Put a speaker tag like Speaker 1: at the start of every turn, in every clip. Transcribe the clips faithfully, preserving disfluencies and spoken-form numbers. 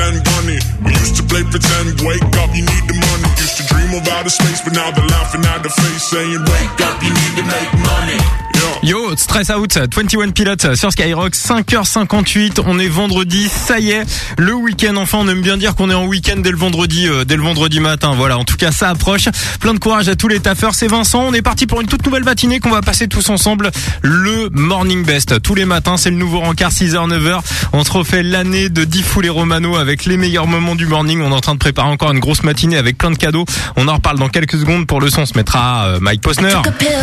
Speaker 1: and bunny. We used to play pretend, wake up, you need the money. Used to dream of outer space, but now they're laughing at the face, saying, wake up, you need to make money.
Speaker 2: Yo, Stress Out, vingt et un Pilots sur Skyrock, cinq heures cinquante-huit, on est vendredi, ça y est, le week-end, enfin on aime bien dire qu'on est en week-end dès le vendredi, euh, dès le vendredi matin, voilà, en tout cas ça approche, plein de courage à tous les taffeurs, c'est Vincent, on est parti pour une toute nouvelle matinée qu'on va passer tous ensemble, le Morning Best, tous les matins, c'est le nouveau rencard, six heures neuf heures, on se refait l'année de Diffoul et Romano avec les meilleurs moments du morning, on est en train de préparer encore une grosse matinée avec plein de cadeaux, on en reparle dans quelques secondes, pour le son on se mettra euh, Mike Posner.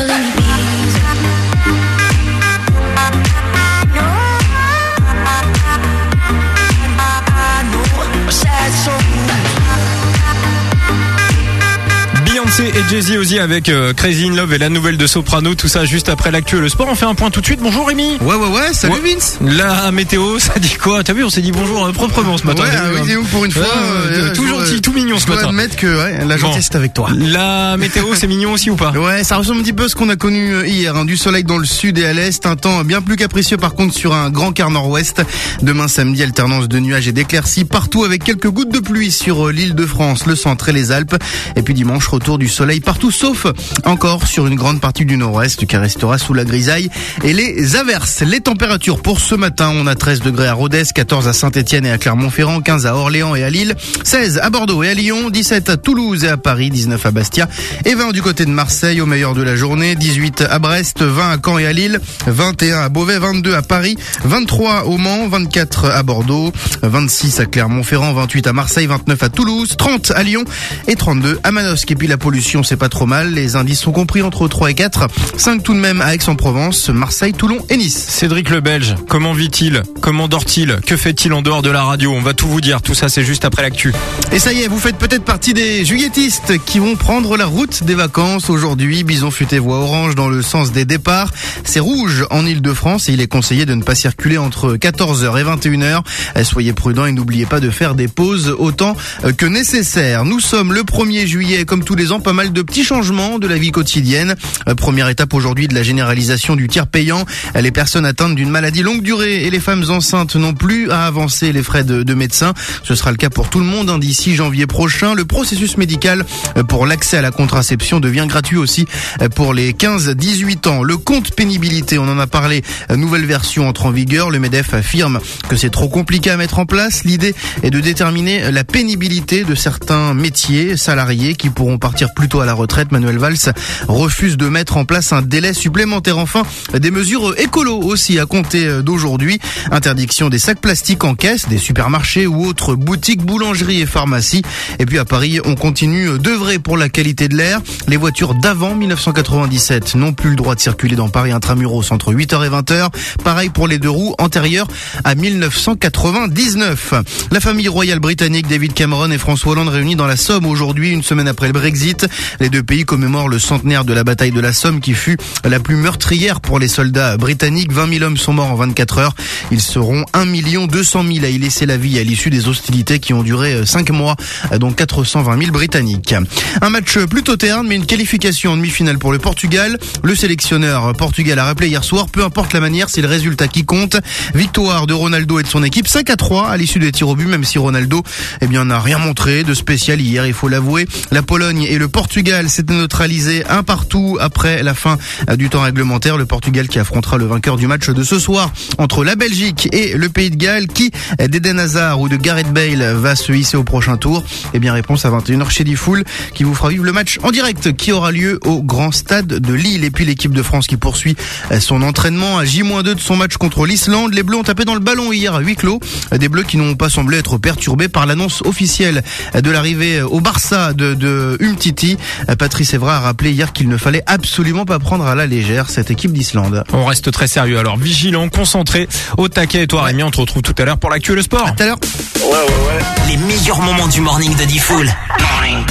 Speaker 2: Beyoncé et Jay-Z aussi avec euh, Crazy in Love et la nouvelle de Soprano, tout ça juste après l'actu et le sport. On fait un point tout de suite. Bonjour Rémi.
Speaker 3: Ouais ouais ouais, salut
Speaker 2: ouais.
Speaker 3: Vince.
Speaker 2: La météo, ça dit quoi? T'as vu, on s'est dit bonjour euh, proprement ce matin.
Speaker 3: Ouais, ah, oui, pour une fois.
Speaker 2: Euh, euh, tout gentil, euh, tout mignon ce matin. Je
Speaker 3: dois admettre que ouais, la gentillesse bon. est avec toi.
Speaker 2: La météo, c'est mignon aussi ou pas?
Speaker 3: Ouais, ça ressemble un petit peu à ce qu'on a connu hier. Hein, du soleil dans le sud et à l'est, un temps bien plus capricieux par contre sur un grand quart nord-ouest. Demain samedi, alternance de nuages et d'éclaircies partout avec quelques gouttes de pluie sur l'île de France, le centre et les Alpes. Et puis dimanche, retour du soleil partout sauf encore sur une grande partie du nord-ouest qui restera sous la grisaille et les averses. Les températures pour ce matin, on a treize degrés à Rodez, quatorze à Saint-Étienne et à Clermont-Ferrand, quinze à Orléans et à Lille, seize à Bordeaux et à Lyon, dix-sept à Toulouse et à Paris, dix-neuf à Bastia et vingt du côté de Marseille au meilleur de la journée, dix-huit à Brest, vingt à Caen et à Lille, vingt et un à Beauvais, vingt-deux à Paris, vingt-trois au Mans, vingt-quatre à Bordeaux, vingt-six à Clermont-Ferrand, vingt-huit à Marseille, vingt-neuf à Toulouse, trente à Lyon et trente-deux à Manosque. Et puis la pollution, c'est pas trop mal, les indices sont compris entre trois et quatre, cinq tout de même à Aix-en-Provence, Marseille, Toulon et Nice.
Speaker 2: Cédric le Belge, comment vit-il? Comment dort-il? Que fait-il en dehors de la radio? On va tout vous dire, tout ça c'est juste après l'actu.
Speaker 3: Et ça y est, vous faites peut-être partie des juilletistes qui vont prendre la route des vacances aujourd'hui. Bison futé voie orange dans le sens des départs. C'est rouge en Ile-de-France et il est conseillé de ne pas circuler entre quatorze heures et vingt et une heures. Soyez prudents et n'oubliez pas de faire des pauses autant que nécessaire. Nous sommes le premier juillet, comme tous les ans, pas mal de petits changements de la vie quotidienne. Première étape aujourd'hui de la généralisation du tiers payant. Les personnes atteintes d'une maladie longue durée et les femmes enceintes n'ont plus à avancer les frais de, de médecin. Ce sera le cas pour tout le monde hein, d'ici janvier prochain. Le processus médical pour l'accès à la contraception devient gratuit aussi pour les quinze à dix-huit ans. Le compte pénibilité, on en a parlé, nouvelle version entre en vigueur. Le MEDEF affirme que c'est trop compliqué à mettre en place. L'idée est de déterminer la pénibilité de certains métiers salariés qui pourront partir plus tôt à la retraite. Manuel Valls refuse de mettre en place un délai supplémentaire. Enfin, des mesures écolo aussi à compter d'aujourd'hui. Interdiction des sacs plastiques en caisse, des supermarchés ou autres boutiques, boulangeries et pharmacies. Et puis à Paris, on continue d'œuvrer pour la qualité de l'air. Les voitures d'avant dix-neuf cent quatre-vingt-dix-sept n'ont plus le droit de circuler dans Paris intramuros entre huit heures et vingt heures. Pareil pour les deux roues antérieures à dix-neuf cent quatre-vingt-dix-neuf. La famille royale britannique, David Cameron et François Hollande réunis dans la Somme aujourd'hui, une semaine après le Brexit. Les deux pays commémorent le centenaire de la bataille de la Somme qui fut la plus meurtrière pour les soldats britanniques. vingt mille hommes sont morts en vingt-quatre heures. Ils seront un million deux cent mille à y laisser la vie à l'issue des hostilités qui ont duré cinq mois, dont quatre cent vingt mille Britanniques. Un match plutôt terne, mais une qualification en demi-finale pour le Portugal. Le sélectionneur Portugal a rappelé hier soir, peu importe la manière, c'est le résultat qui compte. Victoire de Ronaldo et de son équipe, cinq à trois à l'issue des tirs au but, même si Ronaldo eh bien, n'a rien montré de spécial hier, il faut l'avouer. La Pologne et le Portugal s'étaient neutralisés un partout après la fin du temps réglementaire. Le Portugal qui affrontera le vainqueur du match de ce soir entre la Belgique et le Pays de Galles. Qui d'Eden Hazard ou de Gareth Bale va se hisser au prochain tour? Eh bien, réponse à vingt et une heures chez Diffoul qui vous fera vivre le match en direct qui aura lieu au Grand Stade de Lille. Et puis l'équipe de France qui poursuit son entraînement à J moins deux de son match contre l'Islande. Les Bleus ont tapé dans le ballon hier à huis clos. Des Bleus qui n'ont pas semblé être perturbés par l'annonce officielle de l'arrivée au Barça de, de Umtiti. Patrice Evra a rappelé hier qu'il ne fallait absolument pas prendre à la légère cette équipe d'Islande.
Speaker 2: On reste très sérieux alors, vigilant, concentré, au taquet. Et toi Rémi, on te retrouve tout à l'heure pour l'actu et le sport.
Speaker 3: À tout à l'heure.
Speaker 4: Ouais, ouais, ouais. Les meilleurs moments du morning de Diffoul. Morning Best.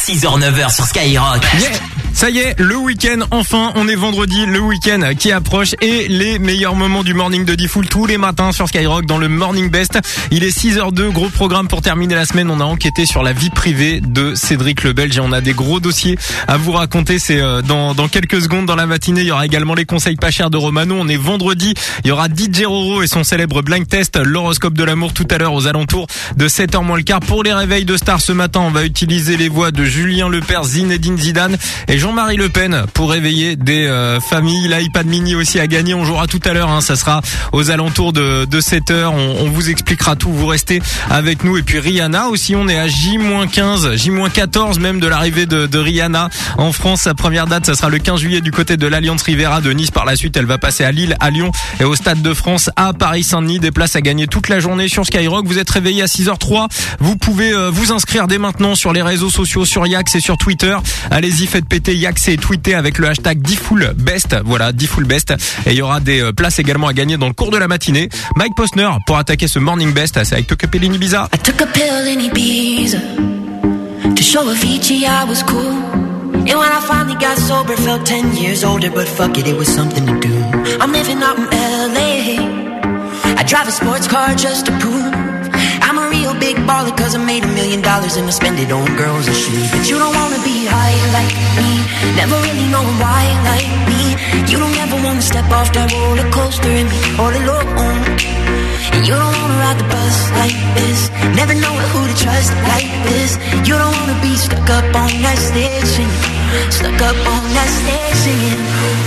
Speaker 4: six heures neuf heures sur Skyrock.
Speaker 2: Yeah. Ça y est, le week-end, enfin, on est vendredi, le week-end qui approche et les meilleurs moments du morning de Diffoul tous les matins sur Skyrock dans le Morning Best. Il est six heures deux, gros programme pour terminer la semaine. On a enquêté sur la vie privée de Cédric le Belge et on a des gros dossiers à vous raconter. C'est dans, dans quelques secondes dans la matinée. Il y aura également les conseils pas chers de Romano. On est vendredi. Il y aura D J Roro et son célèbre blind test, l'horoscope de l'amour tout à l'heure aux alentours de sept heures moins le quart. Pour les réveils de stars ce matin, on va utiliser les voix de Julien Lepers, Zinedine Zidane et Jean-Marie Le Pen pour réveiller des euh, familles. L'iPad mini aussi à gagner. On jouera tout à l'heure. Hein, ça sera aux alentours de, de sept heures. On, on vous expliquera tout. Vous restez avec nous. Et puis Rihanna aussi. On est à J moins quinze, J moins quatorze même de l'arrivée de, de Rihanna en France. Sa première date, ça sera le quinze juillet du côté de l'Alliance Riviera de Nice. Par la suite, elle va passer à Lille, à Lyon et au Stade de France à Paris-Saint-Denis. Des places à gagner toute la journée sur Skyrock. Vous êtes réveillés à six heures trois. Vous pouvez euh, vous inscrire dès maintenant sur les réseaux sociaux, sur Yax et sur Twitter. Allez-y, faites péter Yax et tweetez avec le hashtag DiFoolBest. Voilà, DiFoolBest. Et il y aura des euh, places également à gagner dans le cours de la matinée. Mike Posner pour attaquer ce Morning Best. C'est avec Took a Pill in Ibiza.
Speaker 5: I took a pill in Ibiza to show Avicii I was cool. And when I finally got sober, felt ten years older, but fuck it, it was something to do. I'm living out in L A. I drive a sports car just to prove I'm a real big baller, cause I made a million dollars and I spend it on girls and shoes. But you don't wanna be high like me, never really knowing why like me. You don't ever wanna step off that roller coaster and be all alone. And you don't wanna ride the bus like this, never knowing who to trust like this. You don't wanna be stuck up on that stage singing, stuck up on that stage singing.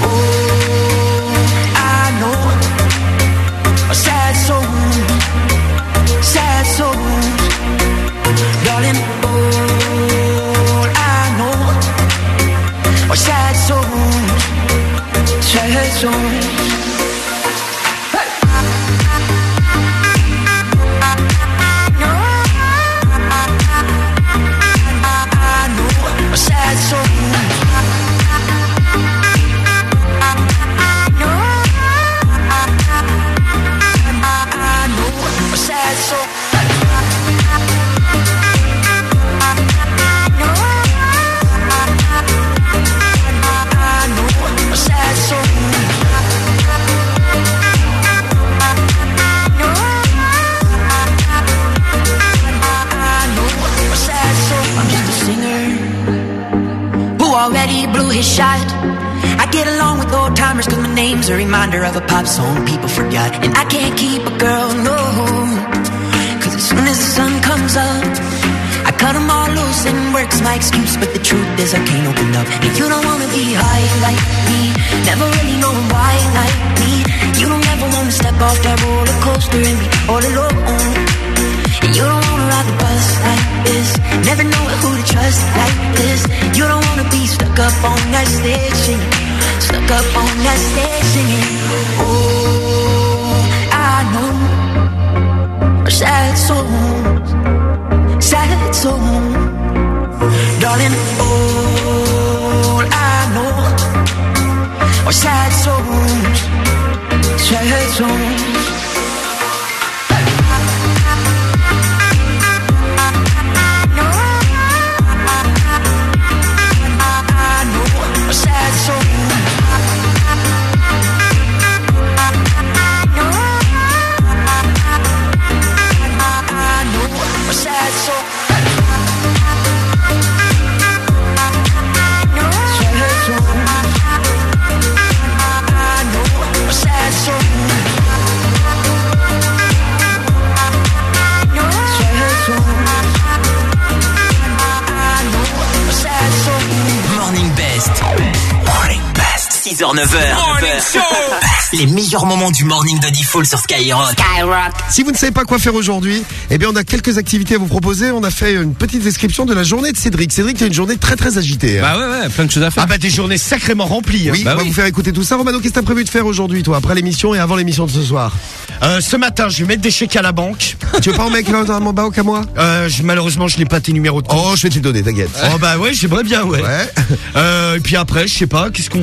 Speaker 5: Oh, I know a sad soul, sad souls, darling. All I know are sad souls, sad souls. Already blew his shot. I get along with old timers cause my name's a reminder of a pop song people forgot. And I can't keep a girl, no, cause as soon as the sun comes up I cut them all loose and work's my excuse. But the truth is I can't open up. And you don't wanna be high like me, never really knowing why like me. You don't ever wanna step off that roller coaster and be all alone. And you don't wanna ride the bus like this, never knowing who to trust like this. You don't wanna be stuck up on that stage singing, stuck up on that stage singing. Oh, I know are sad souls, sad souls, darling. All I know are sad souls, sad souls.
Speaker 4: six heures neuf heures. Les meilleurs moments du morning de Diffoul sur Skyrock.
Speaker 6: Skyrock. Si vous ne savez pas quoi faire aujourd'hui, eh bien on a quelques activités à vous proposer. On a fait une petite description de la journée de Cédric. Cédric, tu as une journée très très agitée.
Speaker 2: Bah ouais ouais, plein de choses à faire.
Speaker 6: Ah bah des journées sacrément remplies. Oui,
Speaker 2: bah
Speaker 6: on va
Speaker 2: oui.
Speaker 6: vous faire écouter tout ça. Romano, qu'est-ce que t'as prévu de faire aujourd'hui toi, après l'émission et avant l'émission de ce soir?
Speaker 7: Euh, ce matin, je vais mettre des chèques à la banque.
Speaker 6: Tu veux pas en mettre un en bas qu'à moi?
Speaker 7: Euh, je, malheureusement, je n'ai pas tes numéros de compte.
Speaker 6: Oh, je vais te le donner, t'inquiète.
Speaker 7: Oh bah ouais, j'aimerais bien, ouais.
Speaker 6: Ouais.
Speaker 7: Euh, et puis après, je sais pas, qu'est-ce qu'on fait?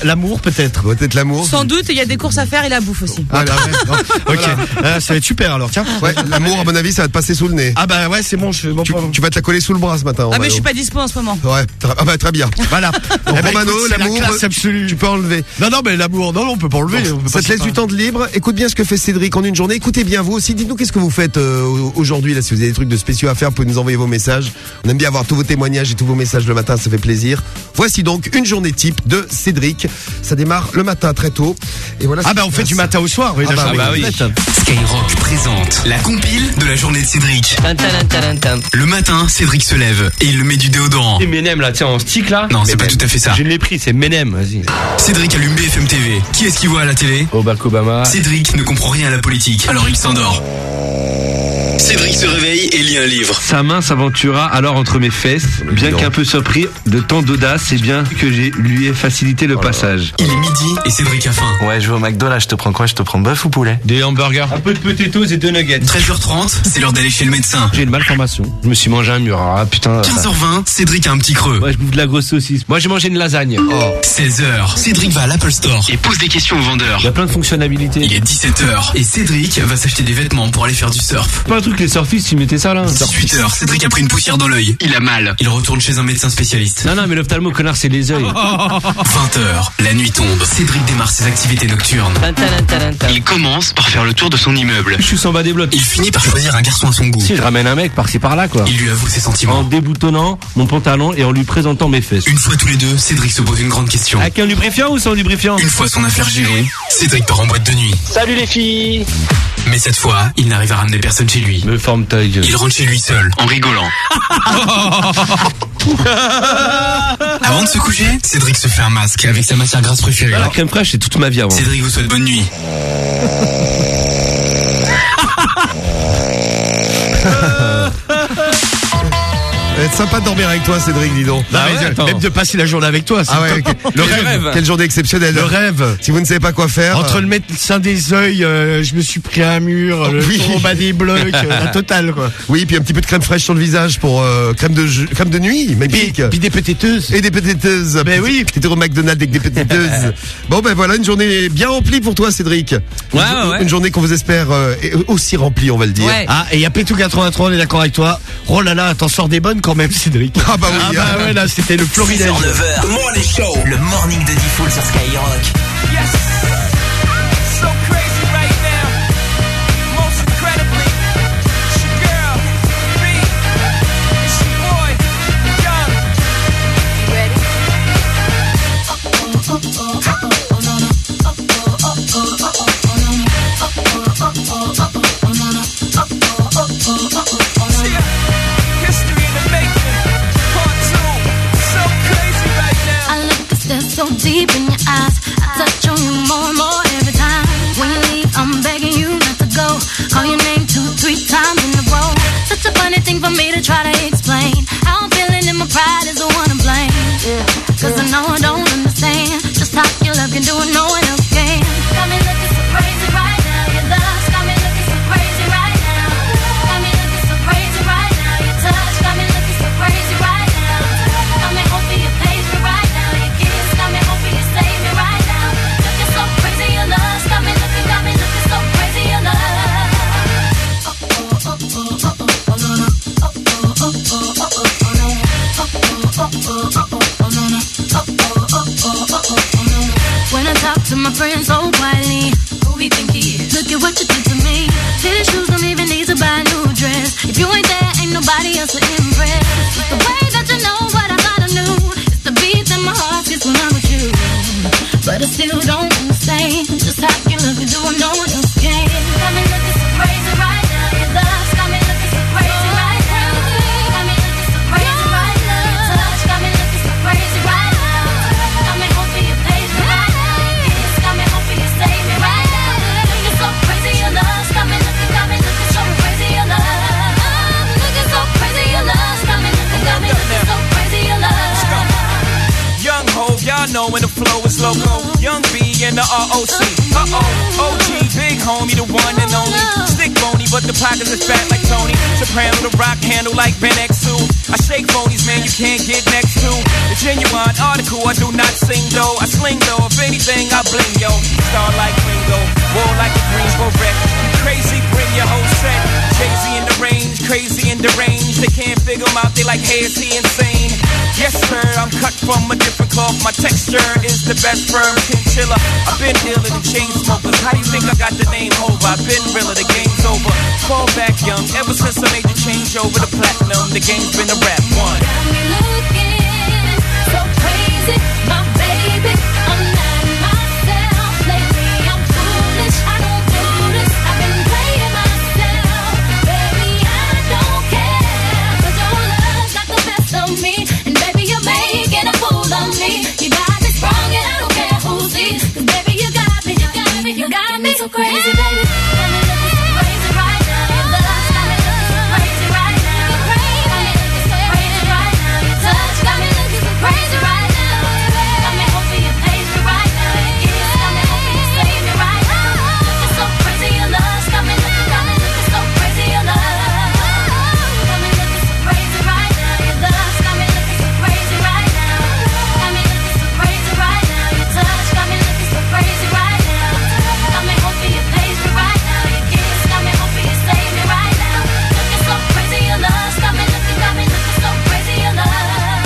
Speaker 6: l'amour peut-être. Peut-être l'amour.
Speaker 8: Sans doute, il y a des courses à faire et la bouffe aussi.
Speaker 6: Voilà, ouais, non, ok, ah, ça va être super alors, tiens. Ouais, l'amour, à mon avis, ça va te passer sous le nez. Ah bah ouais, c'est bon, je, bon, tu, tu vas te la coller sous le bras ce matin.
Speaker 8: Ah mais je suis pas dispo en ce moment.
Speaker 6: Ouais, ah bah très bien. Voilà. Bon, eh ben, Romano, écoute, l'amour, tu peux enlever. Non, non, mais l'amour, non, non, on peut pas enlever. On peut ça pas te laisse pas. Du temps de libre. Écoute bien ce que fait Cédric en une journée. Écoutez bien vous aussi. Dites-nous qu'est-ce que vous faites euh, aujourd'hui là. Si vous avez des trucs de spéciaux à faire, vous pouvez nous envoyer vos messages. On aime bien avoir tous vos témoignages et tous vos messages le matin, ça fait plaisir. Voici donc une journée type de Cédric. Ça démarre le matin très tôt. Et voilà. Ah bah on fait du matin au soir. Oui, ah bah, bah oui.
Speaker 4: Skyrock présente la compile de la journée de Cédric. Le matin, Cédric se lève et il le met du déodorant.
Speaker 9: C'est Menem là, tiens en stick là.
Speaker 4: Non, c'est pas tout à fait ça.
Speaker 9: J'ai le mépris, c'est Menem, vas-y.
Speaker 4: Cédric allume B F M T V. Qui est-ce qu'il voit à la télé?
Speaker 9: Barack Obama.
Speaker 4: Cédric ne comprend rien à la politique, alors il s'endort. Cédric se réveille et lit un livre.
Speaker 9: Sa main s'aventura alors entre mes fesses, bien qu'un peu surpris de tant d'audace, et bien que j'ai lui ai facilité le oh passage.
Speaker 4: Il est midi et Cédric a faim.
Speaker 10: Ouais, je vais au McDo là, je te prends quoi? Je te prends bœuf ou poulet?
Speaker 9: Des hamburgers. Un peu de potatoes et deux nuggets.
Speaker 4: treize heures trente, c'est l'heure d'aller chez le médecin.
Speaker 9: J'ai une malformation. Je me suis mangé un mur. Ah putain.
Speaker 4: quinze heures vingt, Cédric a un petit creux.
Speaker 9: Ouais, je bouffe de la grosse saucisse. Moi, j'ai mangé une lasagne. Oh.
Speaker 4: seize heures, Cédric va à l'Apple Store et pose des questions au vendeur.
Speaker 9: Il y a plein de fonctionnalités.
Speaker 4: Il est dix-sept heures et Cédric va s'acheter des vêtements pour aller faire du surf.
Speaker 9: Pas un truc les surfistes, ils mettaient ça là.
Speaker 4: dix-huit heures, Cédric a pris une poussière dans l'œil. Il a mal. Il retourne chez un médecin spécialiste.
Speaker 9: Non, non, mais l'ophtalmo, connard, c'est les yeux.
Speaker 4: vingt heures, la nuit tombe. Cédric démarre ses activités nocturnes. Il commence par faire le tour de son immeuble.
Speaker 9: Je suis sans bas des blocs.
Speaker 4: Il finit par choisir un garçon à son goût.
Speaker 9: Si, je ramène un mec par-ci par-là, quoi.
Speaker 4: Il lui avoue ses sentiments.
Speaker 9: En déboutonnant mon pantalon et en lui présentant mes fesses.
Speaker 4: Une fois tous les deux, Cédric se pose une grande question.
Speaker 9: Avec un lubrifiant ou sans lubrifiant?
Speaker 4: Une fois son affaire gérée, Cédric part en boîte de nuit.
Speaker 9: Salut les filles!
Speaker 4: Mais cette fois, il n'arrive à ramener personne chez lui.
Speaker 9: Me forme ta gueule.
Speaker 4: Il rentre chez lui seul, en rigolant. Avant de se coucher, Cédric se fait un masque avec sa matière grasse préférée.
Speaker 9: La crème fraîche, c'est toute ma vie avant.
Speaker 4: Cédric vous souhaite bonne nuit.
Speaker 6: C'est sympa de dormir avec toi, Cédric, dis donc.
Speaker 9: Bah ouais, même de passer la journée avec toi.
Speaker 6: Ah ouais, okay. Le rêve. rêve. Quelle journée exceptionnelle.
Speaker 9: Le rêve.
Speaker 6: Si vous ne savez pas quoi faire.
Speaker 7: Entre le médecin des yeux, euh, je me suis pris un mur, oh, le oui. tour au bas des blocs, euh, la totale, quoi.
Speaker 6: Oui, puis un petit peu de crème fraîche sur le visage pour euh, crème de crème de nuit, magnifique.
Speaker 7: Puis, puis des pététeuses.
Speaker 6: Et des pététeuses.
Speaker 7: Ben oui.
Speaker 6: T'étais au McDonald's avec des pététeuses. Bon, ben voilà, une journée bien remplie pour toi, Cédric.
Speaker 8: Ouais,
Speaker 6: une,
Speaker 8: ouais.
Speaker 6: Une journée qu'on vous espère euh, aussi remplie, on va le dire.
Speaker 8: Ouais.
Speaker 7: Ah, et il y a Pétou quatre-vingt-trois, on est d'accord avec toi. Oh là là, t'en sors des bonnes quand même, Cédric.
Speaker 6: Ah bah oui.
Speaker 7: Ah bah ouais, là, c'était le florilège.
Speaker 4: six heures neuf heures, Morning Show. Le morning de D-Fool sur Skyrock.
Speaker 11: Yes. So crazy right now. Most incredibly. It's your girl, B. It's your boy, Young. You ready? History in the making. Part two. So crazy right now.
Speaker 12: I look a step so deep in your eyes. I touch on you more and more every time. When you leave, I'm begging you not to go. Call your name two, three times in a row. Such a funny thing for me to try to explain. How I'm feeling and my pride is the one to blame. Yeah. Cause I know I don't understand just how your love can do it, no one else can. Got me looking so crazy right now. Your love's got me looking so crazy right now. Got me looking so crazy right now. Your touch got me looking so crazy right now. Got me hoping you page me right now. Your kiss got me hoping you save me right now. Looking so crazy, your love's got me looking, got me looking so crazy, your love. When I talk to my friends so quietly, who we think he is? Look at what you did to me. Tennis shoes don't even need to buy a new dress. If you ain't there, ain't nobody else to impress. It's the way that you know what I thought I knew. It's the beat that my heart gets when I'm with you. But I still don't understand just how you look and do what no one else can. Got me looking so crazy right now. Your love's got me looking so crazy right now. Got me looking so crazy right now. Your touch got me looking so crazy right now. Got me hoping you page me right now. Your kiss got me hoping you save me right now. Looking so crazy, your love's got me looking, got me looking so crazy, your love. Looking so crazy, your love's got me looking, got me looking so crazy, your love.
Speaker 11: Young Hov, y'all know when the flow is loco. Young B and the R O C. Uh-oh, O G, big homie, the one and only. Stick bony, but the pockets is fat like Tony. Soprano, the rock handle like Ben X two. I shake phonies, man, you can't get next to. The G Genuine article, I do not sing though. I sling though, if anything, I bling yo. Star like Ringo, war like a Greensboro wreck. Crazy, bring your whole set. Jay-Z in the range, crazy in the range. They can't figure him out, they like, hey, is he insane? Yes, sir, I'm cut from a different cloth. My texture is the best firm chinchilla. I've been iller than chain smokers. How do you think I got the name over? I've been realer, the game's over. Fall back young, ever since I made the change over to platinum. The game's been a rap one.
Speaker 12: Got me looking so crazy, my baby. I'm not myself lately. I'm foolish, I don't do this. I've been playing myself, baby. I don't care, 'cause your love's not the best of me, and baby you're making a fool of me. You got me sprung and I don't care who sees, 'cause baby you got me, you got me, you got me so crazy, baby. Got me looking so crazy right now. Your love's got me looking so crazy right now. You're crazy, got me looking so crazy right now. Your touch got me looking so crazy right now. Got me hoping you page me right now. Your kiss got me hoping you save me right now. Looking so crazy, your love's got me looking, got me looking so crazy, your love. Got me looking so crazy right now. Your love's got me looking so crazy right now. Got me looking so crazy right now. Your touch got me looking so crazy right now. Got me hoping you page me right now. Your kiss got me hoping you save me right now. Looking so crazy, your love's got me looking, got me looking so crazy, your love.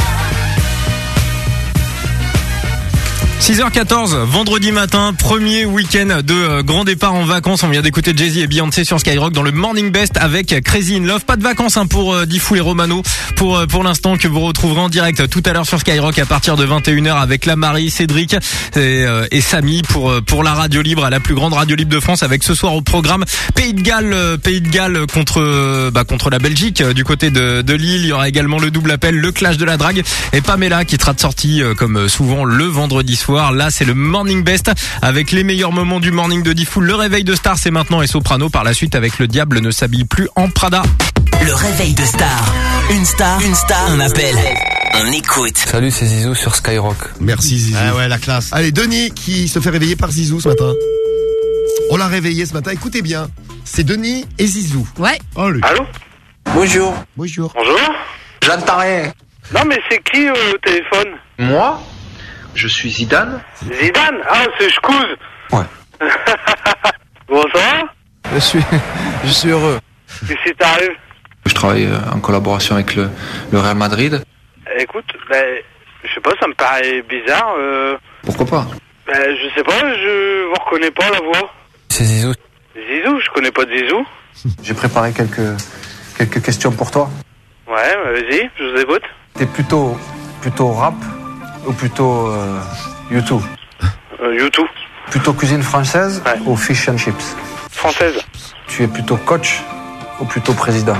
Speaker 2: six heures quatorze, vendredi matin, premier week-end de euh, grand départ en vacances. On vient d'écouter Jay-Z et Beyoncé sur Skyrock dans le Morning Best avec Crazy in Love. Pas de vacances hein, pour euh, Diffoul et Romano pour euh, pour l'instant, que vous retrouverez en direct tout à l'heure sur Skyrock à partir de vingt et une heures avec la Marie, Cédric et, euh, et Samy pour euh, pour la radio libre, la plus grande radio libre de France, avec ce soir au programme Pays de Galles, euh, Pays de Galles contre euh, bah, contre la Belgique euh, du côté de, de Lille. Il y aura également le double appel, le clash de la drague et Pamela qui sera de sortie euh, comme souvent le vendredi soir. Là, c'est le Morning Best avec les meilleurs moments du morning de Diffoul. Le réveil de Star, c'est maintenant, et Soprano par la suite avec Le Diable ne s'habille plus en Prada.
Speaker 13: Le réveil de Star. Une star, une star, on appelle. On écoute.
Speaker 10: Salut, c'est Zizou sur Skyrock.
Speaker 6: Merci Zizou.
Speaker 7: Ah ouais, la classe.
Speaker 6: Allez, Denis qui se fait réveiller par Zizou ce matin. On l'a réveillé ce matin, écoutez bien. C'est Denis et Zizou.
Speaker 8: Ouais.
Speaker 6: Allez.
Speaker 14: Allô?
Speaker 10: Bonjour.
Speaker 6: Bonjour.
Speaker 14: Bonjour.
Speaker 10: J'entends rien.
Speaker 14: Non, mais c'est qui euh, au téléphone?
Speaker 10: Moi, je suis Zidane.
Speaker 14: Zidane? Ah, c'est Schkouz.
Speaker 10: Ouais.
Speaker 14: Bon, ça va?
Speaker 10: Je suis, je suis heureux.
Speaker 14: Qu'est-ce qui t'arrive?
Speaker 10: Je travaille euh, en collaboration avec le, le Real Madrid.
Speaker 14: Écoute, ben, je sais pas, ça me paraît bizarre. Euh...
Speaker 10: Pourquoi pas?
Speaker 14: Ben, je sais pas, je vous reconnais pas la voix.
Speaker 10: C'est Zizou.
Speaker 14: Zizou? Je connais pas de Zizou.
Speaker 10: J'ai préparé quelques, quelques questions pour toi.
Speaker 14: Ouais, bah, vas-y, je vous écoute.
Speaker 10: T'es plutôt, plutôt rap ou plutôt euh, YouTube?
Speaker 14: Euh, YouTube.
Speaker 10: Plutôt cuisine française
Speaker 14: ouais.
Speaker 10: ou fish and chips?
Speaker 14: Française.
Speaker 10: Tu es plutôt coach ou plutôt président?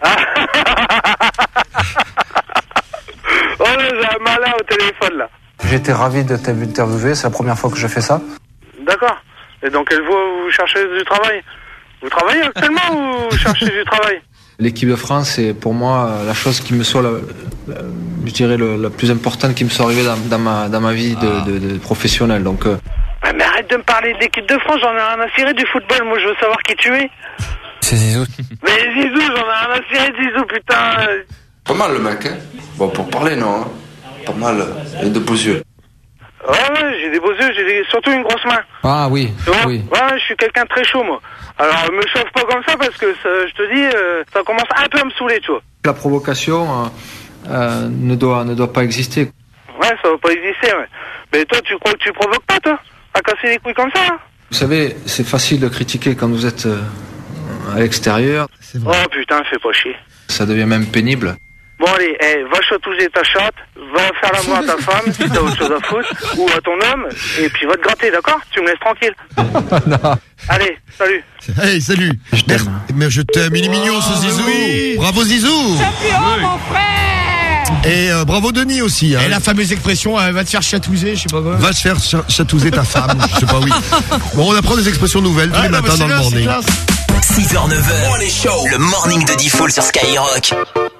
Speaker 14: Oh là, j'ai un malin au téléphone là.
Speaker 10: J'étais ravi de t'interviewer, c'est la première fois que je fais ça.
Speaker 14: D'accord. Et dans quelle voie vous cherchez du travail? Vous travaillez actuellement ou vous cherchez du travail?
Speaker 10: L'équipe de France, c'est pour moi la chose qui me soit, la, la, je dirais, le, la plus importante qui me soit arrivée dans, dans, ma, dans ma vie de, ah. de, de professionnelle. Donc, euh...
Speaker 14: ouais, mais arrête de me parler de l'équipe de France, j'en ai rien à cirer du football, moi je veux savoir qui tu es.
Speaker 10: C'est Zizou.
Speaker 14: Mais Zizou, j'en ai rien à cirer de Zizou, putain.
Speaker 15: Pas mal le mec, hein. Bon, pour parler, non. Hein. Pas mal, et de beaux yeux.
Speaker 14: Ouais, ouais, j'ai des beaux yeux, j'ai des... surtout une grosse main.
Speaker 10: Ah oui,
Speaker 14: tu vois
Speaker 10: oui.
Speaker 14: Ouais, je suis quelqu'un de très chaud, moi. Alors, me chauffe pas comme ça, parce que ça, je te dis, euh, ça commence un peu à me saouler, tu vois.
Speaker 10: La provocation euh, euh, ne, doit, ne doit pas exister.
Speaker 14: Ouais, ça va pas exister, ouais. Mais toi, tu crois que tu provoques pas, toi? À casser les couilles comme ça, hein?
Speaker 10: Vous savez, c'est facile de critiquer quand vous êtes euh, à l'extérieur.
Speaker 14: Oh putain, fais pas chier.
Speaker 10: Ça devient même pénible.
Speaker 14: Bon allez, eh, va chatouiller ta chatte, va faire l'amour à ta femme si t'as autre chose à foutre, ou à ton homme, et puis va te gratter, d'accord? Tu me laisses tranquille.
Speaker 10: Non.
Speaker 14: Allez, salut.
Speaker 6: Hey, salut.
Speaker 10: Je t'aime.
Speaker 6: Mais je t'aime, il est mignon ce Zizou. Oui. Bravo Zizou.
Speaker 8: Champion, oui. Mon frère.
Speaker 6: Et euh, bravo Denis aussi. Hein.
Speaker 7: Et la fameuse expression, euh, va te faire chatouiller, je sais pas quoi.
Speaker 6: Va te faire ch- chatouiller ta femme, je sais pas, oui. Bon, on apprend des expressions nouvelles tous ah, les non, matins dans le morning.
Speaker 13: six heures neuf heures, le morning de Diffoul sur Skyrock.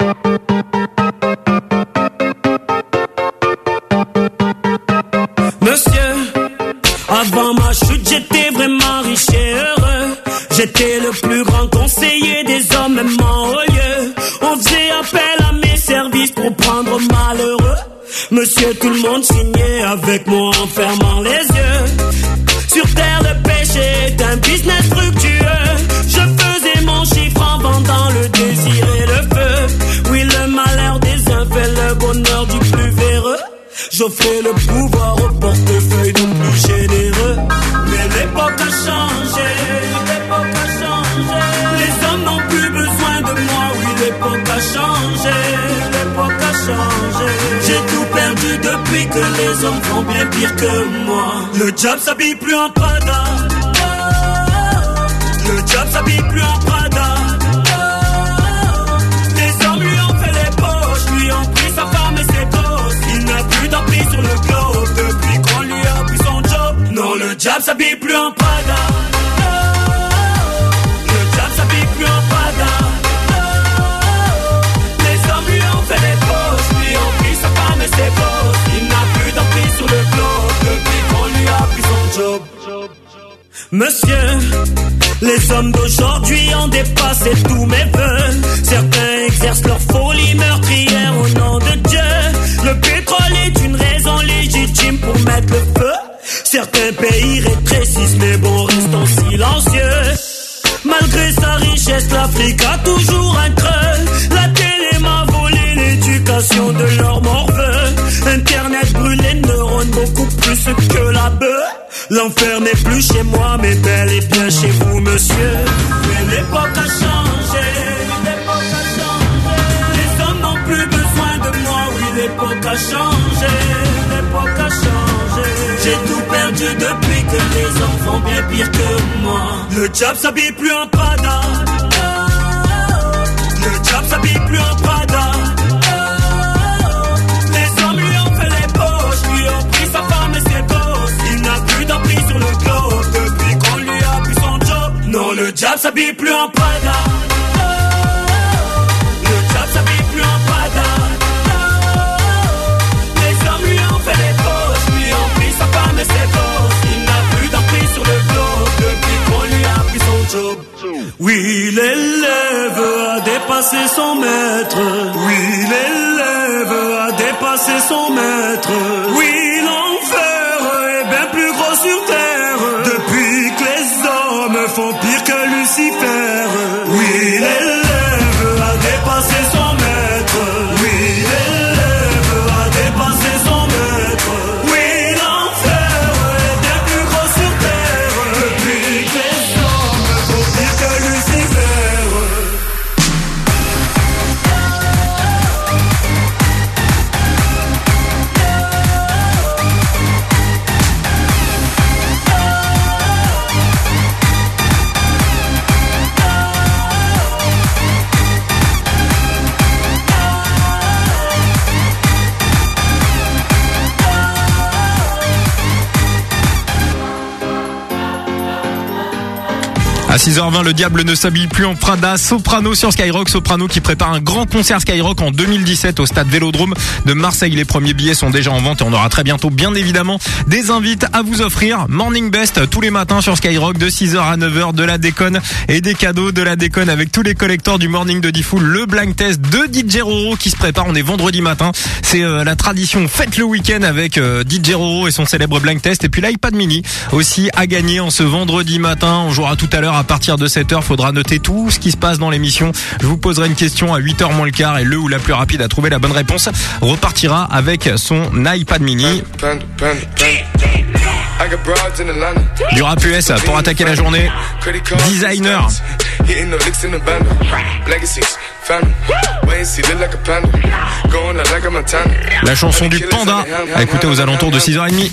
Speaker 16: Monsieur, avant ma chute, j'étais vraiment riche et heureux. J'étais le plus grand conseiller des hommes, même en haut lieu. On faisait appel à mes services pour prendre malheureux. Monsieur, tout le monde signait avec moi en fermant les yeux. Sur terre, le péché est un business fructueux. Je faisais mon chiffre en vendant le désir et le feu. Oui, le malheur des uns fait le bonheur du plus véreux. J'offrais le pouvoir au portefeuille du plus généreux. Mais l'époque a changé, l'époque a changé. Les hommes n'ont plus besoin de moi, oui, l'époque a changé, l'époque a changé. J'ai tout perdu depuis que les hommes font bien pire que moi. Le job s'habille plus en Prada. Le job s'habille plus en Prada. Les hommes lui ont fait les poches, lui ont pris sa femme et ses gosses. Il n'a plus d'emprise sur le globe depuis qu'on lui a pris son job. Non, le job s'habille plus en Prada. Le job s'habille plus en Prada. Les hommes lui ont fait les poches, lui ont pris sa femme et ses gosses. Il n'a plus d'emprise sur le globe depuis qu'on lui a pris son job. Monsieur, les hommes d'aujourd'hui ont dépassé tous mes vœux. Certains exercent leur folie meurtrière au nom de Dieu. Le pétrole est une raison légitime pour mettre le feu. Certains pays rétrécissent, mais bon, restons silencieux. Malgré sa richesse, l'Afrique a toujours un creux. La télé m'a volé l'éducation de leur morveux. Internet brûle les neurones beaucoup plus que la bœuf. L'enfer n'est plus chez moi, mais bel et bien chez vous, monsieur. Mais l'époque a changé, l'époque a changé. Les hommes n'ont plus besoin de moi, oui, l'époque a changé, l'époque a changé. J'ai tout perdu depuis que les hommes font bien pire que moi. Le job s'habille plus en Prada. Le job s'habille plus en Prada. Les hommes lui ont fait les poches, lui ont pris sa femme et ses gosses. Il n'a plus d'emprise sur le globe depuis qu'on lui a pris son job. Non, le job s'habille plus en Prada. Le job s'habille plus en Prada. Les hommes lui ont fait les poches, lui ont pris sa femme et ses gosses. Il n'a plus d'emprise sur le globe depuis qu'on lui a pris son job. Oui, l'élève a dépassé son maître. Oui, l'élève a dépassé son maître. Oui, l'enfer est bien plus gros sur terre depuis que les hommes font pire que Lucifer. Oui, l'élève a dépassé son maître. Oui, l'élève a dépassé son maître. Oui, l'enfer est bien plus gros sur terre depuis que les hommes font pire que Lucifer.
Speaker 2: À six heures vingt, le diable ne s'habille plus en Prada. Soprano sur Skyrock. Soprano qui prépare un grand concert Skyrock en deux mille dix-sept au stade Vélodrome de Marseille. Les premiers billets sont déjà en vente et on aura très bientôt, bien évidemment, des invites à vous offrir. Morning Best tous les matins sur Skyrock de six heures à neuf heures, de la déconne et des cadeaux, de la déconne avec tous les collecteurs du Morning de Diffoul. Le blind test de D J Roro qui se prépare. On est vendredi matin. C'est euh, la tradition. Faites le week-end avec euh, D J Roro et son célèbre blind test. Et puis l'iPad mini aussi à gagner en ce vendredi matin. On jouera tout à l'heure à partir de sept heures. Faudra noter tout ce qui se passe dans l'émission. Je vous poserai une question à huit heures moins le quart et le ou la plus rapide à trouver la bonne réponse repartira avec son iPad mini. Du rap U S pour attaquer la journée. Designer. La chanson du Panda à écouter aux alentours de six heures trente.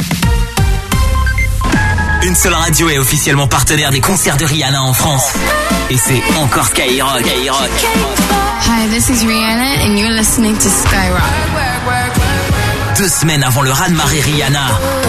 Speaker 13: Une seule radio est officiellement partenaire des concerts de Rihanna en France. Et c'est encore Skyrock. Skyrock.
Speaker 17: Hi, this is Rihanna and you're listening to Skyrock.
Speaker 13: Deux semaines avant le raz-de-marée Rihanna,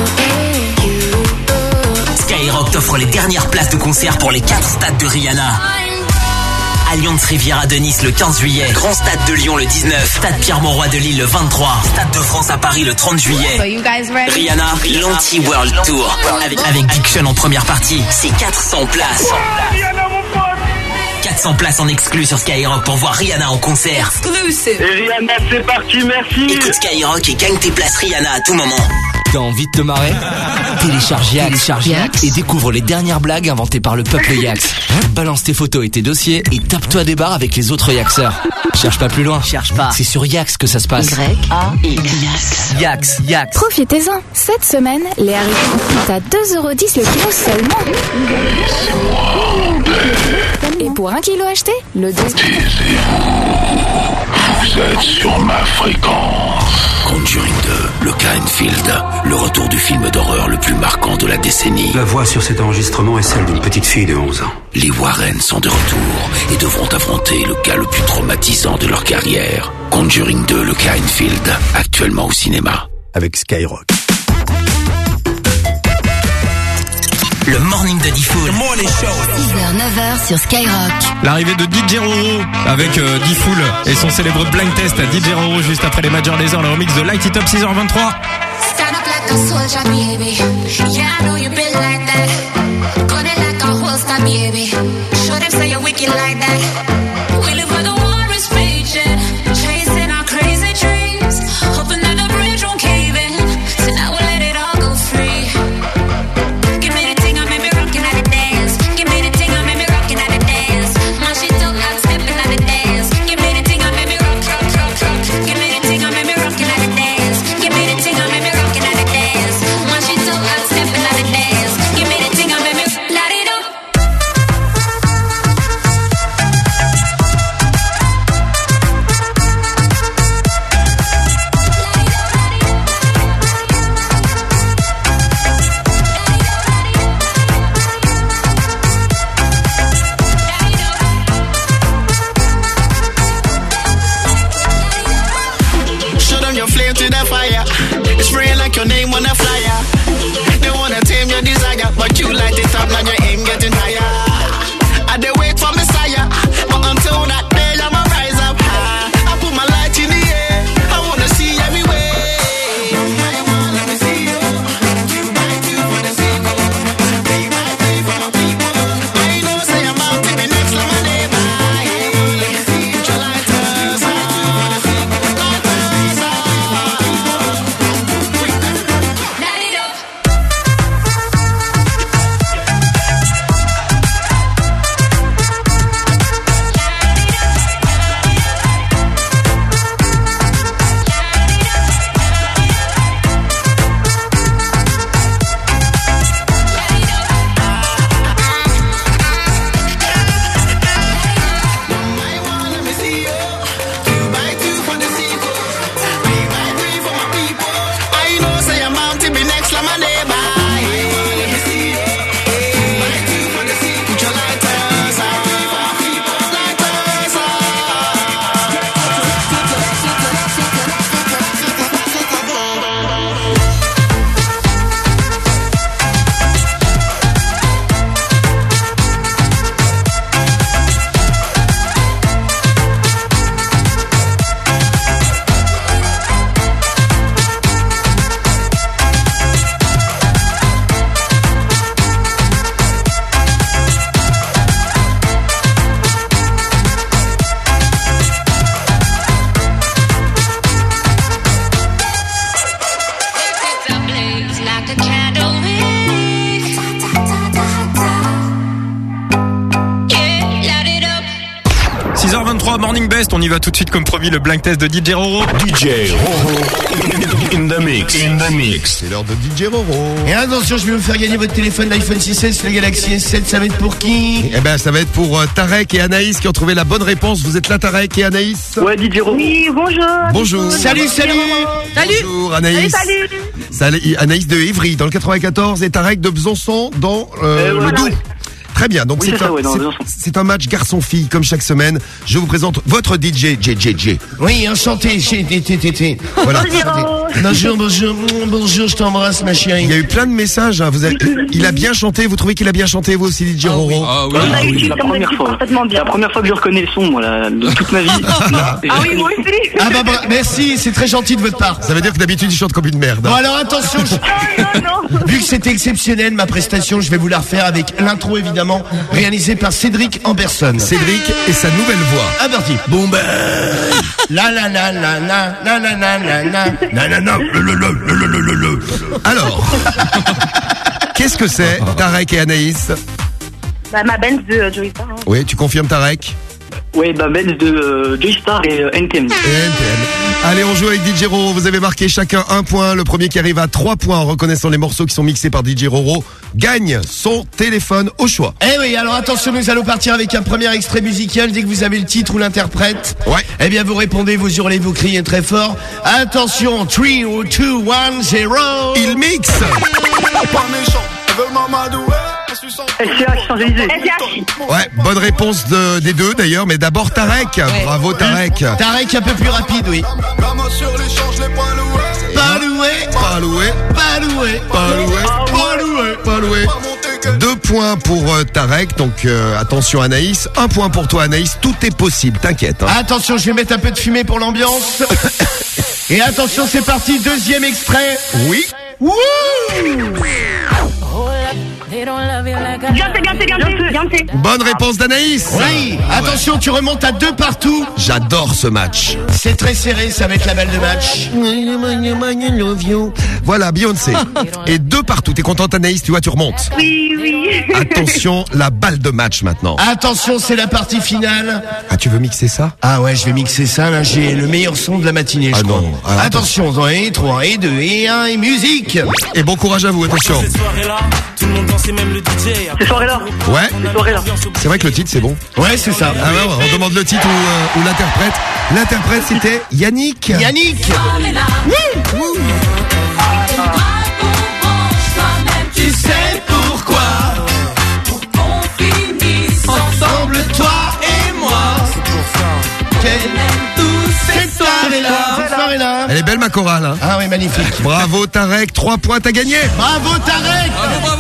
Speaker 13: Skyrock t'offre les dernières places de concert pour les quatre stades de Rihanna. Allianz Riviera de Nice le quinze juillet, Grand Stade de Lyon le dix-neuf, Stade Pierre-Mauroy de Lille le vingt-trois, Stade de France à Paris le trente juillet.
Speaker 17: So you guys ready?
Speaker 13: Rihanna, l'Anti-World Tour, avec, avec Big Sean en première partie, c'est quatre cents places. quatre cents places en exclu sur Skyrock pour voir Rihanna en concert.
Speaker 14: Exclusive. Et Rihanna, c'est parti, merci.
Speaker 13: Écoute Skyrock et gagne tes places Rihanna à tout moment.
Speaker 18: T'as envie de te marrer? Télécharge Yax, Télécharge Yax et découvre les dernières blagues inventées par le peuple Yax. Balance tes photos et tes dossiers et tape-toi des barres avec les autres Yaxeurs. Cherche pas plus loin. Cherche pas. C'est sur Yax que ça se passe.
Speaker 19: Y A X.
Speaker 18: Yax, Yax.
Speaker 19: Profitez-en. Cette semaine, les haricots sont à deux euros dix le kilo seulement. Et pour un kilo acheté, le deux.
Speaker 1: Vous êtes sur ma fréquence.
Speaker 20: Conjuring deux, le cas Enfield, le retour du film d'horreur le plus marquant de la décennie.
Speaker 21: La voix sur cet enregistrement est celle d'une petite fille de onze ans.
Speaker 20: Les Warren sont de retour et devront affronter le cas le plus traumatisant de leur carrière. Conjuring deux, le cas Enfield, actuellement au cinéma.
Speaker 6: Avec Skyrock.
Speaker 13: Le morning de Diffoul.
Speaker 19: six heures neuf heures sur Skyrock.
Speaker 2: L'arrivée de D J Roro avec euh, Diffoul et son célèbre blind test à D J Roro juste après les Major Lazer, le remix de Light It Up, six heures vingt-trois.
Speaker 12: Stand up like a soldier, baby. Yeah, I know you been like that. Gun it like a holster, baby. Show them say you're wicked like that. We live where the war is raging, chasing our crazy dreams, hoping that the bridge won't cave in. So now we'll let it all go free. Give me the thing, I made me rockin' at the dance. Give me the thing, I made me rockin' at the dance. My shit don't like stepping at the dance. Give me the thing, I made me rock, rock, rock, rock. Give me the thing, I made me rockin' at the dance. Give me the thing, I made me rockin' at the dance. My shit don't like stepping at the dance. Give me the thing, I made me light it up.
Speaker 22: Show them your flame to the fire. It's spraying like your name on a flyer. They wanna tame your desire, but you light it up, now your aim getting higher. I they wait for Messiah, but until that day I'ma rise up high. I put my light in the air, I wanna see everywhere. I wanna let me see you. You might do for the sequel. They might pay for my people. I know say I'm out to be next like my neighbor. Let me see you, your lighters on. I know say I'm out to be next like my neighbor. Let me see you. You might do for the sequel. Put your lighters on. Lighters
Speaker 12: Blaze like a candle wick. Yeah, light it up.
Speaker 2: six heures vingt-trois, Morning Best, on y va tout de suite comme promis, le blind test de D J Roro.
Speaker 1: D J Roro in the mix. In the mix.
Speaker 6: C'est l'heure de D J Roro.
Speaker 7: Et attention, je vais vous faire gagner votre téléphone, l'iPhone six S, le Galaxy S sept, ça va être pour qui?
Speaker 6: Eh ben, ça va être pour euh, Tarek et Anaïs qui ont trouvé la bonne réponse. Vous êtes là, Tarek et Anaïs?
Speaker 14: Ouais, D J Roro.
Speaker 23: Oui, bonjour.
Speaker 6: Bonjour.
Speaker 7: Salut, salut.
Speaker 23: Salut.
Speaker 6: Bonjour, Anaïs.
Speaker 23: Salut, salut.
Speaker 6: Salut, Anaïs de Évry dans le quatre-vingt-quatorze et Tarek de Besançon dans euh,
Speaker 14: Euh,
Speaker 6: le
Speaker 14: voilà,
Speaker 6: Doubs.
Speaker 14: ouais.
Speaker 6: Très bien, donc
Speaker 14: Oui,
Speaker 6: c'est
Speaker 14: c'est ça,
Speaker 6: un,
Speaker 14: ouais, dans
Speaker 6: c'est-
Speaker 14: Besançon.
Speaker 6: c'est un match garçon-fille comme chaque semaine. Je vous présente votre D J, J J J.
Speaker 7: Oui, enchanté, chez T T T T.
Speaker 6: Voilà.
Speaker 7: Bonjour, bonjour, bonjour, je t'embrasse, ma chérie.
Speaker 6: Il y a eu plein de messages. Hein. Vous avez, il a bien chanté. Vous trouvez qu'il a bien chanté, vous aussi, D J Roro?
Speaker 14: Ah oui, ah oui, c'est la première fois. C'est la première fois que je reconnais le son, moi, là, de toute ma vie.
Speaker 23: Ah oui, moi aussi.
Speaker 7: Ah bah, bah, merci, c'est très gentil de votre part.
Speaker 6: Ça veut dire que d'habitude il chante comme une merde.
Speaker 7: Bon
Speaker 6: Hein.
Speaker 7: alors attention, je- vu que c'était exceptionnel ma prestation, je vais vous la refaire avec l'intro évidemment.
Speaker 6: évidemment réalisé par Cédric en personne. Cédric et sa nouvelle voix. Ah, parti. Bon ben, la la la la la la la la la la la la la le le le le le le le. Alors, qu'est-ce que c'est, Tarek et Anaïs?
Speaker 23: Bah, ma Benz de euh, Joystar. Hein.
Speaker 6: Oui, tu confirmes, Tarek?
Speaker 3: Oui, bah Benz de euh, Joystar et euh, N T M.
Speaker 6: Et N T M. Allez, on joue avec D J Roro. Vous avez marqué chacun un point. Le premier qui arrive à trois points en reconnaissant les morceaux qui sont mixés par D J Roro gagne son téléphone au choix. Eh oui, alors attention, nous allons partir avec un premier extrait musical. Dès que vous avez le titre ou l'interprète, ouais. Eh bien, vous répondez, vous hurlez, vous criez très fort. Attention, trois, deux, un, zéro. Il mixe.
Speaker 23: Pas méchant, elle veut m'amadouer.
Speaker 3: S C H, Champs-Élysées.
Speaker 6: Ouais, bonne réponse de, des deux d'ailleurs, mais d'abord Tarek. Ouais. Bravo Tarek. Tarek un peu plus rapide, oui. Pas loué, pas loué, pas loué, pas loué, pas loué, pas loué. Deux points pour euh, Tarek, donc euh, attention Anaïs. Un point pour toi Anaïs, tout est possible, t'inquiète. Hein. Attention, je vais mettre un peu de fumée pour l'ambiance. Et attention, c'est parti, deuxième extrait. Oui. Wouh.
Speaker 23: Beyoncé, Beyoncé, Beyoncé, Beyoncé.
Speaker 6: Bonne réponse d'Anaïs. Oui. Attention, tu remontes à deux partout. J'adore ce match. C'est très serré, ça va être la balle de match. Voilà, Beyoncé. Et deux partout. T'es contente Anaïs, tu vois, tu remontes.
Speaker 23: Oui, oui.
Speaker 6: Attention, la balle de match maintenant. Attention, c'est la partie finale. Ah, tu veux mixer ça? Ah ouais, je vais mixer ça. Là, j'ai le meilleur son de la matinée, je ah crois. Non. Ah, attention, dans et trois, et deux, et un, et musique. Et bon courage à vous, attention.
Speaker 23: Tout le monde dansait, même le D J.
Speaker 3: Ces soirées-là.
Speaker 6: Ouais.
Speaker 3: Ces soirées-là.
Speaker 6: C'est vrai que le titre c'est bon. Ouais, c'est ça. Ah ouais, on demande le titre ou, euh, ou l'interprète. L'interprète c'était Yannick. Yannick. Oui. Oui. Tu sais pourquoi? Pour qu'on finisse ensemble, toi et moi. C'est pour ça. Qu'elle aime tous ces soirées-là. Cette soirée-là. Elle est belle ma chorale. Hein. Ah oui, magnifique. Bravo Tarek, trois points, t'as gagné. Bravo Tarek. Bravo, bravo.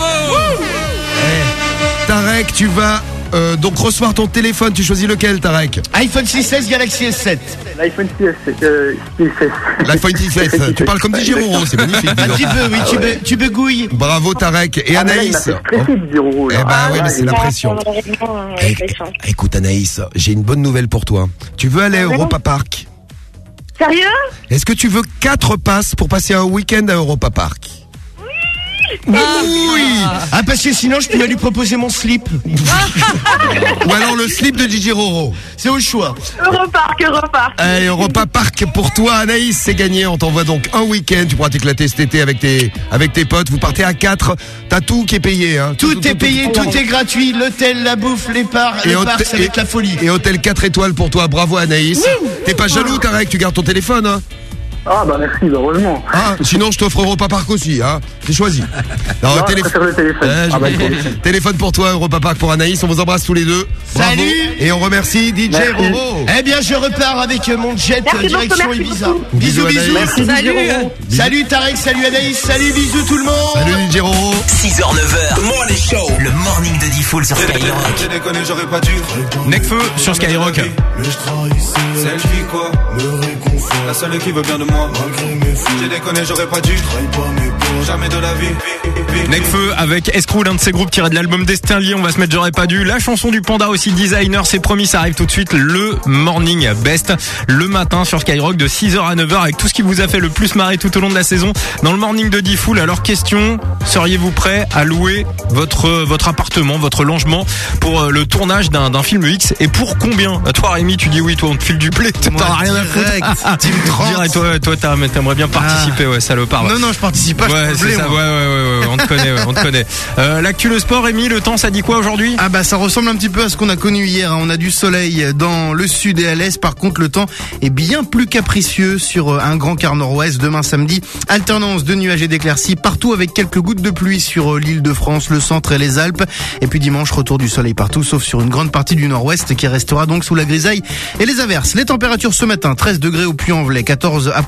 Speaker 6: Hey. Tarek, tu vas euh, donc recevoir ton téléphone. Tu choisis lequel, Tarek? iPhone six S, Galaxy S sept.
Speaker 3: L'iPhone six S. Euh, six S.
Speaker 6: L'iPhone six S. Tu parles comme D J Roro, c'est magnifique. Un petit peu, oui, tu, be, tu begouilles. Bravo Tarek. Et ah, Anaïs.
Speaker 3: Oh. Eh
Speaker 6: ben ah, oui, mais c'est la pression. Eh, écoute Anaïs, j'ai une bonne nouvelle pour toi. Tu veux aller à Europa Park?
Speaker 23: Sérieux?
Speaker 6: Est-ce que tu veux quatre passes pour passer un week-end à Europa Park? Oui. Oui. Ah, parce que sinon je pourrais lui proposer mon slip. Ou alors le slip de D J Roro. C'est au choix.
Speaker 23: Europark, Europark.
Speaker 6: Allez, Europa Park pour toi Anaïs, c'est gagné. On t'envoie donc un week-end. Tu pourras t'éclater cet été avec tes avec tes potes. Vous partez à quatre. T'as tout qui est payé. Hein. Tout, tout, tout est tout, payé, tout, tout, tout est gratuit. L'hôtel, la bouffe, les parcs, les parcs, ça va être la folie. Et hôtel quatre étoiles pour toi. Bravo Anaïs. Oui. T'es pas jaloux Tarek, tu gardes ton téléphone hein?
Speaker 3: Ah bah merci, heureusement. Ah,
Speaker 6: sinon je t'offre Europa Park aussi, hein. J'ai choisi. Non,
Speaker 3: non
Speaker 6: télé...
Speaker 3: je préfère le téléphone.
Speaker 6: Euh, ah, bah, téléphone pour toi, Europa Park pour Anaïs. On vous embrasse tous les deux. Bravo. Salut. Et on remercie D J Roro. Eh bien je repars avec mon jet merci direction beaucoup, Ibiza. Bisous, bisous.
Speaker 23: Merci, salut.
Speaker 6: Salut Tarek, salut Anaïs, salut bisous tout le monde. Salut D J Roro.
Speaker 13: six heures neuf heures. Morning Show. Le morning de Diffoul sur Skyrock.
Speaker 23: J'ai déconné, j'aurais pas dû.
Speaker 2: Necfeu sur Skyrock.
Speaker 23: Mais je trahissais. Celle qui quoi me réconfort. La seule qui veut bien de moi. J'ai déconné, j'aurais pas dû. Jamais de la vie.
Speaker 2: Necfeu avec Escrew, l'un de ses groupes tiré de l'album Destin Lié. On va se mettre J'aurais pas dû. La chanson du Panda aussi, Designer, c'est promis, ça arrive tout de suite. Le Morning Best, le matin sur Skyrock de six heures à neuf heures avec tout ce qui vous a fait le plus marrer tout au long de la saison dans le Morning de Diffoul. Alors question, seriez-vous prêt à louer votre votre appartement, votre logement pour le tournage d'un d'un film X et pour combien? Toi Rémi, tu dis oui, toi on te file du blé, t'en as rien à foutre. Team trente. Toi, toi t'aimerais bien participer, ouais, salopard.
Speaker 7: Non, non, je participe pas,
Speaker 2: ouais,
Speaker 7: je
Speaker 2: c'est ça, ouais, ouais, ouais, ouais, on te connaît, ouais, on te connaît. Euh, l'actu, le sport, Rémi, le temps, ça dit quoi aujourd'hui?
Speaker 7: Ah bah, ça ressemble un petit peu à ce qu'on a connu hier, hein. On a du soleil dans le sud et à l'est. Par contre, le temps est bien plus capricieux sur un grand quart nord-ouest. Demain samedi, alternance de nuages et d'éclaircies partout avec quelques gouttes de pluie sur l'île de France, le centre et les Alpes. Et puis dimanche, retour du soleil partout, sauf sur une grande partie du nord-ouest qui restera donc sous la grisaille et les averses. Les températures ce matin, treize degrés au Puy-en-Velay, quatorze à Poitiers.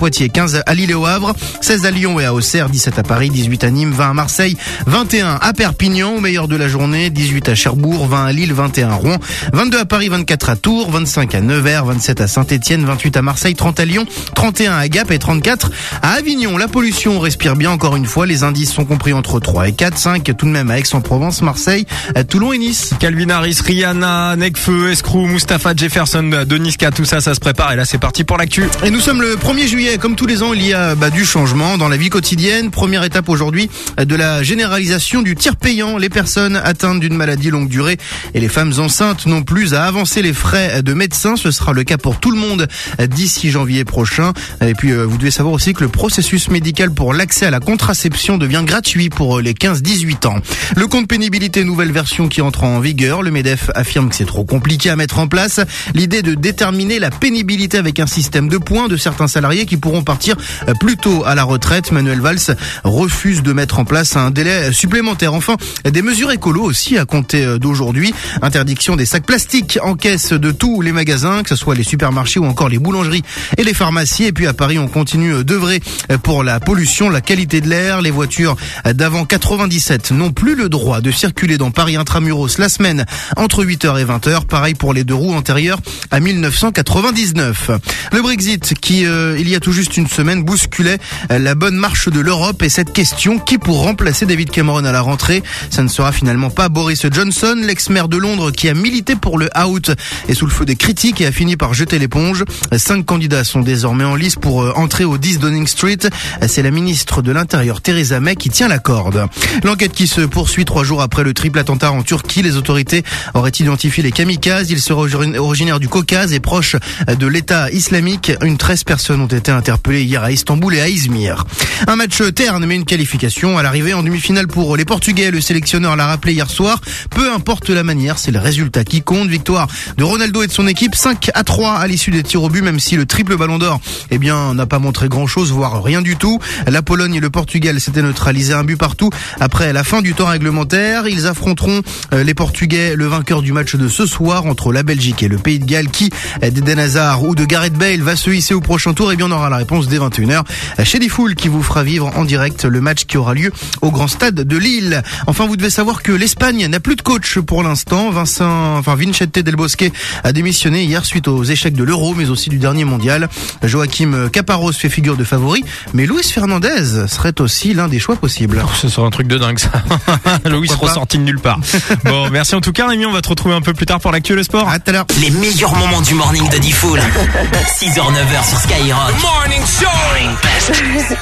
Speaker 7: Poitiers, quinze à Lille et au Havre, seize à Lyon et à Auxerre, dix-sept à Paris, dix-huit à Nîmes, vingt à Marseille, vingt et un à Perpignan au meilleur de la journée, dix-huit à Cherbourg, vingt à Lille, vingt et un à Rouen, vingt-deux à Paris, vingt-quatre à Tours, vingt-cinq à Nevers, vingt-sept à Saint-Etienne, vingt-huit à Marseille, trente à Lyon, trente et un à Gap et trente-quatre à Avignon. La pollution respire bien encore une fois, les indices sont compris entre trois et quatre, cinq tout de même à Aix-en-Provence, Marseille, Toulon et Nice.
Speaker 2: Calvin Harris, Rihanna, Nekfeu, Escrew, Mustapha Jefferson, Doniska, tout ça, ça se prépare et là c'est parti pour l'actu.
Speaker 7: Et nous sommes le premier juillet, comme tous les ans, il y a bah, du changement dans la vie quotidienne. Première étape aujourd'hui de la généralisation du tiers payant. Les personnes atteintes d'une maladie longue durée et les femmes enceintes n'ont plus à avancer les frais de médecin. Ce sera le cas pour tout le monde d'ici janvier prochain. Et puis euh, vous devez savoir aussi que le processus médical pour l'accès à la contraception devient gratuit pour les quinze dix-huit ans. Le compte pénibilité, nouvelle version qui entre en vigueur. Le MEDEF affirme que c'est trop compliqué à mettre en place. L'idée de déterminer la pénibilité avec un système de points de certains salariés qui pourront partir plus tôt à la retraite. Manuel Valls refuse de mettre en place un délai supplémentaire. Enfin, des mesures écolo aussi à compter d'aujourd'hui. Interdiction des sacs plastiques en caisse de tous les magasins, que ce soit les supermarchés ou encore les boulangeries et les pharmacies. Et puis à Paris, on continue d'œuvrer pour la pollution, la qualité de l'air. Les voitures d'avant quatre-vingt-dix-sept n'ont plus le droit de circuler dans Paris intramuros la semaine entre huit heures et vingt heures. Pareil pour les deux roues antérieures à mille neuf cent quatre-vingt-dix-neuf. Le Brexit qui, euh, il y a tout juste une semaine, bousculait la bonne marche de l'Europe et cette question, qui pour remplacer David Cameron à la rentrée? Ça ne sera finalement pas Boris Johnson, l'ex-maire de Londres qui a milité pour le out et sous le feu des critiques et a fini par jeter l'éponge. Cinq candidats sont désormais en lice pour entrer au dix Downing Street. C'est la ministre de l'Intérieur Theresa May qui tient la corde. L'enquête qui se poursuit trois jours après le triple attentat en Turquie. Les autorités auraient identifié les kamikazes. Ils seraient originaires du Caucase et proches de l'État islamique. Une treize personnes ont été interpellées hier à Istanbul et à Izmir. Un match terne mais une qualification à l'arrivée en demi-finale pour les Portugais. Le sélectionneur l'a rappelé hier soir. Peu importe la manière, c'est le résultat qui compte. Victoire de Ronaldo et de son équipe cinq à trois à l'issue des tirs au but, même si le triple ballon d'or, eh bien, n'a pas montré grand chose, voire rien du tout. La Pologne et le Portugal s'étaient neutralisés un but partout après la fin du temps réglementaire. Ils affronteront les Portugais, le vainqueur du match de ce soir entre la Belgique et le Pays de Galles. Qui d'Eden Hazard ou de Gareth Bale va se hisser au prochain tour? Eh bien, on aura la réponse dès vingt et une heures chez Diffoul qui vous fera vivre en direct le match qui aura lieu au Grand Stade de Lille. Enfin, vous devez savoir que l'Espagne n'a plus de coach pour l'instant. Vincent, enfin Vicente Del Bosque a démissionné hier suite aux échecs de l'Euro, mais aussi du dernier mondial. Joaquim Caparros fait figure de favori, mais Luis Fernandez serait aussi l'un des choix possibles.
Speaker 2: Oh, ce serait un truc de dingue ça. Luis ressorti de nulle part. Bon, merci en tout cas Rémi, on va te retrouver un peu plus tard pour l'actu et le sport.
Speaker 7: À tout à l'heure.
Speaker 13: Les meilleurs moments du morning de Diffoul. six heures neuf heures sur Skyrock. Morning Show. Morning Best.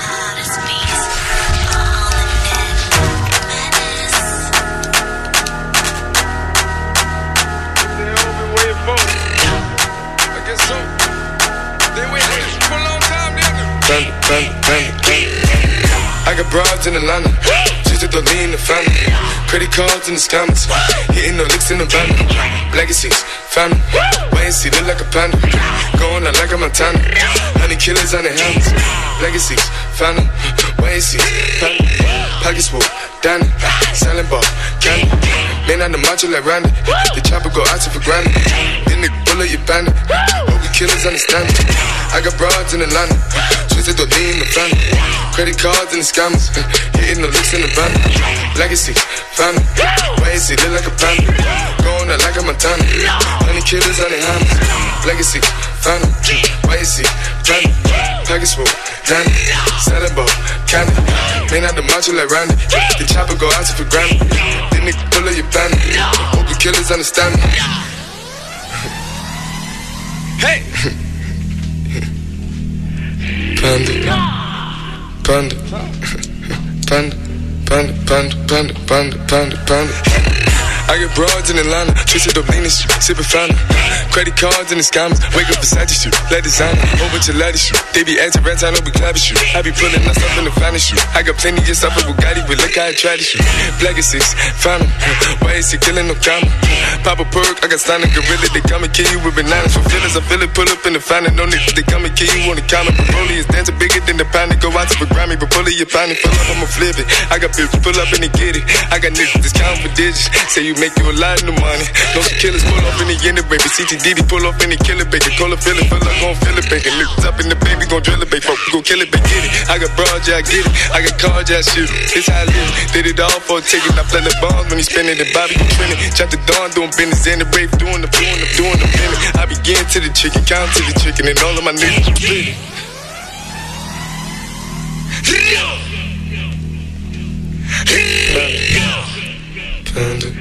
Speaker 4: I got broads in Atlanta, just to lean the family. Credit cards in the scammers, hitting the licks in the van. Legacies, family, wait and see, look like a panda. Going out like a Montana, honey killers on their hands. Legacies, family, wait and see, family. Pockets full, Danny, selling ball, candy. Man on the macho like Randy, the chopper go out to for granted. Then the bullet, you bandit, hope you killers understand it. I got broads in Atlanta, twisted to lean the family. Credit cards and the scammers, hitting the licks in the van. Legacy, family, wait and see, look like a panda. Going out like a Montana, honey killers on their hands. Legacy, family, wait and see, family. Package full, Danny, selling ball, candy. Man out the macho like Randy, the chopper go out to for granted. Then they pull up your bandit, hope the killers understand me. Hey! Panda, panda, panda, panda, panda, panda, panda, panda, panda. I get broads in Atlanta, twisted up lean and shit, sippin' Fanta. Credit cards and the scammers, wake up beside you shoot, let designer, over to lattice shoot. They be acting rats, I know we clapping shoot. I be pulling us up in the finest shoot. I got plenty of stuff with Bugatti, but look how I try to shoot. Black is six, family, why is he killing no comma? Pop a perk, I got stunning gorilla, they come and kill you with bananas. For feelings, I feel it, pull up in the finest, no niggas, they come and kill you on the counter. Broly is dancing bigger than the pound, go out to the Grammy, but pull it, you find it, pull up, I'ma flip it. I got bills, pull up and they get it. I got niggas, that's counting for digits, say you make you a lot of money. No some killers pull off in the end of baby. C T D D pull off in the killer baby. Call a feeling, feel like gon' feel it, baby. Lift up in the baby, gon' drill it, baby. Fuck, gon' kill it, baby. Get it. I got broad, yeah, I get it. I got cars, yeah, I shoot it. This how I live. Did it all for a ticket. I play the bombs when he spinning the Bobby, you trending. Chop the dawn, doing business in the brave, doing the doing the doing the minute. I begin to the chicken, count to the chicken, and all of my niggas split. Panda.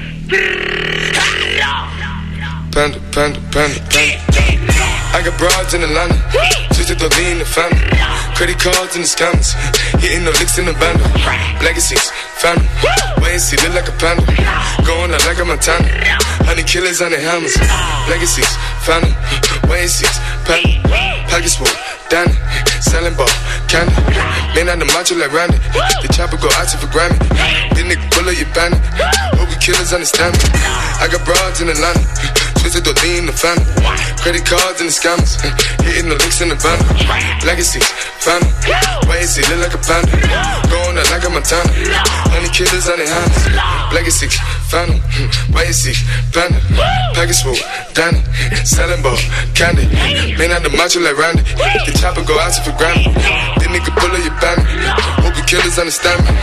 Speaker 4: Panda, panda, panda, panda. I got broads in Atlanta, just to lean the family. Credit cards in the scammers, hitting the licks in the band. Legacies, family, wait and see, look like a panda. Going out like a Montana, honey killers on the hammers. Legacies, family, wait and see, panda. Pockets full, Danny, selling ball, candy. Man on the macho like Randy, the chopper go out to for Grammy. This nigga pull up your bandit, hope you killers understand me. I got broads in Atlanta, twisted the lean the family. Credit cards and the scammers, hitting the licks in the van. Legacies, family, wait and see, look like a panda. Going out like a Montana, honey killers on their hands. Legacies, family, wait and see, panda. Package full, Danny, selling ball, candy. Man on the macho like Randy, the chopper go out to for Grammy. This nigga pull up your bandit, hope you killers understand me.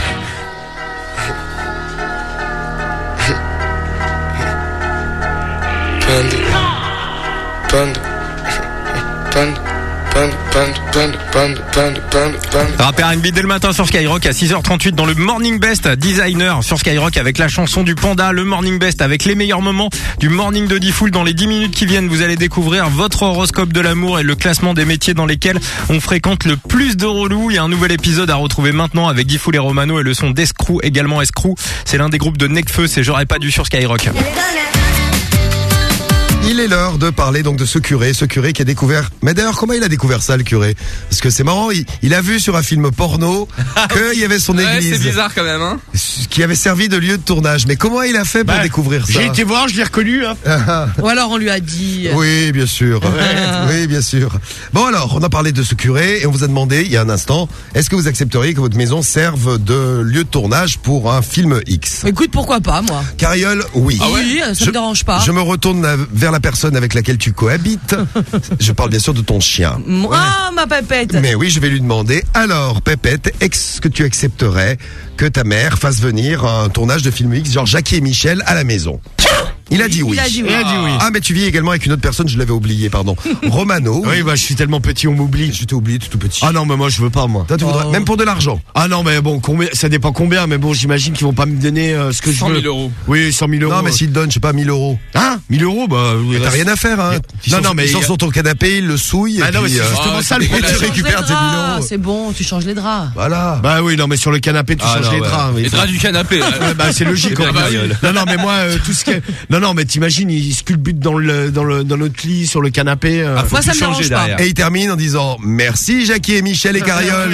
Speaker 4: Panda, panda, panda, panda, panda, panda, panda, panda, panda, panda.
Speaker 2: Rappeur R and B dès le matin sur Skyrock à six heures trente-huit dans le Morning Best Designer sur Skyrock avec la chanson du Panda, le Morning Best avec les meilleurs moments du Morning de Diffoul. Dans les dix minutes qui viennent, vous allez découvrir votre horoscope de l'amour et le classement des métiers dans lesquels on fréquente le plus de relous. Il y a un nouvel épisode à retrouver maintenant avec Diffoul et Romano et le son d'Escrew, également Escrew. C'est l'un des groupes de Necfeu, c'est J'aurais pas dû sur Skyrock.
Speaker 6: Il est l'heure de parler donc de ce curé, ce curé qui a découvert. Mais d'ailleurs, comment il a découvert ça, le curé? Parce que c'est marrant, il, il a vu sur un film porno qu'il y avait son
Speaker 5: ouais,
Speaker 6: église.
Speaker 5: C'est bizarre quand même, hein.
Speaker 6: Qui avait servi de lieu de tournage. Mais comment il a fait pour bah, découvrir ça?
Speaker 7: J'ai été voir, je l'ai reconnu. Hein.
Speaker 9: Ou alors on lui a dit.
Speaker 6: Oui, bien sûr. Oui, bien sûr. Bon alors, on a parlé de ce curé et on vous a demandé il y a un instant, est-ce que vous accepteriez que votre maison serve de lieu de tournage pour un film X?
Speaker 9: Écoute, pourquoi pas, moi.
Speaker 6: Cariole, oui.
Speaker 9: Ah ouais oui, ça je, me dérange pas.
Speaker 6: Je me retourne vers la personne avec laquelle tu cohabites. Je parle bien sûr de ton chien.
Speaker 9: Ah, ouais. Ma Pépette.
Speaker 6: Mais oui, je vais lui demander, alors Pépette, est-ce que tu accepterais que ta mère fasse venir un tournage de film X, genre Jackie et Michel à la maison? Il a dit oui.
Speaker 9: Il a dit oui.
Speaker 7: Il a dit oui.
Speaker 6: Ah, mais tu vis également avec une autre personne, je l'avais oublié, pardon. Romano.
Speaker 7: Oui, bah, je suis tellement petit, on m'oublie.
Speaker 6: Je t'ai oublié, t'es tout petit.
Speaker 7: Ah non, mais moi, je veux pas, moi.
Speaker 6: Toi, tu voudrais,
Speaker 9: oh.
Speaker 6: même pour de l'argent.
Speaker 7: Ah non, mais bon, combien, ça dépend combien, mais bon, j'imagine qu'ils vont pas me donner euh, ce que je veux.
Speaker 5: cent mille euros.
Speaker 7: Oui, cent mille euros.
Speaker 6: Non, mais s'ils te donnent, je sais pas, mille euros.
Speaker 7: Hein? mille euros, bah, oui.
Speaker 6: T'as rien à faire, hein. Ils
Speaker 7: non,
Speaker 6: sont,
Speaker 7: non, mais.
Speaker 6: Ils sont
Speaker 7: a...
Speaker 6: sur ton canapé, ils le souillent.
Speaker 7: Ah
Speaker 6: et
Speaker 7: non,
Speaker 6: puis,
Speaker 7: mais c'est justement
Speaker 6: euh,
Speaker 7: ça le problème.
Speaker 6: Tu récupères tes mille euros.
Speaker 9: C'est bon, tu changes les draps.
Speaker 6: Voilà.
Speaker 7: Bah oui, non, mais sur le canapé, tu
Speaker 6: ah,
Speaker 7: changes
Speaker 6: non,
Speaker 7: les
Speaker 6: ouais.
Speaker 7: draps.
Speaker 5: Les draps du canapé.
Speaker 7: Bah, c'est logique,
Speaker 5: quoi.
Speaker 7: Non, non, mais moi, euh, tout ce qui est... Non, non, mais t'imagines, ils sculptent dans le, dans le, dans notre lit, sur le canapé. Euh...
Speaker 5: Ah, faut
Speaker 9: moi,
Speaker 5: tout
Speaker 9: ça me
Speaker 5: changer derrière.
Speaker 6: Et il termine en disant merci Jackie et Michel et Cariole.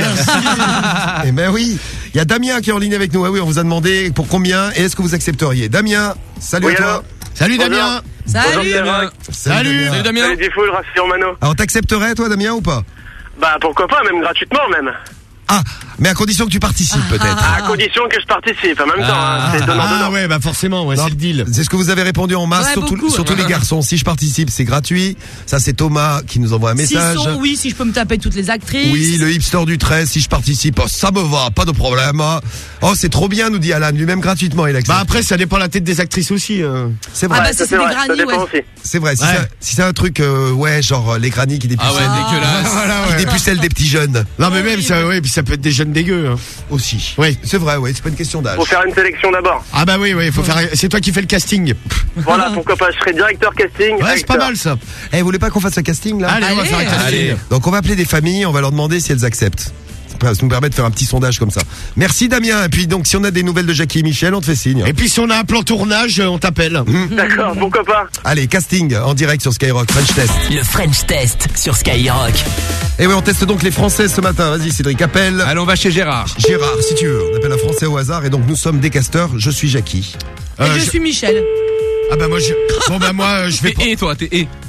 Speaker 6: Merci. Et ben oui, il y a Damien qui est en ligne avec nous. Ah oui, on vous a demandé pour combien et est-ce que vous accepteriez? Damien, salut
Speaker 14: oui,
Speaker 6: à toi.
Speaker 14: alors.
Speaker 7: Salut
Speaker 14: Bonjour.
Speaker 7: Damien.
Speaker 9: Salut
Speaker 14: Damien.
Speaker 7: Salut.
Speaker 5: Salut Damien.
Speaker 14: Salut Diffoul, Raffi Romano.
Speaker 6: Alors t'accepterais toi Damien ou pas?
Speaker 14: Bah pourquoi pas, même gratuitement même.
Speaker 6: Ah, mais à condition que tu participes
Speaker 9: ah,
Speaker 6: peut-être.
Speaker 9: ah,
Speaker 14: À condition que je participe en même
Speaker 6: ah,
Speaker 14: temps, hein, c'est donnant
Speaker 7: Ah
Speaker 14: donnant.
Speaker 7: ouais, bah forcément, ouais,
Speaker 6: Non,
Speaker 7: c'est le deal.
Speaker 6: C'est ce que vous avez répondu en masse,
Speaker 9: Ouais,
Speaker 6: surtout,
Speaker 9: beaucoup.
Speaker 6: surtout les garçons. Si je participe, c'est gratuit. Ça, c'est Thomas qui nous envoie un message.
Speaker 9: S'ils sont, oui, si je peux me taper toutes les actrices.
Speaker 6: Oui, le hipster du treize, si je participe, oh, ça me va, pas de problème. Oh, c'est trop bien, nous dit Alan, lui-même gratuitement, il accepte.
Speaker 7: Bah après, ça dépend la tête des actrices aussi. Euh.
Speaker 6: C'est vrai.
Speaker 9: Ah bah
Speaker 14: Ouais,
Speaker 9: si
Speaker 14: ça,
Speaker 9: c'est
Speaker 14: c'est
Speaker 9: des
Speaker 14: vrai, ça
Speaker 9: grannies,
Speaker 14: dépend
Speaker 9: ouais.
Speaker 14: aussi.
Speaker 6: C'est vrai, si
Speaker 7: Ouais.
Speaker 6: c'est si c'est un truc, euh, ouais, genre les grannies qui dépucellent.
Speaker 5: Ah ouais, dégueulasse.
Speaker 7: Voilà,
Speaker 6: Qui
Speaker 7: ouais.
Speaker 6: dépucellent des petits jeunes.
Speaker 7: Non mais même ça, ouais, puis ça peut être des jeunes dégueux hein.
Speaker 6: Aussi.
Speaker 7: Oui.
Speaker 6: C'est vrai, ouais, c'est pas une question d'âge.
Speaker 14: Faut faire une sélection d'abord.
Speaker 7: Ah bah oui, oui, il faut faire. C'est toi qui fais le casting.
Speaker 14: Voilà, pourquoi pas, je serai directeur casting.
Speaker 7: Ouais, c'est pas
Speaker 14: acteur.
Speaker 7: mal ça.
Speaker 6: Eh, vous voulez pas qu'on fasse un casting là?
Speaker 7: Allez, on va
Speaker 9: Allez.
Speaker 7: faire un casting.
Speaker 5: Allez.
Speaker 6: Donc on va appeler des familles, on va leur demander si elles acceptent. Ça nous permet de faire un petit sondage comme ça. Merci Damien. Et puis donc si on a des nouvelles de Jackie et Michel, on te fait signe.
Speaker 7: Et puis si on a un plan tournage, on t'appelle.
Speaker 14: D'accord, pourquoi pas.
Speaker 6: Allez, casting en direct sur Skyrock, French Test.
Speaker 13: Le French Test sur Skyrock.
Speaker 6: Et oui, on teste donc les Français ce matin. Vas-y Cédric, appelle.
Speaker 5: Allez, on va chez Gérard.
Speaker 6: Gérard, si tu veux. On appelle un Français au hasard et donc nous sommes des casteurs. Je suis Jackie.
Speaker 9: Et
Speaker 7: Euh,
Speaker 9: je
Speaker 7: je-
Speaker 9: suis Michel.
Speaker 7: Ah bah moi je. Bon bah moi euh, je vais.
Speaker 5: T'es et toi, t'es et.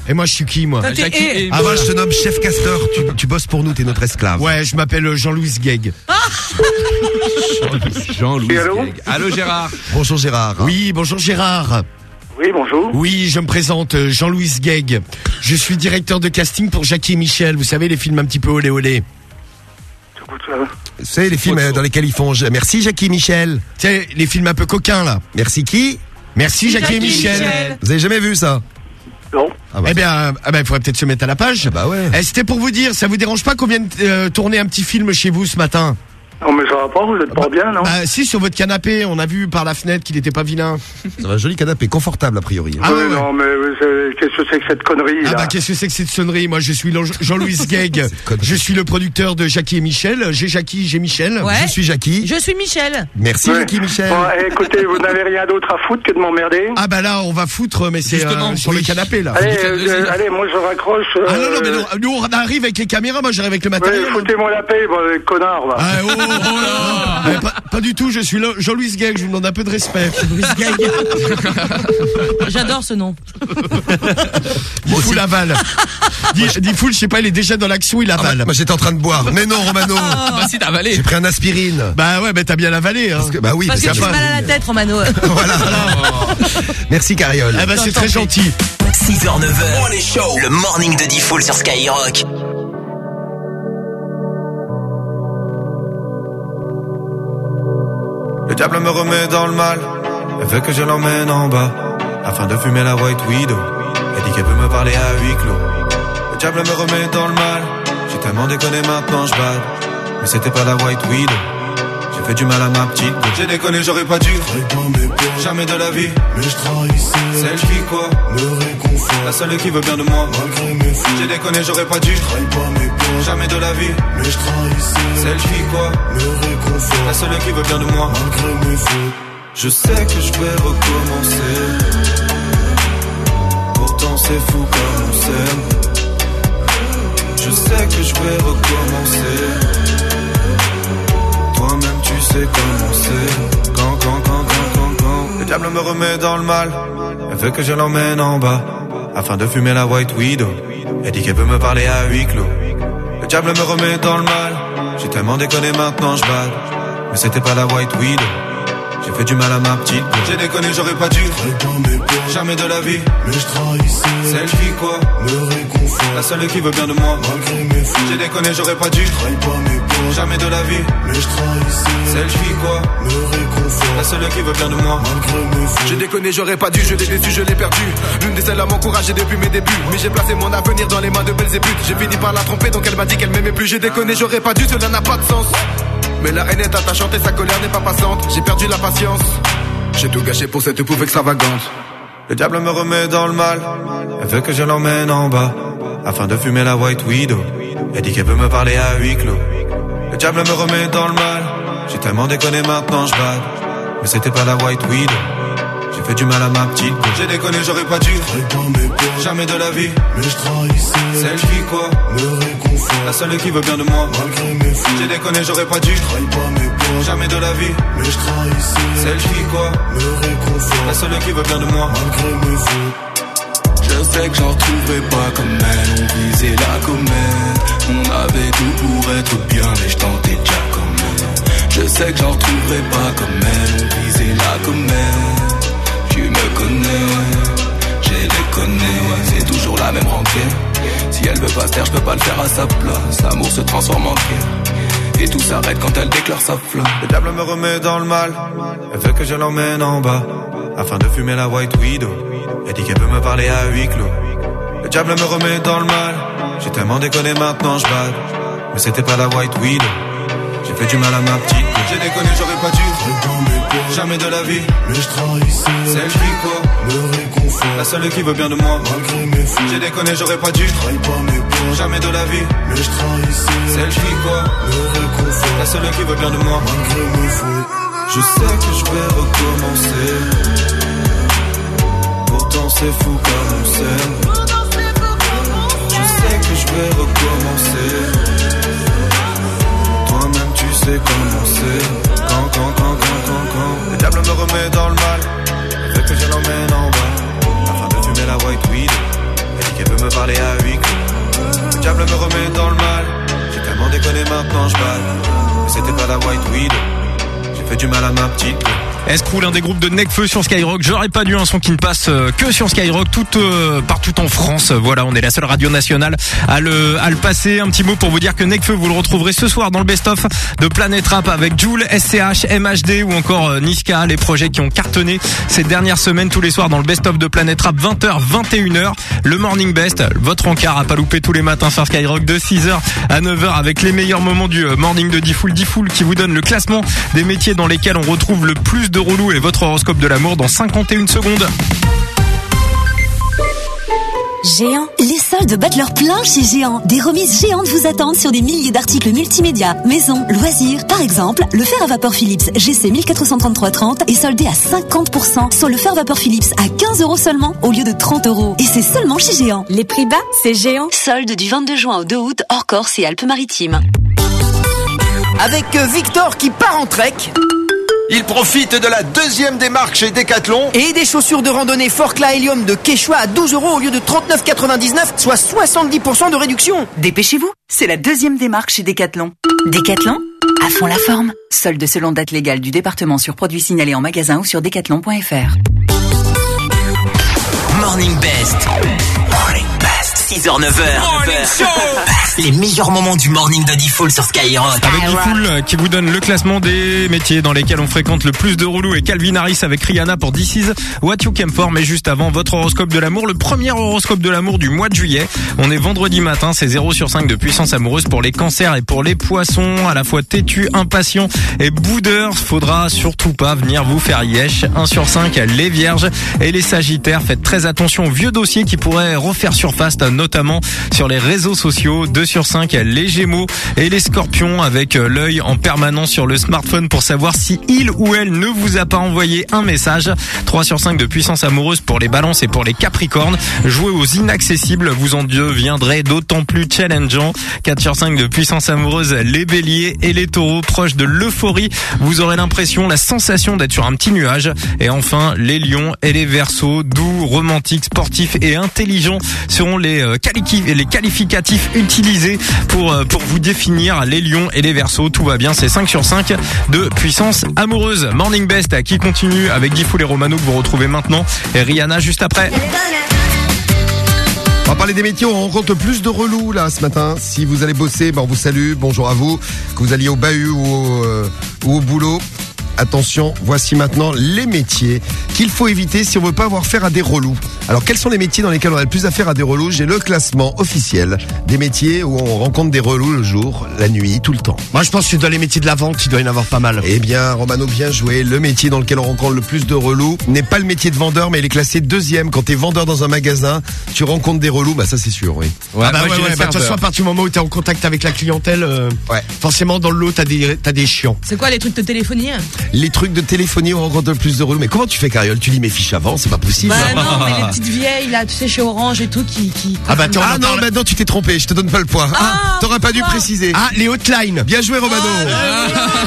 Speaker 6: Et moi, je suis qui, moi?
Speaker 9: Toi, t'es
Speaker 5: Jackie
Speaker 9: et-
Speaker 5: et-
Speaker 6: Ah, moi, je te nomme chef casteur. Tu, tu bosses pour nous, t'es notre esclave. Ouais, je m'appelle Jean-Louis Guègue.
Speaker 5: Jean-Louis.
Speaker 3: Oui, allô
Speaker 5: Guègue. Allô Gérard.
Speaker 6: Bonjour Gérard. Oui, bonjour Gérard.
Speaker 3: Oui, bonjour.
Speaker 6: Oui, je me présente, euh, Jean-Louis Guègue. Je suis directeur de casting pour Jackie et Michel. Vous savez, les films un petit peu olé olé.
Speaker 3: Écoute, euh,
Speaker 6: Vous savez, les films euh, dans lesquels ils font... Merci Jackie et Michel. Tu sais, les films un peu coquins, là. Merci qui? Merci Jackie,
Speaker 9: Jackie
Speaker 6: et Michel.
Speaker 9: Michel.
Speaker 6: Vous avez jamais vu ça?
Speaker 3: non.
Speaker 6: Ah bah, eh bien, euh, ah bah, il faudrait peut-être se mettre à la page. Bah ouais. Eh, c'était pour vous dire, ça vous dérange pas qu'on vienne euh, tourner un petit film chez vous ce matin?
Speaker 3: Non, mais ça va pas, vous êtes pas bien, non?
Speaker 6: Bah si, sur votre canapé, on a vu par la fenêtre qu'il était pas vilain. C'est un joli canapé, confortable a priori.
Speaker 3: Ah ouais, non, mais euh, c'est- qu'est-ce que c'est que cette connerie,
Speaker 6: Ah
Speaker 3: là?
Speaker 6: bah qu'est-ce que c'est que cette sonnerie? Moi je suis Jean- Jean-Louis Guègue. Je suis le producteur de Jackie et Michel. J'ai Jackie, j'ai Michel.
Speaker 9: Ouais.
Speaker 6: Je suis Jackie.
Speaker 9: Je suis Michel.
Speaker 6: Merci
Speaker 3: Ouais.
Speaker 6: Jackie Michel.
Speaker 3: Bon, eh, écoutez, vous n'avez rien d'autre à foutre que de m'emmerder?
Speaker 6: Ah bah là on va foutre, mais c'est
Speaker 5: Justement,
Speaker 6: euh, sur
Speaker 5: oui.
Speaker 6: le canapé là.
Speaker 3: Allez,
Speaker 5: Faut
Speaker 3: euh,
Speaker 5: dire que-
Speaker 3: euh, allez, moi je raccroche. Euh,
Speaker 6: Ah non non mais non, nous on arrive avec les caméras, moi j'arrive avec le
Speaker 3: Ouais,
Speaker 6: matériel.
Speaker 3: foutez-moi la paix, bon, les connards, va.
Speaker 6: Ah, oh, oh, là. Mais pas, pas du tout, je suis le- Jean-Louis Guègue, je vous demande un peu de respect. Jean-Louis Guègue.
Speaker 9: J'adore ce nom.
Speaker 6: Dis fou Laval. Dis, dis fou, je sais pas, il est déjà dans l'action, il avale. moi j'étais en train de boire. Mais non Romano.
Speaker 5: Ah bah si t'as avalé.
Speaker 6: J'ai pris un aspirine. Bah ouais, mais t'as bien avalé. Hein. Parce que, bah oui,
Speaker 9: Parce que
Speaker 6: mais
Speaker 9: tu
Speaker 6: ça
Speaker 9: as
Speaker 6: pas.
Speaker 9: mal à la tête, Romano.
Speaker 6: Voilà. Merci Cariole. Ah bah c'est très gentil.
Speaker 13: six heures neuf heures, le morning de Diffoul sur Skyrock.
Speaker 23: Le diable me remet dans le mal, elle veut que je l'emmène en bas, afin de fumer la White Widow. Elle dit qu'elle peut me parler à huis clos. Le diable me remet dans le mal, j'ai tellement déconné maintenant je bade. Mais c'était pas la White Widow, j'ai fait du mal à ma petite. J'ai déconné, j'aurais pas dû, jamais de la vie. Mais je trahissais, celle qui quoi, me réconfort, la seule qui veut bien de moi, malgré mes fautes. J'ai déconné, j'aurais pas dû, jamais de la vie. Mais je trahissais, celle qui quoi, me réconfort, la seule qui veut bien de moi, malgré mes fautes. Je sais que je vais recommencer, pourtant c'est fou comme on s'aime. Je sais que je vais recommencer, toi-même tu sais comment c'est. Quand, quand, quand, quand, quand, quand le diable me remet dans le mal, elle veut que je l'emmène en bas, afin de fumer la White Widow. Elle dit qu'elle peut me parler à huis clos. Le diable me remet dans le mal, j'ai tellement déconné maintenant je bade. Mais c'était pas la White Widow, j'ai fait du mal à ma petite. J'ai déconné, j'aurais pas dû, jamais de la vie. Mais je trahissais, celle qui quoi, me réconfort, la seule qui veut bien de moi, malgré mes fautes. J'ai déconné, j'aurais pas dû, jamais de la vie. Mais je trahissais, celle qui quoi, me réconfort, la seule qui veut bien de moi, malgré mes fautes.
Speaker 10: J'ai déconné, j'aurais pas dû, je l'ai déçu, je l'ai perdu. L'une des seules à m'encourager depuis mes débuts. Mais j'ai placé mon avenir dans les mains de Belzébuth. J'ai fini par la tromper, donc elle m'a dit qu'elle m'aimait plus. J'ai déconné, j'aurais pas dû, cela n'a pas de sens. Mais la haine est attachante et sa colère n'est pas passante. J'ai perdu la patience, j'ai tout gâché pour cette pouffe extravagante.
Speaker 23: Le diable me remet dans le mal, elle veut que je l'emmène en bas, afin de fumer la White Widow. Elle dit qu'elle peut me parler à huis clos. Le diable me remet dans le mal, j'ai tellement déconné maintenant je bade. Mais c'était pas la White Widow, j'ai fait du mal à ma petite. J'ai déconné, j'aurais pas dû, jamais de la vie. Mais je trahissais, celle qui quoi, me réconfort, la seule qui veut bien de moi, malgré mes fautes. J'ai déconné, j'aurais pas dû, jamais de la vie. Mais je trahissais, celle qui quoi, me réconfort, la seule qui veut bien de moi, malgré mes fautes.
Speaker 11: Je sais que j'en retrouverai pas comme elle, on visait la comète. On avait tout pour être bien, mais je tentais déjà comme elle. Je sais que j'en retrouverai pas comme elle, on visait la comète. Tu me connais, j'ai déconné, c'est toujours la même rengaine. Si elle veut pas se taire, je peux pas le faire à sa place. L'amour se transforme en guerre, et tout s'arrête quand elle déclare sa flamme.
Speaker 23: Le diable me remet dans le mal, elle veut que je l'emmène en bas, afin de fumer la White Widow. Elle dit qu'elle peut me parler à huis clos. Le diable me remet dans le mal, j'ai tellement déconné maintenant je bade. Mais c'était pas la White Widow, j'ai fait du mal à ma petite. J'ai déconné, j'aurais pas dû, jamais de la vie. Mais je trahissais, celle qui quoi, me réconfort, la seule qui veut bien de moi, malgré mes fautes. J'ai déconné, j'aurais pas dû, jamais de la vie. Mais je trahissais, celle qui quoi, me réconfort, la seule qui veut bien de moi, malgré mes fautes. Je sais que je vais recommencer, pourtant c'est fou comme on s'aime. Je sais que je vais recommencer, toi-même tu sais comment c'est. Quand, quand, quand, quand, quand, quand le diable me remet dans le mal, elle veut que je l'emmène en bas, afin de fumer la White Widow. Elle dit qu'elle veut White Widow. J'ai fait du mal à ma petite.
Speaker 2: Escrew, l'un des groupes de Necfeu sur Skyrock. J'aurais pas dû un son qui ne passe euh, que sur Skyrock, tout euh, partout en France. Voilà, on est la seule radio nationale à le à le passer. Un petit mot pour vous dire que Necfeu, vous le retrouverez ce soir dans le best-of de Planet Rap avec Jul, S C H, M H D ou encore euh, Niska, les projets qui ont cartonné ces dernières semaines tous les soirs dans le best-of de Planet Rap, vingt heures, vingt et une heures. Le Morning Best, votre encart à pas louper tous les matins sur Skyrock de six heures à neuf heures avec les meilleurs moments du euh, Morning de Diffoul. Diffoul qui vous donne le classement des métiers dans lesquels on retrouve le plus de relous et votre horoscope de l'amour dans cinquante et une secondes.
Speaker 8: Géant. Les soldes battent leur plein chez Géant. Des remises géantes vous attendent sur des milliers d'articles multimédia, maison, loisirs. Par exemple, le fer à vapeur Philips G C mille quatre cent trente-trois trente est soldé à cinquante pour cent sur le fer vapeur Philips à quinze euros seulement au lieu de trente euros. Et c'est seulement chez Géant. Les prix bas, c'est Géant. Solde du vingt-deux juin au deux août hors Corse et Alpes-Maritimes.
Speaker 15: Avec Victor qui part en trek. Il profite de la deuxième démarque chez Decathlon.
Speaker 16: Et des chaussures de randonnée Forclaz Helium de Quechua à douze euros au lieu de trente-neuf quatre-vingt-dix-neuf, soit soixante-dix pour cent de réduction.
Speaker 24: Dépêchez-vous, c'est la deuxième démarque chez Decathlon. Decathlon, à fond la forme. Solde selon date légale du département sur produits signalés en magasin ou sur decathlon point f r.
Speaker 13: Morning Best. Morning Best. six heures neuf heures. Les meilleurs moments du morning de Diffoul sur Skyrock.
Speaker 2: Avec Diffoul qui vous donne le classement des métiers dans lesquels on fréquente le plus de relous et Calvin Harris avec Rihanna pour This Is What You Came For. Mais juste avant, votre horoscope de l'amour, le premier horoscope de l'amour du mois de juillet. On est vendredi matin, c'est zéro sur cinq de puissance amoureuse pour les cancers et pour les poissons, à la fois têtus, impatients et boudeurs. Faudra surtout pas venir vous faire yesh. un sur cinq les vierges et les sagittaires. Faites très attention aux vieux dossiers qui pourraient refaire surface, notamment sur les réseaux sociaux. deux sur cinq les gémeaux et les scorpions avec l'œil en permanence sur le smartphone pour savoir si il ou elle ne vous a pas envoyé un message. trois sur cinq de puissance amoureuse pour les balances et pour les capricornes. Jouez aux inaccessibles, vous en deviendrez d'autant plus challengeant. quatre sur cinq de puissance amoureuse les béliers et les taureaux, proches de l'euphorie. Vous aurez l'impression, la sensation d'être sur un petit nuage. Et enfin, les lions et les verseaux, doux, romantiques, sportifs et intelligents seront les, euh, quali- les qualificatifs utilisés pour pour vous définir. Les lions et les verseaux, tout va bien, c'est cinq sur cinq de puissance amoureuse. Morning Best qui continue avec Diffoul et Romano que vous retrouvez maintenant et Rihanna juste après.
Speaker 6: On va parler des métiers où on rencontre plus de relous là ce matin. Si vous allez bosser, ben on vous salue, bonjour à vous. Que vous alliez au bahut ou au, euh, ou au boulot. Attention, voici maintenant les métiers qu'il faut éviter si on veut pas avoir affaire à des relous. Alors, quels sont les métiers dans lesquels on a le plus affaire à des relous? J'ai le classement officiel des métiers où on rencontre des relous le jour, la nuit, tout le temps.
Speaker 7: Moi, je pense que dans les métiers de la vente, il doit y en avoir pas mal.
Speaker 6: Eh bien, Romano, bien joué. Le métier dans lequel on rencontre le plus de relous n'est pas le métier de vendeur, mais il est classé deuxième. Quand t'es vendeur dans un magasin, tu rencontres des relous, bah ça c'est sûr, oui.
Speaker 7: Ouais, ah bah ouais, ouais, bah, de toute façon, à partir du moment où t'es en contact avec la clientèle, euh, ouais. forcément dans le lot, t'as des, t'as des chiants.
Speaker 9: C'est quoi les trucs de téléphonie?
Speaker 6: Les trucs de téléphonie, on rencontre le plus de relous. Mais comment tu fais, Cariole? Tu lis mes fiches avant, c'est pas possible.
Speaker 9: Bah non, mais les petites vieilles là, tu sais, chez Orange et tout, qui. qui
Speaker 6: ah bah attends, ah non, maintenant bah tu t'es trompé, je te donne pas le point. Ah, ah t'aurais pas dû préciser.
Speaker 7: Ah, les hotlines.
Speaker 6: Bien joué, Romano. Ah,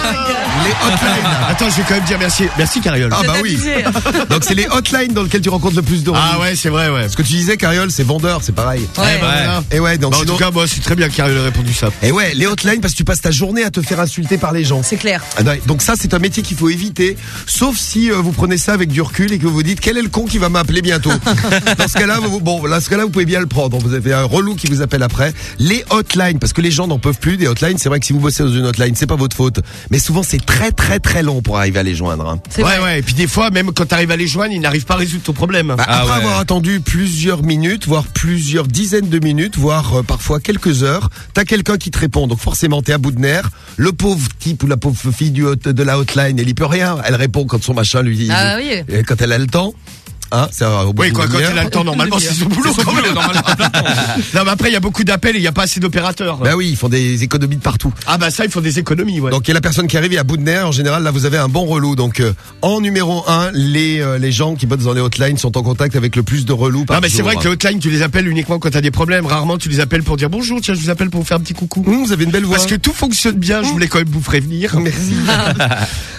Speaker 6: les hotlines.
Speaker 7: Attends, je vais quand même dire merci, merci Cariole.
Speaker 6: Ah bah oui. Donc c'est les hotlines dans lesquels tu rencontres le plus de relous.
Speaker 7: Ah ouais, c'est vrai, ouais.
Speaker 6: Ce que tu disais, Cariole, c'est vendeur, c'est pareil.
Speaker 9: Ouais.
Speaker 7: ouais. Voilà.
Speaker 6: Et ouais, donc
Speaker 7: bah,
Speaker 6: sinon...
Speaker 7: en tout cas, moi, c'est très bien que Cariole ait répondu ça.
Speaker 6: Et ouais, les hotlines parce que tu passes ta journée à te faire insulter par les gens.
Speaker 9: C'est clair.
Speaker 6: Ah, donc ça, c'est un métier qu'il faut éviter, sauf si euh, vous prenez ça avec du recul et que vous vous dites quel est le con qui va m'appeler bientôt. Dans ce cas-là, vous, bon, dans ce cas-là, vous pouvez bien le prendre. Vous avez un relou qui vous appelle après. Les hotlines, parce que les gens n'en peuvent plus des hotlines. C'est vrai que si vous bossez dans une hotline, c'est pas votre faute, mais souvent c'est très très très long pour arriver à les joindre. Hein.
Speaker 7: Ouais, vrai. ouais. Et puis des fois, même quand t'arrives à les joindre, ils n'arrivent pas à résoudre ton problème.
Speaker 6: Bah,
Speaker 7: ah,
Speaker 6: après
Speaker 7: ouais.
Speaker 6: avoir attendu plusieurs minutes, voire plusieurs dizaines de minutes, voire euh, parfois quelques heures, t'as quelqu'un qui te répond. Donc forcément, t'es à bout de nerfs. Le pauvre type ou la pauvre fille du hot, de la hotline, elle y peut rien. Elle répond quand son machin lui dit.
Speaker 9: Ah oui.
Speaker 6: Quand elle a le temps. Hein, c'est au bout
Speaker 7: oui, quoi, quand elle a le temps, normalement, c'est son boulot.
Speaker 6: C'est son boulot, normalement.
Speaker 7: Non, mais après, il y a beaucoup d'appels et il n'y a pas assez d'opérateurs.
Speaker 6: Bah oui, ils font des économies de partout.
Speaker 7: Ah bah ça, ils font des économies, ouais.
Speaker 6: Donc il y a la personne qui arrive, il y a bout de nerfs. En général, là, vous avez un bon relou. Donc euh, en numéro un, les euh, les gens qui bossent dans les hotlines sont en contact avec le plus de relous par
Speaker 7: Non, mais
Speaker 6: jour.
Speaker 7: c'est vrai que les hotlines, tu les appelles uniquement quand t'as des problèmes. Rarement, tu les appelles pour dire bonjour. Tiens, je vous appelle pour vous faire un petit coucou.
Speaker 6: Mmh, vous avez une belle voix.
Speaker 7: Parce que tout fonctionne bien. Je voulais quand même vous prévenir.
Speaker 6: Merci.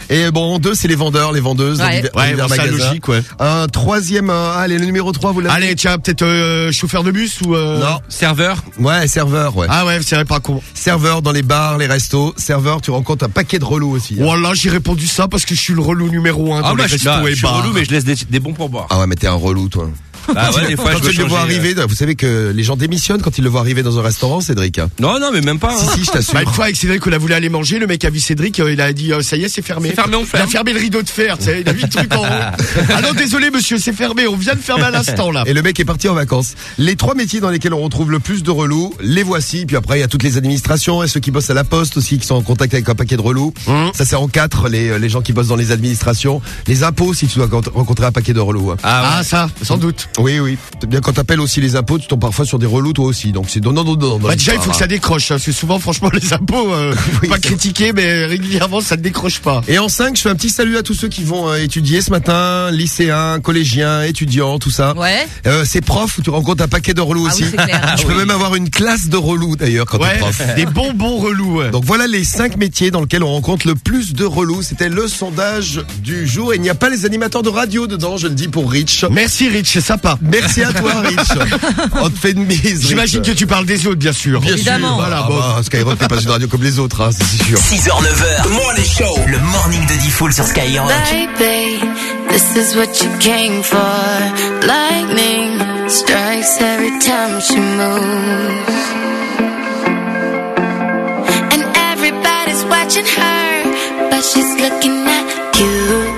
Speaker 6: Et bon, en deux, c'est les vendeurs, les vendeuses.
Speaker 17: Ouais.
Speaker 6: dans
Speaker 17: Ouais,
Speaker 6: divers
Speaker 17: bon, ça,
Speaker 6: magasins.
Speaker 17: logique, ouais.
Speaker 6: Un troisième, euh, allez, le numéro trois, vous l'avez?
Speaker 17: Allez, tiens, peut-être euh, chauffeur de bus ou... Euh...
Speaker 6: Non.
Speaker 2: Serveur.
Speaker 6: Ouais, serveur, ouais.
Speaker 17: Ah ouais, c'est vrai, pas con.
Speaker 6: Serveur dans les bars, les restos. Serveur, tu rencontres un paquet de relous aussi. Hein.
Speaker 17: Voilà, j'ai répondu ça parce que je suis le relou numéro un
Speaker 5: Ah,
Speaker 17: dans
Speaker 5: bah,
Speaker 17: les
Speaker 5: je,
Speaker 17: restos
Speaker 5: là,
Speaker 17: et
Speaker 5: je suis
Speaker 17: bars.
Speaker 5: relou, mais je laisse des, des bons pourboires.
Speaker 6: Ah ouais, mais t'es un relou, toi.
Speaker 5: Ah ouais, des fois,
Speaker 6: quand
Speaker 5: je veux
Speaker 6: tu le vois
Speaker 5: changer,
Speaker 6: arriver, vous savez que les gens démissionnent quand ils le voient arriver dans un restaurant, Cédric. Hein.
Speaker 5: Non, non, mais même pas. Hein.
Speaker 6: Si, si, je t'assure.
Speaker 17: Bah, une fois avec Cédric, on a voulu aller manger, le mec a vu Cédric, euh, il a dit, euh, ça y est, c'est fermé.
Speaker 5: C'est fermé, on
Speaker 17: Il
Speaker 5: ferme.
Speaker 17: a fermé le rideau de fer, tu sais, il a vu le truc en haut. Ah non, désolé monsieur, c'est fermé, on vient de fermer à l'instant là.
Speaker 6: Et le mec est parti en vacances. Les trois métiers dans lesquels on retrouve le plus de relous, les voici. Puis après, il y a toutes les administrations et ceux qui bossent à la poste aussi, qui sont en contact avec un paquet de relous. Mmh. Ça, c'est en quatre, les, les gens qui bossent dans les administrations. Les impôts, si tu dois rencontrer un paquet de relous. Hein.
Speaker 17: Ah, ouais. Ah ça, sans doute.
Speaker 6: Oui, oui. Bien, quand t'appelles aussi les impôts, tu tombes parfois sur des relous toi aussi. Donc c'est donnant, donnant.
Speaker 17: Bah déjà, il faut que ça décroche, hein, parce que souvent, franchement, les impôts, euh, oui, pas critiquer, mais régulièrement, ça ne décroche pas.
Speaker 6: Et en cinq, je fais un petit salut à tous ceux qui vont euh, étudier ce matin, lycéens, collégiens, étudiants, tout ça.
Speaker 9: Ouais.
Speaker 6: Euh, c'est prof où tu rencontres un paquet de relous
Speaker 9: Ah
Speaker 6: aussi.
Speaker 9: oui, c'est clair.
Speaker 6: Je peux
Speaker 5: oui.
Speaker 6: même avoir une classe de relous d'ailleurs quand
Speaker 17: Ouais,
Speaker 6: t'es prof.
Speaker 17: des bonbons relous. Ouais.
Speaker 6: Donc voilà les cinq métiers dans lesquels on rencontre le plus de relous. C'était le sondage du jour. Et il n'y a pas les animateurs de radio dedans, je le dis pour Rich.
Speaker 17: Merci Rich, c'est sympa.
Speaker 6: Merci à toi Rich. On te fait une mise.
Speaker 17: J'imagine que tu parles des autres, bien sûr.
Speaker 6: Bien
Speaker 9: Évidemment.
Speaker 6: sûr. Voilà, ah bon. Bah, Skyrock n'est pas une radio comme les autres, hein, c'est sûr.
Speaker 13: six heures neuf heures, The Morning Show, le morning de Diffoul sur Skyrock.
Speaker 12: Baby, this is what you came for. Lightning strikes every time she moves. And everybody's watching her, but she's looking at you.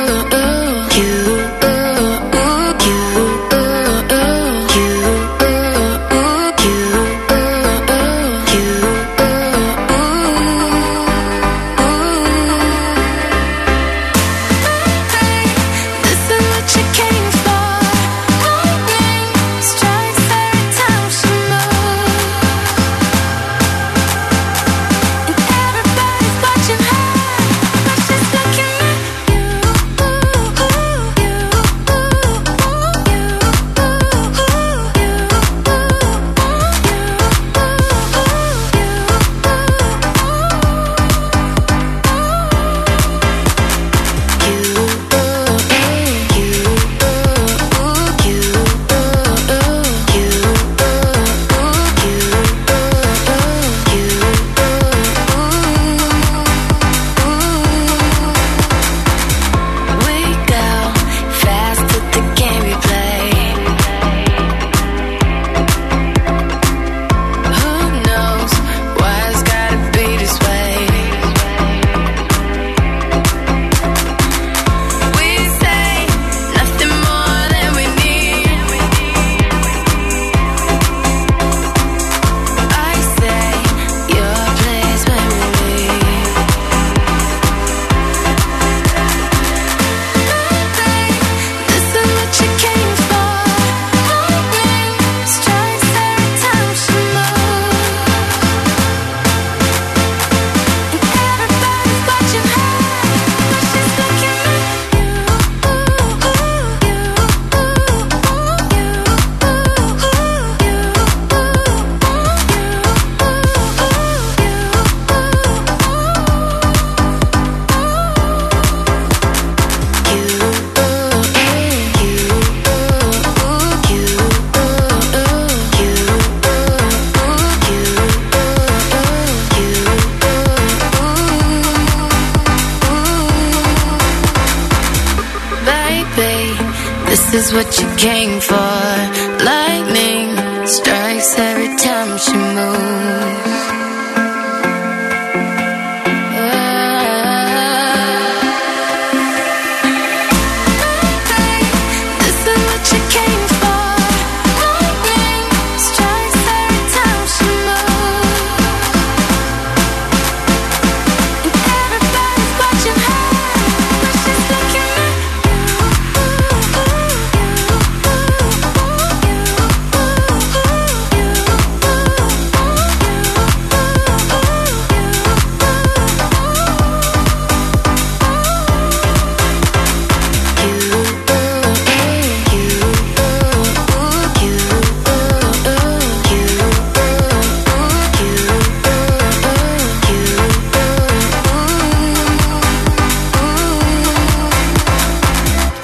Speaker 12: This is what you came for. Lightning strikes every time she moves.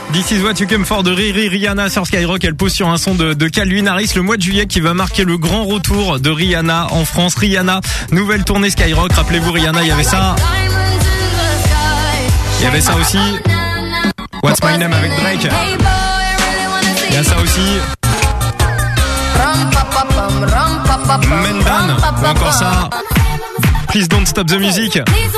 Speaker 2: This is what you came for de Riri. Rihanna sur Skyrock. Elle pose sur un son de, de Calvin Harris le mois de juillet qui va marquer le grand retour de Rihanna en France. Rihanna, nouvelle tournée Skyrock. Rappelez-vous Rihanna, il y avait ça. Il y avait ça aussi. What's My Name avec Drake. Il y a ça aussi. Mendan. Ou encore ça. Please Don't Stop the Music.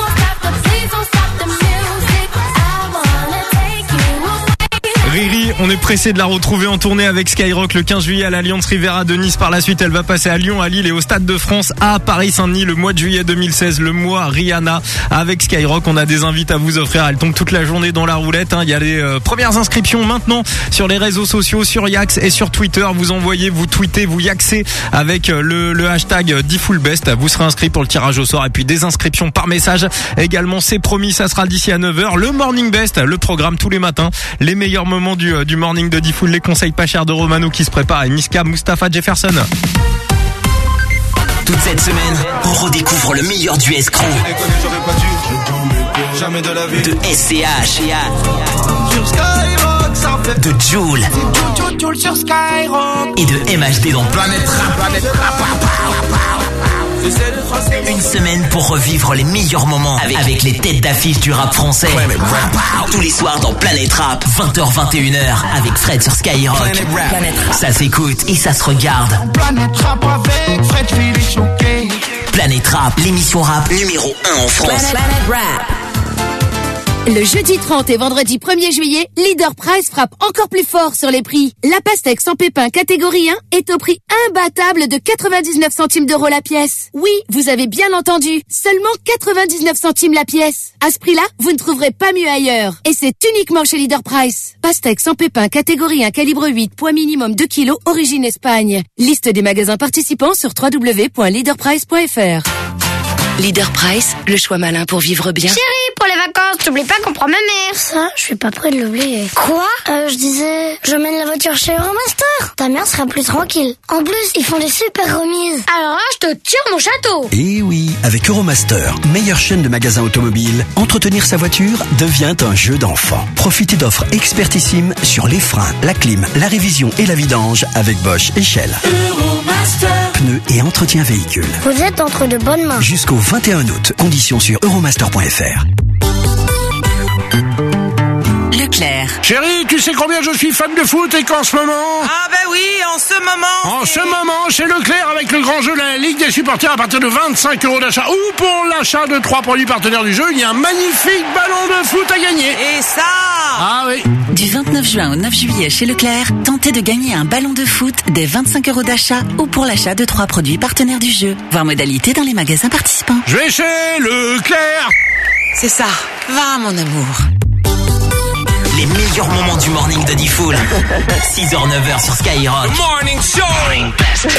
Speaker 2: Riri, on est pressé de la retrouver en tournée avec Skyrock le quinze juillet à l'Alliance Riviera de Nice. Par la suite, elle va passer à Lyon, à Lille et au Stade de France à Paris-Saint-Denis le mois de juillet deux mille seize, le mois Rihanna avec Skyrock. On a des invites à vous offrir. Elle tombe toute la journée dans la roulette. Il y a les euh, premières inscriptions maintenant sur les réseaux sociaux, sur Yax et sur Twitter. Vous envoyez, vous tweetez, vous yaxez avec le, le hashtag DFullBest. Vous serez inscrit pour le tirage au sort et puis des inscriptions par message. Également, c'est promis, ça sera d'ici à neuf heures. Le Morning Best, le programme tous les matins. Les meilleurs moments Du, du morning de Diffoul, les conseils pas chers de Romano qui se prépare et Niska, Mustapha, Jefferson.
Speaker 13: Toute cette semaine, on redécouvre le meilleur du escroc. De S C H. De Jul. Et de M H D dans Planète Rap. Une semaine pour revivre les meilleurs moments avec, avec les têtes d'affiche du rap français. Tous les soirs dans Planète Rap, vingt heures vingt et une heures avec Fred sur Skyrock. Planète Rap. Ça s'écoute et ça se regarde. Planète Rap avec Fred Philippe Choquet. Planète Rap, l'émission rap numéro un en France. Planète Rap.
Speaker 18: Le jeudi trente et vendredi premier juillet, Leader Price frappe encore plus fort sur les prix. La pastèque sans pépins catégorie un est au prix imbattable de quatre-vingt-dix-neuf centimes d'euros la pièce. Oui, vous avez bien entendu, seulement quatre-vingt-dix-neuf centimes la pièce. À ce prix-là, vous ne trouverez pas mieux ailleurs. Et c'est uniquement chez Leader Price. Pastèque sans pépins catégorie un calibre huit, poids minimum deux kilos, origine Espagne. Liste des magasins participants sur w w w point leader price point f r.
Speaker 24: Leader Price, le choix malin pour vivre bien.
Speaker 19: Chérie, pour les vacances, n'oublie pas qu'on prend ma mère.
Speaker 20: Ça, je suis pas près de l'oublier.
Speaker 19: Quoi
Speaker 20: euh, Je disais, j'emmène la voiture chez Euromaster. Ta mère sera plus tranquille. En plus, ils font des super remises.
Speaker 19: Alors là, je te tire mon château.
Speaker 21: Et oui, avec Euromaster, meilleure chaîne de magasins automobiles, entretenir sa voiture devient un jeu d'enfant. Profitez d'offres expertissimes sur les freins, la clim, la révision et la vidange avec Bosch et Shell. Euromaster. Pneus et entretien véhicule.
Speaker 20: Vous êtes entre de bonnes mains.
Speaker 21: Jusqu'au vingt et un août. Conditions sur euromaster point f r.
Speaker 24: Leclerc.
Speaker 25: Chérie, tu sais combien je suis fan de foot et qu'en ce moment...
Speaker 26: Ah ben oui, en ce moment...
Speaker 25: En ce moment, chez Leclerc, avec le grand jeu, la Ligue des supporters à partir de vingt-cinq euros d'achat. Ou pour l'achat de trois produits partenaires du jeu, il y a un magnifique ballon de foot à gagner.
Speaker 26: Et ça...
Speaker 25: Ah oui.
Speaker 24: Du vingt-neuf juin au neuf juillet chez Leclerc, tentez de gagner un ballon de foot dès vingt-cinq euros d'achat ou pour l'achat de trois produits partenaires du jeu. Voir modalité dans les magasins participants.
Speaker 25: Je vais chez Leclerc.
Speaker 26: C'est ça. Va, mon amour.
Speaker 13: Les meilleurs moments du morning de Diffoul. six heures neuf heures sur Skyrock.
Speaker 26: The morning show. Morning best.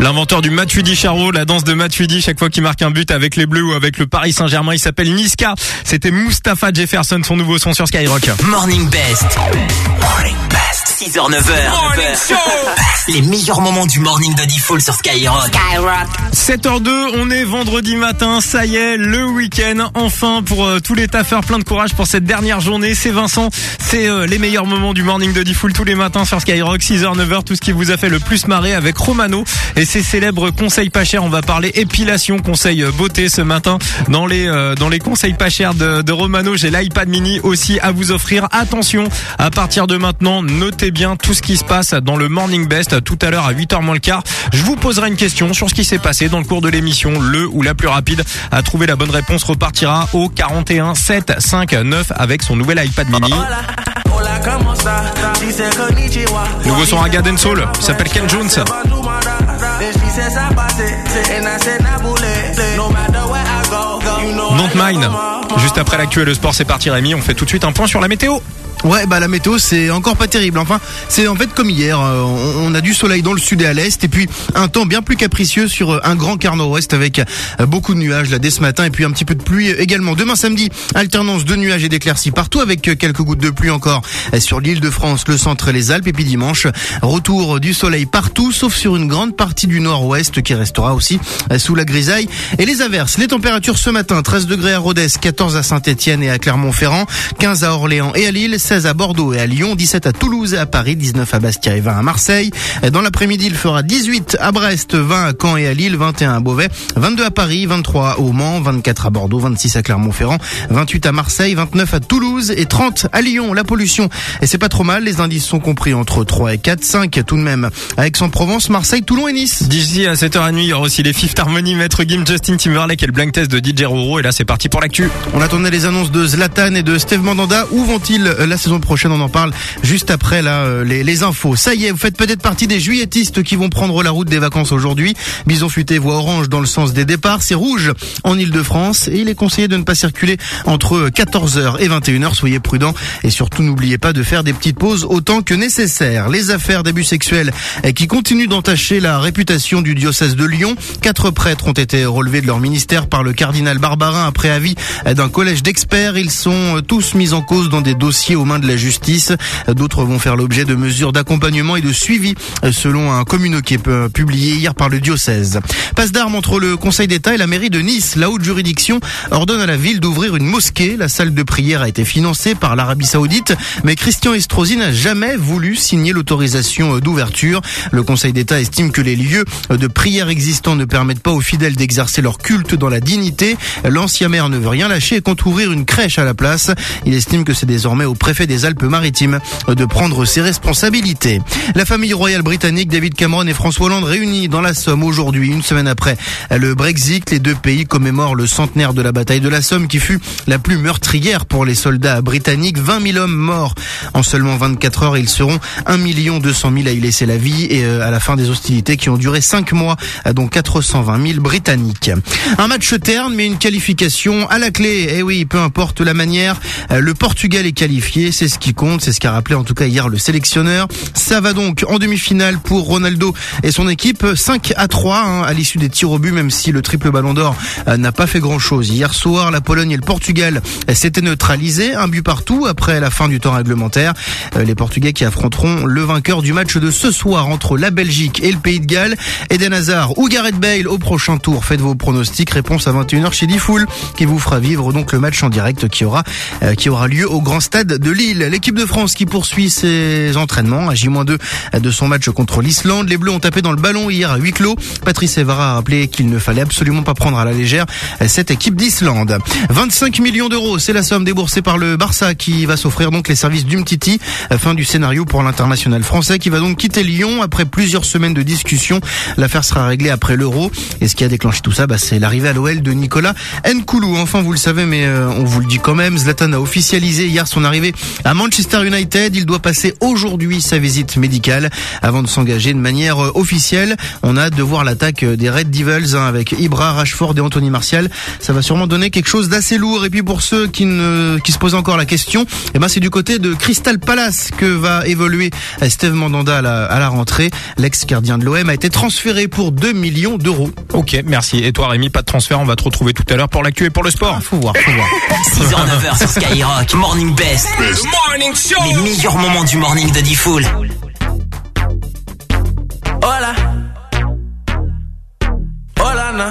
Speaker 2: L'inventeur du Matuidi Charo, la danse de Matuidi chaque fois qu'il marque un but avec les Bleus ou avec le Paris Saint-Germain, il s'appelle Niska. C'était Mustapha Jefferson, son nouveau son sur Skyrock.
Speaker 13: Morning Best. Morning Best. six heures neuf heures.
Speaker 26: Morning Show.
Speaker 13: Les meilleurs moments du morning de Diffoul sur Skyrock.
Speaker 26: Skyrock.
Speaker 2: sept heures deux, on est vendredi matin, ça y est, le week-end. Enfin, pour euh, tous les taffeurs, plein de courage pour cette dernière journée. C'est Vincent, c'est euh, les meilleurs moments du morning de Diffoul tous les matins sur Skyrock, six heures neuf heures, tout ce qui vous a fait le plus marrer avec Romano et ses célèbres conseils pas chers. On va parler épilation, conseils beauté ce matin. Dans les euh, dans les conseils pas chers de, de Romano, j'ai l'iPad mini aussi à vous offrir. Attention, à partir de maintenant, notez bien tout ce qui se passe dans le Morning Best. Tout à l'heure à huit heures moins le quart, je vous poserai une question sur ce qui s'est passé dans le cours de l'émission. Le ou la plus rapide à trouver la bonne réponse repartira au quarante et un sept cinq neuf avec son nouvel iPad mini. Nouveau son Raga Dancehall, il s'appelle Ken Jones. Don't Mind. Juste après l'actuel le sport, c'est parti Rémi, on fait tout de suite un point sur la météo.
Speaker 7: Ouais, bah la météo c'est encore pas terrible. Enfin, c'est en fait comme hier. Euh, on a du soleil dans le sud et à l'est, et puis un temps bien plus capricieux sur un grand quart nord-ouest avec euh, beaucoup de nuages là dès ce matin, et puis un petit peu de pluie également. Demain samedi, alternance de nuages et d'éclaircies partout avec quelques gouttes de pluie encore euh, sur l'Île-de-France, le centre et les Alpes. Et puis dimanche, retour du soleil partout, sauf sur une grande partie du nord-ouest qui restera aussi euh, sous la grisaille et les averses. Les températures ce matin: treize degrés à Rodez, quatorze à Saint-Étienne et à Clermont-Ferrand, quinze à Orléans et à Lille, seize à Bordeaux et à Lyon, dix-sept à Toulouse et à Paris, dix-neuf à Bastia et vingt à Marseille. Dans l'après-midi, il fera dix-huit à Brest, vingt à Caen et à Lille, vingt et un à Beauvais, vingt-deux à Paris, vingt-trois au Mans, vingt-quatre à Bordeaux, vingt-six à Clermont-Ferrand, vingt-huit à Marseille, vingt-neuf à Toulouse et trente à Lyon. La pollution, et c'est pas trop mal, les indices sont compris entre trois et quatre, cinq tout de même à Aix-en-Provence, Marseille, Toulon et Nice.
Speaker 2: D'ici à sept heures trente, il y aura aussi les Fifth Harmony, Maître Gims, Justin Timberlake et le blind test de D J Roro. Et là, c'est parti pour l'actu.
Speaker 7: On attendait les annonces de Zlatan et de Steve Mandanda. Où vont-ils la saison prochaine? On en parle juste après là les, les infos. Ça y est, vous faites peut-être partie des juilletistes qui vont prendre la route des vacances aujourd'hui. Bison futé voit orange dans le sens des départs, c'est rouge en Ile-de-France et il est conseillé de ne pas circuler entre quatorze heures et vingt et une heures. Soyez prudents et surtout n'oubliez pas de faire des petites pauses autant que nécessaire. Les affaires d'abus sexuels qui continuent d'entacher la réputation du diocèse de Lyon. Quatre prêtres ont été relevés de leur ministère par le cardinal Barbarin après avis d'un collège d'experts. Ils sont tous mis en cause dans des dossiers aux mains de la justice. D'autres vont faire l'objet de mesures d'accompagnement et de suivi selon un communiqué publié hier par le diocèse. Passe d'armes entre le Conseil d'État et la mairie de Nice. La haute juridiction ordonne à la ville d'ouvrir une mosquée. La salle de prière a été financée par l'Arabie Saoudite, mais Christian Estrosi n'a jamais voulu signer l'autorisation d'ouverture. Le Conseil d'État estime que les lieux de prière existants ne permettent pas aux fidèles d'exercer leur culte dans la dignité. L'ancien maire ne veut rien lâcher et compte ouvrir une crèche à la place. Il estime que c'est désormais au préfet des Alpes-Maritimes de prendre ses responsabilités. La famille royale britannique, David Cameron et François Hollande réunis dans la Somme aujourd'hui, une semaine après le Brexit. Les deux pays commémorent le centenaire de la bataille de la Somme qui fut la plus meurtrière pour les soldats britanniques. vingt mille hommes morts en seulement vingt-quatre heures. Ils seront un million deux cent mille à y laisser la vie et à la fin des hostilités qui ont duré cinq mois, dont quatre cent vingt mille Britanniques. Un match terne mais une qualification à la clé. Eh oui, peu importe la manière, le Portugal est qualifié, c'est ce qui compte, c'est ce qu'a rappelé en tout cas hier le sélectionneur. Ça va donc en demi-finale pour Ronaldo et son équipe, cinq à trois hein, à l'issue des tirs au but, même si le triple ballon d'or euh, n'a pas fait grand-chose. Hier soir, la Pologne et le Portugal euh, s'étaient neutralisés, un but partout après la fin du temps réglementaire. Euh, les Portugais qui affronteront le vainqueur du match de ce soir entre la Belgique et le Pays de Galles. Eden Hazard ou Gareth Bale au prochain tour. Faites vos pronostics, réponse à vingt et une heures chez Diffoul qui vous fera vivre donc le match en direct qui aura euh, qui aura lieu au Grand Stade de Lille. L'équipe de France qui poursuit ses entraînements à J moins deux de son match contre l'Islande. Les Bleus ont tapé dans le ballon hier à huis clos. Patrice Evra a rappelé qu'il ne fallait absolument pas prendre à la légère cette équipe d'Islande. vingt-cinq millions d'euros, c'est la somme déboursée par le Barça qui va s'offrir donc les services d'Umtiti. Fin du scénario pour l'international français qui va donc quitter Lyon après plusieurs semaines de discussions. L'affaire sera réglée après l'Euro. Et ce qui a déclenché tout ça, bah, c'est l'arrivée à l'O L de Nicolas Nkoulou. Enfin, vous le savez, mais euh, on vous le dit quand même, Zlatan a officialisé hier son arrivée à Manchester United. Il doit passer aujourd'hui sa visite médicale avant de s'engager de manière officielle. On a hâte de voir l'attaque des Red Devils hein, avec Ibra, Rashford et Anthony Martial. Ça va sûrement donner quelque chose d'assez lourd. Et puis pour ceux qui ne qui se posent encore la question, eh ben c'est du côté de Crystal Palace que va évoluer Steve Mandanda à la, à la rentrée. L'ex-gardien de l'O M a été transféré pour deux millions d'euros.
Speaker 2: Ok, merci. Et toi Rémi, pas de transfert, on va te retrouver tout à l'heure pour l'actu et pour le sport.
Speaker 7: Ah, faut voir, faut voir.
Speaker 13: six heures neuf heures sur Skyrock, Morning Best. Morning Show. Les meilleurs moments du morning de D-Fool.
Speaker 11: Hola. Hola, na.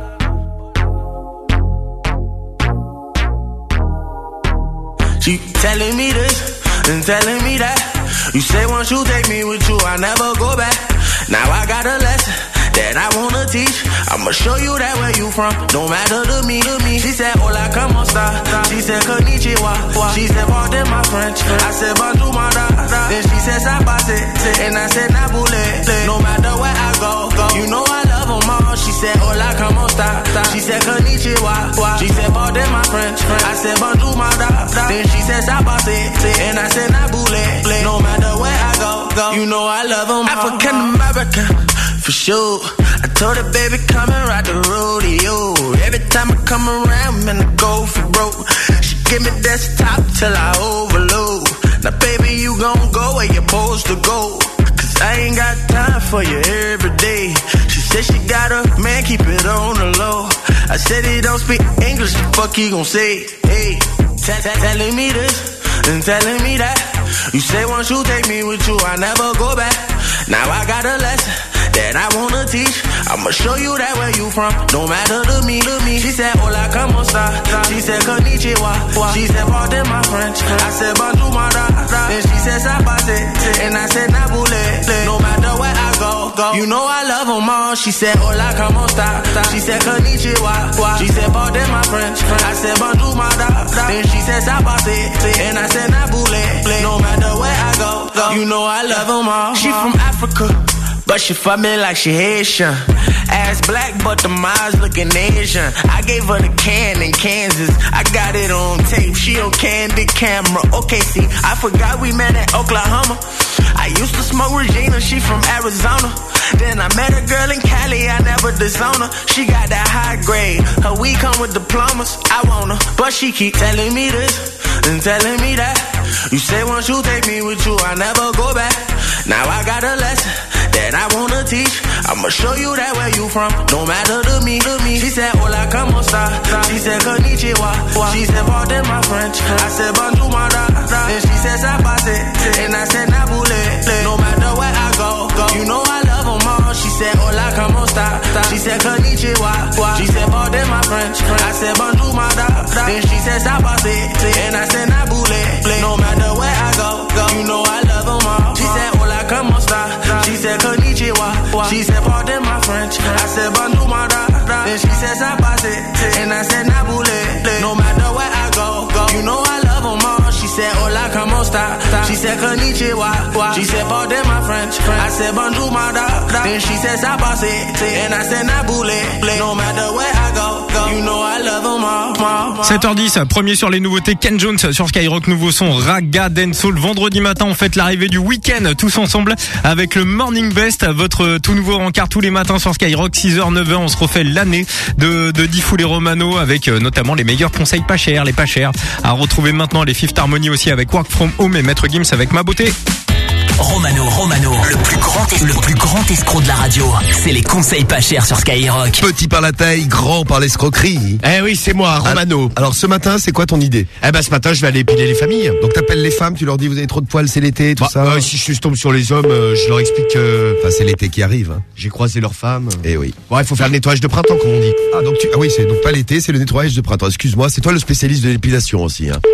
Speaker 11: She telling me this and telling me that. You say once you take me with you, I never go back. Now I got a lesson that I wanna teach. I'ma show you that where you from, no matter to me, to me. She said, hola, como esta? She said, konnichiwa. She said, pardon my French. I said, bonjour, my da. Then she said, sabase. And I said, nabule. No matter where I go, go. You know I love them all. She said, hola, como esta? She said, konnichiwa. She said, pardon my French. I said, bonjour, my da. Then she said, sabase. And I said, nabule. No matter where I go, go. You know I love them all. African American. For sure, I told her, baby, come and ride the rodeo. Every time I come around, man, I go for broke. She give me desktop till I overload. Now, baby, you gon' go where you're supposed to go. Cause I ain't got time for you every day. She said she got a man, keep it on the low. I said he don't speak English, the fuck he gon' say? Hey, t- t- telling me this and telling me that. You say once you take me with you, I never go back. Now I got a lesson that I wanna teach. I'ma show you that where you from, no matter to me, to me. She said, hola, como esta? She said, konnichiwa. She said, pardon my French. I said, bonjour, my da. Then she said, sabase. And I said, nabule. No matter where I go, go. You know I love them all. She said, hola, como esta? She said, konnichiwa. She said, pardon my French. I said, bonjour, my da. Then she said, sabase. And I said, nabule. No matter where I go, go. You know I love them all. She from Africa, but she fuck me like she Haitian. Ass black, but the eyes looking Asian. I gave her the can in Kansas. I got it on tape. She on candid camera. Okay, see, I forgot we met at Oklahoma. I used to smoke Regina. She from Arizona. Then I met a girl in Cali. I never disown her. She got that high grade. Her weed come with diplomas. I want her, but she keep telling me this and telling me that. You say once you take me with you, I never go back. Now I got a lesson that I wanna teach. I'ma show you that where you from, no matter to me, to me. She said, hola, como esta? She said, konnichiwa. She said, pardon my French. I said, bonjour, my da. Then she said, sabase. And I said, nabule. No matter where I go, go. You know I love them all. She said, hola, como esta? She said, konnichiwa. She said, pardon my French. I said, bonjour, my da. Then she said, sabase. And I said, nabule. No matter where I go, go. You know I love them all. She said, hola, como esta? She said, konnichiwa. She said, pardon my French. I said, bonjour, my da. Then she said, sabase. And I said, nabule. No matter where I go, go. You know I love them all. She said, hola, como esta? She said, konnichiwa. She said, pardon my French. I said, bonjour, my da. Then she said, sabase. And I said, nabule. No matter where I go, go. You know I love them all.
Speaker 2: sept heures dix, premier sur les nouveautés, Ken Jones sur Skyrock, nouveau son Raga Dancehall. Vendredi matin, on fête l'arrivée du week-end tous ensemble avec le Morning Best, votre tout nouveau rencard tous les matins sur Skyrock, six heures neuf heures, on se refait l'année de, de D-Fool et Romano avec euh, notamment les meilleurs conseils pas chers, les pas chers. À retrouver maintenant les Fifth Harmony aussi avec Work From Home et Maître Gims avec Ma Beauté.
Speaker 13: Romano, Romano, le plus grand es- le plus grand escroc de la radio. C'est les conseils pas chers sur Skyrock.
Speaker 6: Petit par la taille, grand par l'escroquerie.
Speaker 17: Eh oui, c'est moi, Romano.
Speaker 6: Alors ce matin, c'est quoi ton idée?
Speaker 17: Eh ben ce matin, je vais aller épiler les familles.
Speaker 6: Donc t'appelles les femmes, tu leur dis vous avez trop de poils, c'est l'été, tout
Speaker 17: Bah,
Speaker 6: ça.
Speaker 17: euh, si je tombe sur les hommes, euh, je leur explique que
Speaker 6: Enfin c'est l'été qui arrive. Hein.
Speaker 17: j'ai croisé leurs femmes.
Speaker 6: Eh oui.
Speaker 17: Bon, il faut faire le nettoyage de printemps, comme on dit.
Speaker 6: Ah donc tu... ah oui, c'est donc pas l'été, c'est le nettoyage de printemps. Excuse-moi, c'est toi le spécialiste de l'épilation aussi. Hein.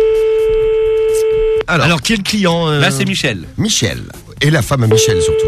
Speaker 6: Alors,
Speaker 17: Alors, qui est le client euh
Speaker 5: Là, c'est Michel.
Speaker 6: Michel et la femme à Michel surtout.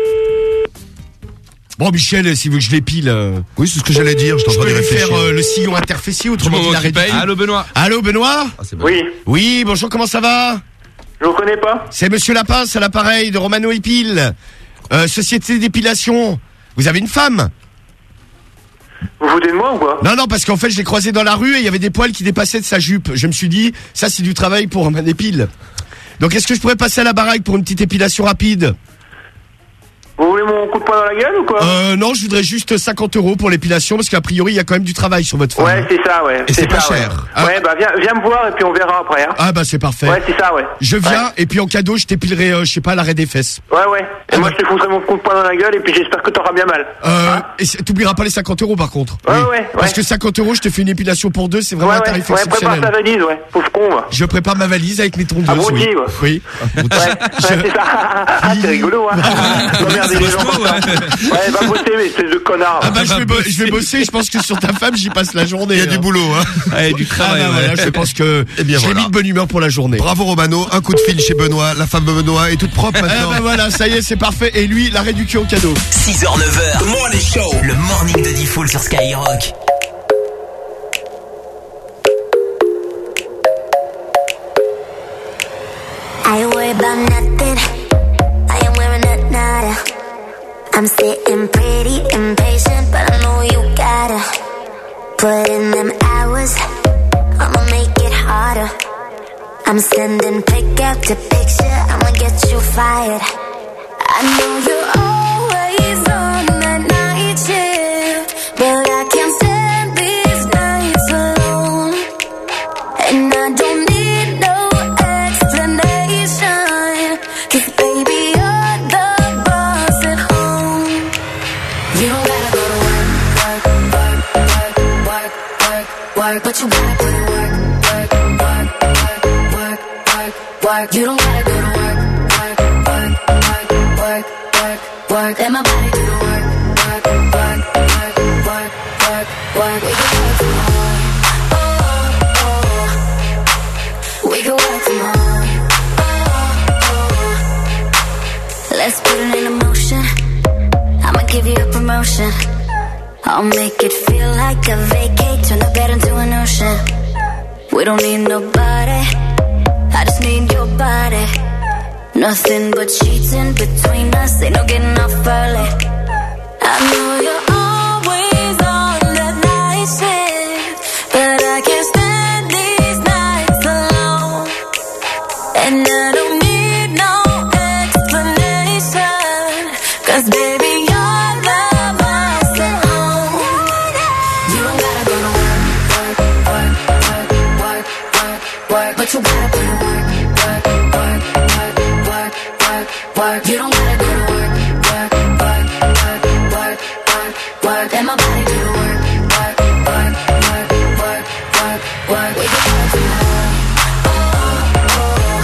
Speaker 17: Bon, Michel, si vous que je l'épile, euh,
Speaker 6: Oui, c'est ce que j'allais dire. Je t'en
Speaker 17: je
Speaker 6: train
Speaker 17: peux
Speaker 6: de
Speaker 17: lui
Speaker 6: réfléchir.
Speaker 17: faire euh, le sillon interfessier, autrement dit la réduction.
Speaker 5: Allô, Benoît.
Speaker 17: Allô, Benoît.
Speaker 6: Ah, c'est bon.
Speaker 1: Oui,
Speaker 17: Oui, bonjour, comment ça va?
Speaker 1: je vous connais pas.
Speaker 17: C'est Monsieur Lapin, c'est l'appareil de Romano Épile. Euh, société d'épilation. Vous avez une femme?
Speaker 1: Vous foutez de moi ou quoi?
Speaker 17: Non, non, parce qu'en fait, je l'ai croisé dans la rue et il y avait des poils qui dépassaient de sa jupe. Je me suis dit, ça, c'est du travail pour un épile.
Speaker 6: Donc est-ce que je pourrais passer à la baraque pour une petite épilation rapide?
Speaker 1: Vous voulez mon coup de poing dans la gueule ou quoi?
Speaker 6: Euh, non, je voudrais juste cinquante euros pour l'épilation parce qu'a priori, il y a quand même du travail sur votre femme.
Speaker 1: Ouais, c'est ça, ouais.
Speaker 6: Et c'est pas
Speaker 1: ça,
Speaker 6: cher.
Speaker 1: Ouais,
Speaker 6: Ah.
Speaker 1: ouais bah viens, viens me voir et puis on verra après. Hein.
Speaker 6: Ah bah c'est parfait.
Speaker 1: Ouais, c'est ça, ouais.
Speaker 6: Je viens
Speaker 1: Ouais.
Speaker 6: et puis en cadeau, je t'épilerai, euh, je sais pas, l'arrêt des fesses.
Speaker 1: Ouais, ouais. Et
Speaker 6: Ah
Speaker 1: moi
Speaker 6: bah.
Speaker 1: je te foutrai mon coup de poing dans la gueule et puis j'espère que t'auras bien mal.
Speaker 6: Euh, et c'est- t'oublieras pas les cinquante euros par contre.
Speaker 1: Ouais,
Speaker 6: Oui.
Speaker 1: ouais, ouais.
Speaker 6: Parce que cinquante euros, je te fais une épilation pour deux, c'est vraiment
Speaker 1: Ouais,
Speaker 6: un
Speaker 1: ouais,
Speaker 6: tarif
Speaker 1: ouais, prépare
Speaker 6: exceptionnel.
Speaker 1: ta valise, ouais. Pauvre con, va.
Speaker 6: Je prépare ma valise avec mes tondeuses.
Speaker 1: Abruti,
Speaker 6: oui.
Speaker 1: ouais.
Speaker 6: Oui.
Speaker 1: Ouais, ouais, c'est ça. Ah, c'est rigolo, hein. Emmerder les gens comme ça. Ouais, va bosser, mais espèce de connard.
Speaker 6: Ah bah je vais, bo- je vais bosser, je pense que sur ta femme j'y passe la journée.
Speaker 3: Il y a du boulot, hein.
Speaker 5: Ouais, du travail.
Speaker 6: Ah bah
Speaker 5: ouais.
Speaker 6: voilà, je pense que
Speaker 3: Eh bien,
Speaker 6: je l'ai
Speaker 3: voilà.
Speaker 6: mis de bonne humeur pour la journée.
Speaker 3: Bravo Romano, un coup de fil chez Benoît, la femme de Benoît est toute propre
Speaker 6: Eh
Speaker 3: maintenant.
Speaker 6: bah voilà, ça y est, c'est parfait. Et lui, l'arrêt du cul au cadeau.
Speaker 13: six heures neuf heures. The Morning Show. Le morning de Diffoul sur Skyrock.
Speaker 20: I ain't worried about nothing. I am wearing a nada. I'm sitting pretty impatient, but I know you gotta put in them hours. I'ma make it harder. I'm sending pick after picture. I'ma get you fired. I know you're always on that night shift, but I can't stand these nights alone. And I don't need no explanation, 'cause baby you're the boss at home. You don't gotta go to work, work, work, work, work, work, work, but you gotta put in work, work, work, work, work, work, work. You don't gotta go to work, work, work, work, work, work, work. Let my body do the work, work, work, work, work, work, work. We can work tomorrow. Oh, oh. We can work tomorrow. Oh, oh. Let's put it in motion. I'ma give you a promotion. I'll make it feel like a vacate, turn the bed into an ocean. We don't need nobody, I just need your body. Nothing but sheets in between us, ain't no getting off early. I know you're always on that night shift, but I can't stand these nights alone. And I don't need no explanation, 'cause baby you're the boss at home. You don't gotta go to work, work, work, work, work, work, work, but you gotta put in work, work, work, work, work, work, work. You don't gotta go to work, work, work, work, work, work, work. Let my body do the work, work, work, work, work, work, work. We can work tomorrow. Oh, oh.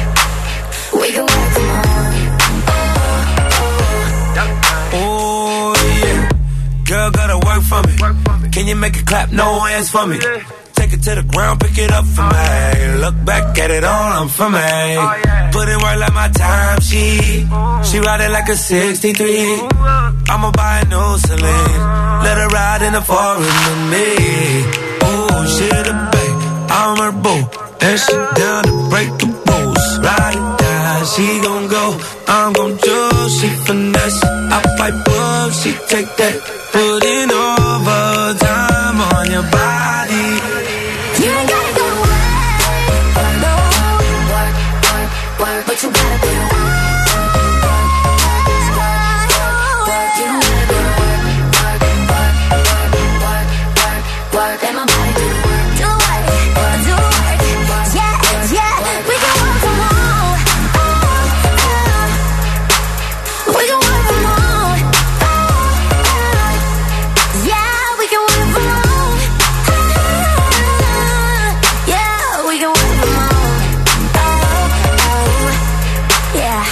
Speaker 20: We can work tomorrow.
Speaker 11: Oh yeah, girl gotta work for me. Can you make it clap? No hands for me. Take it to the ground, pick it up for me. Look back at it all, I'm for me. Put in work like my time, she She ride it like a sixty-three. I'ma buy a new Celine. Let her ride in the foreign with me. Oh, she the babe, I'm her boo. And she down to break the rules. Ride it down, she gon' go. I'm gon' choose, she finesse. I fight up, she take that. Put in overtime on your body.
Speaker 20: You ain't gotta go to work, no, work, work, work, but you gotta put in work, work, work, work, work. You don't gotta go to work, work, work, work, work, work, work. Let my body do the work, do work, do work, yeah, yeah. We can work from home, oh, oh. We can work from home, oh, oh. Yeah, we can work from home. Yeah, we can work from home. Oh, oh, yeah.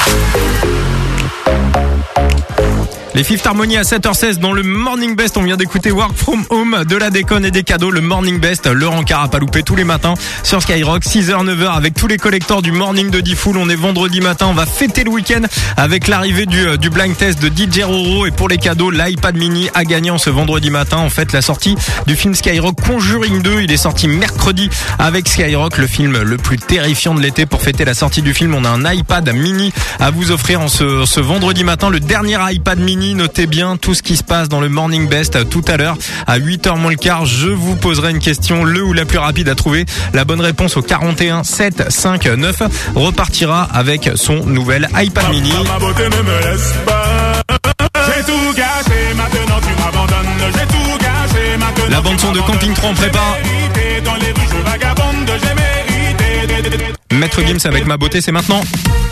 Speaker 2: Les Fifth Harmony à sept heures seize dans le Morning Best. On vient d'écouter Work From Home, de la déconne et des cadeaux. Le Morning Best, le rencard à pas louper tous les matins sur Skyrock. six heures neuf heures avec tous les collecteurs du Morning de Diffoul. On est vendredi matin. On va fêter le week-end avec l'arrivée du, du blind test de D J Roro. Et pour les cadeaux, l'iPad mini à gagner en ce vendredi matin. En fait, la sortie du film Skyrock Conjuring deux. Il est sorti mercredi avec Skyrock, le film le plus terrifiant de l'été. Pour fêter la sortie du film, on a un iPad mini à vous offrir en ce, ce vendredi matin. Le dernier iPad mini promis, notez bien tout ce qui se passe dans le Morning Best tout à l'heure. À huit heures moins le quart, je vous poserai une question. Le ou la plus rapide à trouver la bonne réponse au quarante et un sept cinq neuf repartira avec son nouvel iPad mini.
Speaker 11: Ma beauté ne me laisse pas. J'ai tout gâché, maintenant tu m'abandonnes. J'ai tout gâché, maintenant.
Speaker 2: La bande son de Camping trois en prépare.
Speaker 11: Dans les rues, je vagabonde, j'ai mérité.
Speaker 2: Maître Gims avec Ma beauté, c'est maintenant.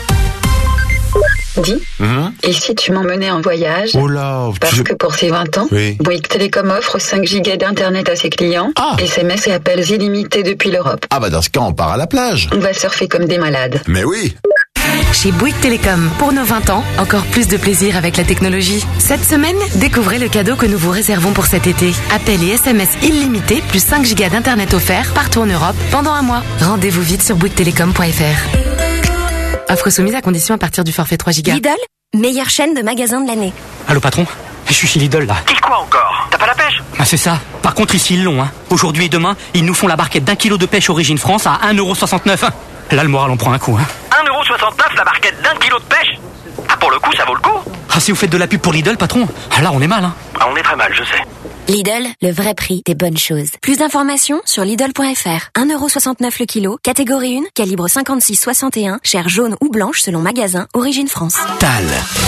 Speaker 4: Dis, mmh. Et si tu m'emmenais en voyage?
Speaker 3: Oh là,
Speaker 4: Parce
Speaker 3: je...
Speaker 4: que pour ses vingt ans,
Speaker 3: oui.
Speaker 4: Bouygues Télécom offre cinq gigas d'internet à ses clients,
Speaker 3: ah.
Speaker 4: S M S et appels illimités depuis l'Europe.
Speaker 3: Ah bah dans ce cas, on part à la plage.
Speaker 4: On va surfer comme des malades.
Speaker 3: Mais oui.
Speaker 8: Chez Bouygues Télécom, pour nos vingt ans, encore plus de plaisir avec la technologie. Cette semaine, découvrez le cadeau que nous vous réservons pour cet été. Appels et S M S illimités, plus cinq gigas d'internet offerts partout en Europe pendant un mois. Rendez-vous vite sur bouygues télécom point f r. Offre soumise à condition à partir du forfait trois gigas.
Speaker 10: Lidl, meilleure chaîne de magasins de l'année.
Speaker 14: Allô patron, je suis chez Lidl là.
Speaker 22: Dis quoi encore? T'as pas la pêche?
Speaker 14: Ah c'est ça. Par contre ici ils l'ont hein. Aujourd'hui et demain, ils nous font la barquette d'un kilo de pêche Origine France à un euro soixante-neuf. Là le moral en prend un coup hein.
Speaker 22: un euro soixante-neuf la barquette d'un kilo de pêche? Ah pour le coup ça vaut le coup.
Speaker 14: Ah si vous faites de la pub pour Lidl patron, ah là on est mal hein.
Speaker 22: Ah on est très mal je sais.
Speaker 10: Lidl, le vrai prix des bonnes choses. Plus d'informations sur Lidl point f r. un euro soixante-neuf le kilo, catégorie un, calibre cinquante-six soixante et un, chair jaune ou blanche selon magasin, Origine France.
Speaker 21: Tal.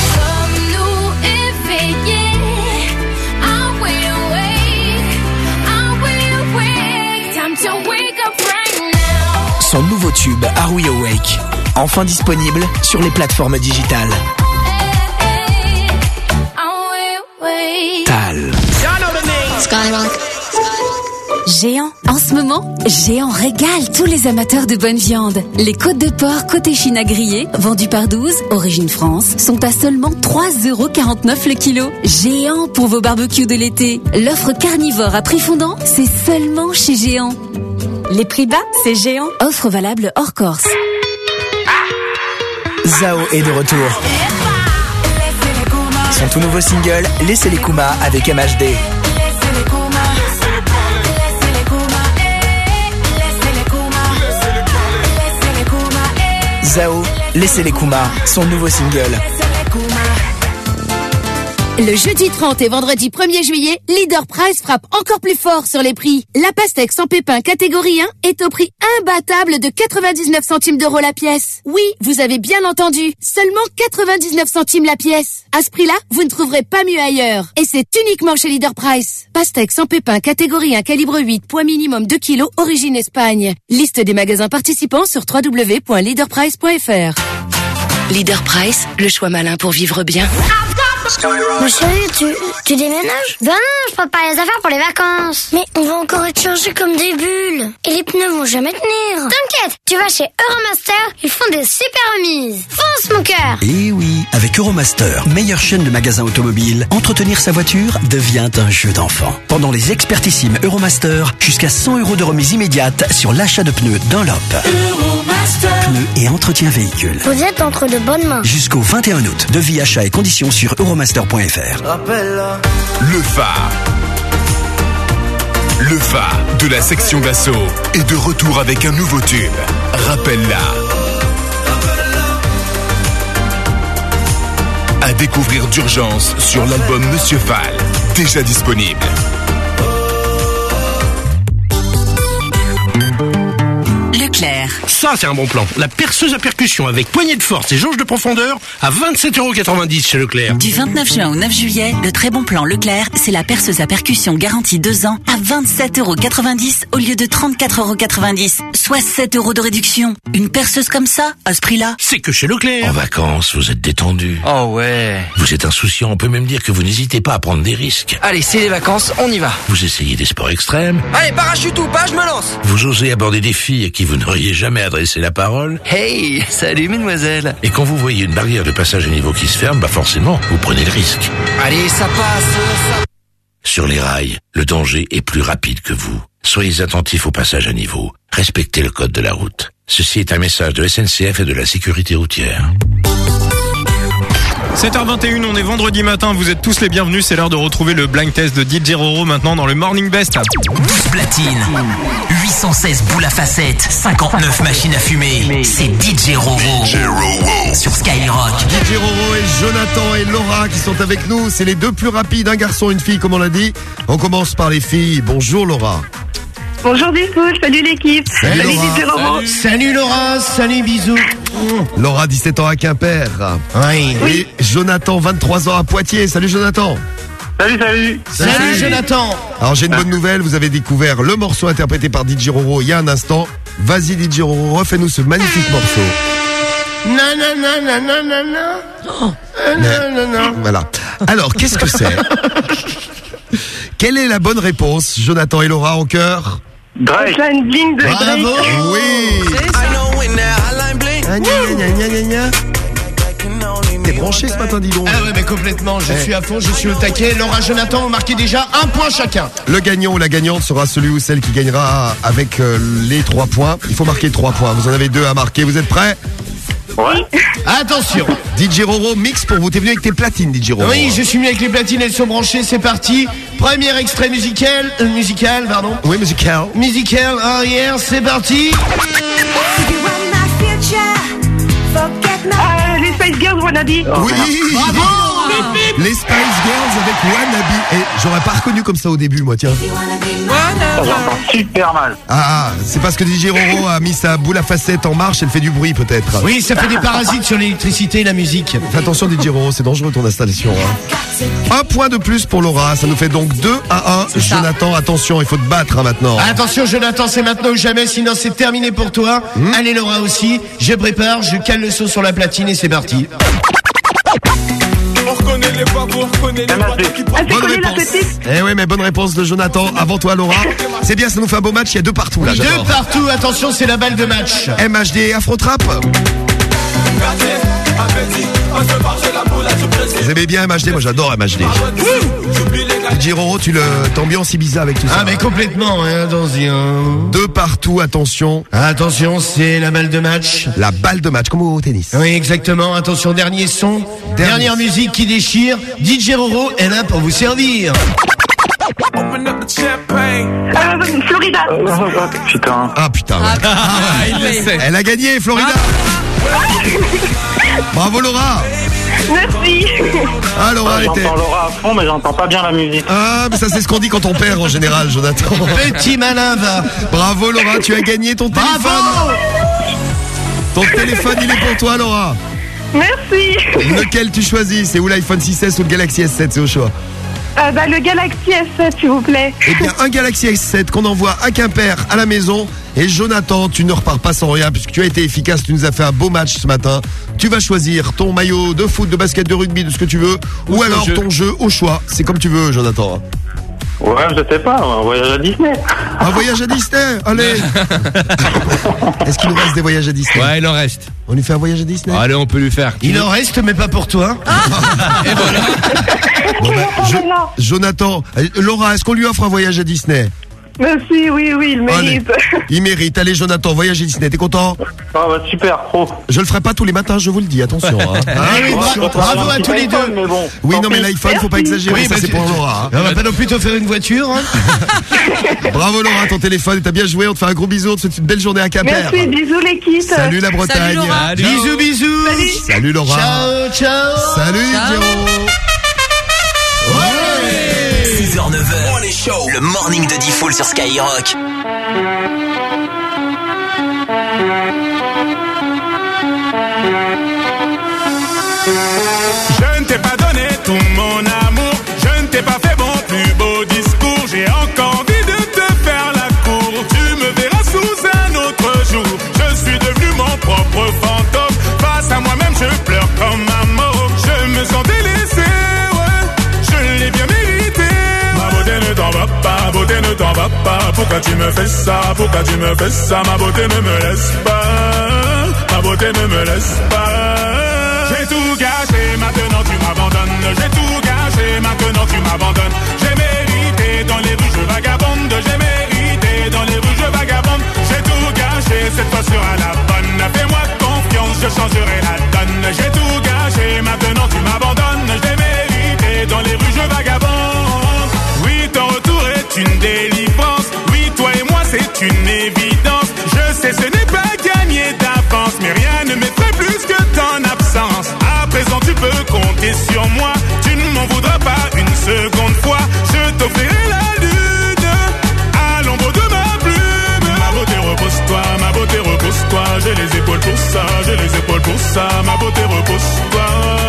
Speaker 21: Son nouveau tube Are We Awake, enfin disponible sur les plateformes digitales. Tal.
Speaker 8: Géant. En ce moment, Géant régale tous les amateurs de bonne viande. Les côtes de porc côté Chine à griller, vendues par douze, Origine France, sont à seulement trois euros quarante-neuf le kilo. Géant pour vos barbecues de l'été. L'offre carnivore à prix fondant, c'est seulement chez Géant. Les prix bas, c'est Géant. Offre valable hors Corse.
Speaker 21: Zao est de retour. Son tout nouveau single, Laissez les Kuma avec M H D. Zao, Laissez les Kuma, son nouveau single.
Speaker 18: Le jeudi trente et vendredi premier juillet, Leader Price frappe encore plus fort sur les prix. La pastèque sans pépins catégorie un est au prix imbattable de quatre-vingt-dix-neuf centimes d'euros la pièce. Oui, vous avez bien entendu, seulement quatre-vingt-dix-neuf centimes la pièce. À ce prix-là, vous ne trouverez pas mieux ailleurs. Et c'est uniquement chez Leader Price. Pastèque sans pépins catégorie un calibre huit, poids minimum deux kilos, origine Espagne. Liste des magasins participants sur w w w point leader price point f r.
Speaker 8: Leader Price, le choix malin pour vivre bien.
Speaker 19: Ma chérie, tu, tu déménages? Ben non, je prépare les affaires pour les vacances. Mais on va encore être chargés comme des bulles. Et les pneus vont jamais tenir. T'inquiète, tu vas chez Euromaster, ils font des super remises. Fonce mon cœur.
Speaker 21: Et oui, avec Euromaster, meilleure chaîne de magasins automobiles, entretenir sa voiture devient un jeu d'enfant. Pendant les expertissimes Euromaster, jusqu'à cent euros de remise immédiate sur l'achat de pneus Dunlop.
Speaker 19: Euromaster.
Speaker 21: Pneus et entretien véhicule.
Speaker 19: Vous êtes entre de bonnes mains.
Speaker 21: Jusqu'au vingt et un août. Devis, achat et conditions sur euromaster point f r.
Speaker 23: Le phare. Le phare de la section d'assaut est de retour avec un nouveau tube. Rappelle-la. À découvrir d'urgence sur l'album Monsieur Fall, déjà disponible.
Speaker 8: Leclerc.
Speaker 25: Ça, c'est un bon plan. La perceuse à percussion avec poignée de force et jauge de profondeur à vingt-sept euros quatre-vingt-dix chez Leclerc.
Speaker 24: Du vingt-neuf juin au neuf juillet, le très bon plan Leclerc, c'est la perceuse à percussion garantie deux ans à vingt-sept euros quatre-vingt-dix au lieu de trente-quatre euros quatre-vingt-dix. Soit sept euros de réduction. Une perceuse comme ça, à ce prix-là?
Speaker 25: C'est que chez Leclerc.
Speaker 27: En vacances, vous êtes détendu.
Speaker 26: Oh ouais.
Speaker 27: Vous êtes insouciant, on peut même dire que vous n'hésitez pas à prendre des risques.
Speaker 26: Allez, c'est les vacances, on y va.
Speaker 27: Vous essayez des sports extrêmes.
Speaker 26: Allez, parachute ou pas, je me lance.
Speaker 27: Vous osez aborder des filles à qui vous n'auriez jamais adressé la parole.
Speaker 26: Hey, salut mesdemoiselles.
Speaker 27: Et quand vous voyez une barrière de passage à niveau qui se ferme, bah forcément, vous prenez le risque.
Speaker 26: Allez, ça passe, ça...
Speaker 27: Sur les rails, le danger est plus rapide que vous. Soyez attentifs au passage à niveau. Respectez le code de la route. Ceci est un message de S N C F et de la sécurité routière.
Speaker 2: sept heures vingt et une, on est vendredi matin, vous êtes tous les bienvenus, c'est l'heure de retrouver le blind test de D J Roro maintenant dans le Morning Best.
Speaker 13: douze platines, huit cent seize boules à facettes, cinquante-neuf machines à fumer, c'est D J Roro. sur Skyrock.
Speaker 6: D J Roro et Jonathan et Laura qui sont avec nous. C'est les deux plus rapides, un garçon, une fille, comme on l'a dit. On commence par les filles. Bonjour Laura.
Speaker 1: Bonjour Diffoul, salut l'équipe.
Speaker 6: Salut,
Speaker 1: salut
Speaker 6: Laura.
Speaker 1: D J Roro.
Speaker 6: Salut.
Speaker 7: Salut Laura, salut bisous.
Speaker 6: Laura, dix-sept ans à Quimper.
Speaker 7: Oui.
Speaker 6: Et Jonathan, vingt-trois ans à Poitiers. Salut Jonathan.
Speaker 1: Salut, salut.
Speaker 7: Salut, salut Jonathan.
Speaker 6: Alors j'ai une bonne nouvelle, vous avez découvert le morceau interprété par D J Roro il y a un instant. Vas-y D J Roro, refais-nous ce magnifique morceau.
Speaker 7: Non, non, non, non, non, non, non. Non, non, non.
Speaker 6: Voilà. Alors, qu'est-ce que c'est? Quelle est la bonne réponse, Jonathan et Laura en cœur?
Speaker 1: Drake. Hotline Bling de
Speaker 7: Bravo.
Speaker 1: Drake.
Speaker 6: Oui. Ah, gna, gna, gna, gna, gna. T'es branché ce matin, dis donc.
Speaker 7: Ah ouais, mais complètement, je
Speaker 6: Eh.
Speaker 7: suis à fond, je suis au taquet. Laura, Jonathan ont marqué déjà un point chacun.
Speaker 6: Le gagnant ou la gagnante sera celui ou celle qui gagnera avec euh, les trois points. Il faut marquer trois points. Vous en avez deux à marquer. Vous êtes prêts?
Speaker 1: Oui.
Speaker 7: Attention.
Speaker 6: D J Roro, mix pour vous. T'es venu avec tes platines, D J Roro.
Speaker 7: Oui, je suis venu avec les platines, elles sont branchées, c'est parti. Premier extrait musical, euh, musical, pardon.
Speaker 6: Oui, musical.
Speaker 7: Musical, arrière, c'est parti.
Speaker 1: Ah, les Spice Girls, Wannabe.
Speaker 6: Oui.
Speaker 7: Bravo.
Speaker 6: Les Spice Girls avec Wannabe. Et j'aurais pas reconnu comme ça au début, moi, tiens.
Speaker 1: Ça, j'entends super mal.
Speaker 6: Ah, c'est parce que D J Roro a mis sa boule à facettes en marche, elle fait du bruit peut-être.
Speaker 7: Oui, ça fait des parasites sur l'électricité et la musique.
Speaker 6: Fais attention D J Roro, c'est dangereux ton installation. Hein. Un point de plus pour Laura, ça nous fait donc deux à un. Jonathan, attention, il faut te battre hein, maintenant.
Speaker 7: Attention Jonathan, c'est maintenant ou jamais, sinon c'est terminé pour toi.
Speaker 6: Hmm.
Speaker 7: Allez Laura aussi, je prépare, je cale le son sur la platine et c'est parti.
Speaker 11: On reconnaît les voix, on reconnaît les voix.
Speaker 1: Ah, tu
Speaker 6: Bonne
Speaker 1: connais la
Speaker 6: réponse.
Speaker 1: petite?
Speaker 6: Eh oui, mais bonne réponse de Jonathan. Avant toi, Laura. C'est bien, ça nous fait un beau match. Il y a deux partout là.
Speaker 7: Deux
Speaker 6: j'adore.
Speaker 7: partout, attention, c'est la balle de match.
Speaker 6: M H D Afro Trap. Vous aimez bien M H D? Moi, j'adore M H D. D J Roro, tu le t'ambiances Ibiza avec tout ça.
Speaker 7: Ah mais complètement, hein, attention.
Speaker 6: Deux partout, attention.
Speaker 7: Attention, c'est la balle de match.
Speaker 6: La balle de match, comme au tennis.
Speaker 7: Oui, exactement. Attention, dernier son,
Speaker 6: Dernier.
Speaker 7: dernière musique qui déchire. D J Roro est là pour vous servir.
Speaker 1: Euh, Florida. Putain.
Speaker 6: Ah putain. ouais.
Speaker 5: il le sait.
Speaker 6: Elle a gagné, Florida. Bravo Laura.
Speaker 1: Merci.
Speaker 6: Ah Laura, elle était...
Speaker 1: J'entends Laura à fond, mais j'entends pas bien la musique.
Speaker 6: Ah, mais ça c'est ce qu'on dit quand on perd en général, Jonathan.
Speaker 7: Petit malin va.
Speaker 6: Bravo Laura, tu as gagné ton téléphone.
Speaker 7: Bravo.
Speaker 6: Ton téléphone, il est pour toi Laura.
Speaker 1: Merci.
Speaker 6: Lequel tu choisis? C'est ou l'iPhone six S ou le Galaxy S sept? C'est au choix.
Speaker 1: Euh, bah, le Galaxy S sept, s'il vous plaît.
Speaker 6: Eh bien, un Galaxy S sept qu'on envoie à Quimper, à la maison. Et Jonathan, tu ne repars pas sans rien puisque tu as été efficace, tu nous as fait un beau match ce matin. Tu vas choisir ton maillot de foot, de basket, de rugby, de ce que tu veux. Ou,
Speaker 5: Ou
Speaker 6: alors
Speaker 5: ton jeu.
Speaker 6: ton jeu au choix. C'est comme tu veux, Jonathan.
Speaker 1: Ouais, je sais pas, un voyage à Disney.
Speaker 6: Un voyage à Disney, allez. Est-ce qu'il nous reste des voyages à Disney?
Speaker 5: Ouais, il en reste.
Speaker 6: On lui fait un voyage à Disney?
Speaker 5: Allez, on peut lui faire.
Speaker 7: Il en reste, mais pas pour toi.
Speaker 5: Et voilà.
Speaker 6: Bon, ben,
Speaker 1: Oh,
Speaker 6: Jo-
Speaker 1: mais non.
Speaker 6: Jonathan, euh, Laura, est-ce qu'on lui offre un voyage à Disney?
Speaker 1: Merci, oui, oui, il
Speaker 6: Allez.
Speaker 1: mérite.
Speaker 6: Il mérite. Allez, Jonathan, voyage à Disney. T'es content?
Speaker 1: Ah bah super, pro.
Speaker 6: Je le ferai pas tous les matins, je vous le dis. Attention. Hein.
Speaker 7: Ah oui, bra- bravo à tous les deux.
Speaker 1: Mais bon,
Speaker 6: Oui,
Speaker 1: tant
Speaker 6: non, mais
Speaker 1: pis.
Speaker 6: l'iPhone, faut pas exagérer.
Speaker 7: Oui,
Speaker 6: ça,
Speaker 7: bah,
Speaker 6: c'est
Speaker 7: tu-
Speaker 6: pour Laura. hein.
Speaker 7: On va pas non plus t'offrir une voiture. Hein.
Speaker 6: Bravo, Laura, ton téléphone. T'as bien joué. On te fait un gros bisou. On te souhaite une belle journée à Quimper.
Speaker 1: Merci, bisous l'équipe.
Speaker 6: Salut la Bretagne.
Speaker 9: Salut, Laura.
Speaker 5: Allez.
Speaker 7: Bisous, bisous.
Speaker 1: Salut.
Speaker 6: Salut, Laura.
Speaker 7: Ciao, ciao.
Speaker 6: Salut, Jérôme.
Speaker 13: six heures neuf heures, le morning de Diffoul sur Skyrock.
Speaker 11: Je ne t'ai pas donné tout mon amour, je ne t'ai pas fait mon plus beau discours. J'ai encore envie de te faire la cour. Tu me verras sous un autre jour. Je suis devenu mon propre fantôme. Face à moi-même, je pleure comme un mort. Je me sens délaissé, ouais, je l'ai bien mérité. Ma beauté ne t'en va pas, ma beauté ne t'en va pas. Pourquoi tu me fais ça, pourquoi tu me fais ça? Ma beauté ne me laisse pas, ma beauté ne me laisse pas. J'ai tout gâché, maintenant tu m'abandonnes. J'ai tout gâché, maintenant tu m'abandonnes. J'ai mérité dans les rues, je vagabonde. J'ai mérité dans les rues, je vagabonde. J'ai tout gâché, cette fois sera la bonne. Fais-moi confiance, je changerai la donne. J'ai tout gâché, maintenant tu m'abandonnes. J'ai mérité dans les rues, je vagabonde. Oui, ton retour est une délivrance. Oui, toi et moi, c'est une évidence. Je sais, ce n'est pas gagné d'avance, mais rien ne m'effraie plus
Speaker 4: ça, j'ai les épaules pour ça, ma beauté repose-toi.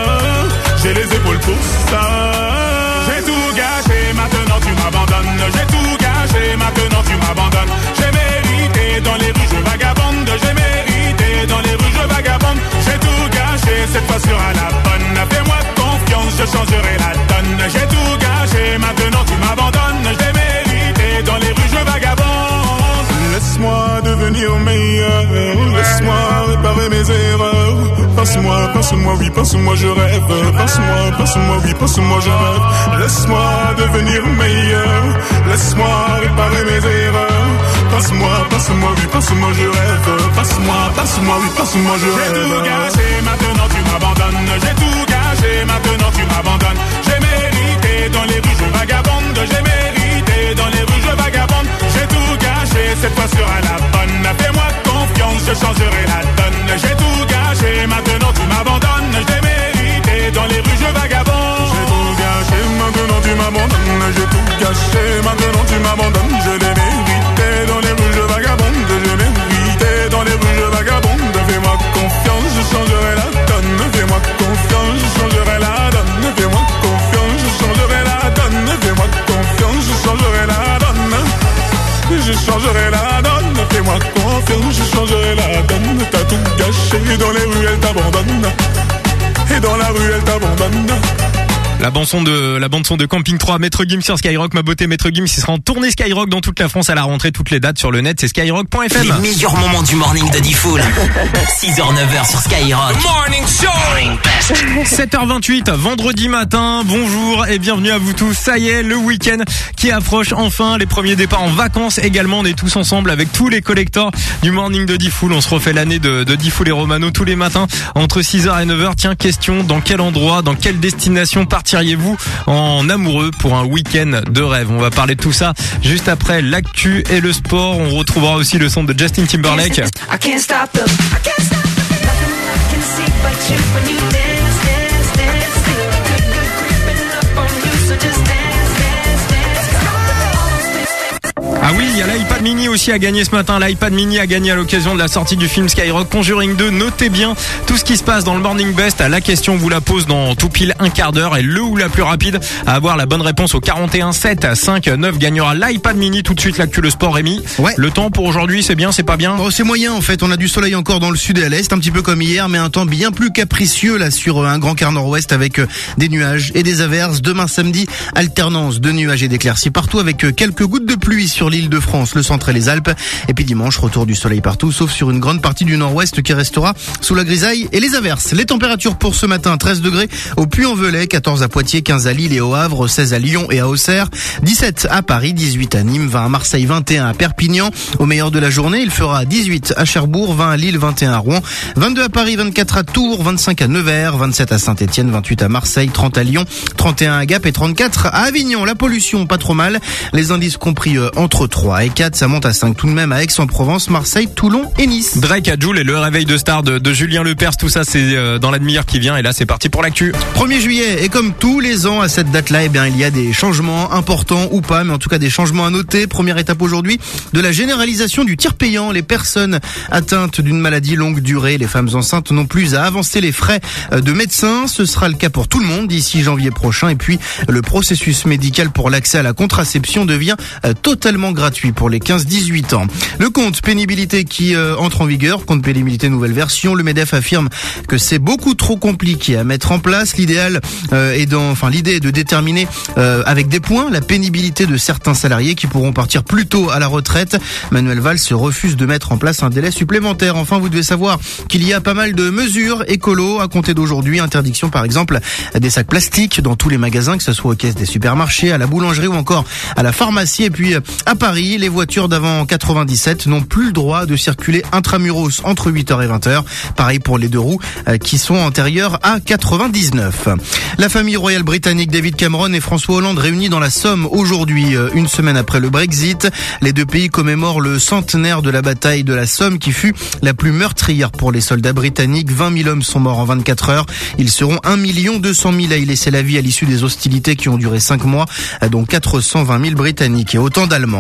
Speaker 4: J'ai les épaules pour ça. J'ai tout gâché, maintenant tu m'abandonnes. J'ai tout gâché, maintenant tu m'abandonnes. J'ai mérité dans les rues, je vagabonde. J'ai mérité dans les rues, je vagabonde. J'ai tout gâché, cette fois sera la bonne. Fais-moi confiance, je changerai la donne. J'ai tout gâché, maintenant tu m'abandonnes. J'ai mérité dans les rues, je vagabonde. Laisse-moi devenir meilleur. Laisse-moi réparer mes erreurs. Passe-moi, passe-moi, oui, passe-moi, je rêve. Passe-moi, passe-moi, oui, passe-moi, je rêve. Laisse-moi devenir meilleur. Laisse-moi réparer mes erreurs. Passe-moi, passe-moi, oui, passe-moi, je rêve. Passe-moi, passe-moi, oui, passe-moi, je rêve. J'ai tout gâché, maintenant tu m'abandonnes. J'ai tout gâché, maintenant tu m'abandonnes. J'ai mérité dans les rues, je vagabonde. J'ai mérité dans les rues, je vagabonde. J'ai tout gâché, cette fois sera la bonne. Fais-moi confiance, je changerai la donne. J'ai tout gâché, maintenant tu m'abandonnes. J'ai mérité dans les rues, je vagabonde. J'ai tout gâché, maintenant tu m'abandonnes. J'ai tout gâché, maintenant tu m'abandonnes. Je l'ai mérité dans les rues, je vagabonde. J'ai mérité dans les rues, je vagabonde. Fais-moi confiance, je changerai la donne. Fais-moi confiance, je changerai la donne. Fais-moi confiance, je changerai la donne. Fais-moi confiance, je changerai la donne. Je changerai la donne, fais-moi confiance, je changerai la donne. T'as tout gâché, dans les rues elle t'abandonne. Et dans la rue elle t'abandonne.
Speaker 2: La bande son de la bande son de Camping trois, Maître Gims sur Skyrock, ma beauté Maître Gims, il sera en tournée Skyrock dans toute la France à la rentrée. Toutes les dates sur le net, c'est skyrock point f m.
Speaker 13: Les meilleurs moments du morning de Diffoul. six heures neuf heures sur Skyrock.
Speaker 2: Morning Show. sept heures vingt-huit, vendredi matin. Bonjour et bienvenue à vous tous. Ça y est, le week-end qui approche enfin. Les premiers départs en vacances également. On est tous ensemble avec tous les collectors du morning de Diffoul. On se refait l'année de, de Diffoul et Romano tous les matins entre six heures et neuf heures. Tiens, question, dans quel endroit, dans quelle destination partir Partiriez-vous en amoureux pour un week-end de rêve? On va parler de tout ça juste après l'actu et le sport. On retrouvera aussi le son de Justin Timberlake. Ah oui, il y a l'iPad mini aussi à gagner ce matin. L'iPad mini a gagné à l'occasion de la sortie du film Skyrock Conjuring deux. Notez bien tout ce qui se passe dans le Morning Best. La question vous la pose dans tout pile un quart d'heure. Et le ou la plus rapide à avoir la bonne réponse au quarante et un sept cinq neuf gagnera l'iPad mini. Tout de suite l'actu le sport, Rémi.
Speaker 9: Ouais.
Speaker 2: Le temps pour aujourd'hui, c'est bien, c'est pas bien?
Speaker 9: Oh, c'est moyen en fait. On a du soleil encore dans le sud et à l'est, un petit peu comme hier, mais un temps bien plus capricieux là sur un grand quart nord-ouest avec des nuages et des averses. Demain samedi, alternance de nuages et d'éclaircies partout avec quelques gouttes de pluie sur l'île de France, le centre et les Alpes. Et puis dimanche, retour du soleil partout, sauf sur une grande partie du nord-ouest qui restera sous la grisaille et les averses. Les températures pour ce matin, treize degrés au Puy-en-Velay, quatorze à Poitiers, quinze à Lille et au Havre, seize à Lyon et à Auxerre, dix-sept à Paris, dix-huit à Nîmes, vingt à Marseille, vingt et un à Perpignan. Au meilleur de la journée, il fera dix-huit à Cherbourg, vingt à Lille, vingt et un à Rouen, vingt-deux à Paris, vingt-quatre à Tours, vingt-cinq à Nevers, vingt-sept à Saint-Etienne, vingt-huit à Marseille, trente à Lyon, trente et un à Gap et trente-quatre à Avignon. La pollution, pas trop mal. Les indices compris euh, entre trois et quatre, ça monte à cinq tout de même à Aix-en-Provence, Marseille, Toulon et Nice.
Speaker 2: Drake à Jul et le réveil de star de, de Julien Lepers, tout ça c'est euh, dans la demi-heure qui vient et là c'est parti pour l'actu.
Speaker 9: premier juillet et comme tous les ans à cette date-là, eh bien il y a des changements importants ou pas, mais en tout cas des changements à noter. Première étape aujourd'hui de la généralisation du tiers payant. Les personnes atteintes d'une maladie longue durée, les femmes enceintes n'ont plus à avancer les frais de médecin. Ce sera le cas pour tout le monde d'ici janvier prochain. Et puis le processus médical pour l'accès à la contraception devient euh, totalement gratuit pour les quinze dix-huit ans. Le compte pénibilité qui euh, entre en vigueur, compte pénibilité nouvelle version. Le MEDEF affirme que c'est beaucoup trop compliqué à mettre en place. L'idéal euh, est dans, enfin l'idée est de déterminer euh, avec des points la pénibilité de certains salariés qui pourront partir plus tôt à la retraite. Manuel Valls se refuse de mettre en place un délai supplémentaire. Enfin, vous devez savoir qu'il y a pas mal de mesures écolo à compter d'aujourd'hui. Interdiction par exemple des sacs plastiques dans tous les magasins, que ce soit aux caisses des supermarchés, à la boulangerie ou encore à la pharmacie. Et puis à Paris, les voitures d'avant quatre-vingt-dix-sept n'ont plus le droit de circuler intramuros entre huit heures et vingt heures. Pareil pour les deux roues euh, qui sont antérieures à quatre-vingt-dix-neuf. La famille royale britannique, David Cameron et François Hollande réunis dans la Somme aujourd'hui, euh, une semaine après le Brexit. Les deux pays commémorent le centenaire de la bataille de la Somme qui fut la plus meurtrière pour les soldats britanniques. vingt mille hommes sont morts en vingt-quatre heures. Ils seront un million deux cent mille à y laisser la vie à l'issue des hostilités qui ont duré cinq mois, dont quatre cent vingt mille Britanniques et autant d'Allemands.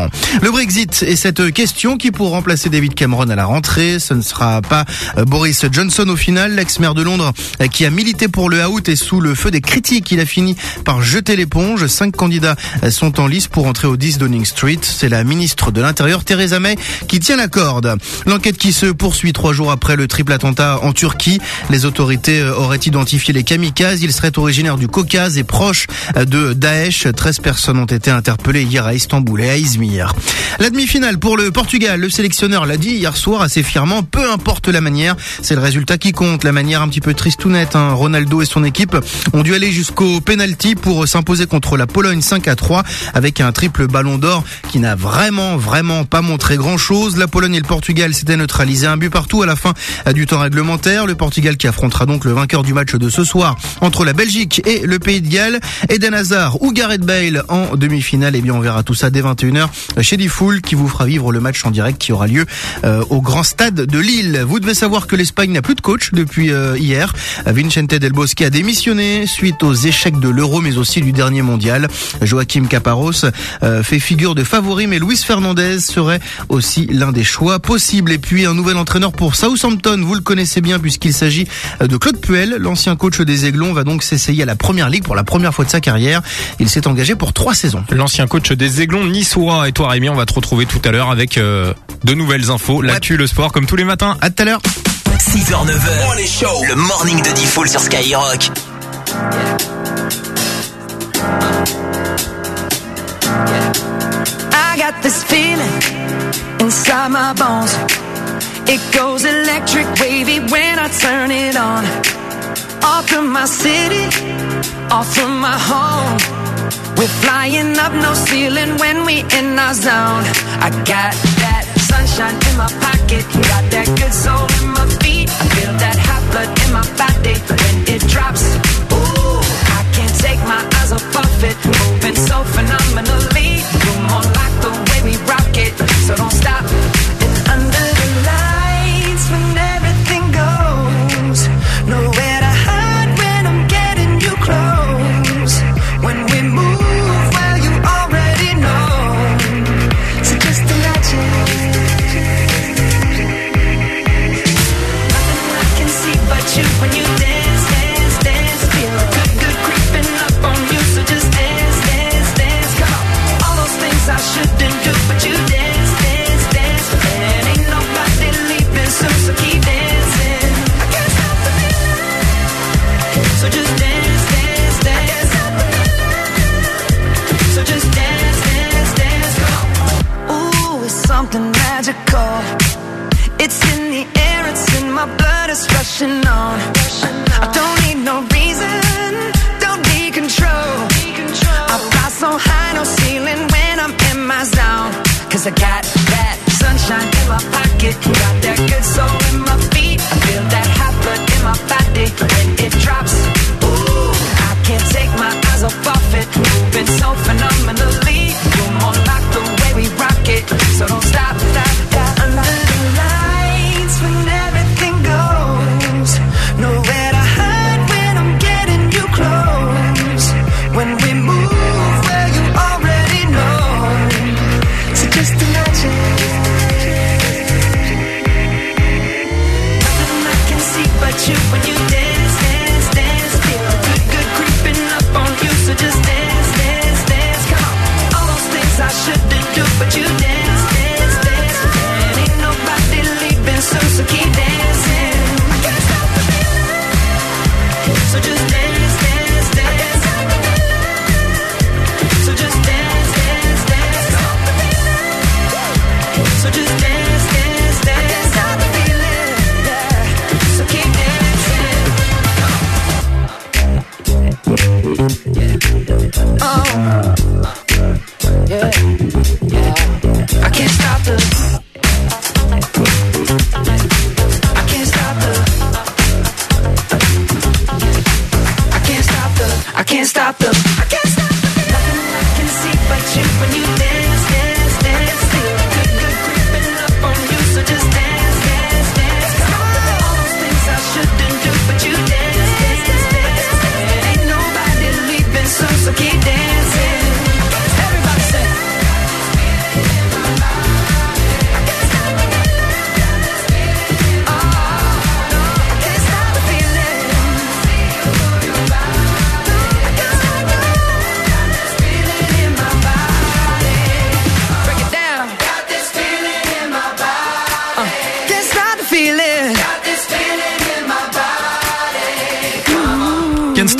Speaker 9: Le Brexit est cette question qui pourrait remplacer David Cameron à la rentrée. Ce ne sera pas Boris Johnson au final. L'ex-maire de Londres qui a milité pour le out est sous le feu des critiques. Il a fini par jeter l'éponge. Cinq candidats sont en lice pour entrer au dix Downing Street. C'est la ministre de l'Intérieur, Theresa May, qui tient la corde. L'enquête qui se poursuit trois jours après le triple attentat en Turquie. Les autorités auraient identifié les kamikazes. Ils seraient originaires du Caucase et proches de Daesh. treize personnes ont été interpellées hier à Istanbul et à Izmir. La demi-finale pour le Portugal. Le sélectionneur l'a dit hier soir assez fièrement. Peu importe la manière, c'est le résultat qui compte. La manière un petit peu tristounette. Hein. Ronaldo et son équipe ont dû aller jusqu'au penalty pour s'imposer contre la Pologne cinq à trois avec un triple ballon d'or qui n'a vraiment, vraiment pas montré grand-chose. La Pologne et le Portugal s'étaient neutralisés un but partout à la fin du temps réglementaire. Le Portugal qui affrontera donc le vainqueur du match de ce soir entre la Belgique et le Pays de Galles. Eden Hazard ou Gareth Bale en demi-finale. Et bien on verra tout ça dès vingt et une heures chez Diffoul qui vous fera vivre le match en direct qui aura lieu euh, au grand stade de Lille. Vous devez savoir que l'Espagne n'a plus de coach depuis euh, hier. Vicente Del Bosque a démissionné suite aux échecs de l'Euro mais aussi du dernier mondial. Joaquim Caparros euh, fait figure de favori mais Luis Fernandez serait aussi l'un des choix possibles. Et puis un nouvel entraîneur pour Southampton, vous le connaissez bien puisqu'il s'agit de Claude Puel. L'ancien coach des Aiglons va donc s'essayer à la Première Ligue pour la première fois de sa carrière. Il s'est engagé pour trois saisons.
Speaker 2: L'ancien coach des Aiglons niçois. Et toi Rémi, on va te retrouver tout à l'heure avec euh, de nouvelles infos, l'actu, le sport comme tous les matins.
Speaker 9: À tout à l'heure.
Speaker 13: six heures neuf heures, le morning de Diffoul sur Skyrock.
Speaker 3: I got this feeling inside my bones. It goes electric wavy when I turn it on. Off from my city, off from my home. We're flying up no ceiling when we in our zone. I got that sunshine in my pocket, got that good soul in my feet. I feel that hot blood in my body when it drops. Ooh, I can't take my eyes off of it, moving so phenomenally. You're more like the way we rock it, so don't stop. And under the lights when everything goes, nowhere to hide when I'm getting you close. When we move, well you already know. So just imagine. Nothing I can see but you when you dance, dance, dance. Feel good, good creeping up on you. So just dance, dance, dance. Come on. All those things I shouldn't do, but you dance, dance, dance. And ain't nobody leaving soon, so keep dancing. I can't stop the feeling. So just dance, dance, dance. So just dance, dance, dance. Come on. Ooh, it's something magical. It's in the air, it's in my blood, it's rushing on. I don't need no reason, don't need control. I fly so high, no ceiling when I'm in my zone. Cause I got that sunshine in my pocket, got that good soul in my feet. I feel that hot blood in my body when it drops. Ooh, I can't take my eyes off of it, moving so phenomenally. You're more like the way we rock it, so don't stop, stop, stop. Under the lights when everything goes, nowhere to hide when I'm getting you close. When we move, well you already know. So just imagine. Nothing I can see but you when you dance, dance, dance. Feel good, good creeping up on you. So just dance, dance, dance. Come on. All those things I shouldn't do, but you dance, dance, dance. And ain't nobody leaving soon, so keep dancing. I can't stop the feeling. So just dance, dance, dance. So just dance, dance, dance. So just dance, dance, dance. I can't stop the feeling. Yeah. So keep dancing. Oh. Yeah. Yeah. I can't stop the. I can't stop the. I can't stop the. I can't stop the. I can't stop the. Nothing I can see but you when you dance, dance, dance. Feel good, good creeping up on you. So just dance, dance, dance. All those things I shouldn't do, but you dance, dance, dance. And ain't nobody leaving soon, so keep dancing. Everybody say.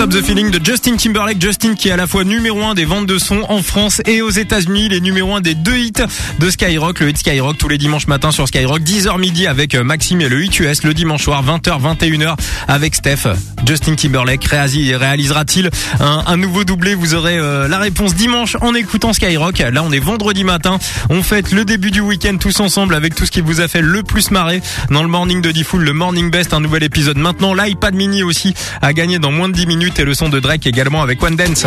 Speaker 2: Up the Feeling de Justin Timberlake. Justin qui est à la fois numéro un des ventes de sons en France et aux États-Unis. Il est numéro un des deux hits de Skyrock. Le hit Skyrock tous les dimanches matins sur Skyrock. dix heures midi avec Maxime et le hit U S le dimanche soir. vingt heures, vingt et une heures avec Steph. Justin Timberlake réalisera-t-il un, un nouveau doublé? Vous aurez euh, la réponse dimanche en écoutant Skyrock. Là, on est vendredi matin. On fête le début du week-end tous ensemble avec tout ce qui vous a fait le plus marrer dans le morning de Diffoul, le Morning Best, un nouvel épisode maintenant. L'iPad mini aussi à gagner dans moins de dix minutes et le son de Drake également avec One Dance.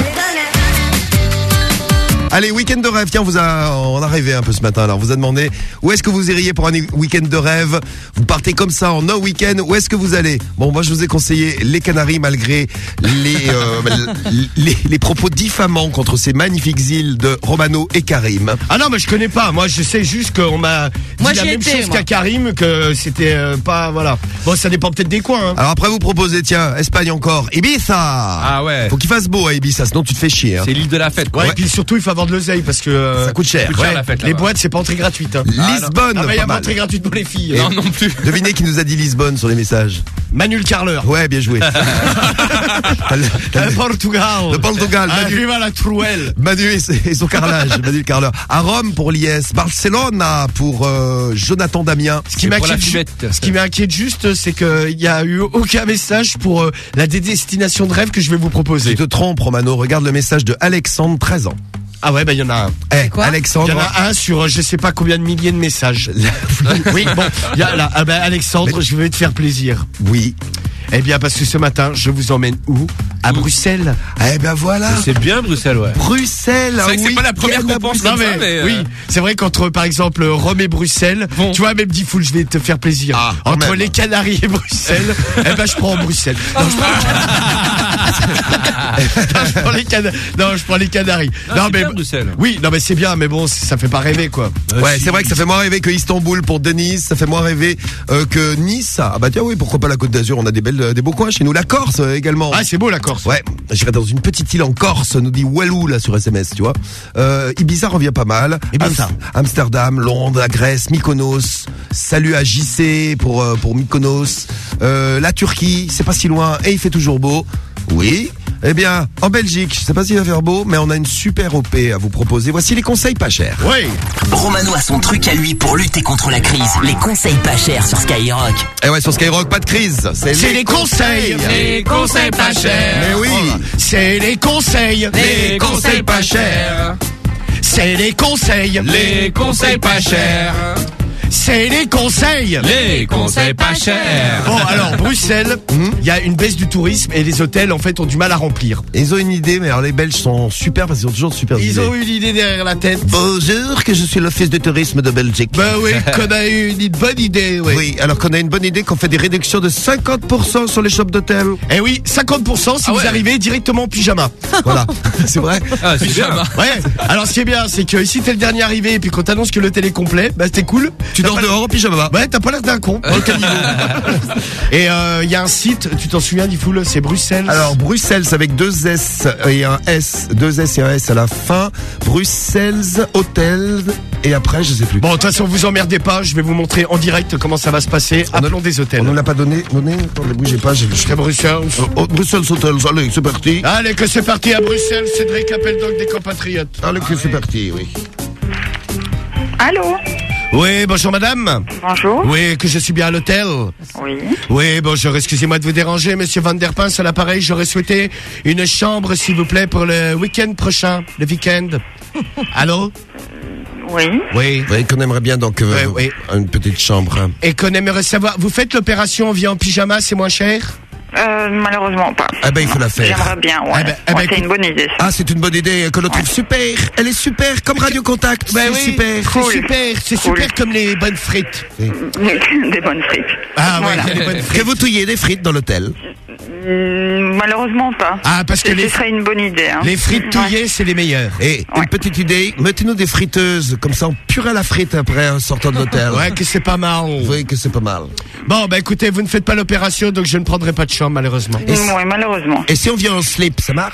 Speaker 6: Allez, week-end de rêve. Tiens, on vous a, on a rêvé un peu ce matin. Alors, on vous a demandé où est-ce que vous iriez pour un week-end de rêve. Vous partez comme ça en no week-end. Où est-ce que vous allez? Bon, moi, je vous ai conseillé les Canaries malgré les, euh, les, les propos diffamants contre ces magnifiques îles de Romano et Karim.
Speaker 7: Ah non, mais je connais pas. Moi, je sais juste qu'on m'a dit
Speaker 12: moi,
Speaker 7: la même
Speaker 12: été,
Speaker 7: chose
Speaker 12: moi.
Speaker 7: qu'à Karim, que c'était euh, pas, voilà. Bon, ça dépend peut-être des coins. Hein.
Speaker 6: Alors après, vous proposez, tiens, Espagne encore, Ibiza.
Speaker 5: Ah ouais.
Speaker 6: Faut qu'il fasse beau à Ibiza, sinon tu te fais chier. Hein.
Speaker 5: C'est l'île de la fête, quoi.
Speaker 7: Ouais, et puis surtout, il faut avoir de l'oseille parce que euh,
Speaker 6: ça coûte cher.
Speaker 5: coûte cher,
Speaker 7: ouais,
Speaker 5: la fête,
Speaker 7: les
Speaker 5: là-bas.
Speaker 7: boîtes, c'est pas entrée gratuite. Hein.
Speaker 6: Lisbonne,
Speaker 7: ah, bah, il y a
Speaker 6: pas
Speaker 7: pas
Speaker 6: mal.
Speaker 7: entrée gratuite pour les filles.
Speaker 5: Non, non plus.
Speaker 6: Devinez qui nous a dit Lisbonne sur les messages.
Speaker 7: Manuel Carler.
Speaker 6: Ouais, bien joué.
Speaker 7: Le Portugal.
Speaker 6: Le Portugal.
Speaker 7: Ah,
Speaker 6: Manu,
Speaker 7: viva la Trouelle.
Speaker 6: Manu et, et son carrelage. Manu Carler. À Rome pour l'I S. Barcelona pour euh, Jonathan Damien.
Speaker 7: Ce qui
Speaker 5: Et pour la
Speaker 7: m'inquiète, ju-
Speaker 5: fumette.
Speaker 7: ce qui m'inquiète juste, c'est qu'il y a eu aucun message pour euh, la destination de rêve que je vais vous proposer.
Speaker 6: Tu te trompes, Romano. Regarde le message de Alexandre, treize ans.
Speaker 7: Ah ouais, bah il y en a un.
Speaker 6: Eh,
Speaker 12: quoi
Speaker 6: Alexandre.
Speaker 7: Il y en a un sur euh, je sais pas combien de milliers de messages. Oui, bon, il y a là, ah bah, Alexandre,
Speaker 6: Mais-
Speaker 7: je vais te faire plaisir.
Speaker 6: Oui.
Speaker 7: Eh bien, parce que ce matin, je vous emmène où? À Bruxelles.
Speaker 6: Eh ben voilà.
Speaker 5: C'est bien Bruxelles, ouais.
Speaker 6: Bruxelles.
Speaker 5: C'est vrai que c'est
Speaker 6: oui,
Speaker 5: pas la première
Speaker 6: quelle
Speaker 5: qu'on pense
Speaker 6: la
Speaker 7: Non
Speaker 5: comme
Speaker 7: mais,
Speaker 5: ça, mais, euh,
Speaker 7: oui, c'est vrai qu'entre par exemple Rome et Bruxelles,
Speaker 5: Bon.
Speaker 7: tu vois, même dit full, je vais te faire plaisir.
Speaker 6: Ah, quand
Speaker 7: entre
Speaker 6: même.
Speaker 7: les Canaries et Bruxelles, eh ben je prends Bruxelles. Non, je prends, non, je prends les Canaries. Non, je prends les Canaries.
Speaker 5: Ah,
Speaker 7: non
Speaker 5: c'est
Speaker 7: mais
Speaker 5: bien, Bruxelles.
Speaker 7: oui, non mais c'est bien, mais bon, ça fait pas rêver quoi.
Speaker 6: Ouais, c'est vrai que ça fait moins rêver que Istanbul pour Denise, ça fait moins rêver euh, que Nice. Ah bah tiens, oui, pourquoi pas la Côte d'Azur, on a des belles, des beaux coins chez nous. La Corse euh, également.
Speaker 7: Ah, c'est beau la Corse.
Speaker 6: Ouais, j'irai dans une petite île en Corse, nous dit Walou là sur S M S, tu vois. Euh, Ibiza revient pas mal.
Speaker 7: Ibiza.
Speaker 6: Am- Amsterdam, Londres, la Grèce, Mykonos. Salut à J C pour euh, pour Mykonos. Euh, la Turquie, c'est pas si loin et il fait toujours beau. Oui. Eh bien, en Belgique, je sais pas s'il va faire beau, mais on a une super O P à vous proposer. Voici les conseils pas chers.
Speaker 7: Oui.
Speaker 13: Romano a son truc à lui pour lutter contre la crise. Les conseils pas chers sur Skyrock.
Speaker 6: Eh ouais, sur Skyrock, pas de crise. C'est,
Speaker 7: C'est les conseils.
Speaker 12: Les conseils pas chers.
Speaker 6: Mais oui.
Speaker 7: C'est les conseils.
Speaker 12: Les conseils pas chers.
Speaker 7: C'est les conseils.
Speaker 12: Les conseils pas chers.
Speaker 7: C'est les conseils.
Speaker 12: Les conseils pas chers.
Speaker 7: Bon, alors, Bruxelles, il y a une baisse du tourisme et les hôtels, en fait, ont du mal à remplir.
Speaker 6: Ils ont une idée, mais alors les Belges sont super parce qu'ils ont toujours de super
Speaker 7: Ils
Speaker 6: idées.
Speaker 7: ont eu l'idée derrière la tête.
Speaker 6: Bonjour, que je suis l'office de tourisme de Belgique.
Speaker 7: Ben oui, qu'on a eu une bonne idée, oui.
Speaker 6: Oui, alors qu'on a une bonne idée, qu'on fait des réductions de cinquante pour cent sur les shops d'hôtel.
Speaker 7: Eh oui, cinquante pour cent si
Speaker 5: Ah
Speaker 7: vous
Speaker 5: ouais.
Speaker 7: arrivez directement en pyjama.
Speaker 6: Voilà, c'est vrai.
Speaker 5: Ah, c'est bien.
Speaker 7: Ouais. Alors, ce qui est bien, c'est que si t'es le dernier arrivé et puis qu'on t'annonce que l'hôtel est complet, bah c'était cool.
Speaker 6: Tu
Speaker 7: T'as
Speaker 6: dors
Speaker 7: pas-
Speaker 6: dehors en pyjama.
Speaker 7: Ouais, t'as pas l'air d'un con. Dans le caniveau. Et il euh, y a un site, tu t'en souviens, Diffoul, c'est Bruxelles.
Speaker 6: Alors Bruxelles c'est avec deux S et un S, deux S et un S à la fin. Bruxelles Hôtel et après je sais plus.
Speaker 7: Bon, de toute façon, vous emmerdez pas, je vais vous montrer en direct comment ça va se passer. Appelons des hôtels.
Speaker 6: On ne l'a pas donné, donné. Attendez, bougez pas, j'ai
Speaker 7: C'est Bruxelles.
Speaker 6: Oh, oh, Bruxelles Hôtel, allez, c'est parti.
Speaker 7: Allez, que c'est parti à Bruxelles, Cédric appelle donc des compatriotes.
Speaker 6: Allez, que c'est parti, oui.
Speaker 1: Allô?
Speaker 7: Oui, bonjour madame.
Speaker 1: Bonjour.
Speaker 7: Oui, que je suis bien à l'hôtel.
Speaker 1: Oui.
Speaker 7: Oui, bonjour, excusez-moi de vous déranger, monsieur Van der Pins, à l'appareil, j'aurais souhaité une chambre, s'il vous plaît, pour le week-end prochain, le week-end. Allô?
Speaker 1: Oui.
Speaker 7: Oui.
Speaker 6: Oui, qu'on aimerait bien donc euh,
Speaker 7: Oui, oui.
Speaker 6: une petite chambre. hein.
Speaker 7: Et qu'on aimerait savoir, vous faites l'opération, on vient en pyjama, c'est moins cher?
Speaker 1: Euh, malheureusement pas.
Speaker 6: Ah ben il faut la faire.
Speaker 1: J'aimerais bien, ouais.
Speaker 7: Eh ben, eh ben,
Speaker 1: Ouais, c'est
Speaker 7: écoute-
Speaker 1: une bonne idée, ça.
Speaker 6: Ah, c'est une bonne idée que l'on trouve super. Elle est super comme Radio Contact.
Speaker 7: Ben
Speaker 6: c'est
Speaker 7: oui,
Speaker 6: super.
Speaker 7: c'est
Speaker 1: Cool.
Speaker 7: super, c'est
Speaker 1: Cool.
Speaker 7: super comme les bonnes frites.
Speaker 1: Des bonnes frites.
Speaker 7: Ah ouais,
Speaker 1: Voilà.
Speaker 7: les bonnes frites.
Speaker 6: Que vous touillez des frites dans l'hôtel.
Speaker 1: Mm, Malheureusement pas.
Speaker 7: Ah, parce que
Speaker 1: Ce
Speaker 7: les-
Speaker 1: serait une bonne idée. Hein.
Speaker 7: Les frites touillées, c'est les meilleures.
Speaker 6: Et une petite idée, mettez-nous des friteuses, comme ça on purée la frite après en sortant de l'hôtel.
Speaker 7: Ouais, que c'est pas mal.
Speaker 6: Vous voyez que c'est pas mal.
Speaker 7: Bon, bah écoutez, vous ne faites pas l'opération, donc je ne prendrai pas de chambre, malheureusement.
Speaker 6: Et si-
Speaker 1: Mm, ouais, malheureusement.
Speaker 6: Et si on vient en slip, ça marche?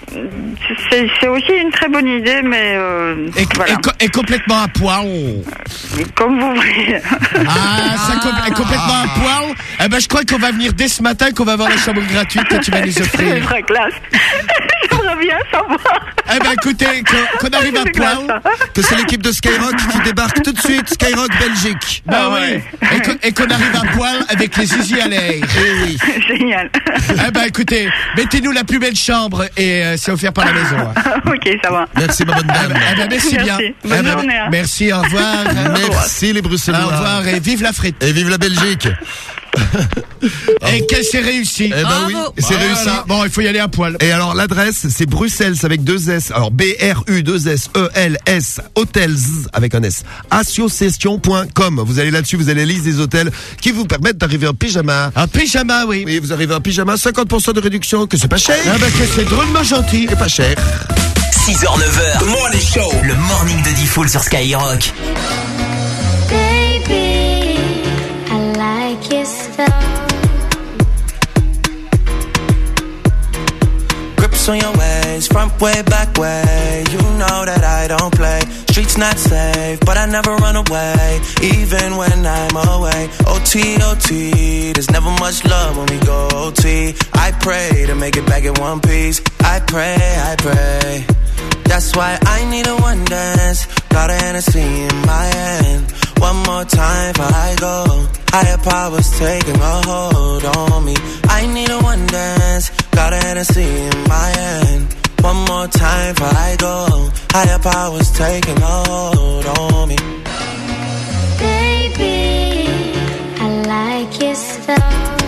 Speaker 1: c'est, c'est aussi une très bonne idée, mais euh,
Speaker 7: Et,
Speaker 1: voilà.
Speaker 7: et co- et complètement à poil.
Speaker 1: Comme vous voulez.
Speaker 7: Ah, ça com- est complètement à poil. Eh ben, je crois qu'on va venir dès ce matin, qu'on va avoir la chambre gratuite que tu vas nous
Speaker 1: C'est
Speaker 7: offrir.
Speaker 1: très classe. J'aimerais bien savoir.
Speaker 7: Eh ben, écoutez, qu'on, qu'on arrive à
Speaker 1: C'est classe,
Speaker 7: poil.
Speaker 6: Que c'est l'équipe de Skyrock qui débarque tout de suite. Skyrock Belgique.
Speaker 7: Bah
Speaker 1: Ah
Speaker 7: oui.
Speaker 1: ouais.
Speaker 7: Et, que- et qu'on arrive à poil avec les zizi à l'air.
Speaker 6: Eh oui.
Speaker 1: Génial.
Speaker 7: Eh ben, écoutez, mettez-nous la plus belle chambre et euh, c'est offert par la maison. hein.
Speaker 1: Ok, ça va.
Speaker 6: Merci ma bonne dame.
Speaker 7: Eh ben, merci,
Speaker 1: Merci.
Speaker 7: bien.
Speaker 1: Bonne
Speaker 7: Eh ben,
Speaker 1: journée, hein.
Speaker 7: Merci, au revoir.
Speaker 6: Merci les Bruxellois.
Speaker 7: Au revoir et vive la frite.
Speaker 6: Et vive la Belgique.
Speaker 7: Et que c'est réussi.
Speaker 6: Eh ben oui, c'est
Speaker 7: Voilà.
Speaker 6: réussi.
Speaker 7: Bon, il faut y aller à poil.
Speaker 6: Et alors l'adresse c'est Bruxelles avec deux S. Alors B R U deux S E L S hotels avec un S. association point com. Vous allez là-dessus, vous allez lire des hôtels qui vous permettent d'arriver en pyjama.
Speaker 7: Un pyjama, oui.
Speaker 6: Oui, vous arrivez en pyjama, cinquante pour cent de réduction, que c'est pas cher.
Speaker 7: Ah ben que c'est drôlement gentil.
Speaker 6: Et pas cher.
Speaker 13: six heures neuf heures. The Morning Show. Le morning de Diffoul sur Skyrock.
Speaker 19: Baby, I like your stuff.
Speaker 11: Grips on your ways, front way, back way. You know that I don't play. Streets not safe, but I never run away, even when I'm away. O T, O T, there's never much love when we go O T. I pray to make it back in one piece. I pray, I pray. That's why I need a one dance. Got a Hennessy in my hand. One more time before I go. Higher powers taking a hold on me. I need a one dance. Got a Hennessy in my hand. One more time before I go. Higher powers taking a hold on me.
Speaker 19: Baby, I like your stuff.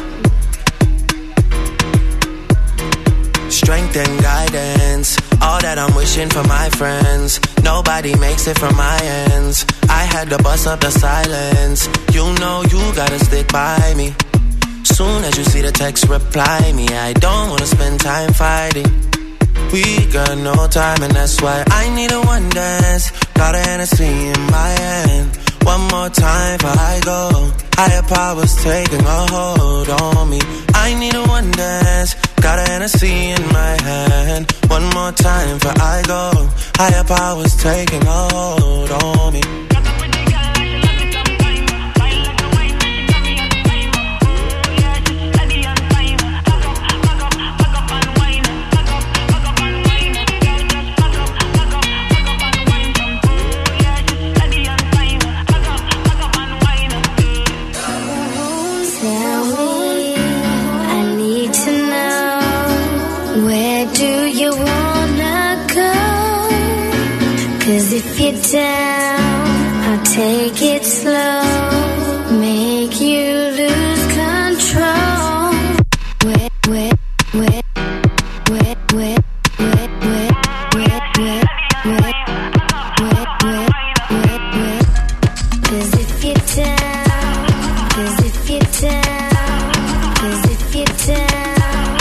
Speaker 11: Strength and guidance, all that I'm wishing for my friends. Nobody makes it from my ends. I had to bust up the silence. You know you gotta stick by me. Soon as you see the text, reply me. I don't wanna spend time fighting. We got no time and that's why I need a one dance. Got a Hennessy in my hand. One more time before I go. Higher powers taking a hold on me. I need a one dance. Got a Hennessy in my hand. One more time before I go. Higher powers taking a hold on me.
Speaker 19: Tell me, I need to know, where do you wanna go? 'Cause if you're down, I'll take it slow, make you lose control. Where, where, where, where, where, where, where, where, where, where, where, where, where, where. 'Cause if you're down, 'cause if you're down, 'cause if you're down.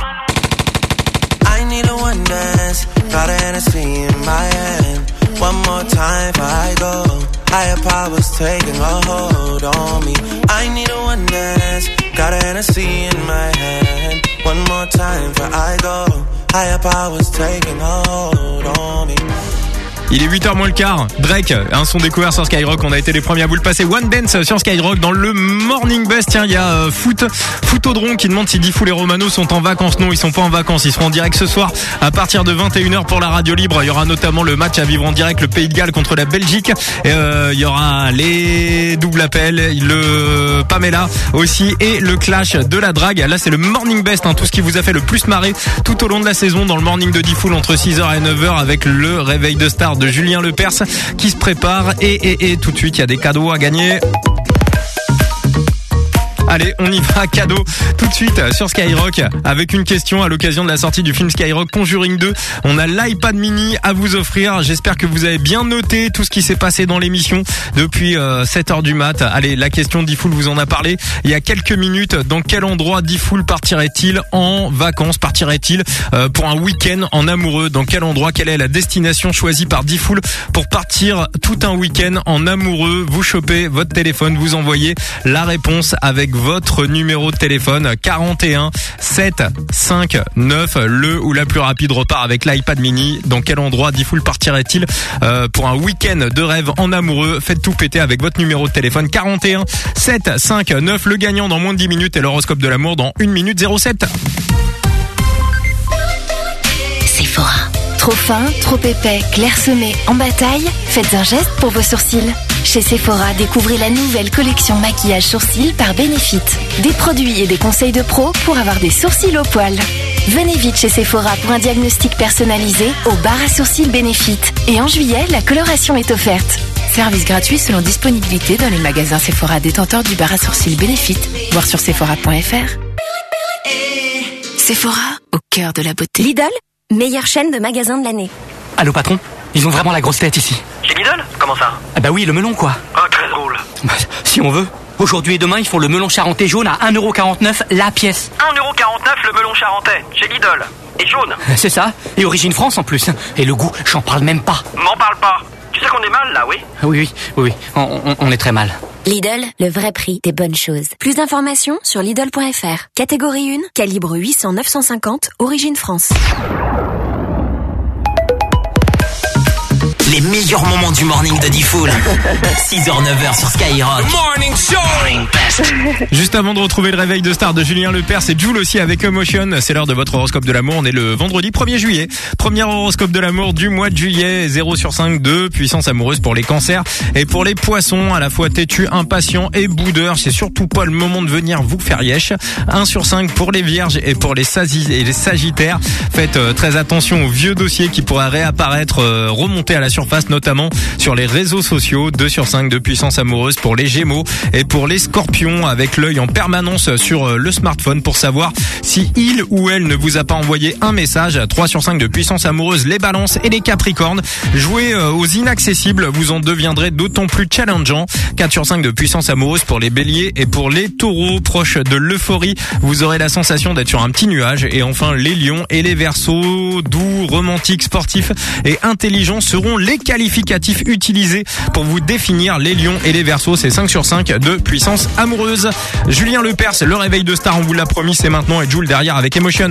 Speaker 11: I need a one dance. Got a Hennessy in my hand. One more time before I go. Higher powers taking a hold on me. I need a one dance. Got a Hennessy in my hand. One more time before I go. Higher powers taking a hold on me.
Speaker 2: Il est huit heures moins le quart. Drake, un son découvert sur Skyrock. On a été les premiers à vous le passer. One Dance sur Skyrock dans le Morning Bus. Tiens, il y a euh, Foot, Footodron qui demande si Diffoul et Romano sont en vacances. Non, ils sont pas en vacances. Ils seront en direct ce soir à partir de vingt et une heures pour la radio libre. Il y aura notamment le match à vivre en direct, le Pays de Galles contre la Belgique. Et, euh, il y aura les doubles appels, le Pamela aussi et le clash de la drague. Là, c'est le Morning Best, hein, tout ce qui vous a fait le plus marrer tout au long de la saison dans le Morning de Diffoul entre six heures et neuf heures avec le réveil de star de Julien Lepers qui se prépare et, et, et tout de suite il y a des cadeaux à gagner. Allez, on y va, cadeau tout de suite sur Skyrock avec une question à l'occasion de la sortie du film Skyrock Conjuring deux. On a l'iPad mini à vous offrir. J'espère que vous avez bien noté tout ce qui s'est passé dans l'émission depuis euh, sept heures du mat. Allez, la question Diffoul vous en a parlé il y a quelques minutes. Dans quel endroit Diffoul partirait-il en vacances? Partirait-il euh, pour un week-end en amoureux? Dans quel endroit? Quelle est la destination choisie par Diffoul pour partir tout un week-end en amoureux? Vous chopez votre téléphone, vous envoyez la réponse avec votre numéro de téléphone quarante et un sept cinq neuf. Le ou la plus rapide repart avec l'iPad mini. Dans quel endroit Diffoul partirait-il euh, pour un week-end de rêve en amoureux? Faites tout péter avec votre numéro de téléphone quarante et un sept cinq neuf. Le gagnant dans moins de dix minutes et l'horoscope de l'amour dans une minute zéro sept.
Speaker 8: Sephora. Trop fin, trop épais, clairsemé, en bataille? Faites un geste pour vos sourcils. Chez Sephora, découvrez la nouvelle collection maquillage sourcils par Benefit. Des produits et des conseils de pro pour avoir des sourcils au poil. Venez vite chez Sephora pour un diagnostic personnalisé au bar à sourcils Benefit. Et en juillet, la coloration est offerte. Service gratuit selon disponibilité dans les magasins Sephora détenteurs du bar à sourcils Benefit. Voir sur sephora point f r. Sephora, au cœur de la beauté.
Speaker 18: Lidl, meilleure chaîne de magasins de l'année.
Speaker 10: Allô patron, ils ont vraiment la grosse tête ici.
Speaker 14: Chez Lidl? Comment ça?
Speaker 10: Ah bah oui, le melon quoi.
Speaker 14: Ah, très drôle.
Speaker 10: Bah, si on veut. Aujourd'hui et demain, ils font le melon charentais jaune à un euro quarante-neuf la pièce.
Speaker 14: un euro quarante-neuf le melon charentais, chez Lidl. Et jaune.
Speaker 10: C'est ça, et origine France en plus. Et le goût, j'en parle même pas.
Speaker 14: M'en parle pas. Tu sais qu'on est mal là, oui?
Speaker 10: Oui, oui, oui, oui. On, on, on est très mal.
Speaker 18: Lidl, le vrai prix des bonnes choses. Plus d'informations sur Lidl point f r. Catégorie un, calibre huit cents neuf cent cinquante, origine France.
Speaker 13: Les meilleurs moments du morning de Diffoul. six heures neuf heures sur Skyrock.
Speaker 12: Morning Show.
Speaker 2: Juste avant de retrouver le réveil de star de Julien Lepers et Jules aussi avec Emotion, c'est l'heure de votre horoscope de l'amour. On est le vendredi premier juillet. Premier horoscope de l'amour du mois de juillet. zéro sur cinq de puissance amoureuse pour les cancers et pour les poissons, à la fois têtus, impatients et boudeurs. C'est surtout pas le moment de venir vous faire yesh. un sur cinq pour les vierges et pour les, sasi- et les sagittaires. Faites euh, très attention aux vieux dossiers qui pourraient réapparaître, euh, remonter à la surface, notamment sur les réseaux sociaux. deux sur cinq de puissance amoureuse pour les gémeaux et pour les scorpions, avec l'œil en permanence sur le smartphone pour savoir si il ou elle ne vous a pas envoyé un message. trois sur cinq de puissance amoureuse, les balances et les capricornes. Jouez aux inaccessibles, vous en deviendrez d'autant plus challengeant. quatre sur cinq de puissance amoureuse pour les béliers et pour les taureaux, proches de l'euphorie. Vous aurez la sensation d'être sur un petit nuage. Et enfin, les lions et les verseaux, doux, romantiques, sportifs et intelligents seront les qualificatifs utilisés pour vous définir. Les lions et les verseaux, c'est cinq sur cinq de puissance amoureuse. Julien Lepers, le réveil de star, on vous l'a promis, c'est maintenant, et Jules derrière avec Emotion.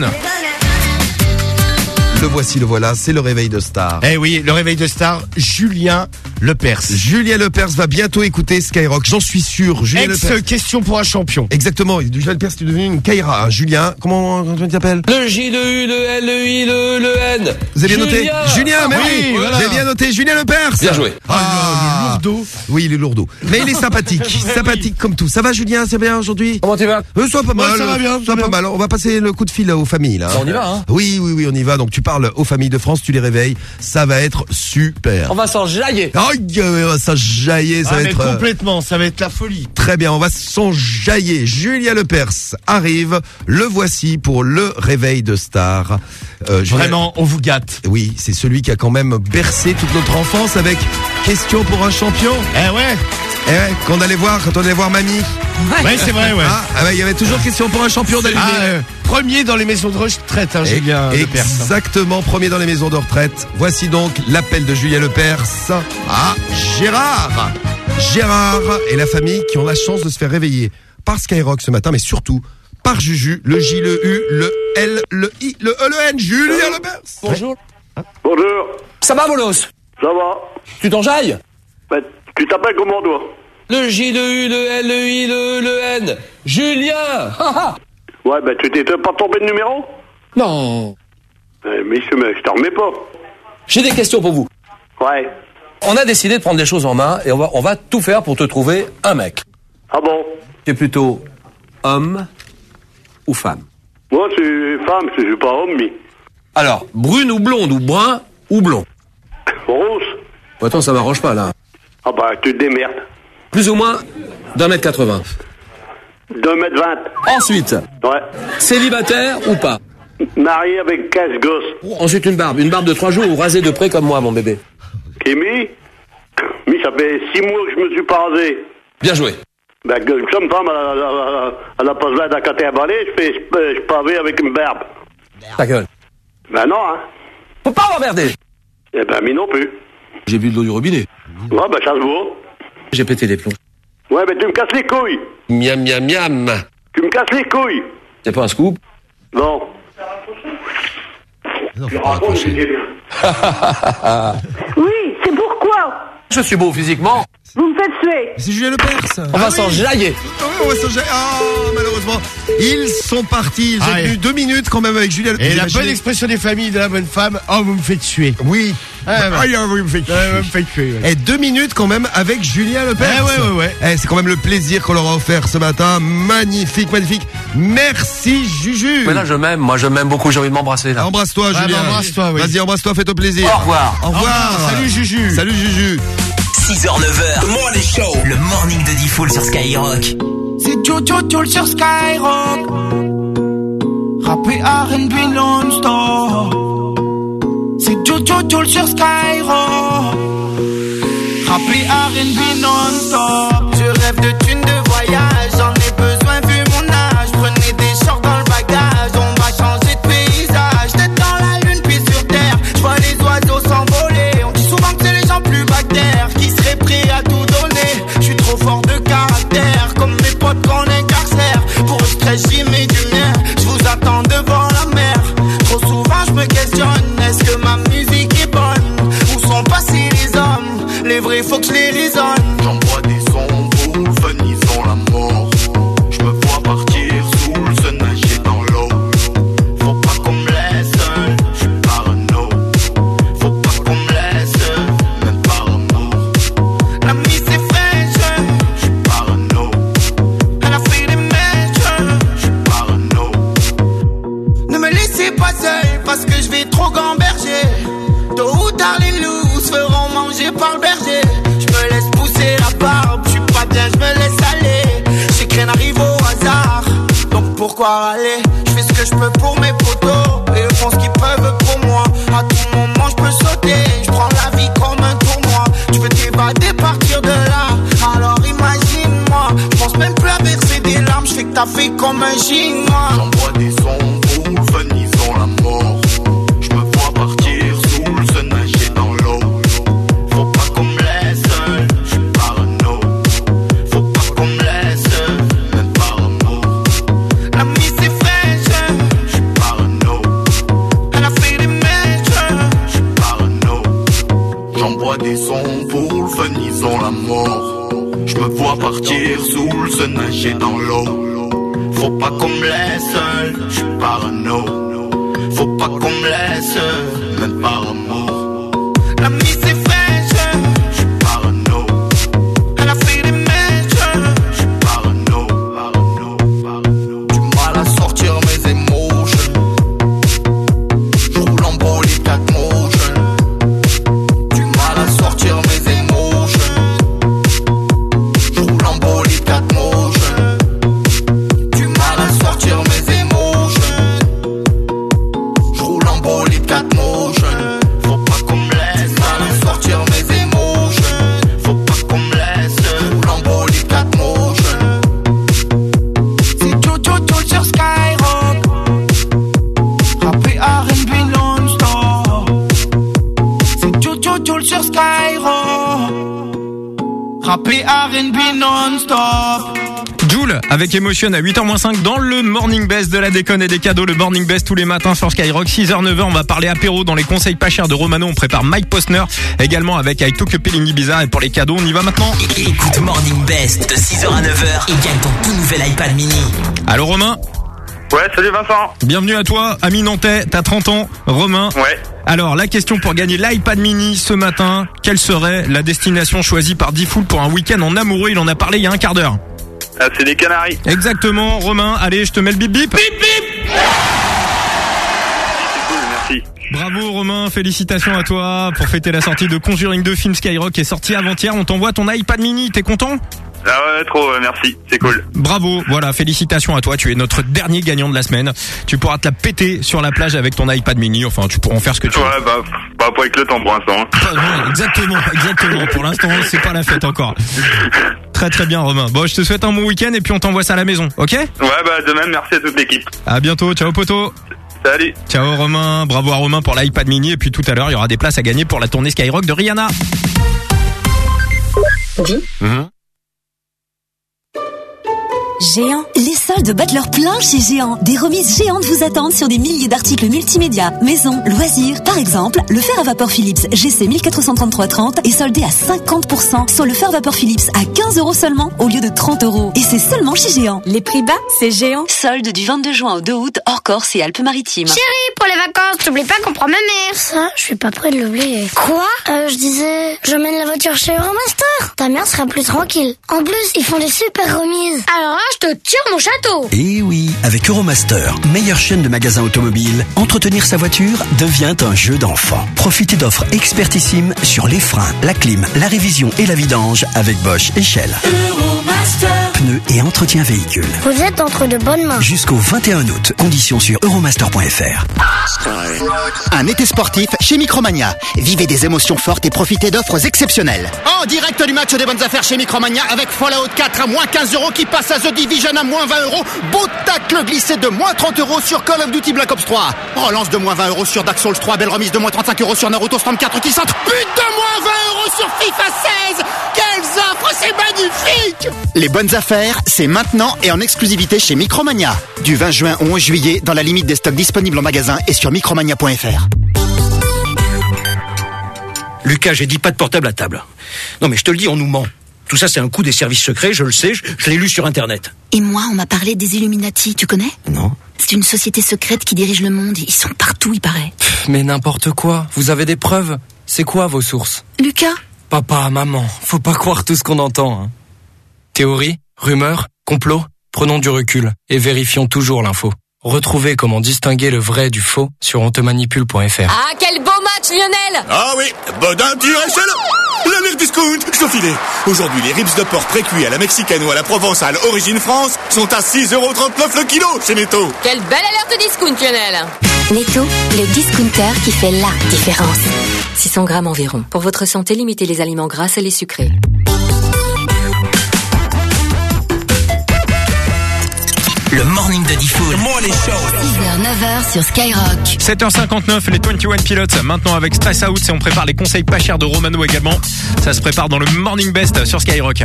Speaker 6: Le voici, le voilà, c'est le réveil de star.
Speaker 7: Eh oui, le réveil de star, Julien Lepers.
Speaker 6: Julien Lepers va bientôt écouter Skyrock, j'en suis sûr. Julien
Speaker 7: Ex
Speaker 6: Lepers.
Speaker 7: question pour un champion.
Speaker 6: Exactement, Julien Lepers, tu es devenu une Kaira. Hein. Julien, comment, comment tu t'appelles?
Speaker 5: Le J, le U, le L, le I, le, le N.
Speaker 6: Vous avez bien noté?
Speaker 5: Julien,
Speaker 6: Julien, mais
Speaker 7: oui,
Speaker 6: oui,
Speaker 7: voilà.
Speaker 6: vous avez bien noté, Julien Lepers.
Speaker 5: Bien joué.
Speaker 6: Ah,
Speaker 7: le lourdeau.
Speaker 6: Oui, il est lourdeau. Mais il est sympathique, sympathique comme tout. Ça va, Julien? C'est bien aujourd'hui?
Speaker 5: Comment tu vas?
Speaker 6: Euh, ça va pas mal.
Speaker 7: Ouais, ça va bien,
Speaker 6: Ça va pas mal. On va passer le coup de fil aux familles, là.
Speaker 5: On y va, hein?
Speaker 6: Oui, oui, oui, on y va. Donc tu parles aux familles de France, tu les réveilles. Ça va être super.
Speaker 5: On va s'enjailler.
Speaker 6: Aïe, on va s'enjailler, ça
Speaker 7: Ah,
Speaker 6: va
Speaker 7: mais
Speaker 6: être euh,
Speaker 7: complètement, ça va être la folie.
Speaker 6: très bien. On va s'enjailler. Julien Lepers arrive. Le voici pour le réveil de star. Euh, Julien-
Speaker 7: Vraiment, on vous gâte.
Speaker 6: Oui, c'est celui qui a quand même bercé toute notre enfance avec Question pour un champion.
Speaker 7: Eh ouais.
Speaker 6: Eh ouais, quand on allait voir, quand on allait voir mamie.
Speaker 7: Ouais, c'est vrai, ouais.
Speaker 6: Ah, ah ouais, il y avait toujours Question pour un champion d'allumé.
Speaker 7: Ah, euh, premier dans les maisons de retraite, hein,
Speaker 6: Et-
Speaker 7: Julien Lepers.
Speaker 6: Exactement, premier dans les maisons de retraite. Voici donc l'appel de Julien Lepers à Gérard. Gérard et la famille qui ont la chance de se faire réveiller par Skyrock ce matin, mais surtout par Juju, le J, le U, le L, le I, le E, le N, Julien Lepers.
Speaker 5: Bonjour.
Speaker 15: Bonjour.
Speaker 5: Ça va, Bolos?
Speaker 15: Ça va?
Speaker 5: Tu t'enjailles?
Speaker 15: Ben, tu t'appelles comment, toi?
Speaker 5: Le J, le U, le L, le I, le, le N. Julien! Ha, ha.
Speaker 15: Ouais, ben, tu t'es pas tombé de numéro?
Speaker 5: Non.
Speaker 15: Euh, mais je, mais je t'en remets pas.
Speaker 5: J'ai des questions pour vous.
Speaker 15: Ouais.
Speaker 5: On a décidé de prendre les choses en main et on va, on va tout faire pour te trouver un mec.
Speaker 15: Ah bon?
Speaker 5: Tu es plutôt homme ou femme?
Speaker 15: Moi, c'est femme, je suis pas homme, mais...
Speaker 5: Alors, brune ou blonde, ou brun ou blond?
Speaker 15: Rose?
Speaker 5: Attends, ça m'arrange pas, là.
Speaker 15: Ah bah, tu te démerdes.
Speaker 5: Plus ou moins d'un mètre quatre-vingts.
Speaker 15: deux mètres vingt.
Speaker 5: Ensuite,
Speaker 15: Ouais.
Speaker 5: célibataire ou pas?
Speaker 15: Marié avec quinze gosses.
Speaker 5: Ensuite, une barbe. Une barbe de trois jours ou rasée de près comme moi, mon bébé.
Speaker 15: Kémy? Mais ça fait six mois que je me suis pas rasé.
Speaker 5: Bien joué.
Speaker 15: Ben, que- comme femme, elle a- elle a- elle a pas besoin d'un côté à balai, je fais, je, je pavé avec une barbe.
Speaker 5: Ta gueule.
Speaker 15: Ben non, hein.
Speaker 5: Faut pas m'emmerder.
Speaker 15: Eh ben, mais non plus.
Speaker 5: J'ai bu de l'eau du robinet.
Speaker 15: Ouais, ben, ça se voit.
Speaker 5: J'ai pété les plombs.
Speaker 15: Ouais, mais tu me casses les couilles.
Speaker 5: Miam, miam, miam.
Speaker 15: Tu me casses les couilles.
Speaker 5: C'est pas un scoop?
Speaker 15: Non.
Speaker 6: Non, faut pas accrocher.
Speaker 1: Oui, c'est pourquoi
Speaker 5: Je suis beau physiquement.
Speaker 1: vous me faites suer.
Speaker 6: C'est Julien Lepers.
Speaker 5: On va
Speaker 6: Ah
Speaker 5: s'en
Speaker 6: oui.
Speaker 5: jailler.
Speaker 6: Ah oui, on va s'en jailler. Ah, malheureusement. Ils sont partis. Ils ont
Speaker 7: Ah,
Speaker 6: tenu
Speaker 7: et-
Speaker 6: deux minutes quand même avec Julien Lepers.
Speaker 7: Et la
Speaker 6: Imaginez-
Speaker 7: bonne expression des familles de la bonne femme, oh, vous me faites tuer.
Speaker 6: Oui.
Speaker 7: Ah, bah.
Speaker 6: Ah, vous me faites
Speaker 7: Ouais, vous me faites tuer. ouais.
Speaker 6: Et deux minutes quand même avec Julien Lepers.
Speaker 7: Eh ouais, ouais, ouais.
Speaker 6: Eh, c'est quand même le plaisir qu'on leur a offert ce matin. Magnifique, magnifique. Merci Juju.
Speaker 5: Mais là, je m'aime. Moi, je m'aime beaucoup. J'ai envie de m'embrasser, là.
Speaker 6: Embrasse-toi
Speaker 7: Ouais,
Speaker 6: Julien.
Speaker 7: bah, embrasse-toi, oui.
Speaker 6: Vas-y, embrasse-toi, fais-toi plaisir.
Speaker 5: Au revoir.
Speaker 6: Au revoir.
Speaker 7: Au revoir. Salut, Juju.
Speaker 6: Salut Juju.
Speaker 13: six heures neuf heures. The Morning Show. Le morning de D-Fool sur Skyrock.
Speaker 3: C'est Jojo Joel sur Skyrock. Rappé R and B non-stop. C'est Jojo Joel sur Skyrock. Rappé R and B non-stop. Je rêve de thunes de voyage. J'en ai besoin vu mon âge. Prenez des shorts dans le bagage. On va changer de paysage. Tête dans la lune puis sur terre. Je vois les oiseaux s'envoler. On dit souvent que c'est les gens plus bactères qui seraient prêts à tout donner. Je suis trop fort de caractère. Comme mes potes qu'on incarcère. Pour le stress j'y mets du mien. Je vous attends devant la mer. Trop souvent je me questionne. Est-ce que ma musique est bonne? Où sont passés les hommes? Les vrais faut que je les raisonne.
Speaker 11: J'envoie des sons pour le fun, ils ont la mort. Je me vois partir sous le sun, nager dans l'eau. Faut pas qu'on me laisse seul, je suis parano. Faut pas qu'on me laisse seul, même par amour.
Speaker 3: La mise est fraîche.
Speaker 11: Je suis parano,
Speaker 3: Elle a fait des mèches.
Speaker 11: je suis parano.
Speaker 3: Ne me laissez pas seul parce que je vais trop gamberger. Tôt ou tard les loups se feront manger par le berger. Je me laisse pousser la barbe, je suis pas bien, je me laisse aller. J'ai que rien arrive au hasard, donc pourquoi râler? Je fais ce que je peux pour mes potos et eux font ce qu'ils peuvent pour moi. À tout moment je peux sauter, je prends la vie comme un tournoi. Tu veux t'évader, partir de là, alors imagine-moi. Je pense même plus à verser des larmes, je fais que t'as fait comme un chinois.
Speaker 11: J'envoie des sons pour le fun, ils ont la mort. Je me vois partir sous le sun, nager dans l'eau. Faut pas qu'on me laisse seul, je suis parano. Faut pas qu'on me laisse seul, même par amour.
Speaker 3: La mise est fraîche,
Speaker 11: Je suis parano,
Speaker 3: elle a fait des mèches.
Speaker 11: je suis parano. J'envoie des sons pour le fun, ils ont la mort. Je me vois partir sous le sun, nager dans l'eau. Faut pas qu'on me laisse seul, je suis parano. Faut pas qu'on me laisse seul, même par amour.
Speaker 3: La mise est fraîche,
Speaker 11: Je suis parano,
Speaker 3: elle a fait des mèches.
Speaker 11: je suis parano, parano, parano. Du mal à sortir mes émotions. Je roule en bolide quatre motion. Du mal à sortir mes émotions. Je roule en bolide quatre motion. Du mal à sortir mes émotions. Je roule en bolide quatre motion. Faut pas qu'on me laisse mal à sortir mes émotions. Faut pas qu'on me laisse. Je roule en bolide quatre motion.
Speaker 3: C'est Jojo Joel sur Skyrock. Rappé R and B non-stop. C'est Jojo Joel sur Skyrock. Rappé R and B non-stop.
Speaker 2: Joule avec Emotion à huit heures moins cinq dans le Morning Best de la déconne et des cadeaux. Le Morning Best tous les matins sur Skyrock. six heures neuf heures, on va parler apéro dans les conseils pas chers de Romano. On prépare Mike Posner également avec I Took a Pill in Ibiza. Et pour les cadeaux, on y va maintenant.
Speaker 13: Écoute Morning Best de six heures à neuf heures et gagne ton tout nouvel iPad mini.
Speaker 2: Allô Romain?
Speaker 14: Ouais, salut Vincent.
Speaker 2: Bienvenue à toi, ami nantais, t'as trente ans, Romain.
Speaker 14: Ouais.
Speaker 2: Alors, la question pour gagner l'iPad mini ce matin, quelle serait la destination choisie par D-Fool pour un week-end en amoureux? Il en a parlé il y a un quart d'heure.
Speaker 14: Ah, c'est les Canaries.
Speaker 2: Exactement, Romain. Allez, je te mets le bip bip. Bip bip.
Speaker 14: Merci.
Speaker 2: Bravo Romain, félicitations à toi pour fêter la sortie de Conjuring deux, film Skyrock qui est sorti avant-hier. On t'envoie ton iPad mini, t'es content?
Speaker 14: Ah ouais, trop, euh, merci, c'est cool.
Speaker 2: Bravo, voilà, félicitations à toi, tu es notre dernier gagnant de la semaine. Tu pourras te la péter sur la plage avec ton iPad mini, enfin tu pourras en faire ce que tu veux.
Speaker 14: Ouais, bah, bah pas avec le temps pour l'instant.
Speaker 2: Pas, ouais, exactement, exactement, pour l'instant c'est pas la fête encore. Très très bien Romain. Bon, je te souhaite un bon week-end et puis on t'envoie ça à la maison, ok?
Speaker 14: Ouais, bah de même, merci à toute l'équipe.
Speaker 2: À bientôt, ciao poto.
Speaker 14: Salut.
Speaker 2: Ciao Romain, bravo à Romain pour l'iPad mini et puis tout à l'heure il y aura des places à gagner pour la tournée Skyrock de Rihanna.
Speaker 8: Dis.
Speaker 2: Mmh.
Speaker 8: Géant. Les soldes battent leur plein chez Géant. Des remises géantes vous attendent sur des milliers d'articles multimédia, maison, loisirs. Par exemple, le fer à vapeur Philips G C mille quatre cent trente-trois trente est soldé à cinquante pour cent sur le fer à vapeur Philips à quinze euros seulement au lieu de trente euros. Et c'est seulement chez Géant. Les prix bas, c'est Géant. Solde du vingt-deux juin au deux août hors Corse et Alpes-Maritimes.
Speaker 19: Chérie, pour les vacances, n'oublie pas qu'on prend ma mère. Ça, je suis pas près de l'oublier. Quoi euh, Je disais, j'emmène la voiture chez Euromaster. Ta mère sera plus tranquille. En plus, ils font des super remises. Alors là, je te tire mon château.
Speaker 16: Et oui, avec Euromaster, meilleure chaîne de magasins automobiles, entretenir sa voiture devient un jeu d'enfant. Profitez d'offres expertissimes sur les freins, la clim, la révision et la vidange avec Bosch et Shell.
Speaker 19: Euromaster.
Speaker 16: Pneus et entretien véhicule.
Speaker 19: Vous êtes entre de bonnes mains.
Speaker 16: Jusqu'au vingt et un août. Conditions sur euromaster point f r.
Speaker 17: Un été sportif chez Micromania. Vivez des émotions fortes et profitez d'offres exceptionnelles. En direct du match des bonnes affaires chez Micromania avec Fallout quatre à moins quinze euros qui passe à The Division à moins vingt euros. Beau tacle glissé de moins trente euros sur Call of Duty Black Ops trois. Relance de moins vingt euros sur Dark Souls trois. Belle remise de moins trente-cinq euros sur Naruto Storm quatre qui centre. But de moins vingt euros sur FIFA seize. Quelles offres, c'est magnifique. Les bonnes affaires, c'est maintenant et en exclusivité chez Micromania. Du vingt juin au onze juillet dans la limite des stocks disponibles en magasin et sur micromania point f r.
Speaker 20: Lucas, j'ai dit pas de portable à table. Non mais je te le dis, on nous ment. Tout ça, c'est un coup des services secrets, je le sais, je, je l'ai lu sur Internet.
Speaker 21: Et moi, on m'a parlé des Illuminati, tu connais?
Speaker 20: Non.
Speaker 21: C'est une société secrète qui dirige le monde. Ils sont partout, il paraît.
Speaker 22: Pff, mais n'importe quoi. Vous avez des preuves? C'est quoi vos sources?
Speaker 21: Lucas?
Speaker 22: Papa, maman, faut pas croire tout ce qu'on entend. Hein. Théorie, rumeurs, complot, prenons du recul et vérifions toujours l'info. Retrouvez comment distinguer le vrai du faux sur ontemanipule point f r.
Speaker 23: Ah, quel beau match, Lionel!
Speaker 24: Ah oui, Bodin Direct, la meilleure discount, je te filais. Aujourd'hui, les ribs de porc précuits à la mexicaine ou à la provençale origine France sont à six euros trente-neuf le kilo chez Netto.
Speaker 23: Quelle belle alerte discount, Lionel!
Speaker 8: Netto, le discounter qui fait la différence. six cents grammes environ. Pour votre santé, limitez les aliments gras et les sucrés.
Speaker 13: Le morning de Diffoul.
Speaker 8: six heures neuf heures sur Skyrock.
Speaker 2: sept heures cinquante-neuf, les vingt et un Pilots. Maintenant avec Stress Out, et on prépare les conseils pas chers de Romano également. Ça se prépare dans le Morning Best sur Skyrock.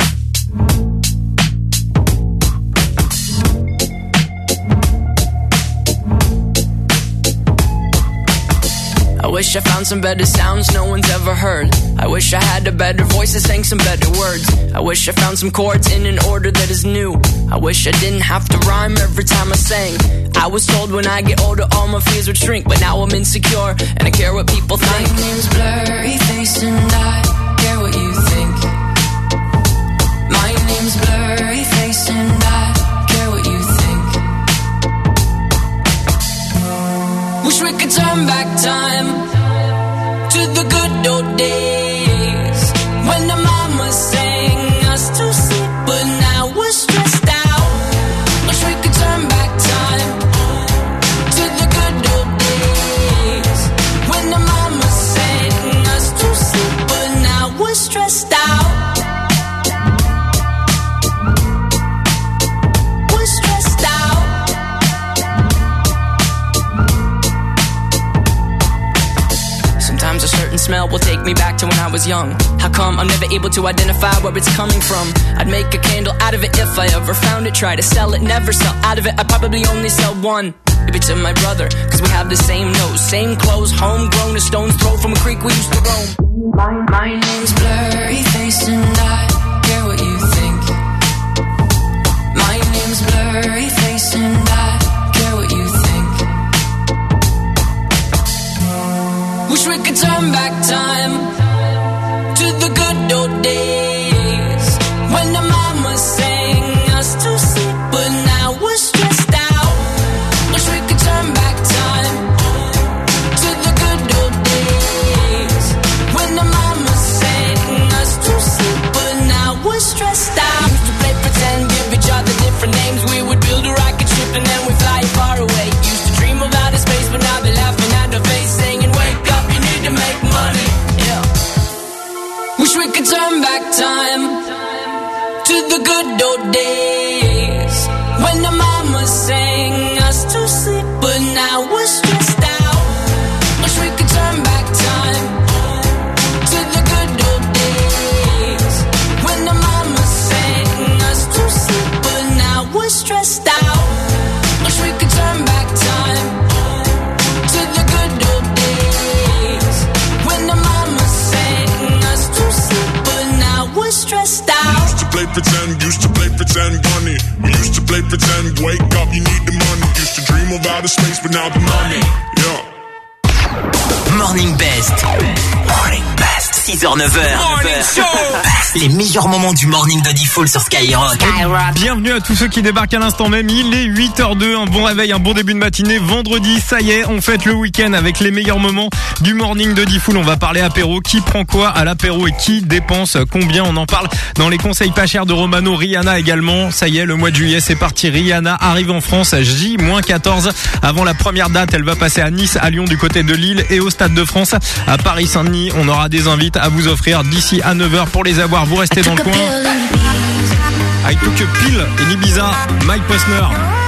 Speaker 28: I wish I found some better sounds no one's ever heard. I wish I had a better voice that sang some better words. I wish I found some chords in an order that is new. I wish I didn't have to rhyme every time I sang. I was told when I get older all my fears would shrink, but now I'm insecure and I care what people think.
Speaker 3: My name's Blurry Face and I care what you think. My name's Blurry Face and I care what you think.
Speaker 28: Wish we could turn back time to the good old days when the mama sang us to sleep, but now we're stressed out. Wish we could turn back time to the good old days when the mama sang us to sleep, but now we're stressed out. We're stressed out. Sometimes a certain smell will take me back to when I was young. How come I'm never able to identify where it's coming from? I'd make a candle out of it if I ever found it. Try to sell it, never sell out of it. I'd probably only sell one. Maybe to my brother, cause we have the same nose, same clothes, homegrown, a stone's throw from a creek we used to roam.
Speaker 3: My, my name's Blurry Face and I care what you think. My name's Blurry Face and I care what you think.
Speaker 28: Wish we could turn back time to the good old days when the mama sang us to sleep, but now we're stressed out. Wish we could turn back time to the good old days when the mama sang us to sleep, but now we're stressed out. Used to play pretend, give each other different names. We would build a rocket ship and then we fly far away. Used to dream of outer space, but now they're laughing at our face, saying, wake up, you need to make money. Yeah.
Speaker 4: pretend, used to play pretend bunny. We used to play pretend, wake up, you need the money. Used to dream of outer space, but now the money, yeah.
Speaker 13: Morning Best. Morning Best. six heures neuf heures.
Speaker 2: Morning Show.
Speaker 13: Les meilleurs moments du morning de Diffoul sur Skyrock.
Speaker 2: Skyrock. Bienvenue à tous ceux qui débarquent à l'instant même. Il est huit heures deux. Un bon réveil, un bon début de matinée. Vendredi, ça y est, on fête le week-end avec les meilleurs moments du morning de Diffoul. On va parler apéro. Qui prend quoi à l'apéro et qui dépense combien? On en parle dans les conseils pas chers de Romano. Rihanna également. Ça y est, le mois de juillet, c'est parti. Rihanna arrive en France. J quatorze. Avant la première date, elle va passer à Nice, à Lyon du côté de Lille et au Stade de France à Paris-Saint-Denis. On aura des invites à vous offrir d'ici à neuf heures. Pour les avoir, vous restez dans le coin. I took a pill in Ibiza, Mike Posner.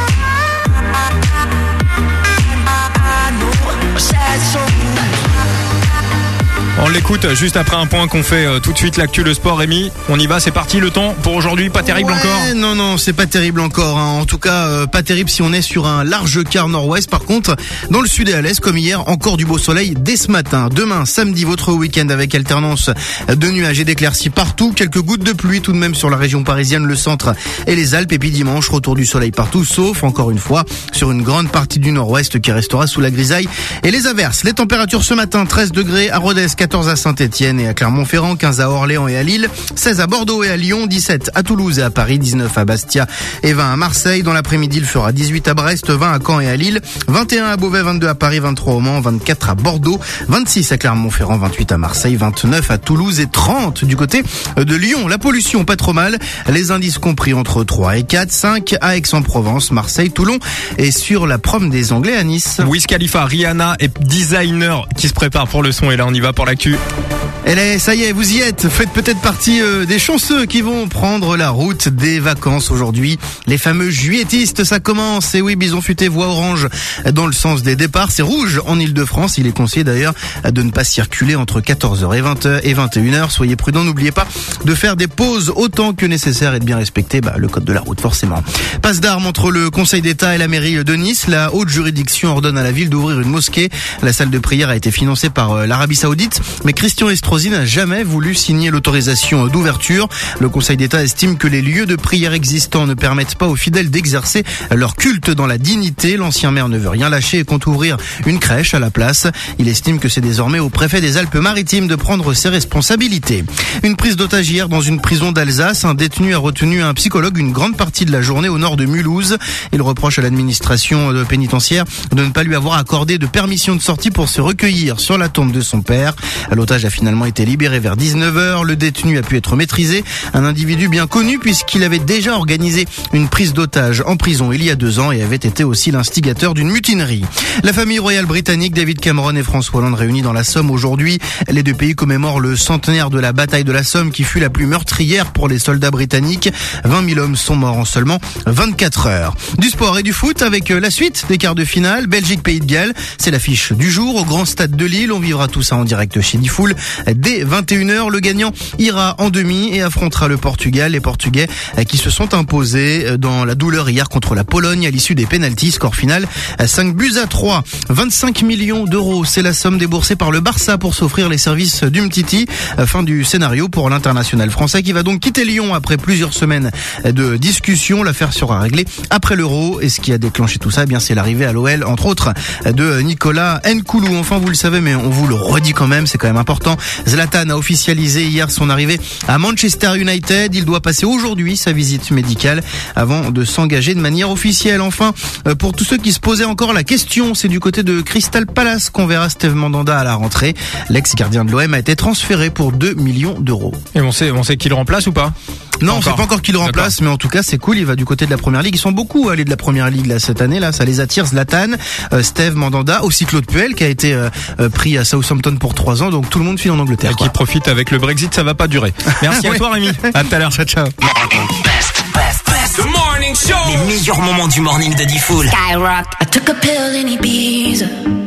Speaker 2: On l'écoute juste après un point qu'on fait euh, tout de suite, l'actu, le sport. Rémi, on y va, c'est parti. Le temps pour aujourd'hui, pas terrible
Speaker 9: ouais,
Speaker 2: encore.
Speaker 9: Non, non, c'est pas terrible encore. Hein. En tout cas, euh, pas terrible si on est sur un large quart nord-ouest. Par contre, dans le sud et à l'est, comme hier, encore du beau soleil dès ce matin. Demain, samedi, votre week-end avec alternance de nuages et d'éclaircies partout. Quelques gouttes de pluie tout de même sur la région parisienne, le centre et les Alpes. Et puis dimanche, retour du soleil partout, sauf encore une fois sur une grande partie du nord-ouest qui restera sous la grisaille et les averses. Les températures ce matin, treize degrés à Rodez, quatorze à Saint-Étienne et à Clermont-Ferrand, quinze à Orléans et à Lille, seize à Bordeaux et à Lyon, dix-sept à Toulouse et à Paris, dix-neuf à Bastia et vingt à Marseille. Dans l'après-midi, il fera dix-huit à Brest, vingt à Caen et à Lille, vingt et un à Beauvais, vingt-deux à Paris, vingt-trois au Mans, vingt-quatre à Bordeaux, vingt-six à Clermont-Ferrand, vingt-huit à Marseille, vingt-neuf à Toulouse et trente du côté de Lyon. La pollution, pas trop mal. Les indices compris entre trois et quatre, cinq à Aix-en-Provence, Marseille, Toulon et sur la prom des Anglais à Nice.
Speaker 2: Wiz Khalifa, Rihanna et designer qui se préparent pour le son. Et là, on y va pour l'actu.
Speaker 9: Et là, ça y est, vous y êtes. Faites peut-être partie euh, des chanceux qui vont prendre la route des vacances aujourd'hui. Les fameux juilletistes, ça commence. Et oui, Bison Futé voit orange dans le sens des départs. C'est rouge en Ile-de-France. Il est conseillé d'ailleurs de ne pas circuler entre quatorze heures et vingt heures et vingt et une heures. Soyez prudents, n'oubliez pas de faire des pauses autant que nécessaire et de bien respecter bah, le code de la route, forcément. Passe d'armes entre le Conseil d'État et la mairie de Nice. La haute juridiction ordonne à la ville d'ouvrir une mosquée. La salle de prière a été financée par euh, l'Arabie Saoudite, mais Christian Estrosi n'a jamais voulu signer l'autorisation d'ouverture. Le Conseil d'État estime que les lieux de prière existants ne permettent pas aux fidèles d'exercer leur culte dans la dignité. L'ancien maire ne veut rien lâcher et compte ouvrir une crèche à la place. Il estime que c'est désormais au préfet des Alpes-Maritimes de prendre ses responsabilités. Une prise d'otage hier dans une prison d'Alsace. Un détenu a retenu un psychologue une grande partie de la journée au nord de Mulhouse. Il reproche à l'administration pénitentiaire de ne pas lui avoir accordé de permission de sortie pour se recueillir sur la tombe de son père. L'otage a finalement été libéré vers dix-neuf heures. Le détenu a pu être maîtrisé. Un individu bien connu puisqu'il avait déjà organisé une prise d'otage en prison il y a deux ans et avait été aussi l'instigateur d'une mutinerie. La famille royale britannique, David Cameron et François Hollande réunis dans la Somme aujourd'hui. Les deux pays commémorent le centenaire de la bataille de la Somme qui fut la plus meurtrière pour les soldats britanniques. vingt mille hommes sont morts en seulement vingt-quatre heures. Du sport et du foot avec la suite des quarts de finale. Belgique-Pays de Galles, c'est l'affiche du jour au grand stade de Lille. On vivra tout ça en direct chez Diffoul. Dès vingt et une heures, le gagnant ira en demi et affrontera le Portugal. Les Portugais qui se sont imposés dans la douleur hier contre la Pologne à l'issue des pénaltys. Score final cinq buts à trois. vingt-cinq millions d'euros, c'est la somme déboursée par le Barça pour s'offrir les services d'Umtiti. Fin du scénario pour l'international français qui va donc quitter Lyon après plusieurs semaines de discussions. L'affaire sera réglée après l'Euro. Et ce qui a déclenché tout ça, eh bien c'est l'arrivée à l'O L, entre autres, de Nicolas Nkoulou. Enfin, vous le savez, mais on vous le redit quand même, c'est quand même important. Zlatan a officialisé hier son arrivée à Manchester United. Il doit passer aujourd'hui sa visite médicale avant de s'engager de manière officielle. Enfin, pour tous ceux qui se posaient encore la question, c'est du côté de Crystal Palace qu'on verra Steve Mandanda à la rentrée. L'ex-gardien de l'O M a été transféré pour deux millions d'euros.
Speaker 2: Et on sait, on sait qui le remplace ou pas?
Speaker 9: Non, c'est pas encore qui le remplace, D'accord. mais en tout cas c'est cool, il va du côté de la première ligue. Ils sont beaucoup allés de la première ligue là cette année, là, ça les attire. Zlatan, euh, Steve Mandanda, aussi Claude Puel qui a été euh, euh, pris à Southampton pour trois ans, donc tout le monde file en Angleterre.
Speaker 2: Et qui profite avec le Brexit, ça va pas durer. Merci ouais. à toi Rémi. À tout à l'heure.
Speaker 9: Ciao ciao.
Speaker 13: Best, best, best. The morning show. Les meilleurs moments du morning de Diffoul.
Speaker 21: Skyrock. I took a pill in Ibiza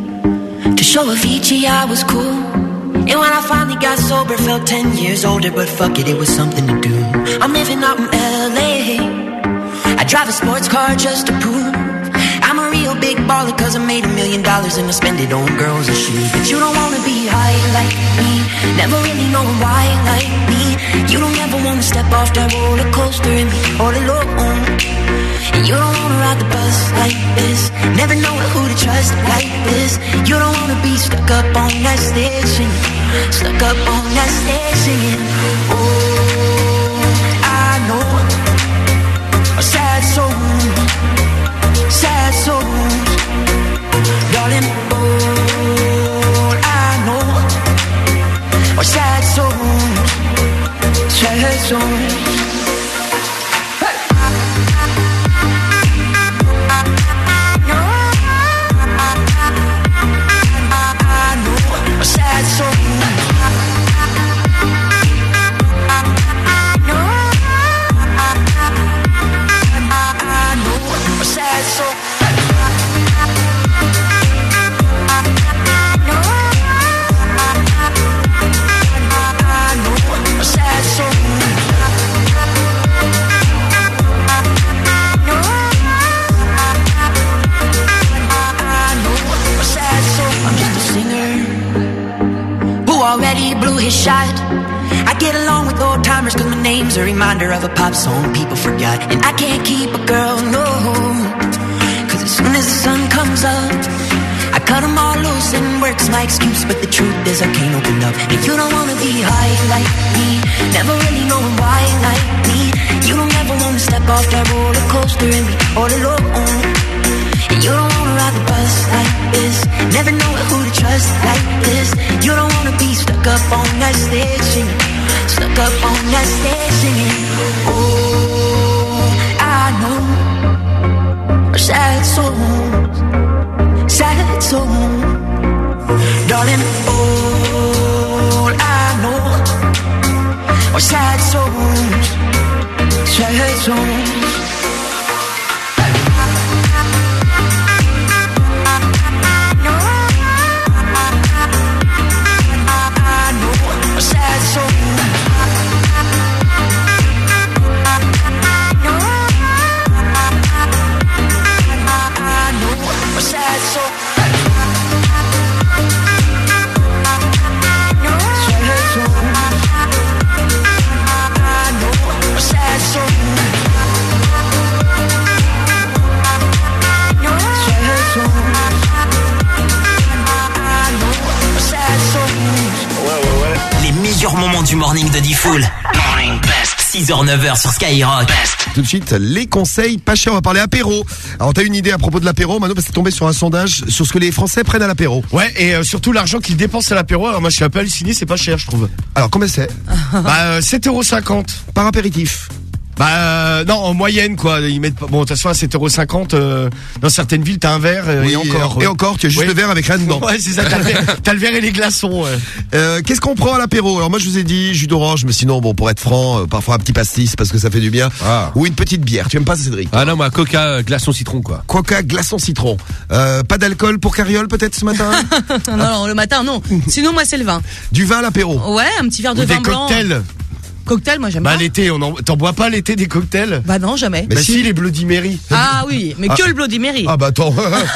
Speaker 21: to show Avicii I was cool. And when I finally got sober, felt ten years older, but fuck it, it was something to do. I'm living out in L A. I drive a sports car just to prove I'm a real real big baller cause I made a million dollars and I spend it on girls and shoes. But you don't wanna be high like me, never really knowing why like me. You don't ever wanna step off that roller coaster and be all alone. And you don't wanna ride the bus like this, never know who to trust like this. You don't wanna be stuck up on that stage singing, stuck up on that stage singing. Oh, I know a sad soul, sad souls, darling. All I know are sad souls, sad souls. Sad soul. Already blew his shot. I get along with old timers cause my name's a reminder of a pop song people forgot. And I can't keep a girl, no, cause as soon as the sun comes up I cut them all loose and work's my excuse. But the truth is I can't open up. And you don't wanna be high like me, never really knowing why like me. You don't ever wanna step off that roller coaster and be all alone. And you don't wanna ride the bus like this, never know who to trust like this. You don't wanna be stuck up on that stage singing, stuck up on that stage singing. Oh, I know sad souls, sad souls, darling. All I know are sad souls, sad souls.
Speaker 13: Moment du morning de Diffoul. Morning Best. six heures neuf heures sur Skyrock. Best.
Speaker 6: Tout de suite, les conseils pas chers. On va parler apéro. Alors, t'as une idée à propos de l'apéro, Mano, parce que t'es tombé sur un sondage sur ce que les Français prennent à l'apéro.
Speaker 7: Ouais, et euh, surtout l'argent qu'ils dépensent à l'apéro. Alors, moi, je suis un peu halluciné, c'est pas cher, je trouve.
Speaker 6: Alors, combien c'est?
Speaker 7: Bah, euh, sept euros cinquante.
Speaker 6: Par apéritif.
Speaker 7: Bah euh, non, en moyenne quoi, ils mettent pas... bon de toute façon à sept euros cinquante euh, dans certaines villes t'as un verre euh,
Speaker 6: oui,
Speaker 7: et encore
Speaker 6: et
Speaker 7: ouais.
Speaker 6: encore tu as juste
Speaker 7: oui.
Speaker 6: le verre avec rien dedans.
Speaker 7: Ouais, c'est ça, t'as le verre, t'as le verre et les glaçons. Ouais.
Speaker 6: Euh, qu'est-ce qu'on prend à l'apéro? Alors moi je vous ai dit jus d'orange, mais sinon bon pour être franc, euh, parfois un petit pastis parce que ça fait du bien, ah. ou une petite bière. Tu aimes pas ça, Cédric?
Speaker 5: Ah non, moi Coca euh, glaçon citron quoi.
Speaker 6: Coca glaçon citron. Euh, pas d'alcool pour Carriole peut-être ce matin?
Speaker 1: non, non, le matin non. Sinon moi c'est le vin.
Speaker 6: Du vin à l'apéro?
Speaker 1: Ouais, un petit verre de
Speaker 7: ou
Speaker 1: vin
Speaker 7: des
Speaker 1: blanc.
Speaker 7: Cocktails.
Speaker 1: Cocktail, moi j'aime
Speaker 7: bah,
Speaker 1: pas.
Speaker 7: Bah l'été, on en... t'en bois pas l'été des cocktails?
Speaker 1: Bah non, jamais.
Speaker 7: Bah, bah si, les Bloody Mary.
Speaker 1: Ah oui, mais ah. que le Bloody Mary.
Speaker 6: Ah bah attends,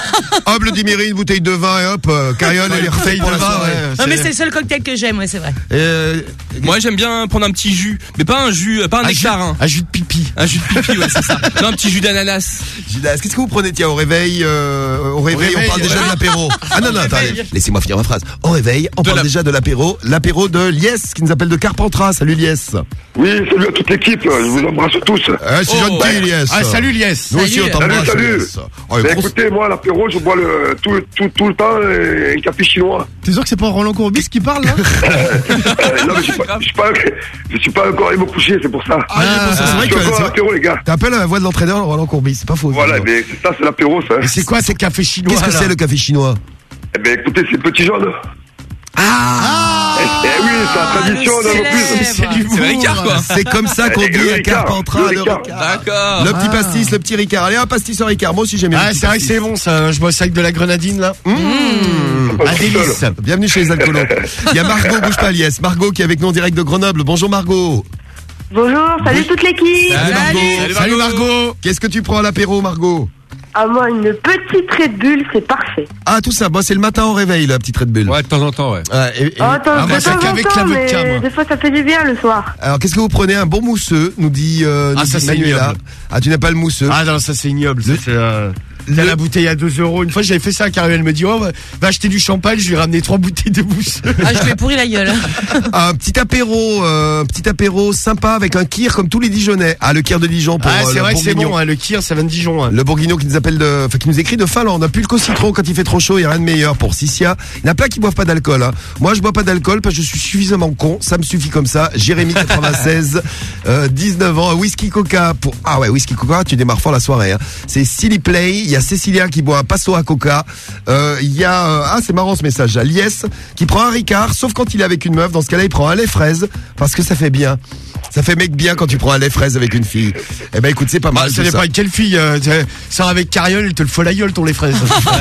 Speaker 6: un Bloody Mary, une bouteille de vin et hop, euh, Carriole et les refait pour la soirée.
Speaker 1: Ouais, non mais c'est le seul cocktail que j'aime, ouais c'est vrai.
Speaker 5: Euh, moi j'aime bien prendre un petit jus, mais pas un jus, pas un, un nectar.
Speaker 7: Jus, un jus de pipi.
Speaker 5: Un jus de pipi, ouais c'est ça. Non, un petit jus d'ananas.
Speaker 6: Qu'est-ce que vous prenez tiens au réveil euh, au, réveil, au réveil, on parle déjà de l'apéro. Ah non non, attendez, laissez-moi finir ma phrase. Au réveil, on de parle la... déjà de l'apéro, l'apéro de Lies qui nous appelle de Carpentras. Salut Lies.
Speaker 10: Oui, salut à toute l'équipe, je vous embrasse tous.
Speaker 6: Ah, c'est oh, gentil, Lies.
Speaker 7: Ah, salut Lies.
Speaker 6: Nous aussi on t'embrasse.
Speaker 10: Salut, salut. Oh, mais grosse... écoutez, moi, à l'apéro, je bois le, tout, tout, tout le temps un café chinois.
Speaker 9: T'es sûr que c'est pas Roland Courbis qui parle, là?
Speaker 10: euh, Non, mais je suis pas, je suis pas, je suis pas encore allé me coucher, c'est pour ça.
Speaker 6: Ah, ah c'est, c'est vrai que c'est l'apéro, les gars. T'appelles la voix de l'entraîneur Roland Courbis, c'est pas faux.
Speaker 10: Voilà, mais c'est ça, c'est l'apéro, ça.
Speaker 6: Et c'est quoi ces cafés chinois? Qu'est-ce que là c'est le café chinois?
Speaker 10: Eh ben, écoutez, c'est petit jaune.
Speaker 6: Ah,
Speaker 10: eh, eh oui, c'est la tradition
Speaker 1: ah,
Speaker 10: d'un plus.
Speaker 5: C'est du c'est Ricard quoi.
Speaker 6: C'est comme ça qu'on dit à Carpentras le Ricard.
Speaker 5: D'accord.
Speaker 6: Le petit pastis, le petit Ricard. Allez, un pastis au Ricard. Moi aussi j'aime bien.
Speaker 7: Ah, c'est vrai que c'est bon ça. Je bois ça avec de la grenadine là.
Speaker 6: Mmh. Un délice. Bienvenue chez les alcoolos. Il y a Margot bouge pas Lies. Margot qui est avec nous en direct de Grenoble. Bonjour Margot.
Speaker 12: Bonjour, salut oui. toute l'équipe.
Speaker 6: Salut,
Speaker 12: salut.
Speaker 6: Margot.
Speaker 7: Salut, salut Margot.
Speaker 6: Qu'est-ce que tu prends à l'apéro Margot?
Speaker 11: Ah, moi, une petite Red Bull, c'est parfait.
Speaker 6: Ah, tout ça. Bon, c'est le matin au réveil, la petite Red Bull.
Speaker 12: Ouais, de temps en temps, ouais.
Speaker 6: ouais et, et...
Speaker 11: Oh, attends,
Speaker 6: ah,
Speaker 11: de temps en temps, mais des fois, ça fait du bien le soir.
Speaker 6: Alors, qu'est-ce que vous prenez? Un bon mousseux, nous dit, euh, nous
Speaker 7: ah, ça,
Speaker 6: dit
Speaker 7: c'est
Speaker 6: Manuela.
Speaker 7: ignoble.
Speaker 6: Ah, tu n'as pas le mousseux?
Speaker 7: Ah, non, ça, c'est ignoble. Ça, c'est, euh... Le... la bouteille à deux euros. Une fois, j'avais fait ça, car elle me dit, oh, va, va acheter du champagne, je lui ai ramené trois bouteilles de mousse.
Speaker 1: Ah, je lui ai pourri la gueule.
Speaker 6: Un petit apéro, euh, un petit apéro sympa avec un kir comme tous les Dijonnais. Ah, le kir de Dijon pour
Speaker 7: ah,
Speaker 6: euh,
Speaker 7: c'est
Speaker 6: le
Speaker 7: vrai que c'est
Speaker 6: bourguignon.
Speaker 7: bon, hein, le kir, ça vient de Dijon, hein.
Speaker 6: Le bourguignon qui nous appelle de, enfin, qui nous écrit de Finlande. Un pulque au citron quand il fait trop chaud, il n'y a rien de meilleur pour Sissia. Il y en a plein qui boivent pas d'alcool, hein. Moi, je bois pas d'alcool parce que je suis suffisamment con. Ça me suffit comme ça. Jérémy, quatre-vingt-seize, euh, dix-neuf ans, whisky coca pour, ah ouais, whisky coca, tu démarres fort la soirée, hein. C'est Silly Play. Il y a Cécilia qui boit un passo à coca. Euh, il y a, euh, ah, c'est marrant ce message. Lies qui prend un Ricard, sauf quand il est avec une meuf. Dans ce cas-là, il prend un lait fraise parce que ça fait bien. Ça fait mec bien quand tu prends un lait fraise avec une fille. Eh ben, écoute, c'est pas mal.
Speaker 7: Bah, ça dépend avec quelle fille. Euh, ça avec Cariole, il te le faut la gueule, ton lait fraise.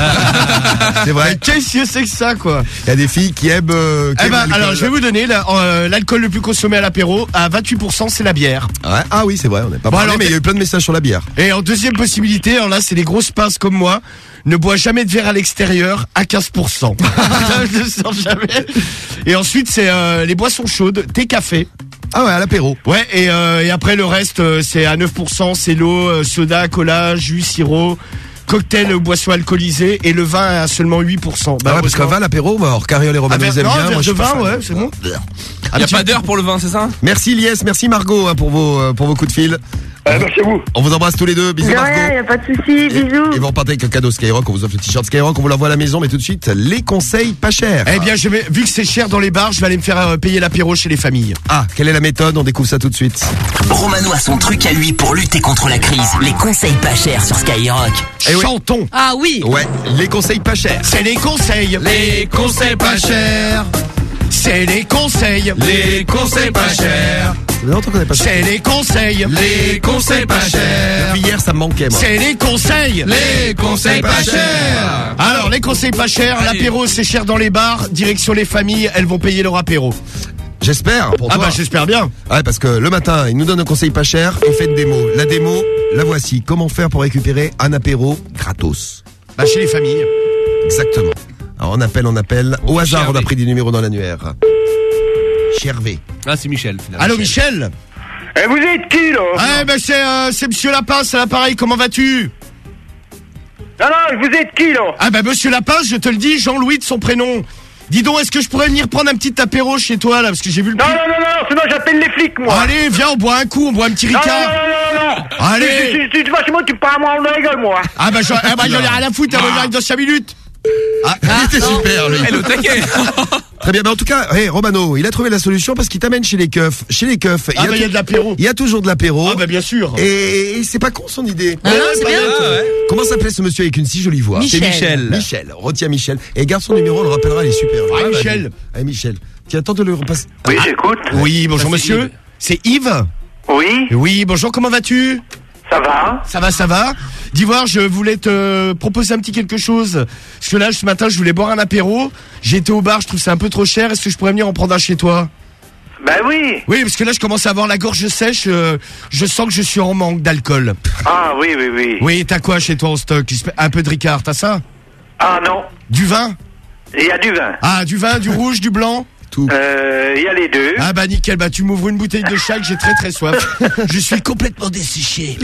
Speaker 6: C'est vrai.
Speaker 7: Mais qu'est-ce que c'est que ça, quoi?
Speaker 6: Il y a des filles qui aiment. Euh, qui
Speaker 7: eh
Speaker 6: aiment
Speaker 7: ben,
Speaker 6: l'alcool.
Speaker 7: alors, je vais vous donner la, euh, l'alcool le plus consommé à l'apéro à vingt-huit pour cent, c'est la bière.
Speaker 6: Ouais. Ah oui, c'est vrai. On n'est pas
Speaker 7: bon,
Speaker 6: parlé,
Speaker 7: alors,
Speaker 6: mais il y a eu plein de messages sur la bière.
Speaker 7: Et en deuxième possibilité, alors là, c'est les grosses pinces comme moi. Ne bois jamais de verre à l'extérieur à quinze pour cent. Je le sens jamais. Et ensuite, c'est euh, les boissons chaudes, thé, café.
Speaker 6: Ah ouais, à l'apéro.
Speaker 7: Ouais, et, euh, et après le reste, euh, c'est à neuf pour cent, c'est l'eau, euh, soda, cola, jus, sirop, cocktail, euh, boissons alcoolisées, et le vin à seulement huit pour cent.
Speaker 6: Bah, ah ouais, parce qu'un vin, l'apéro, bah, alors Cariole et Romano,
Speaker 7: ah,
Speaker 6: ils aiment
Speaker 7: non,
Speaker 6: bien.
Speaker 7: Un verre
Speaker 6: Moi,
Speaker 7: de vin, ouais, c'est bon.
Speaker 12: Il n'y a pas d'heure pour le vin, c'est ça?
Speaker 6: Merci Lies, merci Margot hein, pour vos euh, pour vos coups de fil.
Speaker 10: Euh, merci à vous.
Speaker 6: On vous embrasse tous les deux. Bisous
Speaker 11: De
Speaker 6: Margot.
Speaker 11: rien, y a pas de soucis, bisous.
Speaker 6: Et vous repartez avec un cadeau Skyrock. On vous offre le t-shirt Skyrock. On vous l'envoie à la maison. Mais tout de suite, les conseils pas chers.
Speaker 7: Eh bien, je vais, vu que c'est cher dans les bars, je vais aller me faire euh, payer l'apéro chez les familles.
Speaker 6: Ah, quelle est la méthode? On découvre ça tout de suite.
Speaker 13: Romano a son truc à lui pour lutter contre la crise. Les conseils pas chers sur Skyrock.
Speaker 6: Eh oui.
Speaker 7: Chantons.
Speaker 1: Ah oui.
Speaker 6: Ouais, les conseils pas chers.
Speaker 7: C'est les conseils.
Speaker 12: Les conseils pas chers.
Speaker 7: C'est les conseils.
Speaker 12: Les conseils pas chers.
Speaker 6: Ça fait longtemps qu'on n'a pas
Speaker 7: C'est les conseils.
Speaker 12: Les conseils pas chers.
Speaker 6: Depuis hier, ça me manquait, moi.
Speaker 7: C'est les conseils.
Speaker 12: Les conseils pas chers.
Speaker 7: Alors, les conseils pas chers.
Speaker 12: Allez.
Speaker 7: L'apéro, c'est cher dans les bars. Direction les familles, elles vont payer leur apéro.
Speaker 6: J'espère pour
Speaker 7: Ah
Speaker 6: toi.
Speaker 7: bah, j'espère bien.
Speaker 6: Ouais, parce que le matin, il nous donne un conseil pas cher. Il fait une démo. La démo, la voici. Comment faire pour récupérer un apéro gratos?
Speaker 7: Bah, chez les familles.
Speaker 6: Exactement. Alors on appelle, on appelle. Au hasard,
Speaker 12: Hervé.
Speaker 6: on a pris des numéros dans l'annuaire. Chez Hervé.
Speaker 12: Ah, c'est Michel, finalement.
Speaker 7: Allô, Michel?
Speaker 10: Eh, vous êtes qui, là?
Speaker 7: Eh ben, c'est, euh, c'est Monsieur Lapin, c'est l'appareil. Comment vas-tu?
Speaker 10: Non, non, vous êtes qui, là?
Speaker 7: Ah bah, Monsieur Lapin, je te le dis, Jean-Louis de son prénom. Dis donc, est-ce que je pourrais venir prendre un petit apéro chez toi, là? Parce que j'ai vu le
Speaker 10: Non,
Speaker 7: prix.
Speaker 10: non, non, non, sinon j'appelle les flics, moi.
Speaker 7: Allez, viens, on boit un coup, on boit un petit
Speaker 10: Non,
Speaker 7: Ricard.
Speaker 10: non, non, non, non, non.
Speaker 7: Allez.
Speaker 10: Tu, tu, tu, vachement, tu parles à moi dans la gueule, moi.
Speaker 7: Ah bah, j'en ah bah, j'en ai rien à foutre, elle revient dans cinq minutes.
Speaker 6: Ah, il était super, lui.
Speaker 12: Elle est au taquet.
Speaker 6: Très bien, mais en tout cas, hey, Romano, il a trouvé la solution parce qu'il t'amène chez les keufs. Chez les keufs,
Speaker 7: Ah bah, il y a
Speaker 6: tou-
Speaker 7: de l'apéro.
Speaker 6: il y a toujours de l'apéro.
Speaker 7: Ah bah, bien sûr.
Speaker 6: Et, et c'est pas con son idée.
Speaker 1: Ah non, c'est bien.
Speaker 12: Ah, ouais.
Speaker 6: Comment s'appelait ce monsieur avec une si jolie voix?
Speaker 1: Michel.
Speaker 12: C'est Michel.
Speaker 6: Michel, retiens Michel. Et garde son numéro, on le rappellera, il est super.
Speaker 7: Ah,
Speaker 6: bah,
Speaker 7: Michel.
Speaker 6: Ah, Michel. Tiens, tente de le repasser.
Speaker 10: Oui, j'écoute.
Speaker 7: Oui, bonjour
Speaker 12: Ça, c'est
Speaker 7: monsieur.
Speaker 12: Yves.
Speaker 7: C'est Yves.
Speaker 10: Oui,
Speaker 7: Oui, bonjour, comment vas-tu?
Speaker 10: ça va?
Speaker 7: Ça va, ça va. D'Ivoire, je voulais te proposer un petit quelque chose. Parce que là, ce matin, je voulais boire un apéro. J'ai été au bar, je trouve ça un peu trop cher. Est-ce que je pourrais venir en prendre un chez toi?
Speaker 10: Ben oui.
Speaker 7: Oui, parce que là, je commence à avoir la gorge sèche. euh, je sens que je suis en manque d'alcool.
Speaker 10: Ah, oui, oui, oui.
Speaker 7: Oui, t'as quoi chez toi en stock? Un peu de Ricard, t'as ça?
Speaker 10: Ah, non.
Speaker 7: Du vin?
Speaker 10: Il y a du vin.
Speaker 7: Ah, du vin, du rouge, du blanc?
Speaker 10: Euh, il y a les deux.
Speaker 7: Ah bah nickel, bah tu m'ouvres une bouteille de chaque, j'ai très très soif. Je suis complètement desséché.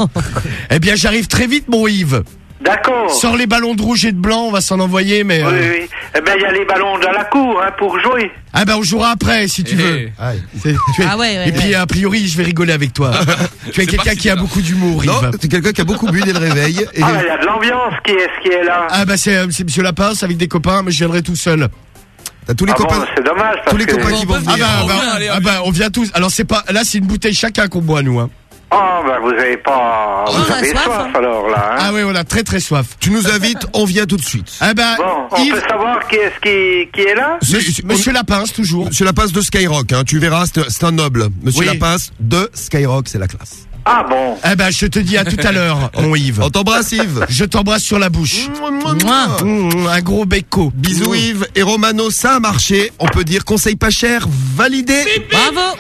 Speaker 7: Eh bien j'arrive très vite mon Yves.
Speaker 10: D'accord.
Speaker 7: Sors les ballons de rouge et de blanc, on va s'en envoyer mais...
Speaker 10: Oui,
Speaker 7: euh,
Speaker 10: oui. Eh ben, il y a les ballons dans la cour, hein, pour jouer.
Speaker 7: Ah bah on jouera après si tu
Speaker 12: Eh.
Speaker 7: veux. C'est- tu es-
Speaker 1: Ah ouais, ouais,
Speaker 7: et puis
Speaker 1: ouais.
Speaker 7: a priori je vais rigoler avec toi. Tu es quelqu'un
Speaker 12: parti,
Speaker 7: qui a
Speaker 12: là.
Speaker 7: beaucoup d'humour
Speaker 6: Non,
Speaker 7: Yves.
Speaker 6: c'est quelqu'un qui a beaucoup bu dès le réveil. Et
Speaker 10: Ah,
Speaker 6: les-
Speaker 10: ben, il y a de l'ambiance. Qui est-ce qui est là?
Speaker 7: Ah bah c'est euh, c'est Monsieur Lapin, c'est avec des copains, mais je viendrai tout seul.
Speaker 6: T'as tous les
Speaker 10: Ah bon,
Speaker 6: copains.
Speaker 10: c'est dommage, parce
Speaker 6: tous les
Speaker 10: que-
Speaker 6: copains qui vont
Speaker 7: Ah
Speaker 6: venir.
Speaker 7: bah,
Speaker 12: On
Speaker 7: bah,
Speaker 12: vient, allez,
Speaker 7: ah
Speaker 12: on
Speaker 7: bah on vient tous. Alors c'est pas, là c'est une bouteille chacun qu'on boit nous hein.
Speaker 10: Ah, ben, vous avez pas...
Speaker 1: Oh,
Speaker 10: Vous
Speaker 1: on a
Speaker 10: avez
Speaker 1: soif,
Speaker 10: soif,
Speaker 1: hein.
Speaker 10: alors, là, hein.
Speaker 7: Ah oui on a très très soif.
Speaker 6: Tu nous invites, on vient tout de suite.
Speaker 7: Ah bah
Speaker 10: Bon, on
Speaker 7: Yves,
Speaker 10: peut savoir qui est-ce qui, qui est là?
Speaker 6: C'est-
Speaker 7: Monsieur,
Speaker 6: c'est-
Speaker 7: Monsieur Lapince toujours.
Speaker 6: Monsieur Lapince de Skyrock, hein, tu verras, c'est c'est un noble. Monsieur
Speaker 7: Oui.
Speaker 6: Lapince de Skyrock, c'est la classe.
Speaker 10: Ah bon.
Speaker 7: Eh ben, je te dis à tout à l'heure, mon Yves.
Speaker 6: On t'embrasse Yves.
Speaker 7: Je t'embrasse sur la bouche.
Speaker 1: Mouah.
Speaker 7: Mmh, un gros béco.
Speaker 6: Bisous Yves et Romano, ça a marché. On peut dire conseil pas cher, validé.
Speaker 1: Bravo.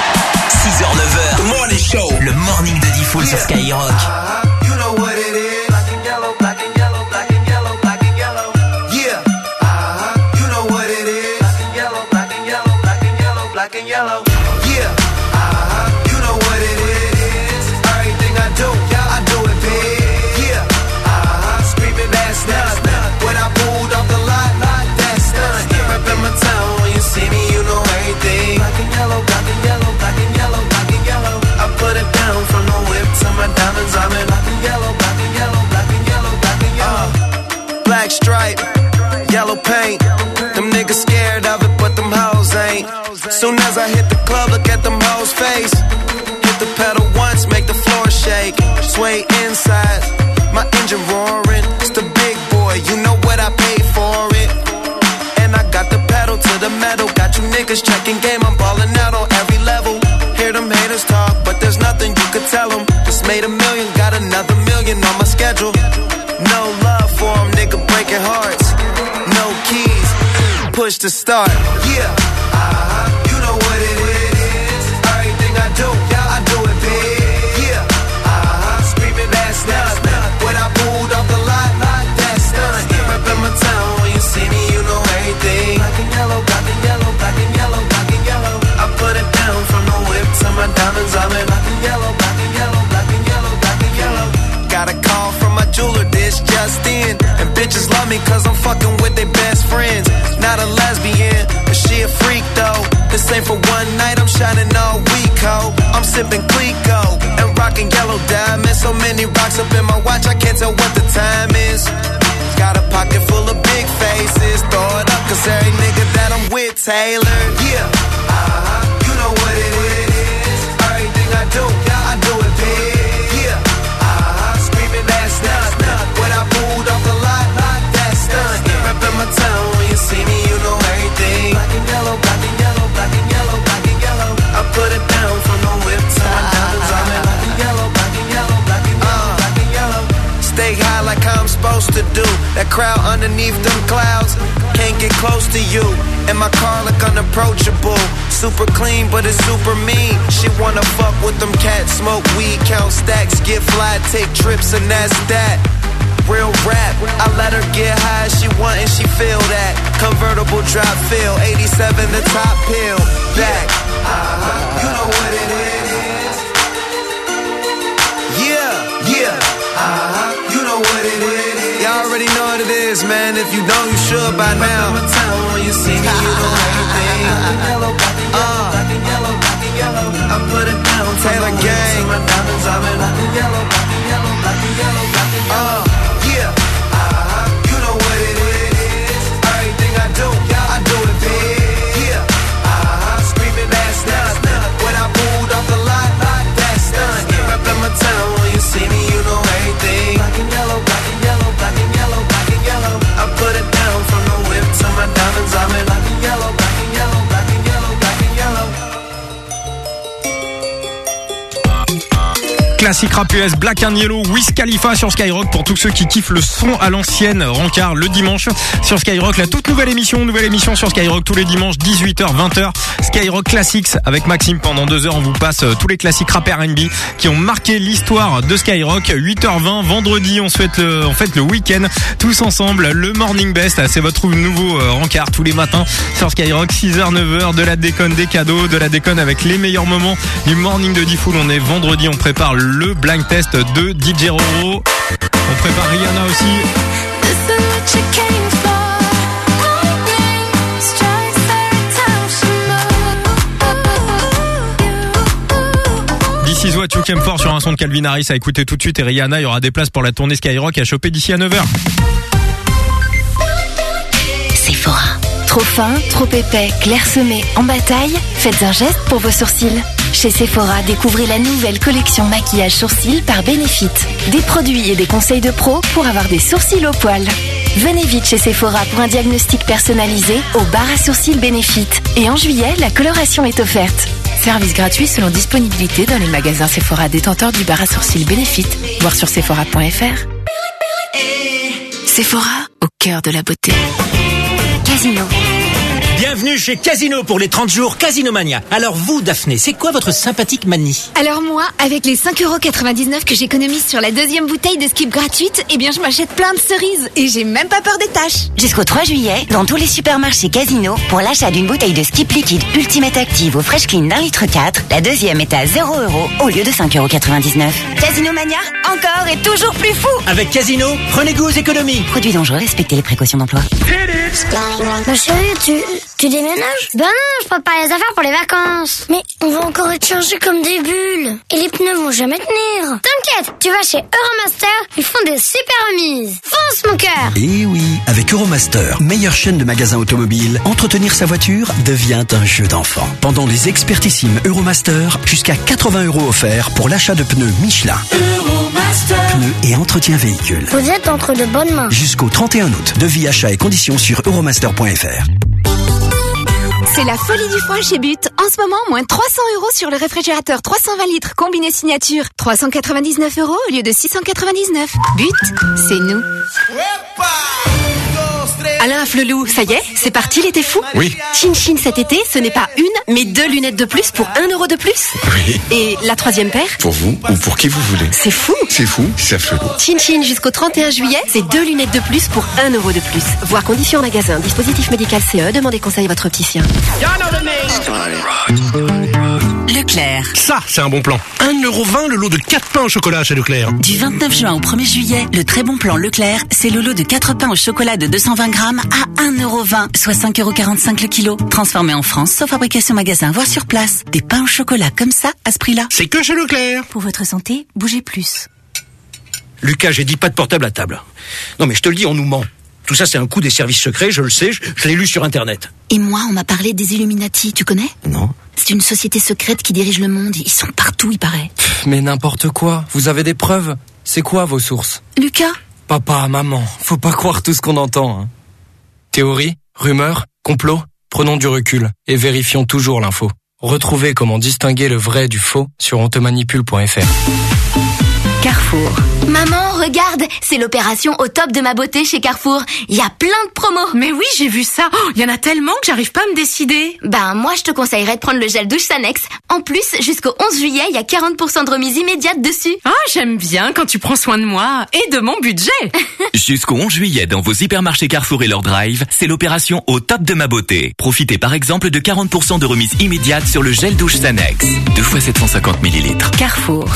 Speaker 13: six heures neuf heures, le morning de Diffoul sur Skyrock.
Speaker 3: You know what it is. black stripe, yellow paint. Them niggas scared of it, but them hoes ain't. Soon as I hit the club, look at them hoes' face. Hit the pedal once, make the floor shake. Sway inside, my engine roaring. It's the big boy, you know what I paid for it. And I got the pedal to the metal. Got you niggas checking game, I'm ballin' out on every level. Hear them haters talk, but there's nothing you could tell them. Just made a million, got another million on my schedule. No love for them, nigga breaking hearts. No keys, push to start. Yeah, uh-huh, you know what it is. Everything I do, yeah, I do it big. Yeah, uh-huh, screaming that's nuts. When I pulled off the lot, that's nuts. Reppin' my town, when you see me, you know everything. Black and yellow, black and yellow, black and yellow, black and yellow. I put it down from the whip to my diamonds. I'm in black and yellow, black and yellow, black and yellow, black and yellow. Got a call from my jeweler, this just in. And bitches love me cause I'm fucking with their best friends. Not a lesbian, but she a freak though. This ain't for one night, I'm shining all week, ho. I'm sipping Clico and rocking yellow diamonds. So many rocks up in my watch, I can't tell what the time is. Got a pocket full of big faces. Throw it up cause every nigga that I'm with Taylor. Yeah, uh-huh, you know what it is. Everything I do, yeah, I do it big. Yeah, uh-huh, screaming that's nuts. When I pulled off the lot, that's nuts. Reppin' my town, when you see me, you know everything. Black and yellow, black and yellow, black and yellow, black and yellow. I put it down from the whip to my diamonds. I'm in black and yellow, black and yellow, black and yellow, black and yellow. Stay high like I'm supposed to do. That crowd underneath them clouds can't get close to you. And my car look unapproachable. Super clean, but it's super mean. She wanna fuck with them cats, smoke weed, count stacks, get fly, take trips, and that's that. Real rap, I let her get high, she want and she feel that. Convertible drop feel, eighty-seven the top pill. Back, uh-huh, you know what it is. Yeah, yeah, uh-huh, you know what it is. Y'all already know what it is, man. If you don't, you should by now. When you see me, you know everything. Uh, I put it down, Taylor Gang. Uh, yeah, uh-huh, you know what it is. Everything I do, yeah, I do it big. Yeah, uh-huh, screaming that's nuts. When I pulled off the lot, that's nuts. Reppin' my town, when you see me, you know everything. Black and yellow, black and yellow, black and yellow, black and yellow. I put it down from the whip to my diamonds. I'm in black and yellow, black and yellow, black and yellow, black and yellow.
Speaker 2: Classique rap U S, Black and Yellow, Wiz Khalifa sur Skyrock pour tous ceux qui kiffent le son à l'ancienne. Rencard le dimanche sur Skyrock, la toute nouvelle émission, nouvelle émission sur Skyrock tous les dimanches dix-huit heures vingt heures. Skyrock Classics avec Maxime pendant deux heures. On vous passe tous les classiques rap R and B qui ont marqué l'histoire de Skyrock. huit heures vingt vendredi, on se fête le, on fête le week-end tous ensemble. Le Morning Best, c'est votre nouveau euh, Rencard tous les matins sur Skyrock. six heures neuf heures, de la déconne, des cadeaux, de la déconne avec les meilleurs moments du Morning de D-Fool. On est vendredi, on prépare le le blind test de D J Roro. On prépare Rihanna aussi. This is what you came for sur un son de Calvin Harris à écouter tout de suite. Et Rihanna, il y aura des places pour la tournée Skyrock à choper d'ici à neuf heures.
Speaker 8: Sephora. Trop fin, trop épais, clairsemé, en bataille? Faites un geste pour vos sourcils. Chez Sephora, découvrez la nouvelle collection maquillage sourcils par Benefit. Des produits et des conseils de pro pour avoir des sourcils au poil. Venez vite chez Sephora pour un diagnostic personnalisé au bar à sourcils Benefit. Et en juillet, la coloration est offerte.
Speaker 1: Service gratuit selon disponibilité dans les magasins Sephora détenteurs du bar à sourcils Benefit. Voir sur sephora point f r. Sephora, au cœur de la beauté.
Speaker 8: Casino.
Speaker 20: Bienvenue chez Casino pour les trente jours Casino Mania. Alors vous, Daphné, c'est quoi votre sympathique manie?
Speaker 14: Alors moi, avec les cinq euros quatre-vingt-dix-neuf que j'économise sur la deuxième bouteille de Skip gratuite, eh bien je m'achète plein de cerises et j'ai même pas peur des tâches.
Speaker 15: Jusqu'au trois juillet, dans tous les supermarchés Casino, pour l'achat d'une bouteille de Skip liquide Ultimate Active au Fresh Clean d'un litre quatre, la deuxième est à zéro euros au lieu de cinq euros quatre-vingt-dix-neuf. Casino Mania, encore et toujours plus fou.
Speaker 20: Avec Casino, prenez goût aux économies.
Speaker 15: Produits dangereux, respectez les précautions d'emploi.
Speaker 16: Ma chérie, tu, Tu déménages? Ben non, je prépare les affaires pour les vacances. Mais on va encore être chargés comme des bulles. Et les pneus vont jamais tenir. T'inquiète, tu vas chez Euromaster, ils font des super remises. Fonce mon cœur.
Speaker 17: Et oui, avec Euromaster, meilleure chaîne de magasins automobiles, entretenir sa voiture devient un jeu d'enfant. Pendant les expertissimes Euromaster, jusqu'à quatre-vingts euros offerts pour l'achat de pneus Michelin.
Speaker 16: Euromaster.
Speaker 17: Pneus et entretien véhicule.
Speaker 16: Vous êtes entre de bonnes mains.
Speaker 17: Jusqu'au trente et un août. Devis, achat et conditions sur euromaster point f r.
Speaker 14: C'est la folie du foin chez But. En ce moment, moins trois cents euros sur le réfrigérateur trois cent vingt litres combiné signature. trois cent quatre-vingt-dix-neuf euros au lieu de six cent quatre-vingt-dix-neuf. But, c'est nous.
Speaker 18: Alain Flelou, ça y est, c'est parti l'été fou.
Speaker 19: Oui.
Speaker 18: Chin Chin cet été, ce n'est pas une, mais deux lunettes de plus pour un euro de plus.
Speaker 19: Oui.
Speaker 18: Et la troisième paire?
Speaker 19: Pour vous ou pour qui vous voulez.
Speaker 18: C'est fou.
Speaker 19: C'est fou, c'est Flelou.
Speaker 18: Chin Chin jusqu'au trente et un juillet, c'est deux lunettes de plus pour un euro de plus. Voir conditions en magasin. Dispositif médical C E, demandez conseil à votre opticien.
Speaker 22: Leclerc.
Speaker 25: Ça, c'est un bon plan. un euro vingt le lot de quatre pains au chocolat chez Leclerc.
Speaker 22: Du vingt-neuf juin au premier juillet, le très bon plan Leclerc, c'est le lot de quatre pains au chocolat de deux cent vingt grammes à un euro vingt, soit cinq euros quarante-cinq le kilo. Transformé en France, sauf fabrication magasin, voire sur place. Des pains au chocolat comme ça, à ce prix-là.
Speaker 25: C'est que chez Leclerc.
Speaker 22: Pour votre santé, bougez plus.
Speaker 20: Lucas, j'ai dit pas de portable à table. Non mais je te le dis, on nous ment. Tout ça, c'est un coup des services secrets, je le sais, je, je l'ai lu sur Internet.
Speaker 22: Et moi, on m'a parlé des Illuminati, tu connais?
Speaker 20: Non.
Speaker 22: C'est une société secrète qui dirige le monde. Ils sont partout, il paraît.
Speaker 26: Pff, mais n'importe quoi. Vous avez des preuves? C'est quoi vos sources?
Speaker 22: Lucas?
Speaker 26: Papa, maman, faut pas croire tout ce qu'on entend. Hein. Théorie, rumeur, complot, prenons du recul et vérifions toujours l'info. Retrouvez comment distinguer le vrai du faux sur ontemanipule point f r.
Speaker 14: Carrefour. Maman, regarde, c'est l'opération au top de ma beauté chez Carrefour. Il y a plein de promos.
Speaker 27: Mais oui, j'ai vu ça. Il y en a tellement que j'arrive pas à me décider.
Speaker 14: Ben, moi, je te conseillerais de prendre le gel douche Sanex. En plus, jusqu'au onze juillet, il y a quarante pour cent de remise immédiate dessus.
Speaker 27: Ah, j'aime bien quand tu prends soin de moi et de mon budget.
Speaker 29: Jusqu'au onze juillet, dans vos hypermarchés Carrefour et leur drive, c'est l'opération au top de ma beauté. Profitez par exemple de quarante pour cent de remise immédiate sur le gel douche Sanex. deux fois sept cent cinquante millilitres.
Speaker 22: Carrefour.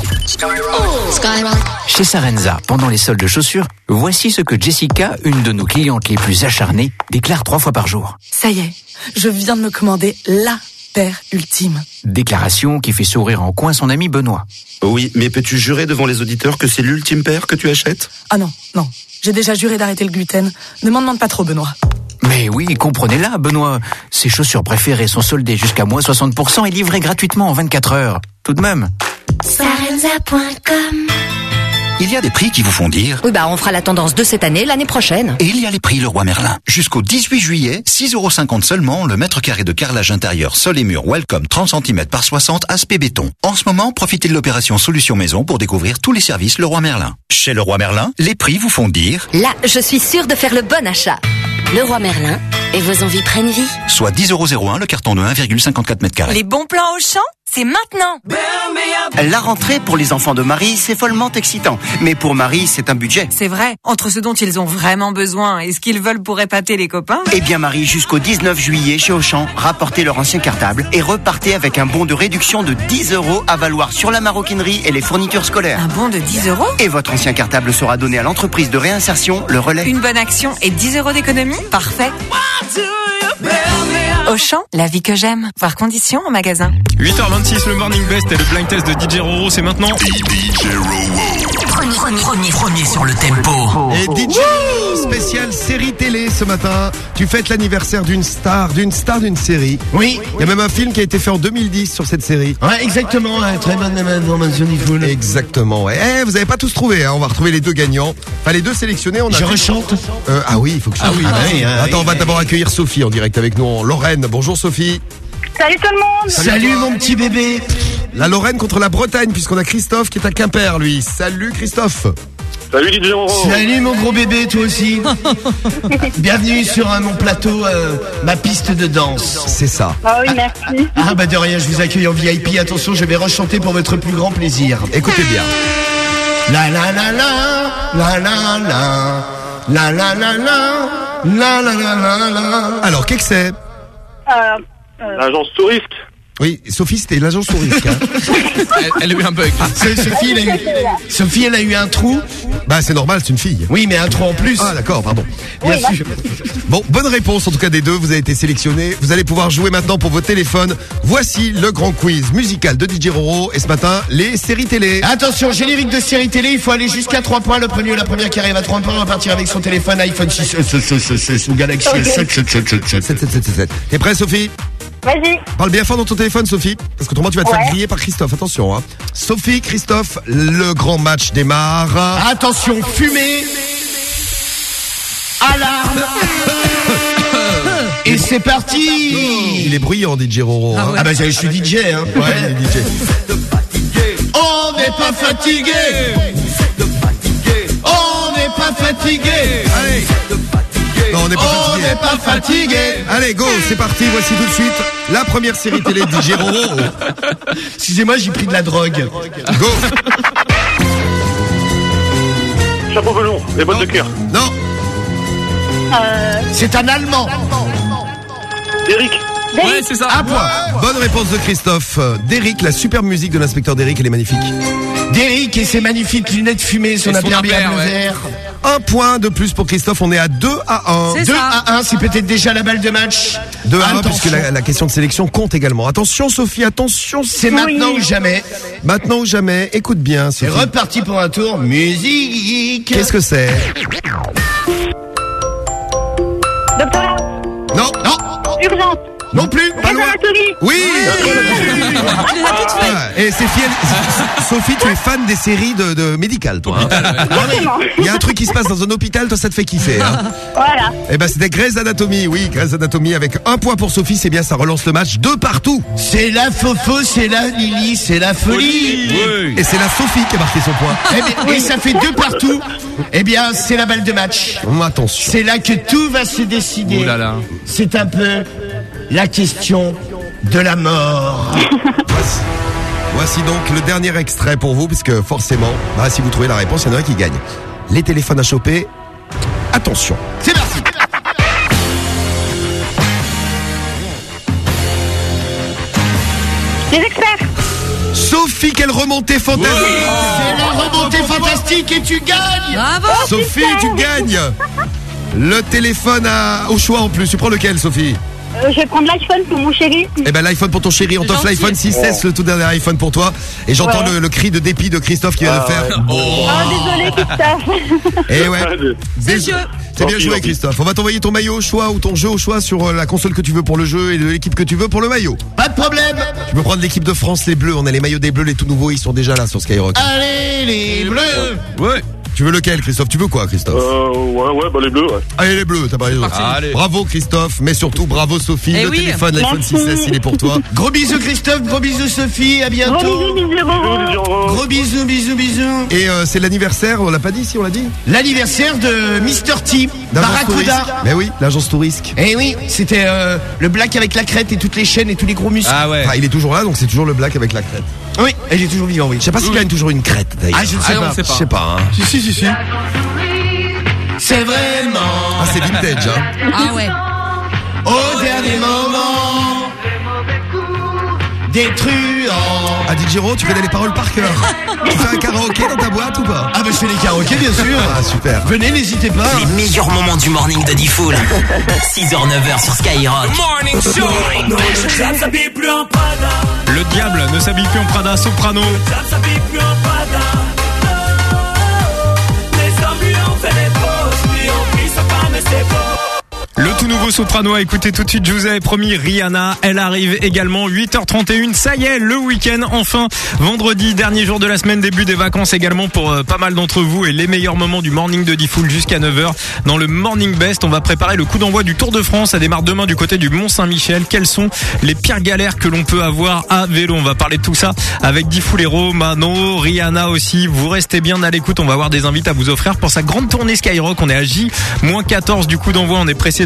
Speaker 30: Chez Sarenza, pendant les soldes de chaussures, voici ce que Jessica, une de nos clientes les plus acharnées, déclare trois fois par jour.
Speaker 31: Ça y est, je viens de me commander la paire ultime.
Speaker 30: Déclaration qui fait sourire en coin son ami Benoît.
Speaker 32: Oui, mais peux-tu jurer devant les auditeurs que c'est l'ultime paire que tu achètes?
Speaker 31: Ah non, non, j'ai déjà juré d'arrêter le gluten. Ne m'en demande pas trop, Benoît.
Speaker 30: Mais oui, comprenez-la, Benoît. Ses chaussures préférées sont soldées jusqu'à moins soixante pour cent et livrées gratuitement en vingt-quatre heures. Tout de même.
Speaker 16: Sarenza point com.
Speaker 17: Il y a des prix qui vous font dire.
Speaker 22: Oui, bah on fera la tendance de cette année l'année prochaine.
Speaker 17: Et il y a les prix Leroy Merlin. Jusqu'au dix-huit juillet, six euros cinquante seulement le mètre carré de carrelage intérieur sol et mur Welcome trente centimètres par soixante aspect béton. En ce moment, profitez de l'opération Solution Maison pour découvrir tous les services Leroy Merlin. Chez Leroy Merlin, les prix vous font dire.
Speaker 22: Là, je suis sûre de faire le bon achat. Leroy Merlin, et vos envies prennent vie.
Speaker 17: Soit dix euros zéro un le carton de un virgule cinquante-quatre mètres carrés.
Speaker 31: Les bons plans au champ, c'est maintenant.
Speaker 33: La rentrée pour les enfants de Marie, c'est follement excitant. Mais pour Marie, c'est un budget.
Speaker 31: C'est vrai, entre ce dont ils ont vraiment besoin et ce qu'ils veulent pour épater les copains.
Speaker 33: Eh bien Marie, jusqu'au dix-neuf juillet, chez Auchan, rapportez leur ancien cartable et repartez avec un bon de réduction de dix euros à valoir sur la maroquinerie et les fournitures scolaires.
Speaker 31: Un bon de dix euros?
Speaker 33: Et votre ancien cartable sera donné à l'entreprise de réinsertion, le Relais.
Speaker 31: Une bonne action et dix euros d'économie? Parfait. Auchan, la vie que j'aime. Voir conditions en magasin.
Speaker 2: huit heures vingt-six, le Morning Best et le blind test de D J Roro, c'est maintenant.
Speaker 13: D J Roro. Premier, premier, premier, premier sur le tempo.
Speaker 6: Et D J Roro, spécial série télé ce matin. Tu fêtes l'anniversaire d'une star, d'une star d'une série.
Speaker 7: Oui.
Speaker 6: Il y a même un film qui a été fait en deux mille dix sur cette série.
Speaker 7: Ouais, exactement. Hein, très bonne information, Nicolas.
Speaker 6: Exactement, ouais. Eh, vous avez pas tous trouvé, hein. On va retrouver les deux gagnants. Enfin, les deux sélectionnés. On a
Speaker 7: je rechante.
Speaker 6: Euh, ah oui, il faut que je.
Speaker 7: Ah oui, ah, oui, hein,
Speaker 6: Attends,
Speaker 7: oui,
Speaker 6: on va
Speaker 7: oui.
Speaker 6: d'abord accueillir Sophie en direct avec nous en Lorraine. Bonjour Sophie.
Speaker 11: Salut tout le monde.
Speaker 7: Salut, Salut mon petit bébé.
Speaker 6: La Lorraine contre la Bretagne, puisqu'on a Christophe qui est à Quimper, lui. Salut Christophe.
Speaker 10: Salut D J Roro.
Speaker 7: Salut mon gros bébé, toi aussi. Bienvenue sur euh, mon plateau, euh, ma piste de danse.
Speaker 6: C'est ça.
Speaker 11: Ah oui, merci.
Speaker 7: Ah bah de rien, je vous accueille en V I P. Attention, je vais rechanter pour votre plus grand plaisir.
Speaker 6: Écoutez bien.
Speaker 7: La la la la, la la la, la la la la, la la la la la.
Speaker 6: Alors, qu'est-ce que c'est?
Speaker 11: Euh, euh,
Speaker 10: L'agence touriste.
Speaker 6: Oui, Sophie, c'était l'agence touriste. Hein.
Speaker 2: elle, elle a eu un bug.
Speaker 7: Ah, Sophie, elle a eu, Sophie, elle a eu un trou.
Speaker 6: Bah, c'est normal, c'est une fille.
Speaker 7: Oui, mais un trou en plus.
Speaker 6: Ah, d'accord, pardon.
Speaker 7: Bien oui, sûr.
Speaker 6: Bon, bonne réponse en tout cas des deux. Vous avez été sélectionnés. Vous allez pouvoir jouer maintenant pour vos téléphones. Voici le grand quiz musical de D J Roro. Et ce matin, les séries télé.
Speaker 7: Attention, générique de série télé. Il faut aller jusqu'à trois points. Le premier ou la première qui arrive à trois points va partir avec son téléphone iPhone six ou Galaxy S sept sept sept sept sept
Speaker 6: sept sept sept. T'es prêt, Sophie?
Speaker 11: Vas-y.
Speaker 6: Parle bien fort dans ton téléphone, Sophie, parce qu'autrement tu vas te ouais. faire griller par Christophe. Attention, hein. Sophie, Christophe, le grand match démarre.
Speaker 7: Attention, fumée. Alarme. Et c'est parti.
Speaker 6: Il est bruyant, D J Roro.
Speaker 7: Ah,
Speaker 6: hein.
Speaker 7: ouais. Ah bah je suis D J, hein.
Speaker 6: Ouais, il est D J.
Speaker 7: On n'est pas fatigué. On n'est pas fatigué.
Speaker 6: Allez. Non, on n'est pas
Speaker 7: on
Speaker 6: fatigué.
Speaker 7: n'est pas fatigué.
Speaker 6: Allez, go, c'est parti. Voici tout de suite la première série télé de D J Roro.
Speaker 7: Excusez-moi, j'ai pris de la drogue.
Speaker 6: Go.
Speaker 10: Chapeau velours, les bottes de cuir.
Speaker 6: Non.
Speaker 11: Euh...
Speaker 7: C'est un Allemand.
Speaker 10: Eric.
Speaker 2: Ouais, c'est ça.
Speaker 6: Un point. Bonne réponse de Christophe. D'Eric, la superbe musique de l'inspecteur d'Eric, elle est magnifique.
Speaker 7: D'Eric et ses magnifiques lunettes fumées, son imperméable vert.
Speaker 6: Un point de plus pour Christophe, on est à deux à un.
Speaker 7: deux à un, c'est peut-être déjà la balle de match.
Speaker 6: deux à un, puisque la, la question de sélection compte également. Attention Sophie, attention.
Speaker 7: C'est oui. maintenant ou jamais.
Speaker 6: Maintenant ou jamais, écoute bien Sophie.
Speaker 7: C'est reparti pour un tour musique.
Speaker 6: Qu'est-ce que c'est?
Speaker 11: Docteur.
Speaker 6: Non, non.
Speaker 11: Urgence.
Speaker 6: Non plus, pas loin. Oui,
Speaker 11: oui.
Speaker 6: Ah, et c'est fiel. Sophie, tu es fan des séries de, de médicales, toi. Hein. Il y a un truc qui se passe dans un hôpital, toi ça te fait kiffer. Hein.
Speaker 11: Voilà.
Speaker 6: Eh ben c'était Grey's Anatomy, oui, Grey's Anatomy avec un point pour Sophie, c'est bien, ça relance le match de partout.
Speaker 7: C'est la Fofo, c'est la Lily, c'est la folie.
Speaker 6: Oui. Et c'est la Sophie qui a marqué son point.
Speaker 7: Eh bien, oui. Et ça fait deux partout. Eh bien, c'est la balle de match.
Speaker 6: Attention.
Speaker 7: C'est là que tout va se décider.
Speaker 2: Ouh là là.
Speaker 7: C'est un peu la question de la mort.
Speaker 6: Voici, voici donc le dernier extrait pour vous, puisque forcément, bah, si vous trouvez la réponse, il y en a un qui gagne. Les téléphones à choper. Attention.
Speaker 7: C'est parti.
Speaker 11: Les experts.
Speaker 6: Sophie, quelle remontée fantastique.
Speaker 7: Oui, c'est la remontée fantastique et tu gagnes.
Speaker 31: Bravo.
Speaker 6: Sophie, tu gagnes. Le téléphone à... au choix en plus. Tu prends lequel, Sophie?
Speaker 11: Euh, je vais prendre l'iPhone pour mon chéri.
Speaker 6: Eh ben l'iPhone pour ton chéri, on t'offre l'iPhone six S, le tout dernier iPhone pour toi. Et j'entends
Speaker 11: ouais.
Speaker 6: le, le cri de dépit de Christophe qui vient
Speaker 10: ah,
Speaker 6: de faire.
Speaker 10: Ouais.
Speaker 6: Oh,
Speaker 11: oh désolé Christophe.
Speaker 6: Et ouais.
Speaker 31: C'est le jeu.
Speaker 6: C'est bien joué Christophe. On va t'envoyer ton maillot au choix ou ton jeu au choix sur la console que tu veux pour le jeu et l'équipe que tu veux pour le maillot.
Speaker 7: Pas de problème.
Speaker 6: Tu peux prendre l'équipe de France, les Bleus. On a les maillots des Bleus, les tout nouveaux, ils sont déjà là sur Skyrock.
Speaker 7: Allez les Bleus.
Speaker 6: Ouais. Tu veux lequel, Christophe? Tu veux quoi, Christophe?
Speaker 10: Euh, ouais, ouais, bah les bleus, ouais.
Speaker 6: Allez, les bleus, t'as pas raison. Bravo, Christophe, mais surtout bravo, Sophie.
Speaker 31: Eh
Speaker 6: le
Speaker 31: oui.
Speaker 6: téléphone, l'iPhone six S, il est pour toi.
Speaker 7: Gros bisous, Christophe. Gros bisous, Sophie. À bientôt.
Speaker 11: Gros bisous, bisous.
Speaker 7: Gros bisous, bisous, bisous.
Speaker 6: Et euh, c'est l'anniversaire, on l'a pas dit, si on l'a dit?
Speaker 7: L'anniversaire de Mister T. Barracuda.
Speaker 6: Mais oui, l'agence Tourisque.
Speaker 7: Eh oui, c'était euh, le black avec la crête et toutes les chaînes et tous les gros muscles.
Speaker 2: Ah ouais.
Speaker 6: Enfin, il est toujours là, donc c'est toujours le black avec la crête.
Speaker 7: Oui, et il est toujours vivant, oui.
Speaker 6: Je sais pas s'il gagne toujours une crête, d'ailleurs.
Speaker 7: Ah, je ne sais
Speaker 2: Ah,
Speaker 7: pas.
Speaker 2: non, c'est
Speaker 6: Je sais pas, hein.
Speaker 7: Si, si, si, si. C'est vraiment.
Speaker 6: Ah, c'est vintage, hein.
Speaker 31: Ah ouais.
Speaker 7: Au dernier moment. Des truands.
Speaker 6: Ah, D J Roro, tu connais les paroles par cœur. Tu fais un karaoké dans ta boîte ou pas?
Speaker 7: Ah, bah, je fais les karaokés, bien sûr.
Speaker 6: Ah, super.
Speaker 7: Venez, n'hésitez pas.
Speaker 13: Les meilleurs moments du morning de Diffoul. six heures neuf heures sur Skyrock.
Speaker 29: Morning Show.
Speaker 2: Le diable ne s'habille plus en Prada, Soprano. Le tout nouveau Soprano, à écouter tout de suite, je vous avais promis Rihanna, elle arrive également, huit heures trente et une, ça y est, le week-end, enfin, vendredi, dernier jour de la semaine, début des vacances également pour euh, pas mal d'entre vous et les meilleurs moments du morning de Diffoul jusqu'à neuf heures. Dans le Morning Best, on va préparer le coup d'envoi du Tour de France, ça démarre demain du côté du Mont-Saint-Michel. Quelles sont les pires galères que l'on peut avoir à vélo? On va parler de tout ça avec Diffoul Héros, Mano, Rihanna aussi, vous restez bien à l'écoute, on va avoir des invités à vous offrir pour sa grande tournée Skyrock, on est à J quatorze du coup d'envoi, on est pressé de la, de la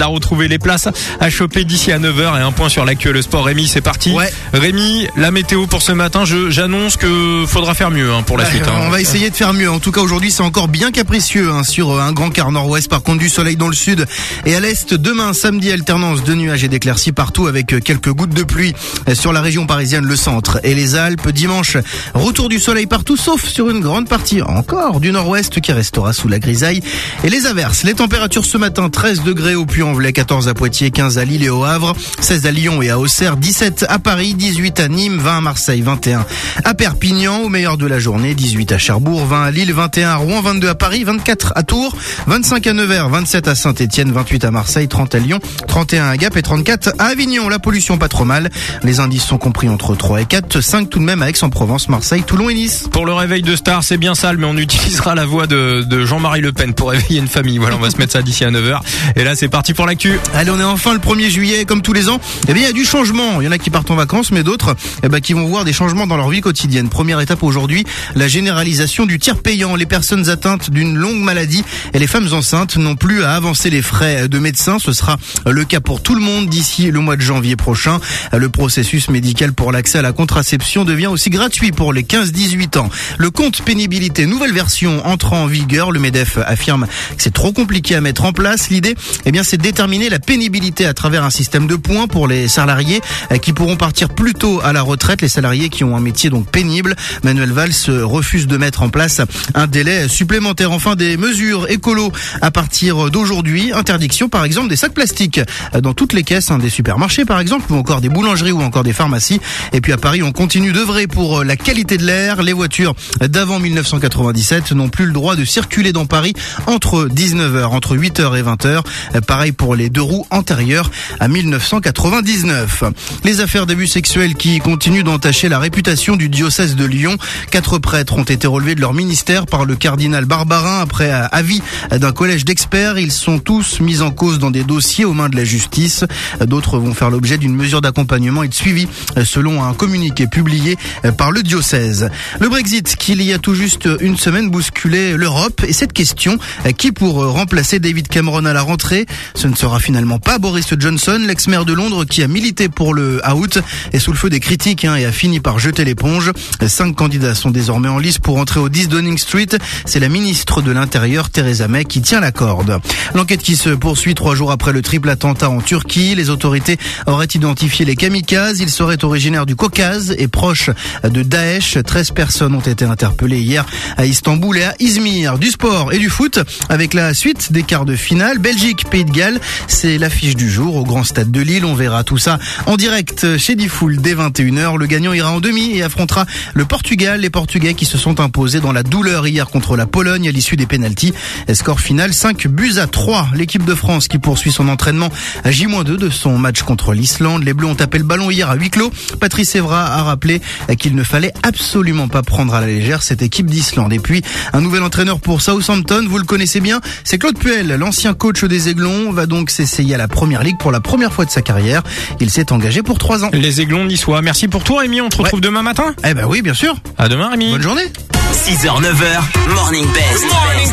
Speaker 2: à retrouver les places à choper d'ici à neuf heures et un point sur l'actu le sport. Rémi, c'est parti.
Speaker 1: Ouais.
Speaker 2: Rémi, la météo pour ce matin, je, j'annonce que faudra faire mieux hein, pour la
Speaker 1: bah,
Speaker 2: suite. Hein.
Speaker 1: On va essayer de faire mieux. En tout cas, aujourd'hui, c'est encore bien capricieux hein, sur un grand quart nord-ouest. Par contre, du soleil dans le sud et à l'est. Demain, samedi, alternance de nuages et d'éclaircies partout avec quelques gouttes de pluie sur la région parisienne, le centre et les Alpes. Dimanche, retour du soleil partout, sauf sur une grande partie encore du nord-ouest qui restera sous la grisaille et les averses. Les températures ce matin, treize degrés au Puy-en-Velay, quatorze à Poitiers, quinze à Lille et au Havre, seize à Lyon et à Auxerre, dix-sept à Paris, dix-huit à Nîmes, vingt à Marseille, vingt et un à Perpignan. Au meilleur de la journée, dix-huit à Cherbourg, vingt à Lille, vingt et un à Rouen, vingt-deux à Paris, vingt-quatre à Tours, vingt-cinq à Nevers, vingt-sept à Saint-Étienne, vingt-huit à Marseille, trente à Lyon, trente et un à Gap et trente-quatre à Avignon. La pollution pas trop mal. Les indices sont compris entre trois et quatre, cinq tout de même à Aix-en-Provence, Marseille, Toulon et Nice.
Speaker 2: Pour le réveil de star, c'est bien sale, mais on utilisera la voix de, de Jean-Marie Le Pen pour réveiller une famille. Voilà, on va se mettre ça d'ici à neuf heures. Et là, c'est parti pour l'actu.
Speaker 1: Allez, on est enfin le premier juillet, comme tous les ans. Eh bien, il y a du changement. Il y en a qui partent en vacances, mais d'autres, eh ben, qui vont voir des changements dans leur vie quotidienne. Première étape aujourd'hui, la généralisation du tiers payant. Les personnes atteintes d'une longue maladie et les femmes enceintes n'ont plus à avancer les frais de médecin. Ce sera le cas pour tout le monde d'ici le mois de janvier prochain. Le processus médical pour l'accès à la contraception devient aussi gratuit pour les quinze dix-huit ans. Le compte pénibilité, nouvelle version entrant en vigueur. Le MEDEF affirme que c'est trop compliqué à mettre en place. L'idée, eh bien, c'est de déterminer la pénibilité à travers un système de points pour les salariés qui pourront partir plus tôt à la retraite. Les salariés qui ont un métier donc pénible. Manuel Valls refuse de mettre en place un délai supplémentaire. Enfin, des mesures écolo à partir d'aujourd'hui. Interdiction, par exemple, des sacs plastiques dans toutes les caisses hein, des supermarchés, par exemple, ou encore des boulangeries ou encore des pharmacies. Et puis à Paris, on continue d'œuvrer pour la qualité de l'air. Les voitures d'avant dix-neuf cent quatre-vingt-dix-sept n'ont plus le droit de circuler dans Paris entre dix-neuf heures, entre huit heures et vingt heures. Pareil pour les deux roues antérieures à dix-neuf cent quatre-vingt-dix-neuf. Les affaires d'abus sexuels qui continuent d'entacher la réputation du diocèse de Lyon. Quatre prêtres ont été relevés de leur ministère par le cardinal Barbarin après avis d'un collège d'experts. Ils sont tous mis en cause dans des dossiers aux mains de la justice. D'autres vont faire l'objet d'une mesure d'accompagnement et de suivi selon un communiqué publié par le diocèse. Le Brexit qui il y a tout juste une semaine bousculait l'Europe et cette question, qui pour remplacer David Cameron à la rentrée? Ce ne sera finalement pas Boris Johnson, l'ex-maire de Londres qui a milité pour le out et sous le feu des critiques hein, et a fini par jeter l'éponge. Cinq candidats sont désormais en lice pour entrer au dix Downing Street. C'est la ministre de l'Intérieur Theresa May qui tient la corde. L'enquête qui se poursuit trois jours après le triple attentat en Turquie. Les autorités auraient identifié les kamikazes. Ils seraient originaires du Caucase et proches de Daesh. treize personnes ont été interpellées hier à Istanbul et à Izmir. Du sport et du foot avec la suite des quarts de finale. Belgique, Pays de Galles, c'est l'affiche du jour au Grand Stade de Lille. On verra tout ça en direct chez Diffoul dès vingt et une heures. Le gagnant ira en demi et affrontera le Portugal. Les Portugais qui se sont imposés dans la douleur hier contre la Pologne à l'issue des pénaltys. Score final cinq buts à trois. L'équipe de France qui poursuit son entraînement à J moins deux de son match contre l'Islande. Les Bleus ont tapé le ballon hier à huis clos. Patrice Evra a rappelé qu'il ne fallait absolument pas prendre à la légère cette équipe d'Islande. Et puis, un nouvel entraîneur pour Southampton, vous le connaissez bien, c'est Claude Puel, l'ancien coach des Aiglons, va donc s'essayer à la Première Ligue pour la première fois de sa carrière. Il s'est engagé pour trois ans.
Speaker 2: Les Aiglons niçois. Merci pour toi, Rémi. On te retrouve ouais. demain matin.
Speaker 1: Eh ben oui, bien sûr.
Speaker 2: À demain, Rémi.
Speaker 1: Bonne journée.
Speaker 13: six heures, neuf heures, Morning Best. Morning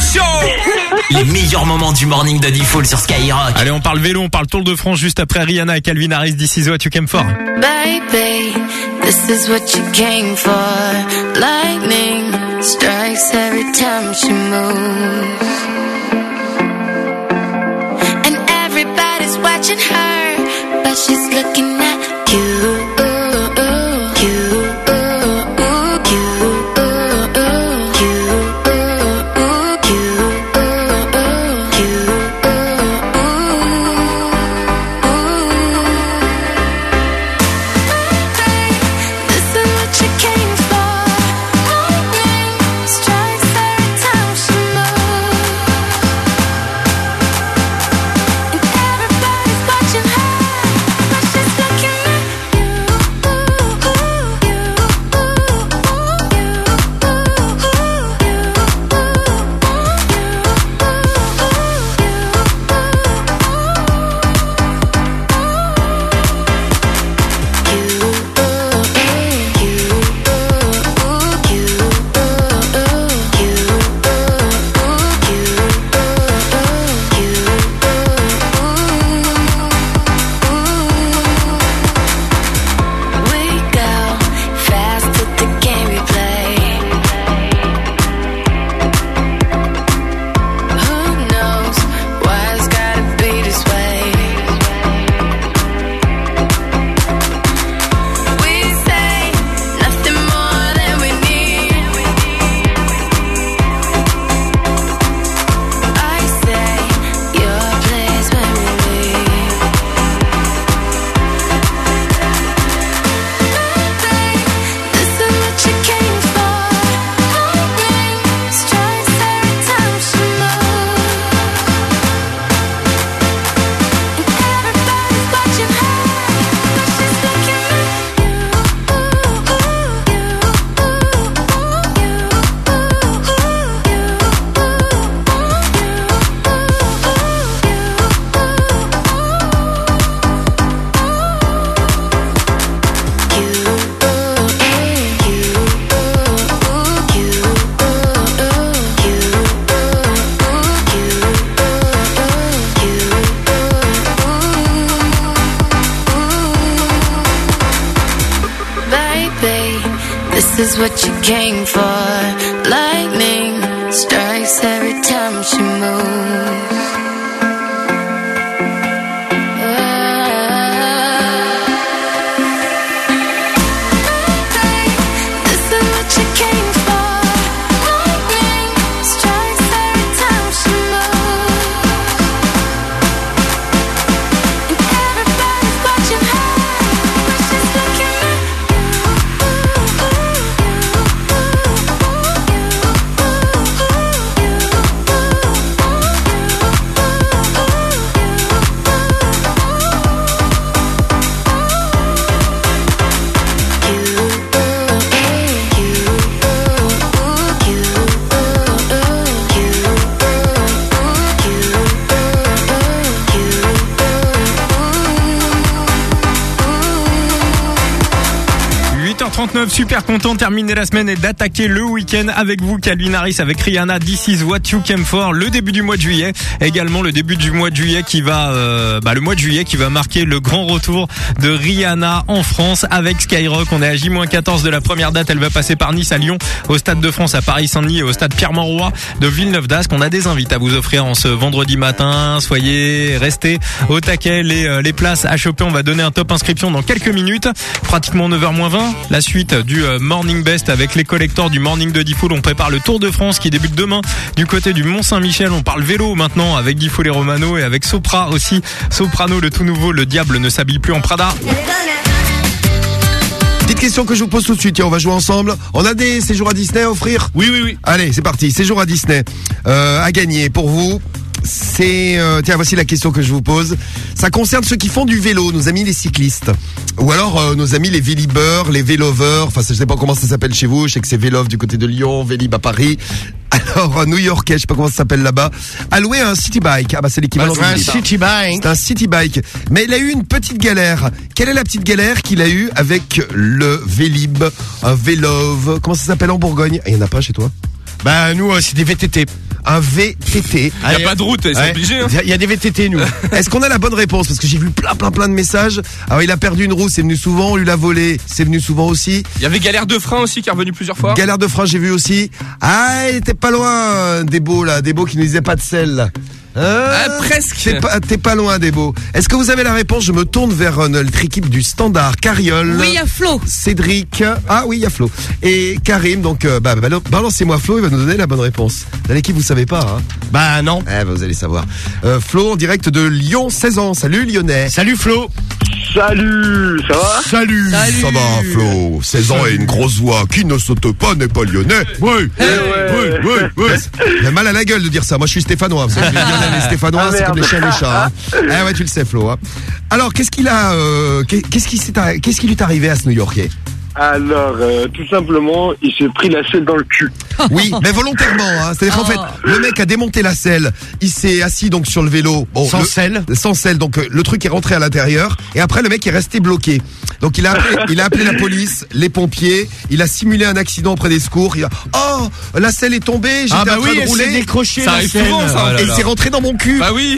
Speaker 13: Show. Les meilleurs moments du morning de Diffoul sur Skyrock.
Speaker 2: Allez, on parle vélo, on parle Tour de France juste après Rihanna et Calvin Harris. This is what you came for.
Speaker 3: Baby, this is what you came for. Lightning strikes every time she moves. And everybody's watching her, but she's looking at you. Looking This is what you came for. Lightning strikes every time she moves.
Speaker 2: trente-neuf, super content de terminer la semaine et d'attaquer le week-end avec vous, Calvin Harris, avec Rihanna, This is what you came for, le début du mois de juillet, également le début du mois de juillet qui va, euh, bah, le mois de juillet qui va marquer le grand retour de Rihanna en France avec Skyrock. On est à J moins quatorze de la première date, elle va passer par Nice, à Lyon, au Stade de France, à Paris-Saint-Denis et au Stade Pierre-Mauroy de Villeneuve-d'Ascq. On a des invites à vous offrir en ce vendredi matin, soyez restés au taquet, les, euh, les places à choper, on va donner un top inscription dans quelques minutes, pratiquement neuf heures moins vingt. La suite du Morning Best avec les collecteurs du Morning de Diffoul. On prépare le Tour de France qui débute demain du côté du Mont-Saint-Michel. On parle vélo maintenant avec Diffoul et Romano et avec Sopra aussi. Soprano, le tout nouveau, le diable ne s'habille plus en Prada.
Speaker 6: Petite question que je vous pose tout de suite, tiens, on va jouer ensemble. On a des séjours à Disney à offrir ?
Speaker 7: Oui, oui, oui.
Speaker 6: Allez, c'est parti, séjour à Disney euh, à gagner pour vous. C'est euh, tiens, voici la question que je vous pose. Ça concerne ceux qui font du vélo, nos amis les cyclistes, ou alors euh, nos amis les vélibeurs, les véloveurs. Enfin, je sais pas comment ça s'appelle chez vous. Je sais que c'est Vélov du côté de Lyon, Vélib à Paris. Alors, euh, New-Yorkais, je sais pas comment ça s'appelle là-bas, a loué un city bike. Ah bah c'est l'équivalent
Speaker 7: bah,
Speaker 6: d'un
Speaker 7: city bike.
Speaker 6: C'est un city bike. Mais il a eu une petite galère. Quelle est la petite galère qu'il a eu avec le Vélib, un Vélov? Comment ça s'appelle en Bourgogne? Il y en a pas chez toi?
Speaker 7: Bah nous, euh, c'est des V T T.
Speaker 6: Un V T T.
Speaker 4: Il n'y a pas de route, c'est ouais. obligé. Hein.
Speaker 6: Il y a des V T T, nous. Est-ce qu'on a la bonne réponse? Parce que j'ai vu plein, plein, plein de messages. Alors, il a perdu une roue, c'est venu souvent. On lui l'a volé, c'est venu souvent aussi.
Speaker 4: Il y avait galère de frein aussi, qui est revenu plusieurs fois.
Speaker 6: Galère de frein, j'ai vu aussi. Ah, il était pas loin, Débo, là. Débo qui nous disait pas de sel, là.
Speaker 4: Euh, ah, presque.
Speaker 6: T'es pas, t'es pas loin, Débo. Est-ce que vous avez la réponse? Je me tourne vers euh, notre équipe du Standard. Carriole.
Speaker 31: Oui, il y a Flo.
Speaker 6: Cédric. Ah oui, il y a Flo. Et Karim. Donc, euh, bah, bah, balancez-moi Flo, il va nous donner la bonne réponse. Dans l'équipe, vous savez pas, hein?
Speaker 7: Bah non.
Speaker 6: Eh, bah, vous allez savoir. Euh, Flo, en direct de Lyon, seize ans. Salut, Lyonnais.
Speaker 7: Salut, Flo.
Speaker 10: Salut, ça va?
Speaker 6: Salut. Salut. Ça va, Flo. seize ans et une grosse voix. Qui ne saute pas n'est pas lyonnais. Oui.
Speaker 10: Hey, ouais.
Speaker 6: Oui, oui, oui. J'ai mal à la gueule de dire ça. Moi, je suis stéphanois. Vous savez, les Lyonnais, les Stéphanois, ah, c'est comme les chiens et les chats. Hein. Eh ouais, tu le sais, Flo. Hein. Alors, qu'est-ce qu'il a, euh, qu'est-ce qui s'est, qu'est-ce qui lui est arrivé à ce New-Yorkais?
Speaker 10: Alors, euh, tout simplement, il s'est pris la selle dans le cul.
Speaker 6: Oui, mais volontairement. Hein. C'est-à-dire qu'en fait, le mec a démonté la selle. Il s'est assis donc sur le vélo. Bon,
Speaker 7: sans
Speaker 6: le,
Speaker 7: selle.
Speaker 6: Sans selle. Donc le truc est rentré à l'intérieur. Et après, le mec est resté bloqué. Donc il a appelé, il a appelé la police, les pompiers. Il a simulé un accident auprès des secours. Il a, oh, la selle est tombée. J'étais
Speaker 7: ah bah
Speaker 6: en train
Speaker 7: oui,
Speaker 6: de rouler.
Speaker 7: Elle s'est décrochée,
Speaker 4: ça
Speaker 7: la
Speaker 4: arrive
Speaker 7: selle.
Speaker 4: souvent, ça.
Speaker 6: Oh là là. Et il s'est rentré dans mon cul.
Speaker 4: Bah oui.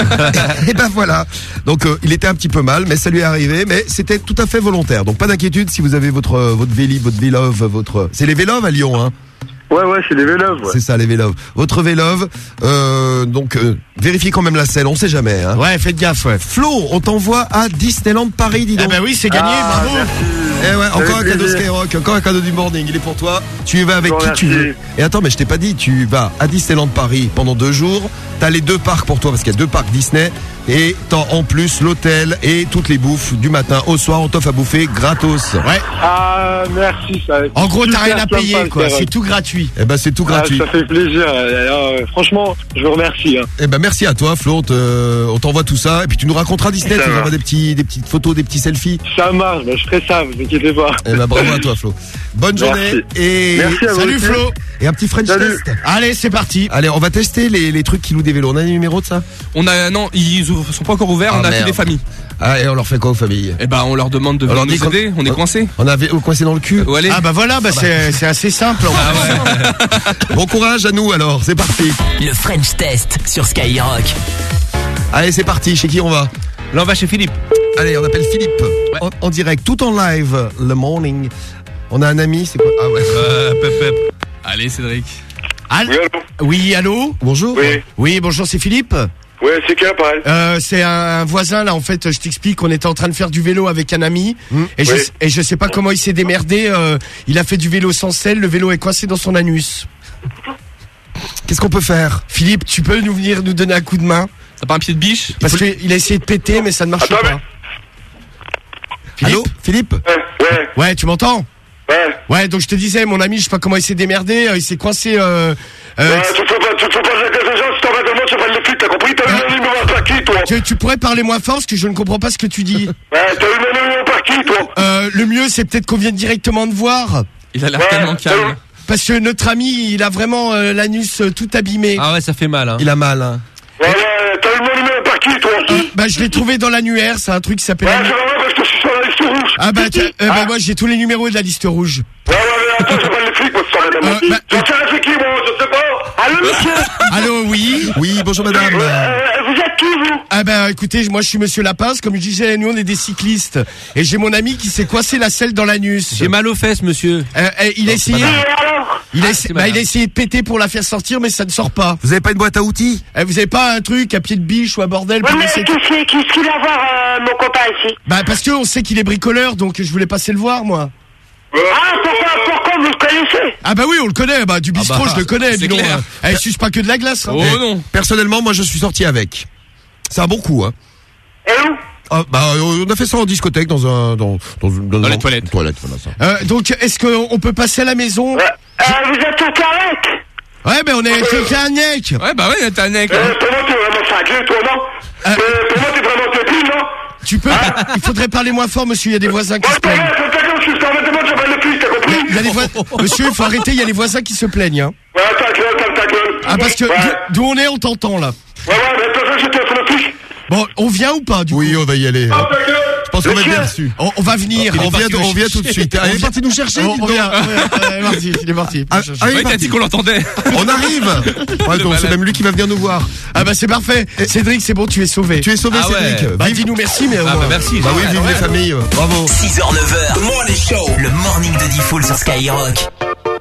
Speaker 6: Et ben voilà. Donc euh, il était un petit peu mal, mais ça lui est arrivé. Mais c'était tout à fait volontaire. Donc pas d'inquiétude si vous avez votre votre véli, votre vélove, votre. C'est les véloves à Lyon, hein.
Speaker 10: Ouais, ouais, c'est des véloves. Ouais.
Speaker 6: C'est ça, les véloves. Votre vélove, euh, donc euh, vérifiez quand même la selle, on sait jamais. Hein.
Speaker 7: Ouais, faites gaffe. Ouais.
Speaker 6: Flo, on t'envoie à Disneyland Paris, dis donc.
Speaker 7: Eh ben oui, c'est gagné,
Speaker 10: ah,
Speaker 7: bravo.
Speaker 10: Merci.
Speaker 6: Eh ouais, encore un
Speaker 10: plaisir.
Speaker 6: cadeau Skyrock, encore un cadeau du morning, il est pour toi. Tu y vas avec
Speaker 10: bon,
Speaker 6: qui
Speaker 10: merci.
Speaker 6: tu veux. Et attends, mais je t'ai pas dit, tu vas à Disneyland Paris pendant deux jours. T'as les deux parcs pour toi parce qu'il y a deux parcs Disney. Et t'as en plus l'hôtel et toutes les bouffes du matin au soir, on t'offre à bouffer gratos.
Speaker 7: Ouais.
Speaker 10: Ah, merci. Ça
Speaker 7: en gros, t'as rien à payer, quoi. C'est tout gratuit.
Speaker 6: Eh ben, c'est tout gratuit.
Speaker 10: Ah, ça fait plaisir. Alors, franchement, je vous remercie. Hein.
Speaker 6: Eh ben, merci à toi, Flo. On, te, on t'envoie tout ça. Et puis, tu nous raconteras Disney. Ça tu nous envoies des, petits, des petites photos, des petits selfies.
Speaker 10: Ça marche. Ben, je ferai ça, vous inquiétez pas.
Speaker 6: Eh ben, bravo à toi, Flo. Bonne
Speaker 10: merci.
Speaker 6: journée. Et
Speaker 10: merci à
Speaker 6: salut,
Speaker 10: vous
Speaker 6: Flo. Et un petit French
Speaker 10: salut.
Speaker 6: test.
Speaker 7: Allez, c'est parti.
Speaker 6: Allez, on va tester les, les trucs qui louent des vélos. On a les numéros de ça?
Speaker 4: On a, non, ils sont pas encore ouverts,
Speaker 6: ah,
Speaker 4: on a
Speaker 6: merde.
Speaker 4: que des familles.
Speaker 6: Ah, et on leur fait quoi aux familles?
Speaker 4: Eh ben, on leur demande de venir nous aider, on est coincés.
Speaker 6: On avait coincé dans le cul.
Speaker 4: Euh, allez.
Speaker 7: Ah bah voilà, bah, ah, c'est, bah. c'est assez simple.
Speaker 4: Ah ouais.
Speaker 6: Bon courage à nous alors, c'est parti.
Speaker 13: Le French Test sur Skyrock.
Speaker 6: Allez, c'est parti, chez qui on va?
Speaker 4: Là, on va chez Philippe.
Speaker 6: Allez, on appelle Philippe.
Speaker 4: Ouais.
Speaker 6: En, en direct, tout en live, le morning. On a un ami, c'est quoi? Ah ouais.
Speaker 4: Euh, pep, pep. Allez, Cédric.
Speaker 7: Allô. Oui, allô.
Speaker 6: Bonjour.
Speaker 10: Oui.
Speaker 7: Oui, bonjour, c'est Philippe.
Speaker 10: Ouais, c'est quel appareil?
Speaker 7: Euh, c'est un voisin là. En fait, je t'explique. On était en train de faire du vélo avec un ami
Speaker 6: Mmh.
Speaker 7: et, je,
Speaker 10: Oui.
Speaker 7: et je sais pas comment il s'est démerdé. Euh, il a fait du vélo sans selle. Le vélo est coincé dans son anus.
Speaker 6: Qu'est-ce qu'on peut faire?
Speaker 7: Philippe, tu peux nous venir nous donner un coup de main?
Speaker 4: T'as pas un pied de biche?
Speaker 7: Parce qu'il a essayé de péter, mais ça ne marche
Speaker 10: Attends,
Speaker 7: pas.
Speaker 10: mais-
Speaker 6: Allô, Philippe?
Speaker 10: Ouais, ouais,
Speaker 7: Ouais, tu m'entends?
Speaker 10: ouais.
Speaker 7: Ouais, donc je te disais, mon ami, je sais pas comment il s'est démerdé. euh, Il s'est coincé. Euh, euh,
Speaker 10: Ouais, tu fais pas, tu fais pas la question, si t'en vas de moi, tu vas le flic, t'as compris? T'as eu mon numéro par qui, toi?
Speaker 7: tu, tu pourrais parler moins fort parce que je ne comprends pas ce que tu dis.
Speaker 10: Ouais, t'as eu mon numéro par qui, toi?
Speaker 7: Euh, le mieux, c'est peut-être qu'on vienne directement te voir.
Speaker 4: Il a l'air
Speaker 10: Ouais,
Speaker 4: tellement calme.
Speaker 7: Parce que notre ami, il a vraiment euh, l'anus euh, tout abîmé.
Speaker 4: Ah ouais, ça fait mal, hein.
Speaker 6: Il a mal, hein.
Speaker 10: Ouais, ouais, t'as eu mon numéro par qui, toi?
Speaker 7: Bah, je l'ai trouvé dans l'annuaire, c'est un truc qui s'appelle.
Speaker 10: Ouais, c'est vrai, parce que je suis sur la liste rouge.
Speaker 7: Ah bah, tiens, euh, bah
Speaker 10: Ah.
Speaker 7: moi j'ai tous les numéros de la liste rouge.
Speaker 10: Ouais, ouais, mais attends, je vais le flic, moi, si t'en vas de moi.
Speaker 7: Euh, bah,
Speaker 10: Je tiens, c'est qui, moi? Je sais pas. Allô, monsieur?
Speaker 7: Allô, oui.
Speaker 6: Oui, bonjour madame.
Speaker 10: Euh, vous êtes qui, vous?
Speaker 7: Ah bah écoutez, moi je suis Monsieur Lapince, comme je disais, nous on est des cyclistes. Et j'ai mon ami qui s'est coincé la selle dans l'anus.
Speaker 4: J'ai mal aux fesses, monsieur.
Speaker 7: Euh, euh, il a essayé.
Speaker 10: Et alors?
Speaker 7: Il a,
Speaker 4: Ah,
Speaker 7: essayé,
Speaker 4: c'est
Speaker 7: bah,
Speaker 4: malin.
Speaker 7: il a essayé de péter pour la faire sortir, mais ça ne sort pas.
Speaker 6: Vous avez pas une boîte à outils?
Speaker 7: Euh, vous avez pas un truc à pied de biche ou un bordel
Speaker 11: Oui,
Speaker 7: pour
Speaker 11: mais
Speaker 7: essayer de-
Speaker 11: qu'est-ce qu'il qu'est-ce qu'il a à voir, euh, mon copain ici?
Speaker 7: Bah parce que on sait qu'il est bricoleur, donc je voulais passer le voir, moi.
Speaker 11: Ah, pourquoi, pourquoi vous le connaissez?
Speaker 7: Ah bah oui, on le connaît, bah du bistrot,
Speaker 6: bah,
Speaker 7: je le connais,
Speaker 6: c'est
Speaker 7: dis donc.
Speaker 6: clair.
Speaker 7: Elle suce pas que de la glace. Hein.
Speaker 4: Oh
Speaker 6: Eh,
Speaker 4: non.
Speaker 6: Personnellement, moi je suis sorti avec. C'est un bon coup, hein.
Speaker 11: Et où?
Speaker 6: Ah, bah, euh, on a fait ça en discothèque dans un, dans, dans, une- dans,
Speaker 4: Dans
Speaker 6: un-
Speaker 4: les toilettes.
Speaker 6: une toilette, voilà ça.
Speaker 7: Euh, donc est-ce qu'on peut passer à la maison?
Speaker 11: Euh, vous êtes au carrec?
Speaker 7: Ouais, mais on est avec un nec.
Speaker 4: Ouais, bah ouais, t'as un nec.
Speaker 10: Euh, pour moi, t'es vraiment cinglé, toi, non?
Speaker 7: Euh,
Speaker 10: Euh, pour moi, t'es vraiment débile, non?
Speaker 7: Tu peux, il faudrait parler moins fort, monsieur, il y a des voisins qui
Speaker 10: Ouais,
Speaker 7: se
Speaker 10: t'as
Speaker 7: plaignent.
Speaker 10: rien, c'est ta gueule, si je t'en vais de moi, je vais le flic, t'as compris?
Speaker 7: Il y a des voisins, monsieur, il faut arrêter, il y a les voisins qui se plaignent, hein.
Speaker 10: Ouais, ta gueule, ta, ta gueule.
Speaker 7: Ah, parce que
Speaker 10: Ouais,
Speaker 7: d'où on est, on t'entend, là.
Speaker 10: ouais, ouais, mais de toute façon, j'étais sur le flic.
Speaker 7: Bon, on vient ou pas, du coup?
Speaker 6: Oui, on va y aller.
Speaker 10: Ah, ta gueule.
Speaker 6: Je pense qu'on va être bien
Speaker 10: Monsieur.
Speaker 6: reçu.
Speaker 7: On, on va venir.
Speaker 6: On vient,
Speaker 7: parti
Speaker 6: on
Speaker 7: nous
Speaker 6: vient
Speaker 7: chercher.
Speaker 6: tout de suite.
Speaker 7: On
Speaker 6: Allez,
Speaker 7: vient-
Speaker 6: parti nous chercher,
Speaker 7: On,
Speaker 6: dites
Speaker 7: on
Speaker 6: donc.
Speaker 7: vient, ouais, ouais, il est parti, il est parti.
Speaker 6: Ah,
Speaker 7: Je- je-
Speaker 6: ah, il est
Speaker 4: Ouais, t'as
Speaker 6: parti.
Speaker 4: dit qu'on l'entendait.
Speaker 6: On arrive. Ouais, donc c'est même lui qui va venir nous voir.
Speaker 7: Ah bah c'est parfait. Cédric, c'est bon, tu es sauvé.
Speaker 6: Tu es sauvé,
Speaker 4: Ah ouais.
Speaker 6: Cédric.
Speaker 7: Bah
Speaker 6: Vive-
Speaker 7: dis-nous merci, mais au
Speaker 4: Ah
Speaker 7: moins.
Speaker 4: bah merci.
Speaker 6: Bah oui,
Speaker 4: Ouais,
Speaker 6: vive
Speaker 4: ouais.
Speaker 6: les familles. Bravo.
Speaker 13: six heures neuf heures, Morning Show, le morning de Diffoul sur Skyrock.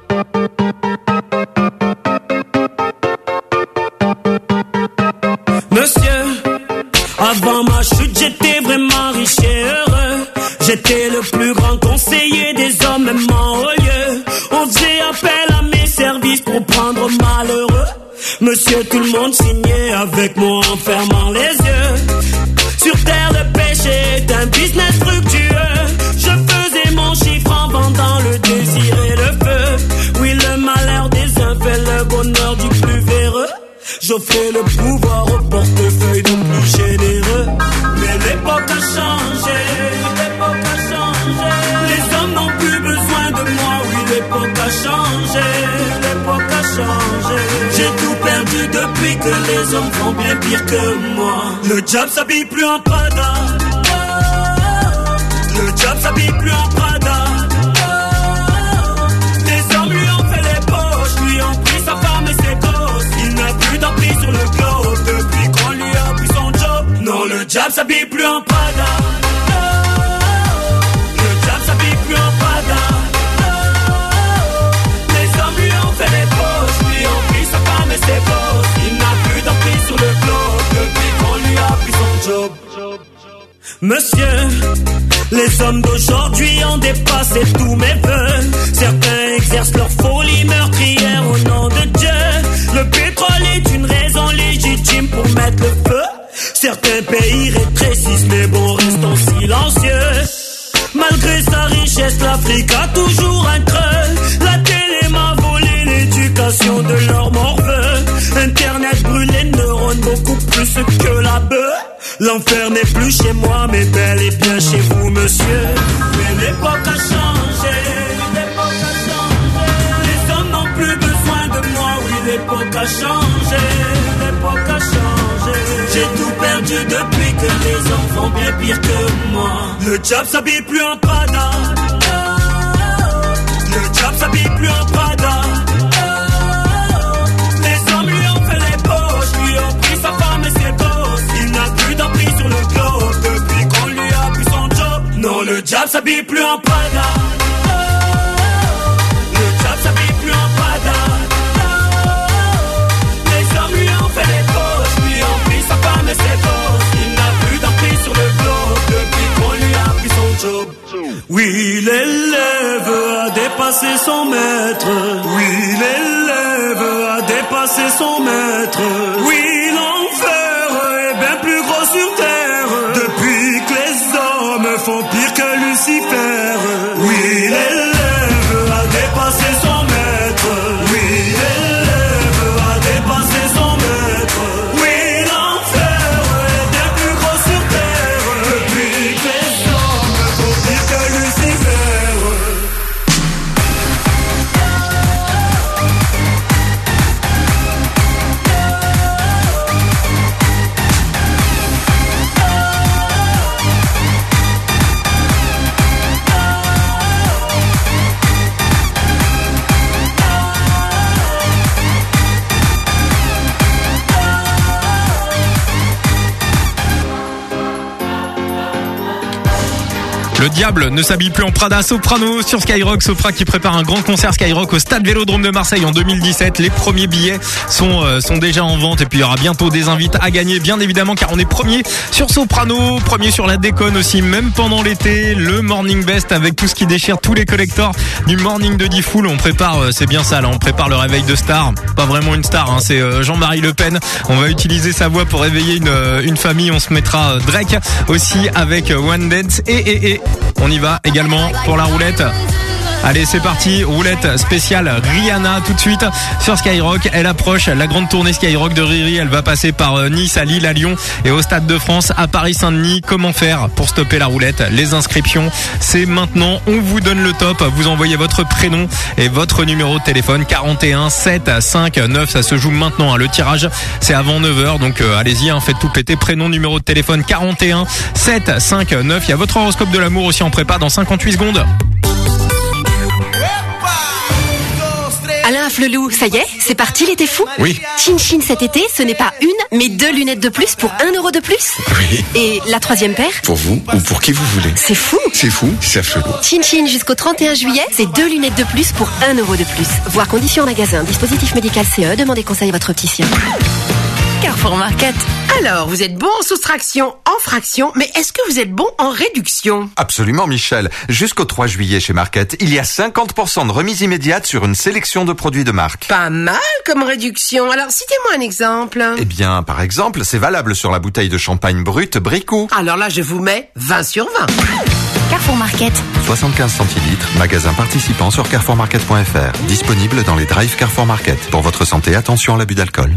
Speaker 5: Monsieur, avant ma chute, j'étais vraiment riche et heureux. J'étais le plus grand conseiller des hommes, même en haut lieu. On faisait appel à mes services pour prendre malheureux. Monsieur, tout le monde signait avec moi en fermant les yeux. Sur terre, le péché est un business fructueux. Je faisais mon chiffre en vendant le désir et le feu. Oui, le malheur des uns fait le bonheur du plus véreux. J'offrais le pouvoir au portefeuille de plus généreux. Mais l'époque a changé, l'époque a changé. Les hommes n'ont plus besoin de moi, oui, l'époque a changé, l'époque a changé. J'ai tout perdu depuis que les hommes font bien pire que moi. Le job s'habille plus en Prada. Le job s'habille plus en Prada. Les hommes lui ont fait les poches, lui ont pris sa femme et ses gosses. Il n'a plus d'emprise sur le globe depuis qu'on lui a pris son job. Non, le job s'habille plus en Prada. Le job s'habille plus en Prada. Les hommes lui ont fait les poches, lui ont pris sa femme et ses gosses. Il n'a plus d'emprise sur le globe depuis qu'on lui a pris son job. Monsieur, les hommes d'aujourd'hui ont dépassé tous mes vœux. Certains exercent leur folie meurtrière au nom de Dieu. Le pétrole est une raison légitime pour mettre le feu. Certains pays rétrécissent, mais bon, restons silencieux. Malgré sa richesse, l'Afrique a toujours un creux. La télé m'a volé l'éducation de leur morveux. Internet brûle les neurones beaucoup plus que la bœuf. L'enfer n'est plus chez moi, mais bel et bien chez vous, monsieur. Mais l'époque a changé, l'époque a changé. Les hommes n'ont plus besoin de moi, oui, l'époque a changé, l'époque a changé. J'ai tout perdu depuis que les hommes font bien pire que moi. Le job s'habille plus en Prada. Le job s'habille plus en Prada. Les hommes lui ont fait les poches, lui ont pris sa femme et ses gosses. Il n'a plus d'emprise sur le globe depuis qu'on lui a pris son job. Non, le job s'habille plus en Prada. dépassé son maître. Oui, l'élève a dépassé son maître. Oui, l'enfer est bien plus gros sur terre. Depuis que les hommes font pire que Lucifer. Oui, l'élève a dépassé son maître. Oui, l'élève a dépassé son maître. Oui, l'enfer est bien plus gros sur terre. Depuis que les hommes font pire que Lucifer.
Speaker 2: Le diable ne s'habille plus en Prada. Soprano sur Skyrock. Sopra qui prépare un grand concert Skyrock au Stade Vélodrome de Marseille en deux mille dix-sept. Les premiers billets sont euh, sont déjà en vente et puis il y aura bientôt des invites à gagner, bien évidemment, car on est premier sur Soprano, premier sur la déconne aussi, même pendant l'été. Le Morning Best avec tout ce qui déchire, tous les collectors du Morning de Diffoul. On prépare, euh, c'est bien ça là, on prépare le réveil de star. Pas vraiment une star, hein, c'est euh, Jean-Marie Le Pen. On va utiliser sa voix pour réveiller une euh, une famille. On se mettra euh, Drake aussi avec euh, One Dance et et et on y va également pour la roulette. Allez, c'est parti, roulette spéciale Rihanna tout de suite sur Skyrock. Elle approche, la grande tournée Skyrock de Riri. Elle va passer par Nice, à Lille, à Lyon et au Stade de France, à Paris-Saint-Denis. Comment faire pour stopper la roulette? Les inscriptions, c'est maintenant. On vous donne le top. Vous envoyez votre prénom et votre numéro de téléphone quarante et un sept cinq neuf. Ça se joue maintenant. Le tirage, c'est avant neuf heures. Donc euh, allez-y, hein, faites tout péter. Prénom, numéro de téléphone quarante et un sept cinq neuf. Il y a votre horoscope de l'amour aussi en prépa dans cinquante-huit secondes.
Speaker 8: Alain Flelou, ça y est, c'est parti l'été fou?
Speaker 9: Oui.
Speaker 8: Chin Chin cet été, ce n'est pas une, mais deux lunettes de plus pour un euro de plus.
Speaker 9: Oui.
Speaker 8: Et la troisième paire?
Speaker 9: Pour vous ou pour qui vous voulez.
Speaker 8: C'est fou.
Speaker 9: C'est fou, c'est Flelou.
Speaker 8: Chin Chin jusqu'au trente et un juillet, c'est deux lunettes de plus pour un euro de plus. Voir conditions en magasin. Dispositif médical C E, demandez conseil à votre opticien.
Speaker 31: Carrefour Market.
Speaker 27: Alors, vous êtes bon en soustraction, en fraction, mais est-ce que vous êtes bon en réduction?
Speaker 12: Absolument, Michel. Jusqu'au trois juillet chez Market, il y a cinquante pour cent de remise immédiate sur une sélection de produits de marque.
Speaker 27: Pas mal comme réduction. Alors, citez-moi un exemple.
Speaker 12: Eh bien, par exemple, c'est valable sur la bouteille de champagne brut Bricou.
Speaker 27: Alors là, je vous mets vingt sur vingt.
Speaker 8: Carrefour Market.
Speaker 12: soixante-quinze centilitres, magasin participant sur carrefour market point f r. Disponible dans les drives Carrefour Market. Pour votre santé, attention à l'abus d'alcool.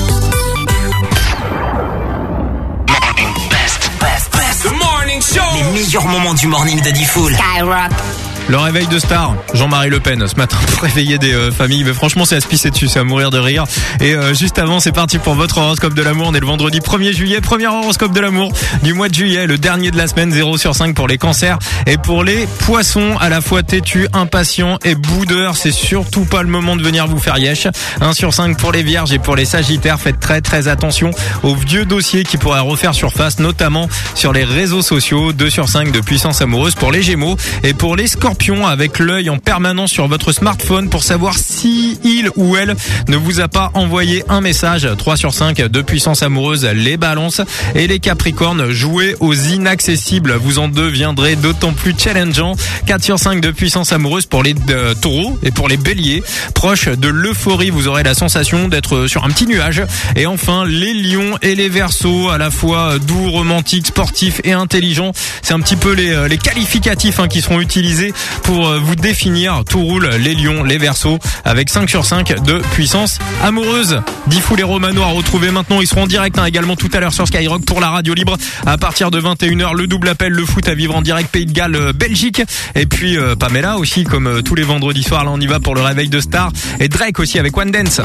Speaker 13: Les meilleurs moments du morning de Diffoul.
Speaker 8: Skyrock.
Speaker 2: Le réveil de star, Jean-Marie Le Pen ce matin pour réveiller des euh, familles. Mais franchement, c'est à se pisser dessus, c'est à mourir de rire. Et euh, juste avant, c'est parti pour votre horoscope de l'amour. On est le vendredi premier juillet, premier horoscope de l'amour du mois de juillet, le dernier de la semaine, zéro sur cinq pour les cancers. Et pour les poissons, à la fois têtus, impatients et boudeurs, c'est surtout pas le moment de venir vous faire yesh. un sur cinq pour les vierges et pour les sagittaires, faites très très attention aux vieux dossiers qui pourraient refaire surface, notamment sur les réseaux sociaux. deux sur cinq de puissance amoureuse pour les gémeaux. Et pour les scorpions, avec l'œil en permanence sur votre smartphone pour savoir si il ou elle ne vous a pas envoyé un message. trois sur cinq de puissance amoureuse, les balances. Et les capricornes, jouez aux inaccessibles, vous en deviendrez d'autant plus challengeant. quatre sur cinq de puissance amoureuse pour les euh, taureaux et pour les béliers, proche de l'euphorie, vous aurez la sensation d'être sur un petit nuage. Et enfin les lions et les verseaux, à la fois doux, romantiques, sportifs et intelligents, c'est un petit peu les, les qualificatifs hein, qui seront utilisés pour vous définir. Tout roule, les lions, les verseaux, avec cinq sur cinq de puissance amoureuse. Diffoul et Romano à retrouver maintenant. Ils seront en direct hein, également tout à l'heure sur Skyrock pour la radio libre à partir de vingt et une heures. Le double appel, le foot à vivre en direct, Pays de Galles, Belgique. Et puis euh, Pamela aussi, comme euh, tous les vendredis soirs. Là on y va pour le réveil de star. Et Drake aussi avec One Dance.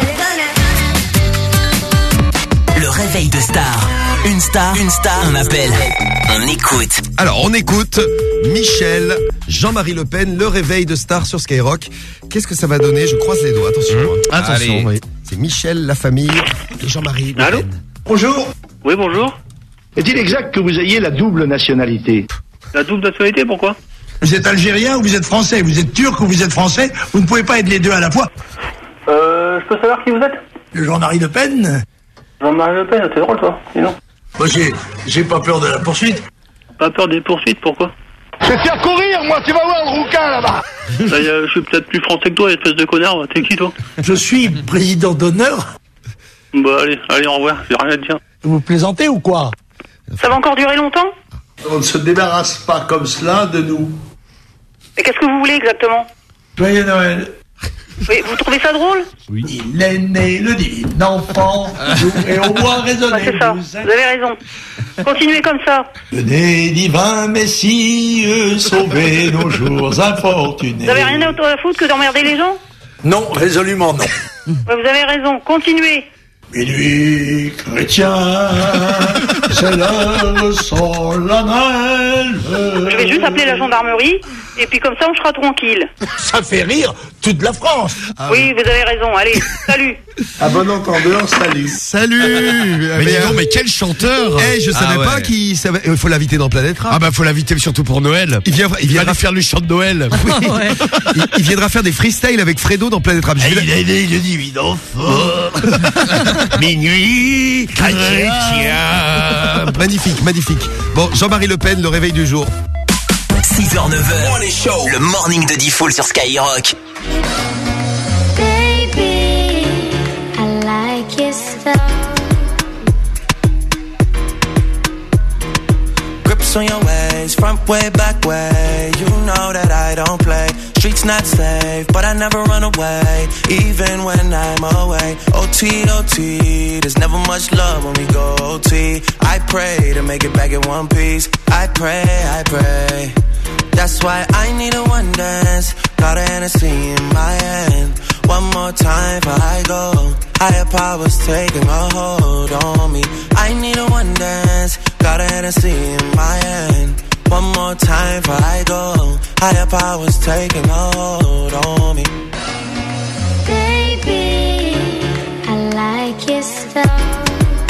Speaker 13: Le réveil de star. Une star, une star, un appel. On écoute.
Speaker 6: Alors, on écoute Michel, Jean-Marie Le Pen, le réveil de star sur Skyrock. Qu'est-ce que ça va donner? Je croise les doigts. Attention. Mmh. Hein. Attention. Oui. C'est Michel, la famille de Jean-Marie Le
Speaker 15: Allô
Speaker 6: Pen.
Speaker 15: Bonjour. Oui, bonjour. Est-il exact que vous ayez la double nationalité? La double nationalité, pourquoi?
Speaker 18: Vous êtes algérien ou vous êtes français? Vous êtes turc ou vous êtes français? Vous ne pouvez pas être les deux à la fois.
Speaker 15: Euh, je peux savoir qui vous êtes?
Speaker 18: Le Jean-Marie Le Pen.
Speaker 15: Jean-Marie Le Pen, c'est drôle, toi, dis donc.
Speaker 18: Moi, j'ai, j'ai pas peur de la poursuite.
Speaker 15: Pas peur des poursuites, pourquoi?
Speaker 18: Je vais te faire courir, moi, tu vas voir le rouquin là-bas.
Speaker 15: Bah, euh, je suis peut-être plus français que toi, espèce de connard. T'es qui, toi?
Speaker 18: Je suis président d'honneur.
Speaker 15: Bah, allez, allez, au revoir, j'ai rien à te dire.
Speaker 18: Vous plaisantez ou quoi?
Speaker 11: Ça va encore durer longtemps?
Speaker 18: On ne se débarrasse pas comme cela de nous.
Speaker 11: Mais qu'est-ce que vous voulez exactement?
Speaker 18: Joyeux Noël.
Speaker 11: Oui, vous trouvez ça drôle?
Speaker 18: Oui. Il est né le divin enfant, et au bois résonner.
Speaker 11: Ouais, c'est ça, vous avez raison. Continuez comme ça.
Speaker 18: Venez, divin Messie, sauvez nos jours infortunés.
Speaker 11: Vous avez rien d'autre à foutre que d'emmerder les gens?
Speaker 18: Non, résolument non.
Speaker 11: Ouais, vous avez raison, continuez.
Speaker 18: Minuit chrétien, c'est l'heure solennelle.
Speaker 11: Je vais juste appeler la gendarmerie, et puis comme ça on sera tranquille.
Speaker 18: Ça fait rire toute la France.
Speaker 11: Ah oui, vous avez raison, allez, salut.
Speaker 18: À bon entendeur, salut.
Speaker 1: Salut.
Speaker 7: Mais dis donc, mais quel chanteur.
Speaker 6: Eh, je savais
Speaker 7: Ah ouais.
Speaker 6: pas qu'il savait. Il faut l'inviter dans Planète Rap.
Speaker 7: Ah bah faut l'inviter surtout pour Noël.
Speaker 6: Il viendra, il
Speaker 7: Il
Speaker 6: viendra
Speaker 7: va faire le chant de Noël.
Speaker 6: Oui. il, il viendra faire des freestyles avec Fredo dans Planète Rap. Je vais-
Speaker 18: Il est né le divin enfant. Minuit chrétien.
Speaker 6: Magnifique, magnifique. Bon, Jean-Marie Le Pen, le réveil du jour.
Speaker 13: six heures neuf heures, le morning de Diffoul sur Skyrock.
Speaker 3: Baby, I like your stuff.
Speaker 14: Grips on your ways, front way, back way. You know that I don't play. Streets not safe, but I never run away, even when I'm away. O T, O T, there's never much love when we go O T. I pray to make it back in one piece. I pray, I pray. That's why I need a one dance. Got a Hennessy in my hand. One more time before I go. Higher powers taking a hold on me. I need a one dance. Got a Hennessy in my hand. One more time before I go. Higher powers taking a hold on me.
Speaker 3: Baby, I like your stuff.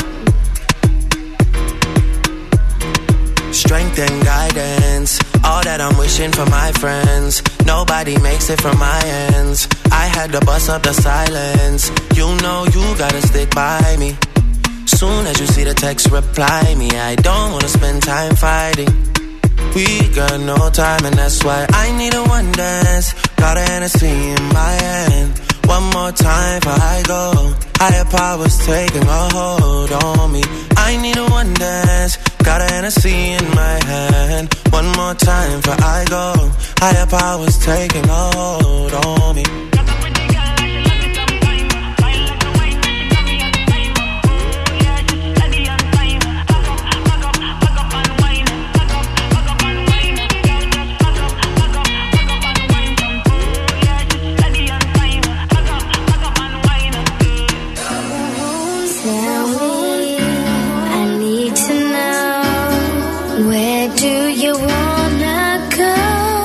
Speaker 14: Strength and guidance, all that I'm wishing for my friends. Nobody makes it from my ends. I had to bust up the silence. You know you gotta stick by me. Soon as you see the text, reply me. I don't wanna spend time fighting. We got no time and that's why I need a one dance. Got a Hennessy in my hand. One more time before I go. Higher powers taking a hold on me. I need a one dance. Got a Hennessy in my hand. One more time before I go. Higher powers taking a hold on me.
Speaker 3: Tell me, I need to know, where do you wanna go?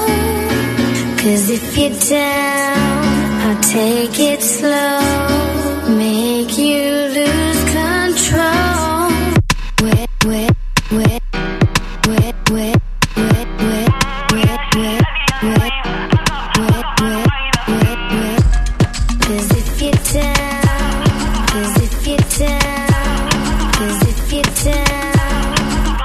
Speaker 3: 'Cause if you're down, I'll take it slow, make you lose control. Where, where, where, where, where, where, where, where, where, where, where, where, where, where. 'Cause if you're down, 'cause if you're down, 'cause if you're down.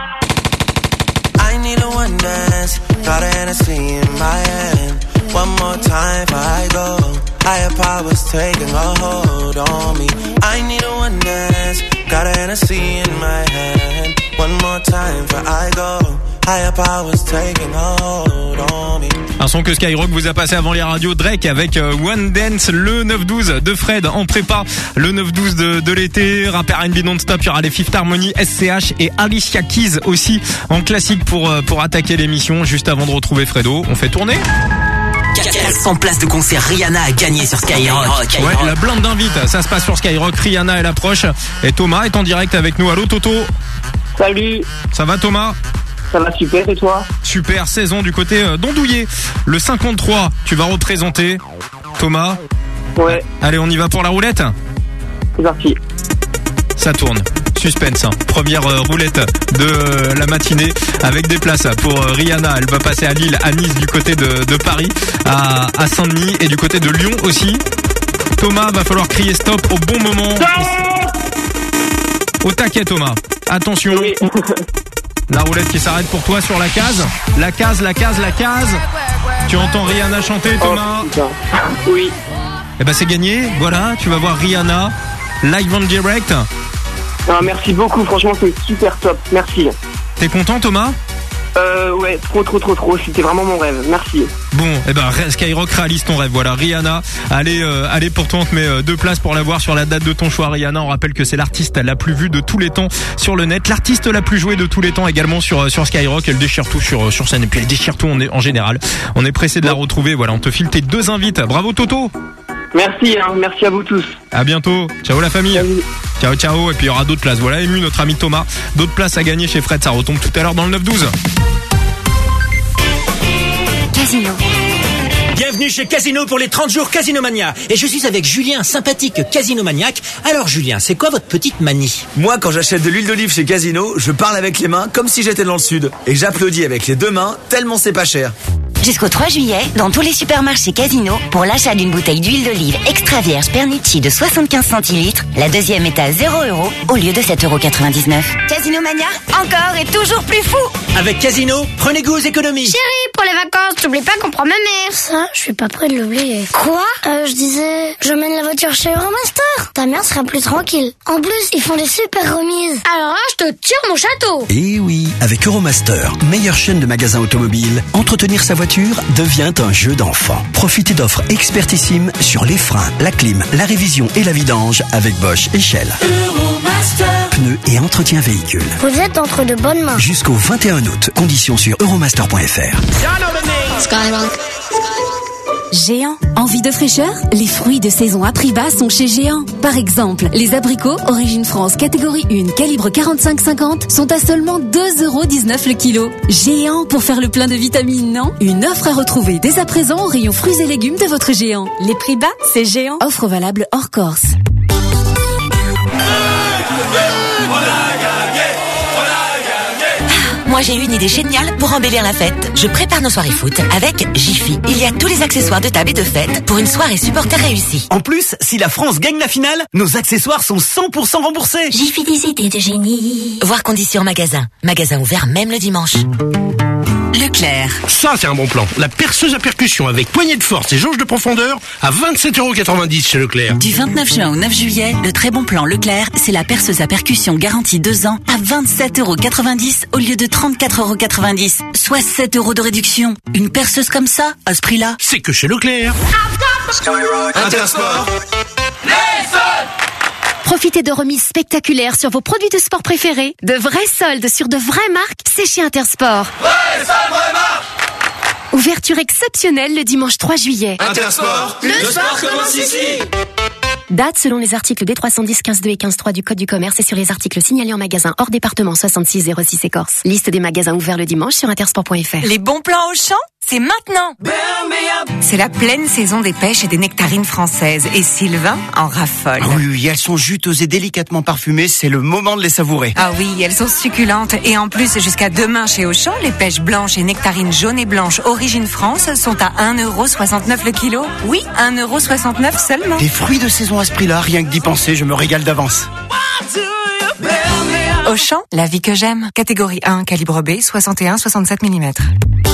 Speaker 14: I need a one dance. Got a Hennessy in my hand. One more time before I go. Higher powers taking a hold on me. I need a one dance. Got a Hennessy in my hand. One more time before I go. Higher powers taking a hold on me.
Speaker 2: Un son que Skyrock vous a passé avant les radios. Drake avec euh, One Dance, le neuf douze de Fred en prépa, le neuf douze de, de l'été. Rappeur R and B non-stop, il y aura les Fifth Harmony, S C H et Alicia Keys aussi en classique pour, euh, pour attaquer l'émission. Juste avant de retrouver Fredo, on fait tourner.
Speaker 13: quatre cents places de concert Rihanna à gagner sur Skyrock.
Speaker 2: Ouais, la blinde d'invite, ça se passe sur Skyrock. Rihanna elle approche et Thomas est en direct avec nous. Allô Toto.
Speaker 16: Salut.
Speaker 2: Ça va Thomas?
Speaker 16: Ça va super et toi?
Speaker 2: Super, saison du côté euh, d'Andouillé. Le cinquante-trois, tu vas représenter Thomas.
Speaker 16: Ouais.
Speaker 2: Allez, on y va pour la roulette.
Speaker 16: C'est parti.
Speaker 2: Ça tourne. Suspense, hein. Première euh, roulette de euh, la matinée avec des places pour euh, Rihanna. Elle va passer à Lille, à Nice du côté de, de Paris, à, à Saint-Denis et du côté de Lyon aussi. Thomas, va falloir crier stop au bon moment. Au taquet Thomas. Attention.
Speaker 16: Oui.
Speaker 2: La roulette qui s'arrête pour toi sur la case. La case, la case, la case. Tu entends Rihanna chanter, Thomas?
Speaker 16: Oh, oui.
Speaker 2: Eh ben c'est gagné. Voilà, tu vas voir Rihanna live en direct.
Speaker 16: Ah, merci beaucoup, franchement c'est super top, merci.
Speaker 2: T'es content, Thomas?
Speaker 16: Euh ouais, trop trop trop trop, c'était vraiment mon rêve, merci.
Speaker 2: Bon, eh ben Skyrock réalise ton rêve, voilà, Rihanna, allez, euh, allez pour toi, on te met euh, deux places pour la voir sur la date de ton choix. Rihanna, on rappelle que c'est l'artiste la plus vue de tous les temps sur le net, l'artiste la plus jouée de tous les temps également sur sur Skyrock, elle déchire tout sur sur scène et puis elle déchire tout en, en général. On est pressé de la retrouver, voilà, on te file tes deux invites. Bravo Toto.
Speaker 16: Merci, hein, merci à vous tous.
Speaker 2: À bientôt. Ciao la famille.
Speaker 16: Salut.
Speaker 2: Ciao ciao, et puis il y aura d'autres places. Voilà, ému notre ami Thomas, d'autres places à gagner chez Fred, ça retombe tout à l'heure dans le neuf douze.
Speaker 17: Casino.
Speaker 19: Bienvenue chez Casino pour les trente jours Casinomania. Et je suis avec Julien, sympathique casinomaniaque. Alors Julien, c'est quoi votre petite manie?
Speaker 20: Moi, quand j'achète de l'huile d'olive chez Casino, je parle avec les mains comme si j'étais dans le sud. Et j'applaudis avec les deux mains, tellement c'est pas cher.
Speaker 17: Jusqu'au trois juillet, dans tous les supermarchés Casino, pour l'achat d'une bouteille d'huile d'olive extra vierge Pernici de soixante-quinze centilitres, la deuxième est à zéro euros au lieu de sept euros quatre-vingt-dix-neuf. Casinomania, encore et toujours plus fou.
Speaker 19: Avec Casino, prenez goût aux économies.
Speaker 21: Chérie, pour les vacances, n'oublie pas qu'on prend ma mère. Ça, je suis pas près de l'oublier. Quoi? Euh, je disais, j'emmène la voiture chez Euromaster. Ta mère sera plus tranquille. En plus, ils font des super remises. Alors là, je te tire mon château.
Speaker 22: Et oui, avec Euromaster, meilleure chaîne de magasins automobiles, entretenir sa voiture devient un jeu d'enfant. Profitez d'offres expertissimes sur les freins, la clim, la révision et la vidange avec Bosch et Shell.
Speaker 21: Euromaster.
Speaker 22: Pneus et entretien véhicule.
Speaker 21: Vous êtes entre de bonnes mains.
Speaker 22: Jusqu'au vingt et un août. Conditions sur euromaster point f r.
Speaker 17: Skyrock. Géant. Envie de fraîcheur? Les fruits de saison à prix bas sont chez Géant. Par exemple, les abricots Origine France catégorie un, calibre quarante-cinq cinquante sont à seulement deux euros dix-neuf le kilo. Géant, pour faire le plein de vitamines, non? Une offre à retrouver dès à présent au rayon fruits et légumes de votre Géant. Les prix bas, c'est Géant. Offre valable hors Corse.
Speaker 23: Moi j'ai une idée géniale pour embellir la fête. Je prépare nos soirées foot avec Jiffy. Il y a tous les accessoires de table et de fête pour une soirée supporter réussie.
Speaker 19: En plus, si la France gagne la finale, nos accessoires sont cent pour cent remboursés.
Speaker 21: Jiffy, des idées de génie.
Speaker 23: Voir conditions magasin. Magasin ouvert même le dimanche. Leclerc.
Speaker 18: Ça, c'est un bon plan. La perceuse à percussion avec poignée de force et jauge de profondeur à vingt-sept euros quatre-vingt-dix chez Leclerc.
Speaker 17: Du vingt-neuf juin au neuf juillet, le très bon plan Leclerc, c'est la perceuse à percussion garantie deux ans à vingt-sept euros quatre-vingt-dix au lieu de trente-quatre euros quatre-vingt-dix. Soit sept euros de réduction. Une perceuse comme ça, à ce prix-là,
Speaker 18: c'est que chez Leclerc.
Speaker 22: Intersport.
Speaker 8: Profitez de remises spectaculaires sur vos produits de sport préférés. De vrais soldes sur de vraies marques, c'est chez Intersport.
Speaker 22: Vrai solde, vraie marque.
Speaker 8: Ouverture exceptionnelle le dimanche trois juillet.
Speaker 22: Intersport. Le, le sport commence ici.
Speaker 8: Date selon les articles D trois cent dix, quinze deux et quinze trois du Code du commerce et sur les articles signalés en magasin hors département soixante-six zéro six et Corse. Liste des magasins ouverts le dimanche sur intersport point f r.
Speaker 31: Les bons plans au champ, c'est maintenant. C'est la pleine saison des pêches et des nectarines françaises. Et Sylvain en raffole.
Speaker 24: Ah oui, oui, elles sont juteuses et délicatement parfumées. C'est le moment de les savourer.
Speaker 31: Ah oui, elles sont succulentes. Et en plus, jusqu'à demain chez Auchan, les pêches blanches et nectarines jaunes et blanches Origine France sont à un euro soixante-neuf le kilo. Oui, un euro soixante-neuf seulement.
Speaker 24: Des fruits de saison à ce prix-là, rien que d'y penser, je me régale d'avance.
Speaker 31: Auchan, la vie que j'aime. Catégorie un, calibre B, soixante et un à soixante-sept millimètres.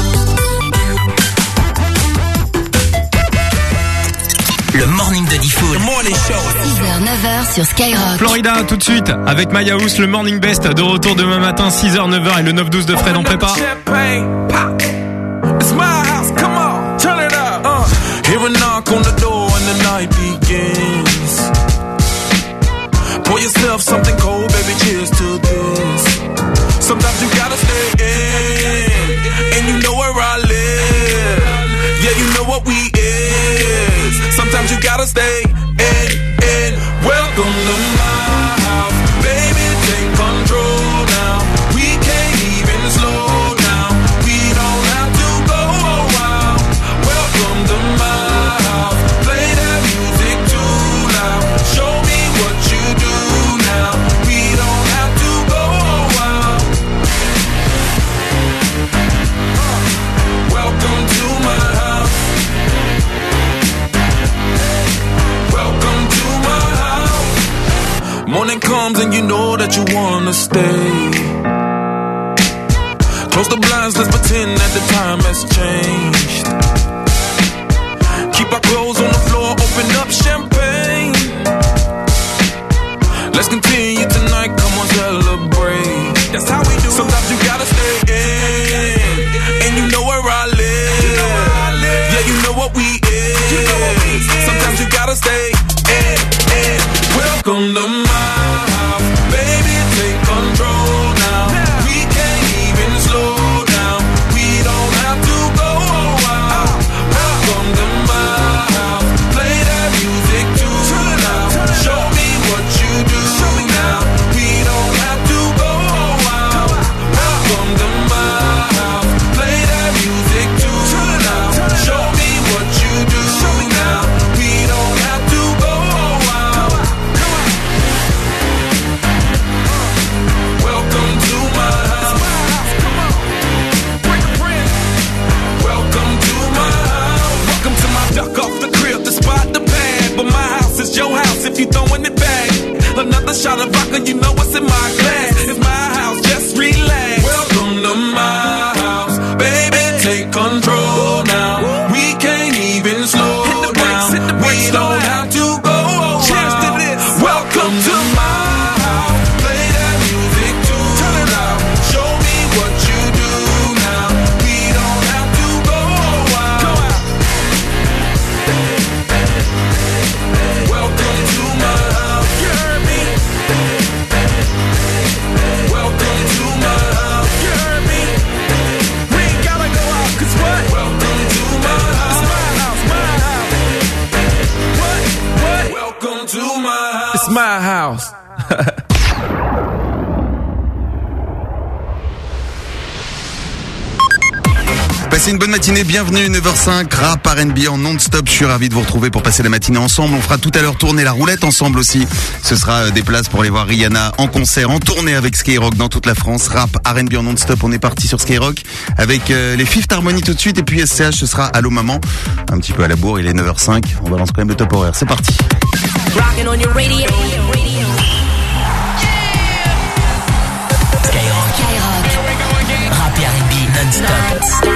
Speaker 19: Le morning de Diffoul.
Speaker 8: six heures neuf heures sur Skyrock.
Speaker 2: Florida tout de suite avec Maya House, le Morning Best de retour demain matin six heures neuf heures et le neuf douze de Fred en prépa.
Speaker 14: It's my house, come on, turn it up. Uh, hear a knock on the door and the night begins. Pour yourself something cold, baby, cheers to this. Sometimes you gotta stay in, and you know where I live. Yeah, you know what we is. Sometimes you gotta stay in, in. Welcome to my house, baby, take control now. We can't even slow down. We don't have to go a while. Welcome to my house. Play that music too loud. Show me what you do now. We don't have to go a while. Welcome to my house. Welcome to my house. Morning comes and you know that you wanna stay.
Speaker 4: Close the blinds, let's pretend that the time has changed. Keep our clothes on the floor, open up champagne. Let's continue tonight, come on, celebrate. That's how we do. Sometimes you gotta stay in, and you know where I live. Yeah, you know what we is. Sometimes you gotta stay in, in. Welcome to my house, baby, take control now. We can't even slow down. We don't have to go out. Welcome to my house, play that music too loud. Show me what you do now. We don't have to go out. Welcome to my house, play that music too loud. Show me what you do now. We don't have to go out. Welcome to my house. Welcome to my house. Welcome to my duck off the crib, the spot, the pad. But my house is your house if you throwing it back. Another shot of vodka, you know what's in my glass. It's my house, just relax. Welcome to my house, baby, take control now. We can't even slow down. We don't have to go out. Welcome to my house, play that music too loud. Show me what you do now. We don't have to go out. Welcome to my house. You heard me? Welcome to my house. You heard me? We ain't gotta go out, 'cause what? Welcome to my house. It's my house, my house. What? What? Welcome to my house. It's my house.
Speaker 5: Passez une bonne matinée, bienvenue, neuf heures cinq, rap R and B en non-stop. Je suis ravi de vous retrouver pour passer la matinée ensemble. On fera tout à l'heure tourner la roulette ensemble aussi. Ce sera des places pour aller voir Rihanna en concert, en tournée avec Skyrock dans toute la France. Rap R and B en non-stop, on est parti sur Skyrock avec euh, les Fifth Harmony tout de suite. Et puis S C H, ce sera Allô Maman. Un petit peu à la bourre, il est neuf heures cinq. On balance quand même le top horaire, c'est parti.
Speaker 23: Rockin' on your radio. Skyrock. Skyrock. Rap R and B non-stop.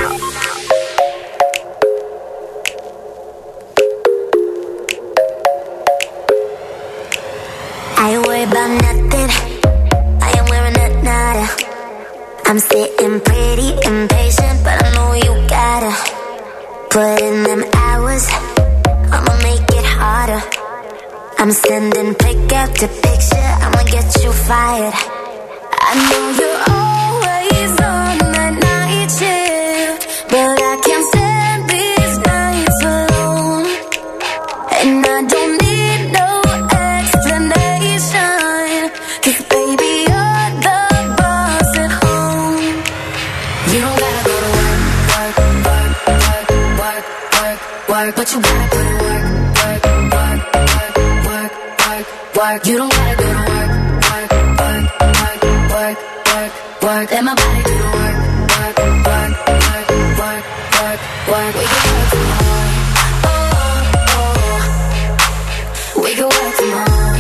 Speaker 21: I worry about nothing. I am wearing a nada. I'm sitting pretty impatient, but I know you gotta put in them hours. I'ma make it harder. I'm sending pick after picture. I'ma get you fired. I know you're always on that night shift, but I can't stand these nights alone. And I don't need no explanation, 'cause baby you're the boss at home. You don't gotta go to work, work, work, work, work, work, work, but you gotta put in work, work, work, work, work, work, work. You don't gotta go to work, work, work, work, work, work, work. Let my body do the work, work, work, work, work, work, work. We can work tomorrow. Oh, oh. We can work tomorrow.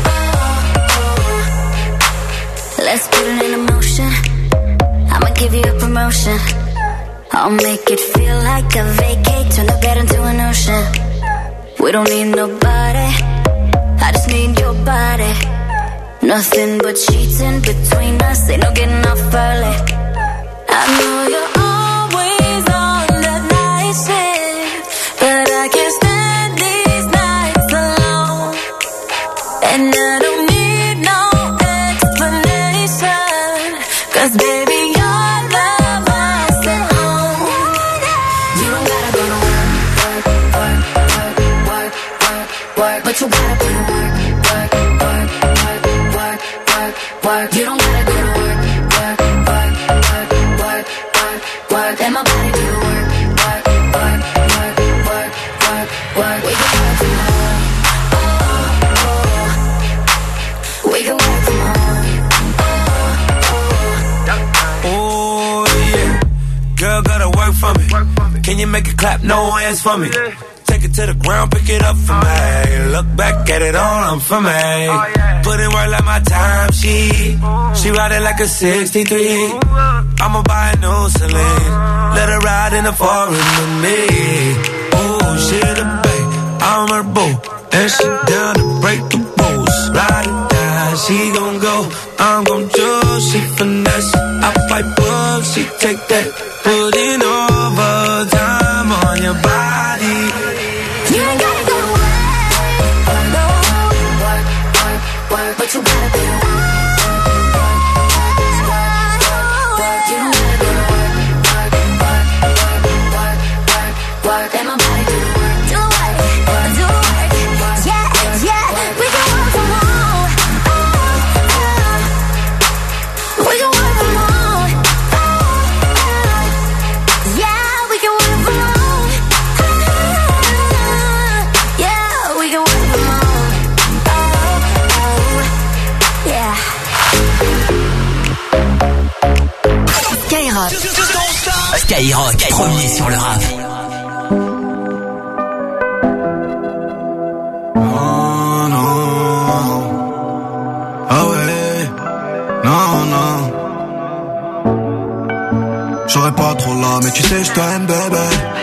Speaker 21: Let's put it in motion. I'ma give you a promotion. I'll make it feel like a vacate. Turn the bed into an ocean. We don't need nobody. I just need your body. Nothing but sheets in between us. Ain't no getting off early. I know you're always on that night shift, but I can't stand these nights alone. And I don't need no explanation, 'cause baby you're the boss at home. You don't gotta go to work, work, work, work, work, work, work, but you gotta put in work, work, work, work, work, work, work. You don't gotta go to work, work, work, work, work, work, work. Let my body do the work, work, work, work, work, work, work. We can work tomorrow. Oh, oh. We can work tomorrow.
Speaker 4: Oh yeah, girl gotta work for me. Can you make it clap? No hands for me. Take it to the ground, pick it up for me. Look back at it all, I'm for me. Put in work like my time, she She ride it like a sixty-three.
Speaker 14: I'ma buy a new Celine. Let her ride in the foreign with me. Oh, she the babe, I'm her boo. And she down to break the rules. Ride or die, she gon' go. I'm gon' choose, she finesse. I fight bugs, she take that. Putting overtime on your body.
Speaker 3: You ain't gotta go to work, no. Work, work, work, but you gotta be work.
Speaker 13: Skyrock, premier sur le rap.
Speaker 14: Oh non, ah ouais, non, non. J'aurais pas trop là, mais tu sais, je t'aime, bébé.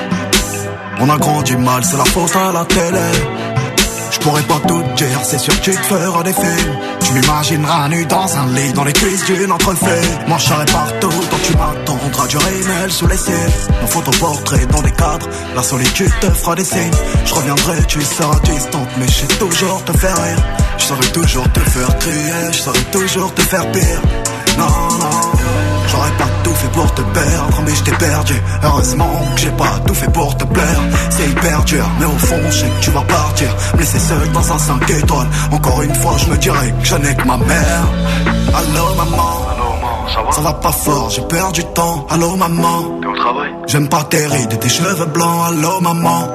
Speaker 14: On a grandi mal, c'est la faute à la télé. Je pourrais pas tout dire, c'est sûr que tu te feras des films. Tu m'imagineras nu dans un lit, dans les cuisses d'une entrefait. Moi je serai partout, donc tu m'attendras du rémel sous les cils. Mon photoportrait dans des cadres, la solitude te fera des signes. Je reviendrai, tu seras distante, mais je sais toujours te faire rire. Je saurai toujours te faire crier, je saurai toujours te faire pire. Non, non, j'aurais pas tout fait pour te perdre, mais je t'ai perdu. Heureusement que j'ai pas tout fait pour te plaire. C'est hyper dur, mais au fond je sais que tu vas partir, me laisser seul dans un cinq étoiles. Encore une fois je me dirais que je n'ai que ma mère. Allô maman, ça va, ça va pas fort, j'ai perdu du temps. Allô maman, t'es au travail? J'aime pas tes rides et tes cheveux blancs. Allô maman,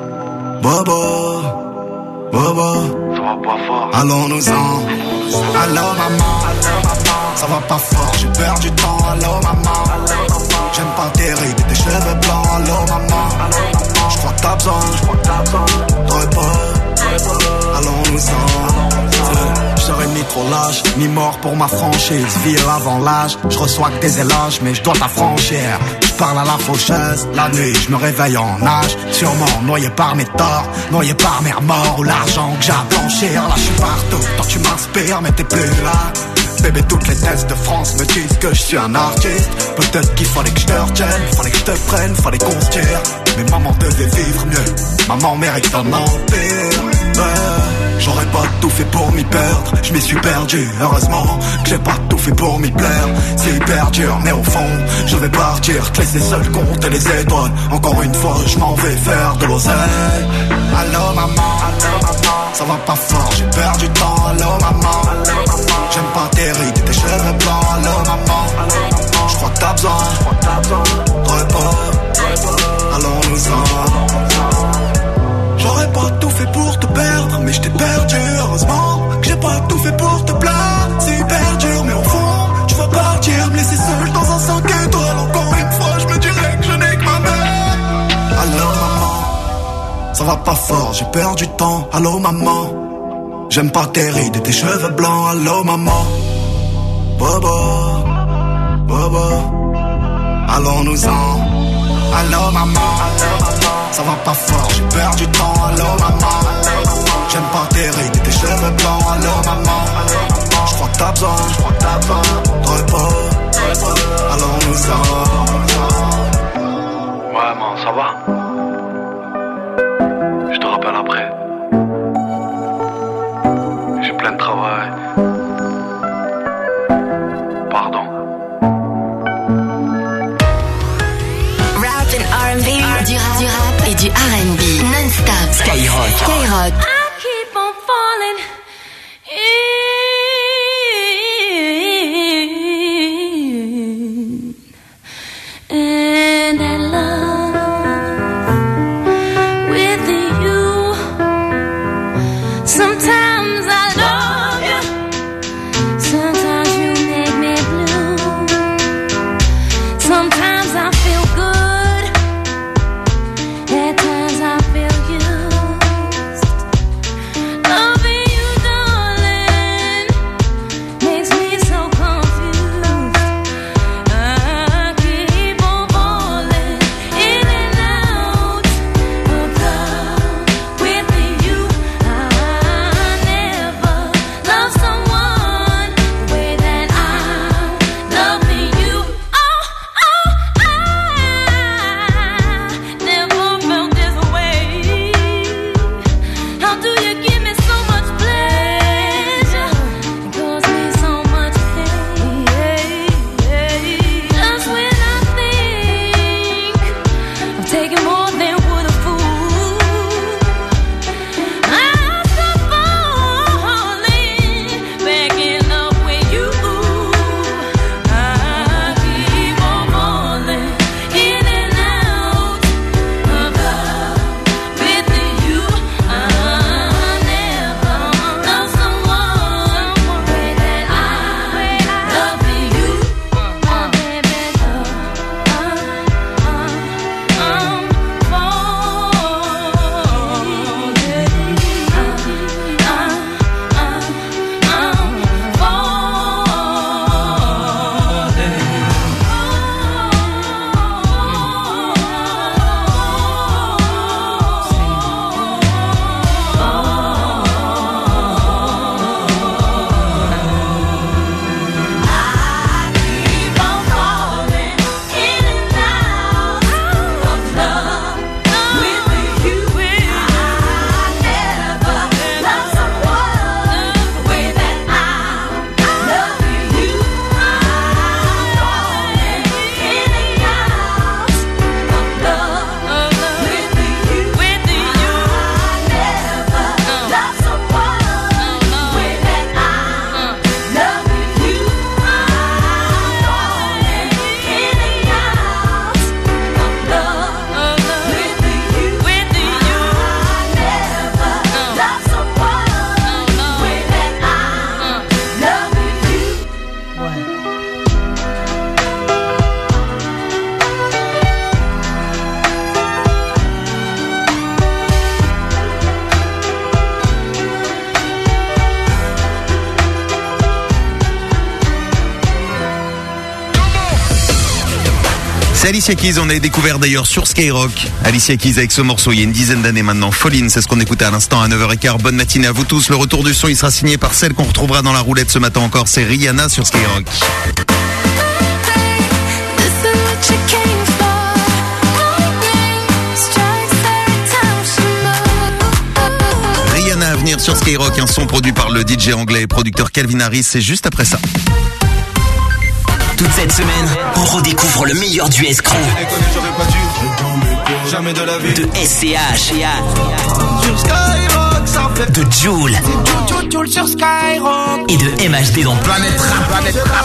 Speaker 14: Bobo, Bobo, ça va pas fort. Allons-nous-en. Allô maman, ça va pas fort, j'ai perdu du temps. Allô maman, j'aime pas tes rides et tes cheveux blancs. Allô maman, j'crois que t'as besoin de repos. Allons-nous-en. Je serai ni trop lâche, ni mort pour ma franchise. Ville avant l'âge, je reçois que des éloges, mais je dois t'affranchir. Je parle à la faucheuse, la nuit, je me réveille en âge. Sûrement noyé par mes torts, noyé par mes remords ou l'argent que j'ai à blanchir. Là je suis partout, toi tu m'inspires, mais t'es plus là. Bébé, toutes les tests de France me disent que je suis un artiste. Peut-être qu'il fallait que je te retienne, fallait que je te prenne, fallait qu'on se tire. Mais maman devait vivre mieux, maman mérite un empire. Ouais. J'aurais pas tout fait pour m'y perdre, je m'y suis perdu. Heureusement que j'ai pas tout fait pour m'y plaire. C'est hyper dur, mais au fond, je vais partir, te laisser seul compter les étoiles. Encore une fois, je m'en vais faire de l'oseille. Allô maman, ça va pas fort, j'ai perdu du temps. Allô maman, j'aime pas tes rides et tes cheveux blancs. Allô maman, j'crois que t'as besoin de repos. Allons-nous-en. J'aurais pas tout fait pour te perdre, mais je t'ai perdu. Heureusement que j'ai pas tout fait pour te plaire. C'est hyper dur, mais au fond, tu vas partir, me laisser seul dans un cinq étoiles. Encore une fois, je me dirais que je n'ai que ma mère. Allô maman, ça va pas fort, j'ai perdu du temps. Allô maman, j'aime pas tes rides et tes cheveux blancs. Allô maman, Bobo, Bobo, allons-nous-en. Allô maman, ça va pas fort, j'ai perdu du temps. Allô maman, j'aime pas tes rides et tes cheveux blancs. Allô maman, j'crois que t'as besoin de repos. Allons-nous-en.
Speaker 9: Ouais man, ça va? Je te rappelle après. J'ai plein de travail. Pardon.
Speaker 8: Du rap, du rap et du R and B non-stop.
Speaker 13: Skyrock.
Speaker 8: Skyrock.
Speaker 3: I keep on falling in, and I love with you. Sometimes I love you, sometimes you make me blue. Sometimes I feel good, at times I feel used.
Speaker 5: C'est Alicia Keys, on a découvert d'ailleurs sur Skyrock. Alicia Keys avec ce morceau il y a une dizaine d'années maintenant. Falling, c'est ce qu'on écoutait à l'instant à neuf heures quinze. Bonne matinée à vous tous. Le retour du son, il sera signé par celle qu'on retrouvera dans la roulette ce matin encore. C'est Rihanna sur Skyrock. Rihanna à venir sur Skyrock, un son produit par le D J anglais et producteur Calvin Harris. C'est juste après ça.
Speaker 13: Toute cette semaine, on redécouvre le meilleur du escroc. De S C H, de Jul et de M H D dans Planète Rap.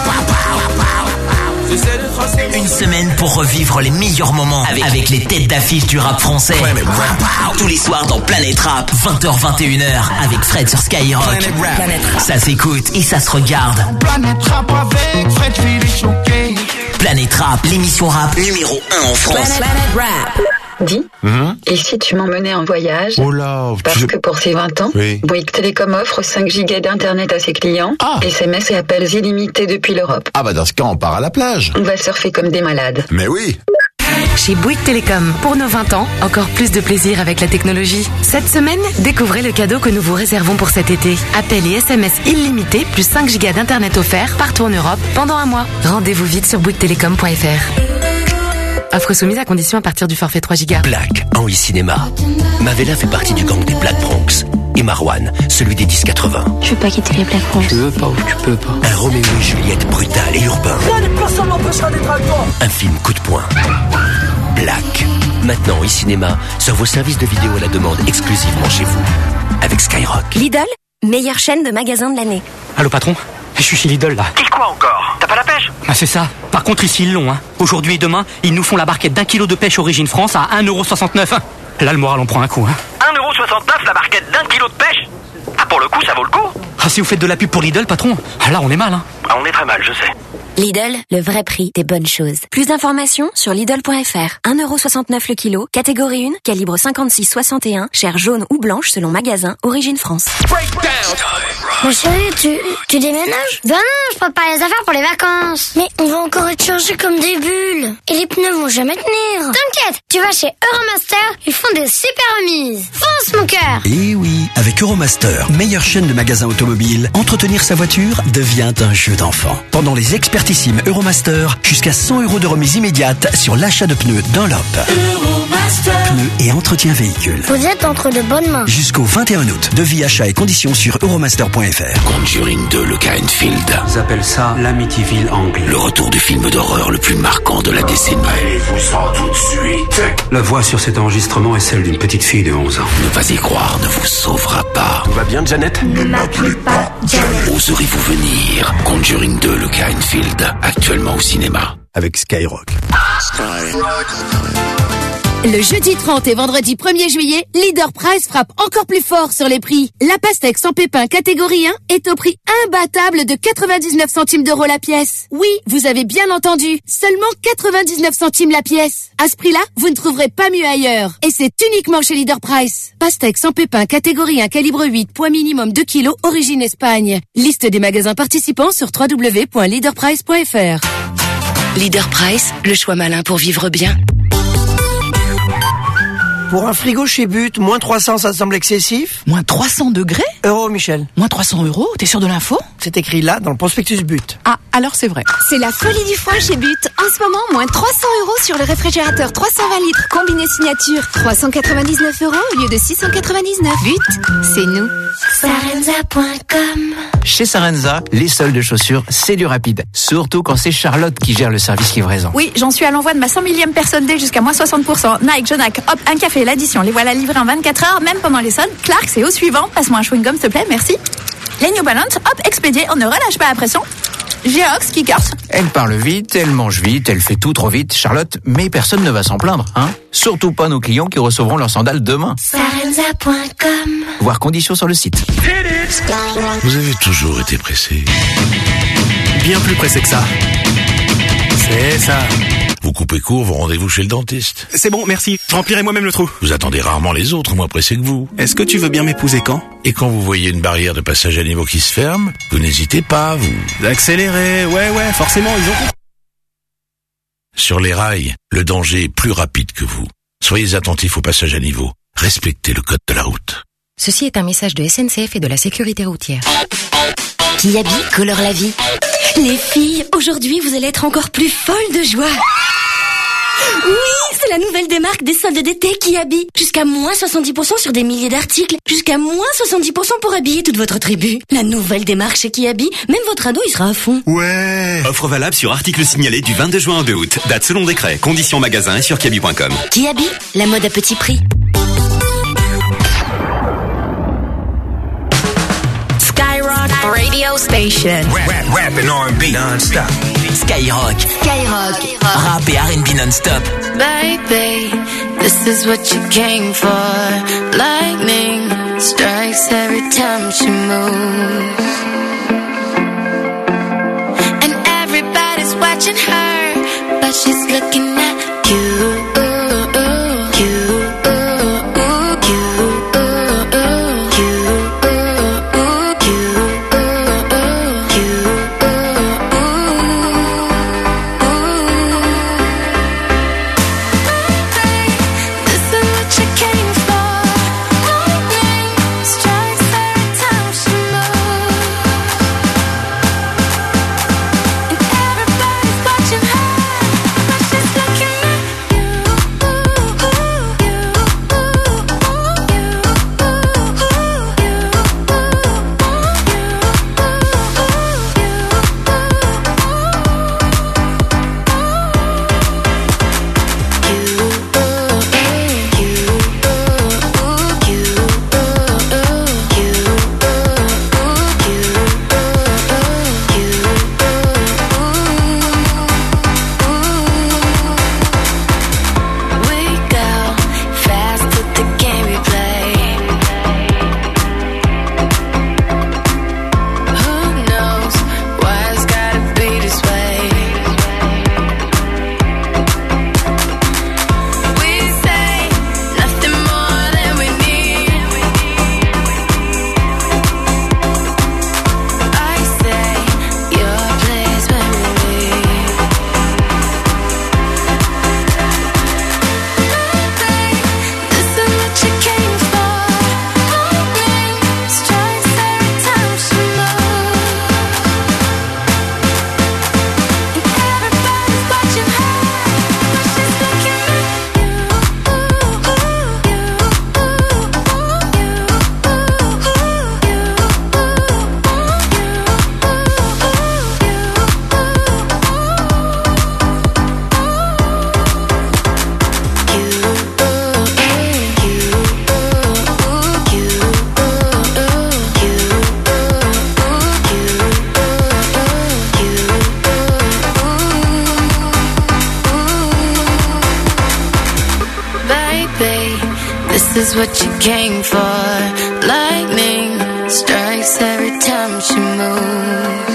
Speaker 13: Une semaine pour revivre les meilleurs moments avec, avec les têtes d'affiche du rap français. Tous les soirs dans Planète Rap, vingt heures vingt et une heures avec Fred sur Skyrock. Ça s'écoute et ça se regarde. Planète Rap avec Fred, choqué. Planète Rap, l'émission rap numéro un en France. Planète Rap.
Speaker 1: Dis, mmh. Et si tu m'emmenais en voyage?
Speaker 6: Oh là,
Speaker 1: parce que pour ses vingt ans, oui. Bouygues Télécom offre cinq gigas d'internet à ses clients, ah. S M S et appels illimités depuis l'Europe.
Speaker 10: Ah bah dans ce cas, on part à la plage.
Speaker 1: On va surfer comme des malades.
Speaker 10: Mais oui.
Speaker 11: Chez Bouygues Télécom, pour nos vingt ans, encore plus de plaisir avec la technologie. Cette semaine, découvrez le cadeau que nous vous réservons pour cet été. Appels et S M S illimités, plus cinq gigas d'internet offerts partout en Europe pendant un mois. Rendez-vous vite sur bouygues télécom point f r. Offre soumise à condition à partir du forfait trois gigas.
Speaker 22: Black en e-cinéma. Mavella fait partie du gang des Black Bronx. Et Marwan, celui des dix quatre-vingts.
Speaker 21: Je veux pas quitter les Black Bronx.
Speaker 22: Tu veux pas ou tu peux pas. Un Roméo et Juliette brutal et urbain.
Speaker 21: Personne n'empêchera d'être avec toi.
Speaker 22: Un film coup de poing. Black. Maintenant e-cinéma, sur vos services de vidéo à la demande exclusivement chez vous. Avec Skyrock.
Speaker 8: Lidl, meilleure chaîne de magasins de l'année.
Speaker 12: Allô patron, je suis chez Lidl là.
Speaker 9: Dis quoi encore? T'as pas la pêche?
Speaker 12: Ah c'est ça. Par contre ici ils l'ont hein. Aujourd'hui et demain, ils nous font la barquette d'un kilo de pêche Origine France à un euro soixante-neuf. Là le moral on prend un coup hein.
Speaker 9: un euro soixante-neuf la barquette d'un kilo de pêche? Ah pour le coup ça vaut le coup.
Speaker 12: Ah si vous faites de la pub pour Lidl patron, ah là on est mal hein.
Speaker 9: Ah on est très mal je sais.
Speaker 8: Lidl, le vrai prix des bonnes choses. Plus d'informations sur Lidl point f r. un euro soixante-neuf le kilo, catégorie un, calibre cinquante-six soixante et un, chair jaune ou blanche selon magasin, Origine France.
Speaker 21: Mon chéri, tu, tu déménages? Ben non, je prépare les affaires pour les vacances. Mais on va encore être chargés comme des bulles. Et les pneus vont jamais tenir. T'inquiète, tu vas chez Euromaster, ils font des super remises. Fonce mon cœur.
Speaker 22: Et oui, avec Euromaster, meilleure chaîne de magasins automobiles, entretenir sa voiture devient un jeu d'enfant. Pendant les expertissimes Euromaster, jusqu'à cent euros de remise immédiate sur l'achat de pneus Dunlop.
Speaker 21: Euromaster.
Speaker 22: Pneus et entretien véhicule.
Speaker 21: Vous êtes entre de bonnes mains.
Speaker 22: Jusqu'au vingt et un août. Devis, achat et conditions sur euromaster point f r.
Speaker 15: Conjuring deux, le cas Enfield.
Speaker 25: Ils appellent ça l'Amityville anglais.
Speaker 15: Le retour du film d'horreur le plus marquant de la décennie.
Speaker 25: Allez-vous-en tout de suite. La voix sur cet enregistrement est celle d'une petite fille de onze ans.
Speaker 15: Ne pas y croire ne vous sauvera pas.
Speaker 25: Tout va bien, Janet?
Speaker 21: Ne m'appelez pas Janet.
Speaker 15: Oserez-vous venir? Conjuring deux, le cas Enfield, actuellement au cinéma.
Speaker 6: Avec Skyrock.
Speaker 26: Le jeudi trente et vendredi premier juillet, Leader Price frappe encore plus fort sur les prix. La pastèque sans pépins catégorie un est au prix imbattable de quatre-vingt-dix-neuf centimes d'euros la pièce. Oui, vous avez bien entendu, seulement quatre-vingt-dix-neuf centimes la pièce. À ce prix-là, vous ne trouverez pas mieux ailleurs. Et c'est uniquement chez Leader Price. Pastèque sans pépins catégorie un calibre huit, poids minimum deux kilos, origine Espagne. Liste des magasins participants sur w w w point leader price point f r.
Speaker 8: Leader Price, le choix malin pour vivre bien.
Speaker 27: Pour un frigo chez But, moins trois cents, ça te semble excessif?
Speaker 28: Moins trois cents degrés?
Speaker 27: Euros, Michel.
Speaker 28: Moins trois cents euros? T'es sûr de l'info?
Speaker 27: C'est écrit là, dans le prospectus But.
Speaker 28: Ah, alors c'est vrai.
Speaker 17: C'est la folie du foin chez But. En ce moment, moins trois cents euros sur le réfrigérateur trois cent vingt litres combiné signature. trois cent quatre-vingt-dix-neuf euros au lieu de six cent quatre-vingt-dix-neuf. But, c'est nous.
Speaker 21: Sarenza point com.
Speaker 29: Chez Sarenza, les soldes de chaussures, c'est du rapide. Surtout quand c'est Charlotte qui gère le service livraison.
Speaker 30: Oui, j'en suis à l'envoi de ma cent millième personne D jusqu'à moins soixante pour cent. Nike, Jonac, hop, un café, l'addition. Les voilà livrés en vingt-quatre heures, même pendant les soldes. Clark, c'est au suivant. Passe-moi un chewing-gum, s'il te plaît, merci. Les New Balance, hop, expédié, on ne relâche pas la pression. Geox, Kickers.
Speaker 29: Elle parle vite, elle mange vite, elle fait tout trop vite, Charlotte, mais personne ne va s'en plaindre, hein. Surtout pas nos clients qui recevront leurs sandales demain.
Speaker 21: Sarenza point com.
Speaker 29: Voir conditions sur le site.
Speaker 15: Vous avez toujours été pressé.
Speaker 12: Bien plus pressé que ça. C'est ça.
Speaker 15: Vous coupez court vos rendez-vous chez le dentiste.
Speaker 12: C'est bon, merci. Je remplirai moi-même le trou.
Speaker 15: Vous attendez rarement les autres, moins pressés que vous.
Speaker 12: Est-ce que tu veux bien m'épouser quand?
Speaker 15: Et quand vous voyez une barrière de passage à niveau qui se ferme, vous n'hésitez pas, vous...
Speaker 12: D'accélérer, ouais, ouais, forcément, ils ont...
Speaker 15: sur les rails, le danger est plus rapide que vous. Soyez attentifs au passage à niveau. Respectez le code de la route.
Speaker 2: Ceci est un message de S N C F et de la sécurité routière.
Speaker 17: Kiabi colore la vie. Les filles, aujourd'hui vous allez être encore plus folles de joie. Oui, c'est la nouvelle démarque des soldes d'été Kiabi. Jusqu'à moins soixante-dix pour cent sur des milliers d'articles. Jusqu'à moins soixante-dix pour cent pour habiller toute votre tribu. La nouvelle démarque chez Kiabi, même votre ado il sera à fond.
Speaker 4: Ouais. Offre valable sur articles signalés du vingt-deux juin au deux août. Date selon décret. Conditions magasin et sur kiabi point com.
Speaker 17: Kiabi, la mode à petit prix.
Speaker 11: Radio station.
Speaker 13: Rap, rap, rap and R and B non-stop. Skyrock.
Speaker 11: Skyrock.
Speaker 13: Rap et R and B non-stop.
Speaker 3: Baby, this is what you came for. Lightning strikes every time she moves. And everybody's watching her, but she's looking at you. This is what you came for. Lightning strikes every time she moves.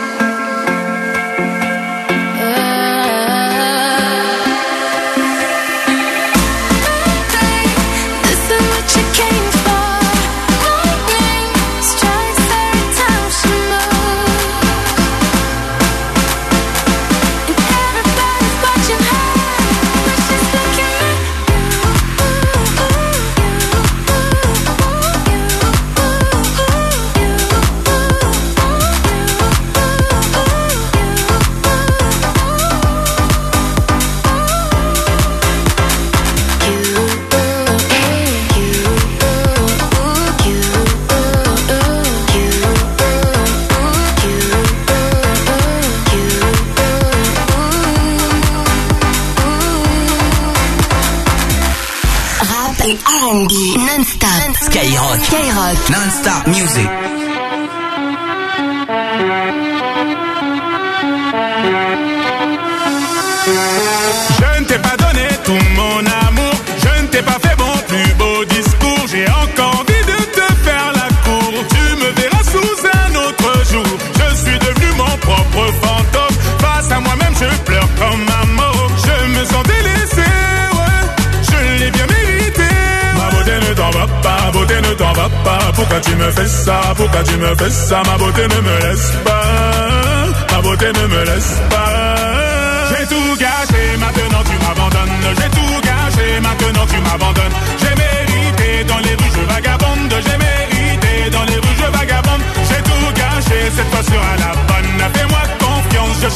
Speaker 13: R and B non-stop. Skyrock. Skyrock. Non-stop music.
Speaker 7: Je ne t'ai pas donné tout mon amour. Je ne t'ai pas fait mon plus beau discours. J'ai encore envie de te faire la cour. Tu me verras sous un autre jour. Je suis devenu mon propre fantôme. Face à moi-même je pleure comme un mot. Je me sens délaissé, ouais. Je l'ai bien mérité. Ma beauté ne t'en va pas, ma beauté ne t'en va pas. Pourquoi tu me fais ça, pourquoi tu me fais ça? Ma beauté ne me laisse pas, ma beauté ne me laisse pas. J'ai tout gâché, ma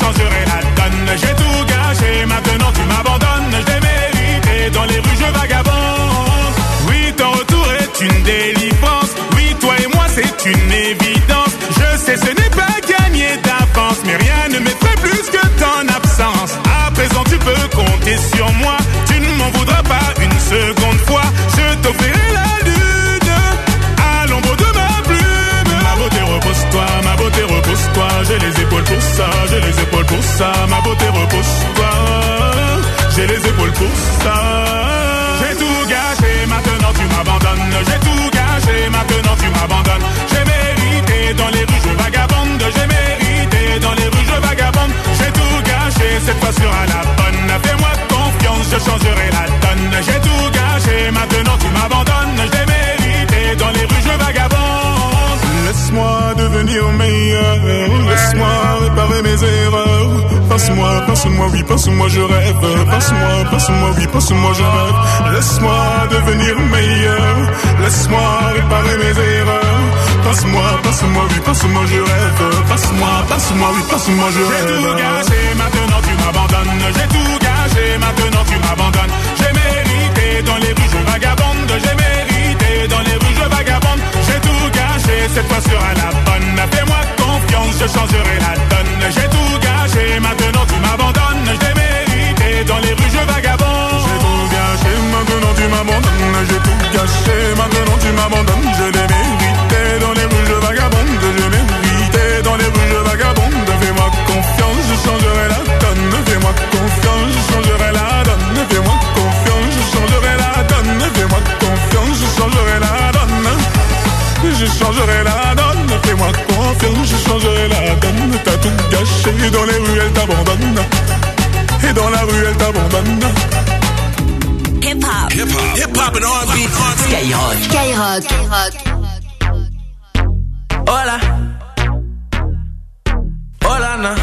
Speaker 7: changerai la donne. J'ai tout gâché, maintenant tu m'abandonnes. Je l'ai mérité, dans les rues je vagabonde. Oui, ton retour est une délivrance. Oui, toi et moi c'est une évidence. Je sais ce n'est pas gagné d'avance, mais rien ne m'effraie plus que ton absence. À présent tu peux compter sur moi. Tu ne m'en voudras pas une seconde fois. Je t'offrirai la lune à l'ombre de ma plume. Ma beauté repose-toi, ma beauté repose-toi. J'ai les épaules pour ça, j'ai les épaules pour ça. Ma beauté repose-toi, j'ai les épaules pour ça. J'ai tout gâché, maintenant tu m'abandonnes. J'ai tout gâché, maintenant tu m'abandonnes. J'ai mérité, dans les rues je vagabonde. J'ai mérité, dans les rues je vagabonde. J'ai tout gâché, cette fois sera la bonne. Fais-moi confiance, je changerai la donne. J'ai tout gâché, maintenant tu m'abandonnes. Je l'ai mérité, dans les rues je vagabonde. Laisse-moi devenir meilleur, laisse-moi réparer mes erreurs. Passe-moi, passe-moi, oui, passe-moi, je rêve. Passe-moi, passe-moi, oui, passe-moi, je rêve. Laisse-moi devenir meilleur, laisse-moi réparer mes erreurs. Passe-moi, passe-moi, oui, passe-moi, je rêve. Passe-moi, passe-moi, oui, passe-moi, je rêve. J'ai tout gâché, maintenant tu m'abandonnes. J'ai tout gâché, maintenant tu m'abandonnes. J'ai mérité, dans les rues je vagabonde. J'ai mérité, dans les rues je vagabonde. J'ai tout gâché, cette fois sera la bonne. Fais-moi confiance, je changerai la donne. J'ai tout gâché, maintenant tu m'abandonnes. Je l'ai mérité, dans les rues je vagabonde. J'ai tout gâché, maintenant tu m'abandonnes. J'ai tout gâché, maintenant tu m'abandonnes. Je l'ai mérité, dans les rues je vagabonde. J'ai mérité, dans les rues je vagabonde. Fais-moi confiance, je changerai la donne. Fais-moi confiance, je changerai la donne. Fais-moi confiance, je changerai la donne. Fais-moi confiance, je changerai la donne. Je changerai la donne. Fais-moi confiance, je changerai la donne. T'as tout gâché, dans les rues elle t'abandonne. Et dans la rue elle t'abandonne.
Speaker 13: Hip hop, hip hop, hip hop and R and B. Skyrock,
Speaker 26: Skyrock, Skyrock.
Speaker 1: Hola, hola, na.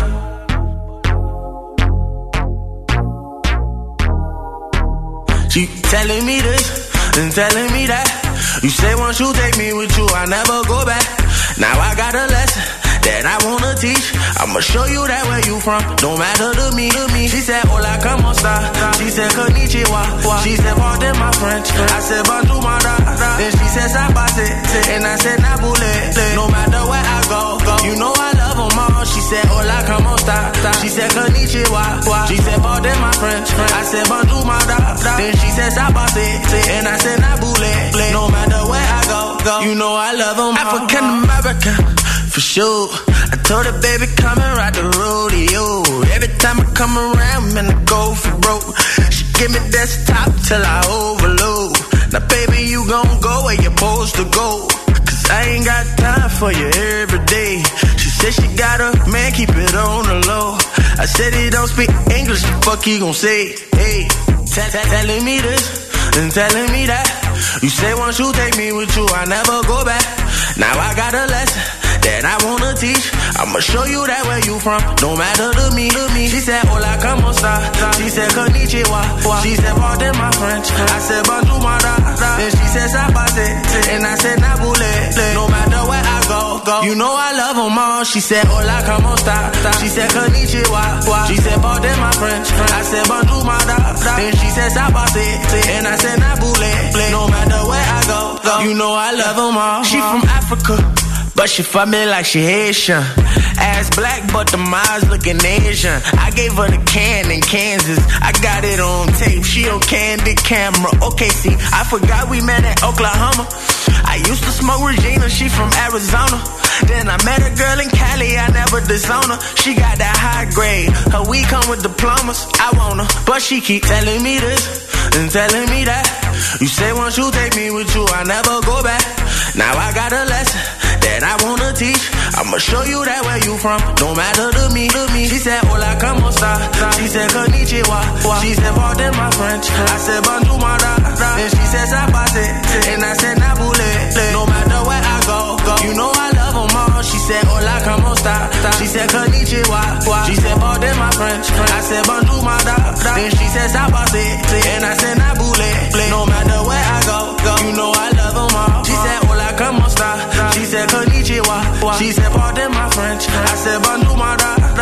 Speaker 1: She telling me this and telling me that. You say once you take me with you, I never go back. Now I got a lesson that I wanna teach. I'ma show you that where you from, don't matter to me, to me. She said, hola, como esta? She said, konnichiwa. She said, pardon my French. I said, bonjour, my da. Then she said, sabase. And I said, nabule. No matter where I go, you know I love them all. She said, hola, como esta? She said, konnichiwa. She said, pardon my French. I said, bonjour, my da. Then she said, sabase. And I said, nabule. No matter where I go, you know I love them all. African American, for sure. I told her, baby, come and ride the rodeo. Every time I come around, man, I go for broke. She give me desktop till I overload. Now, baby, you gon' go where you're supposed to go. Cause I ain't got time for you every day. She said she got a man, keep it on the low. I said he don't speak English, the fuck he gon' say? Hey, t- t- telling me this and telling me that. You say once you take me with you, I never go back. Now I got a lesson that I wanna teach. I'ma show you that where you from, don't matter to me, to me. She said, hola, como esta? She said, konnichiwa. She said, pardon my French. I said, bonjour, my da. Then she said, sabase. And I said, nabule. No matter where I go, you know I love them all. She said, hola, como esta? She said, konnichiwa. She said, pardon my French. I said, bonjour, my da. Then she said, sabase. And I said, nabule. No matter where I go, you know I love them all. She from Africa, but she fuck me like she Haitian. Ass black, but the eyes looking Asian. I gave her the can in Kansas. I got it on tape. She on candid camera. Okay, see, I forgot we met in Oklahoma. I used to smoke Regina. She from Arizona. Then I met a girl in Cali. I never disown her. She got that high grade. Her weed come with diplomas. I want her, but she keep telling me this and telling me that. You say once you take me with you, I never go back. Now I got a lesson that I wanna teach. I'ma show you that where you from, don't matter to me, to me. She said, hola, como esta? She said, konnichiwa. She said, pardon my French. I said, bonjour, my da. Then she said, sabase. And I said, nabule. No matter where I go, you know I love them all. She said, hola, como esta? She said, konnichiwa. She said, pardon my French. I said, bonjour, my da. Then she said, sabase. And I said, nabule. No matter where I go, you know I love them all. She said, hola, como esta? She said, konnichiwa. She said, pardon my French. I said, bonjour, my da. Then she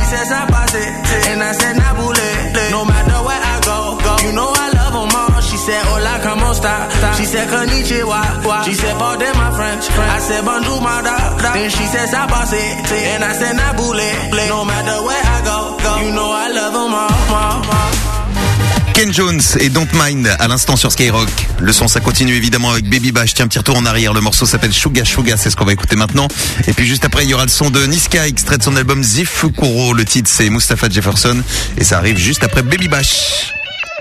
Speaker 1: says I boss it, and I said Nabule. No matter where I go, go. You know I love them all. She said hola, como esta? She said konnichiwa. She said pardon my French. I said bonjour my dog. Then she says I boss it, and I said Nabule. No matter where I go, go. You know I love them all, all, all.
Speaker 5: Ken Jones et Don't Mind à l'instant sur Skyrock. Le son ça continue évidemment avec Baby Bash. Tiens, un petit retour en arrière. Le morceau s'appelle Suga Suga, c'est ce qu'on va écouter maintenant. Et puis juste après il y aura le son de Niska, extrait de son album Zifukuro. Le titre c'est Mustapha Jefferson et ça arrive juste après Baby Bash.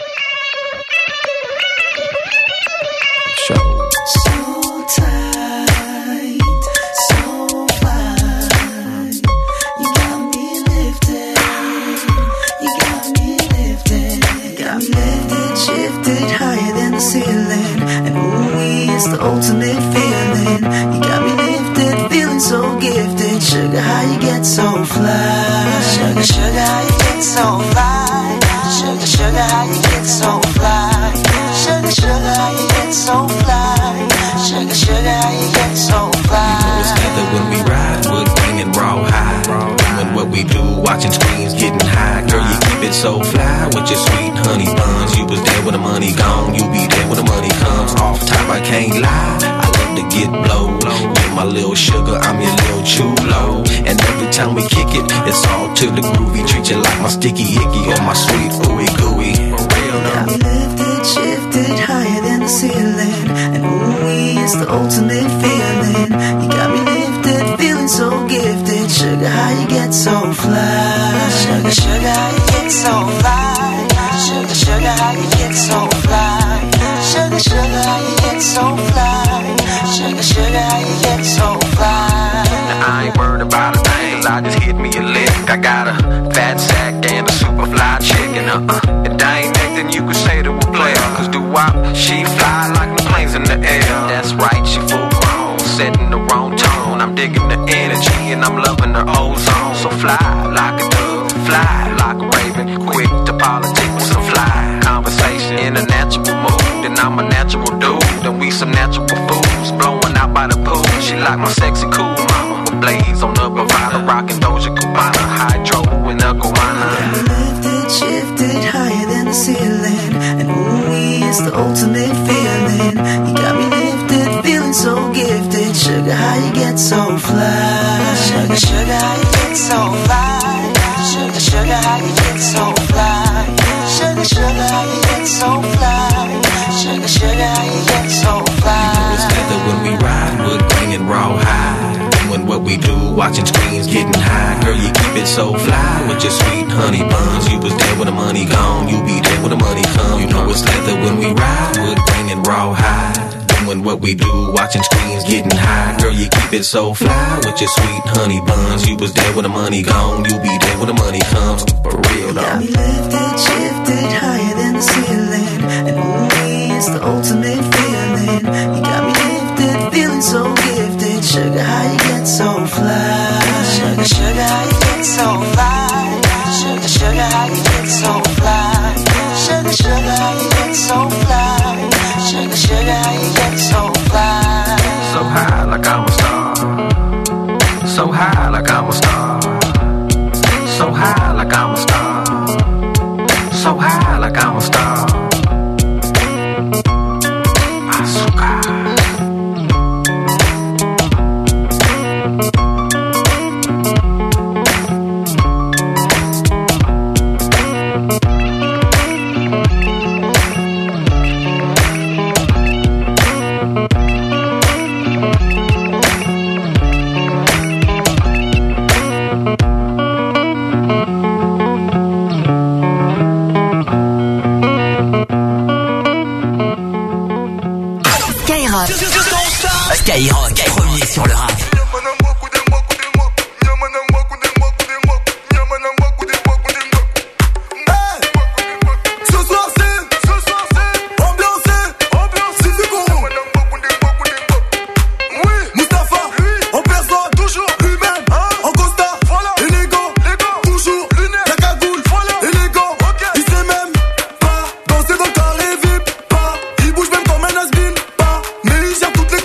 Speaker 9: The ultimate feeling, you got me lifted, feeling so gifted. Sugar, how you get so fly? Sugar, sugar, how you get so fly? Sugar, sugar, how you get so fly? Sugar, sugar, how you get so fly? Sugar, sugar, how you get so fly?
Speaker 10: You know it's together when we ride, wood grain and raw high. Doing what we do, watching screens, getting high. Girl, you keep it so fly with your sweet honey buns. You was there when the money gone, you be there when the money comes. Off top, I can't lie, I love to get blow. You're my little sugar, I'm your little chulo. And every time we kick it, it's all to the groovy. Treat you like my sticky icky or my sweet ooey gooey. For real, no.
Speaker 9: Got me lifted, shifted, higher than the ceiling. And ooey is the ultimate feeling. You got me lifted, feeling so gifted. Sugar, how you get so fly? Sugar, sugar, how you get so fly? Sugar, sugar, how you get so fly? Sugar, sugar, how you get so fly? Sugar, sugar, how you get so fly?
Speaker 10: Now I ain't worried about a thing, 'cause I just hit me a lick. I got a fat sack and a super fly chick. And uh-uh, if I ain't acting, you could say to a player. 'Cause do-wop, she fly like the planes in the air. That's right, she full grown, setting the wrong tone. I'm digging the energy and I'm loving her ozone. So fly like a dove, fly like a raven. Quick to politic with some fly conversation. In a natural mood, and I'm a natural dude. And we some natural fools, blowing out by the pool. She like my sexy cool mama, with blades on the Bravada, rocking Doja Cubana, hydro and a guana.
Speaker 9: Lifted, shifted, higher than the ceiling. And ooh, is the ultimate feeling. You got me lifted, feeling so gifted. Sugar, how you get so fly? Sugar, sugar, how you get so fly? Sugar, sugar, how you get so fly? Sugar, sugar, how you get so fly? Sugar, sugar, how you get so fly?
Speaker 10: You know it's together when we ride, wood grain and raw high. Doing what we do, watching screens, getting high. Girl, you keep it so fly with your sweet honey buns. You was there when the money gone, you be there when the money come. You know it's leather when we ride, wood grain and raw high. Doing what we do, watching screens, getting high. Girl, you keep it so fly with your sweet honey buns. You was there when the money gone, you be there when the money comes. For real, though.
Speaker 9: Got me lifted, shifted, higher than the ceiling. And ooh, it's the ultimate feeling. You got me lifted, feeling so gifted. Sugar, how you get so fly? Sugar, sugar, how you get so fly? Sugar, sugar, how you get so fly? Sugar, sugar, how you get so fly? Sugar, sugar, how you get so fly?
Speaker 10: So high like I'm a star. So high like I'm a star. So high like I'm a star. So high like I'm a star. Azúcar.
Speaker 13: Skyrock, premier sur le rap.
Speaker 9: Toutes les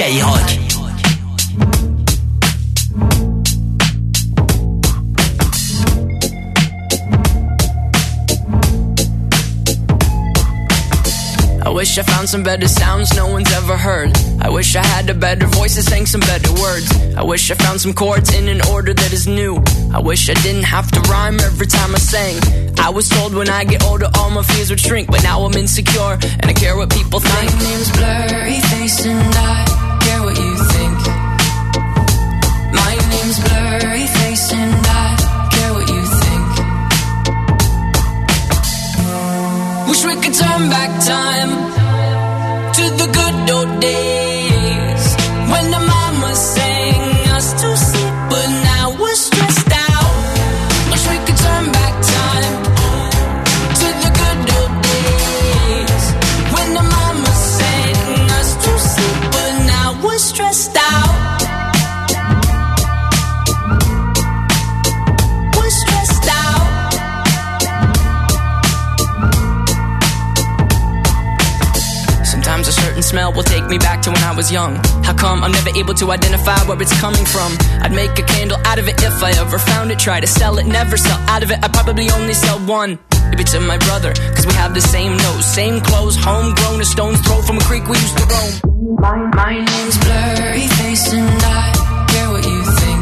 Speaker 13: Skyrock.
Speaker 6: I wish I found some better sounds no one's ever heard. I wish I had a better voice and sang some better words. I wish I found some chords in an order that is new. I wish I didn't have to rhyme every time I sang. I was told when I get older all my fears would shrink, but now I'm insecure and I care what people think.
Speaker 3: My name's Blurry Face and I care what you think. My name's Blurry Face and I care what you think.
Speaker 6: Wish we could turn back time to the good old days when the mama sang us to sleep, but now we're stressed out. Wish we could turn back time to the good old days when the mama sang us to sleep, but now we're stressed out. We're stressed out. Sometimes a certain smell will take me back to when I was young. How come I'm never able to identify where it's coming from? I'd make a candle out of it if I ever found it. Try to sell it, never sell out of it. I'd probably only sell one. Maybe to my brother, cause we have the same nose, same clothes, homegrown, a stone's throw from a creek we used to roam.
Speaker 3: My, my name's Blurry Face and I care what you think.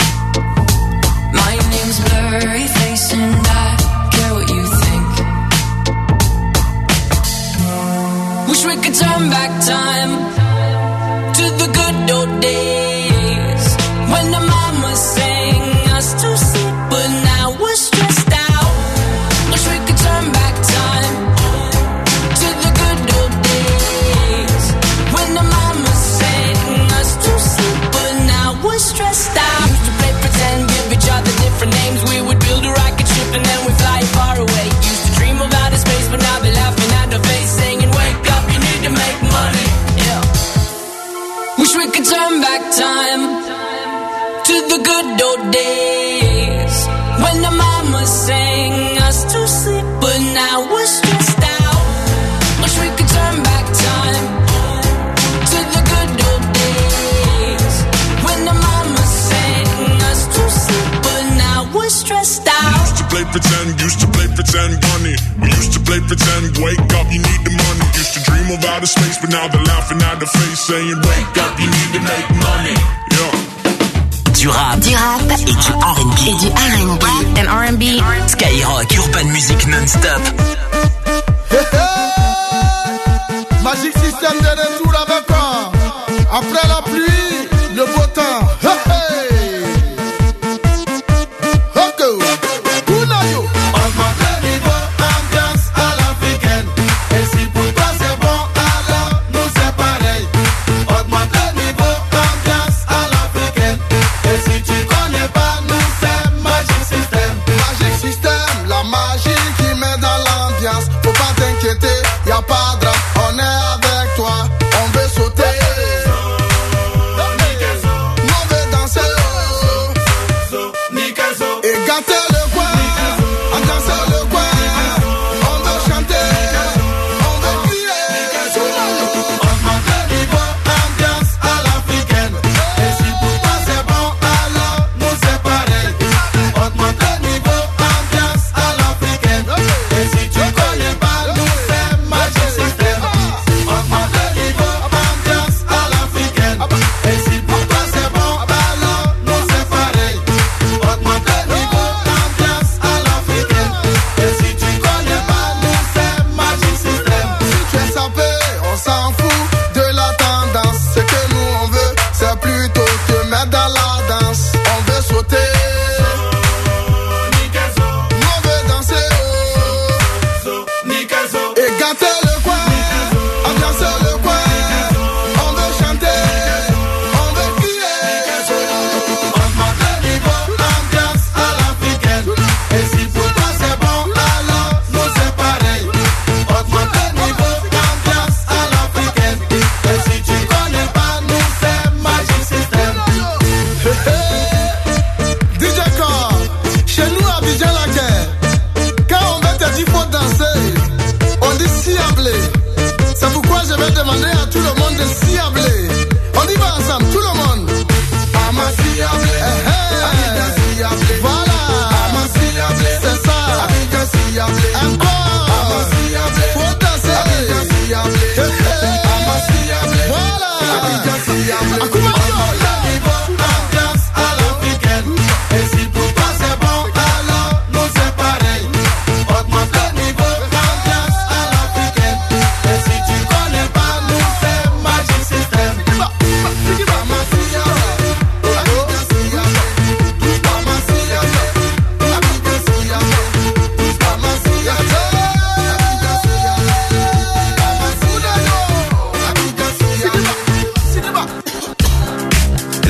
Speaker 3: My name's Blurry Face and I care what you think.
Speaker 6: Wish we could turn back time to the good old days when the mama sang us to sleep, but now we're stressed out. Wish we could turn back time to the good old days when the mama sang us to sleep, but now we're stressed out. Used to play pretend, give each other different names. We would build a rocket ship and then we'd fly far away. Used to dream of outer space, but now they're laughing at our face, saying, wake up, you need to make money. Yeah. Wish we could turn back time to the good old days when the mama sang us to sleep, but now we're stressed out. Wish we could turn back time to the good old days when the mama sang us to sleep, but now we're stressed out.
Speaker 7: Used to play pretend, used to play pretend bunny. We used to play pretend, wake up, you need the money. Used to dream of outer space, but now they're laughing at the face, saying, wake up, you need to make money. Yeah.
Speaker 13: Du rap,
Speaker 2: du rap
Speaker 13: et du R and B.
Speaker 2: Et du R and B. And R and B.
Speaker 13: Skyrock, urban music non-stop.
Speaker 14: Hey, hey. Magic System de retour avec toi. Après la pluie, le beau temps. Hey, hey. Okay. Unayo. Augmente le niveau, ambiance à l'africaine. Et si pour toi c'est bon, alors nous c'est pareil. Augmente le niveau, ambiance à l'africaine. Et si tu connais pas, nous c'est Magic System. Magic System, la magie qui met dans l'ambiance. Faut pas t'inquiéter, y a pas de drame. On est avec toi, on veut sauter.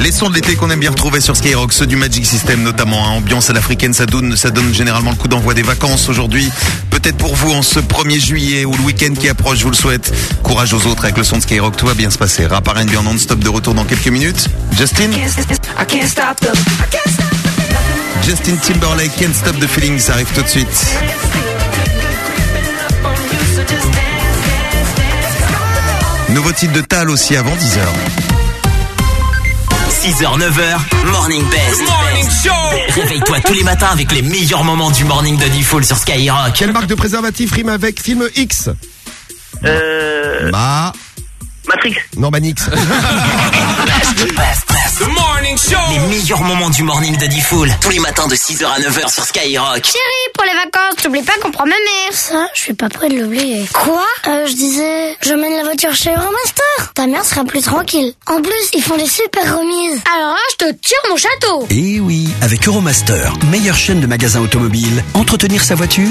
Speaker 5: Les sons de l'été qu'on aime bien retrouver sur Skyrock, ceux du Magic System notamment, hein. Ambiance à l'africaine, ça donne, ça donne généralement le coup d'envoi des vacances aujourd'hui. Peut-être pour vous en ce premier juillet ou le week-end qui approche, je vous le souhaite. Courage aux autres avec le son de Skyrock, tout va bien se passer. Rap R and B en non-stop de retour dans quelques minutes. Justin Justin Timberlake, Can't Stop the Feeling, ça arrive tout de suite. Nouveau titre de Tal aussi avant dix heures.
Speaker 13: six heures, neuf heures, Morning Best.
Speaker 8: Morning Show.
Speaker 13: Réveille-toi tous les matins avec les meilleurs moments du morning de Diffoul sur Skyrock.
Speaker 16: Quelle marque de préservatif rime avec film X?
Speaker 18: Euh...
Speaker 16: Ma...
Speaker 18: Matrix.
Speaker 16: Non, Manix.
Speaker 13: The Morning Show. Les meilleurs moments du morning de Diffoul. Tous les matins de six heures à neuf heures sur Skyrock.
Speaker 21: Chérie, pour les vacances, n'oublie pas qu'on prend ma mère. Ça, je suis pas près de l'oublier. Quoi? Euh, je disais, j'emmène la voiture chez Euromaster. Ta mère sera plus tranquille. En plus, ils font des super remises. Alors là, je te tire mon château.
Speaker 19: Eh oui, avec Euromaster, meilleure chaîne de magasins automobiles, entretenir sa voiture,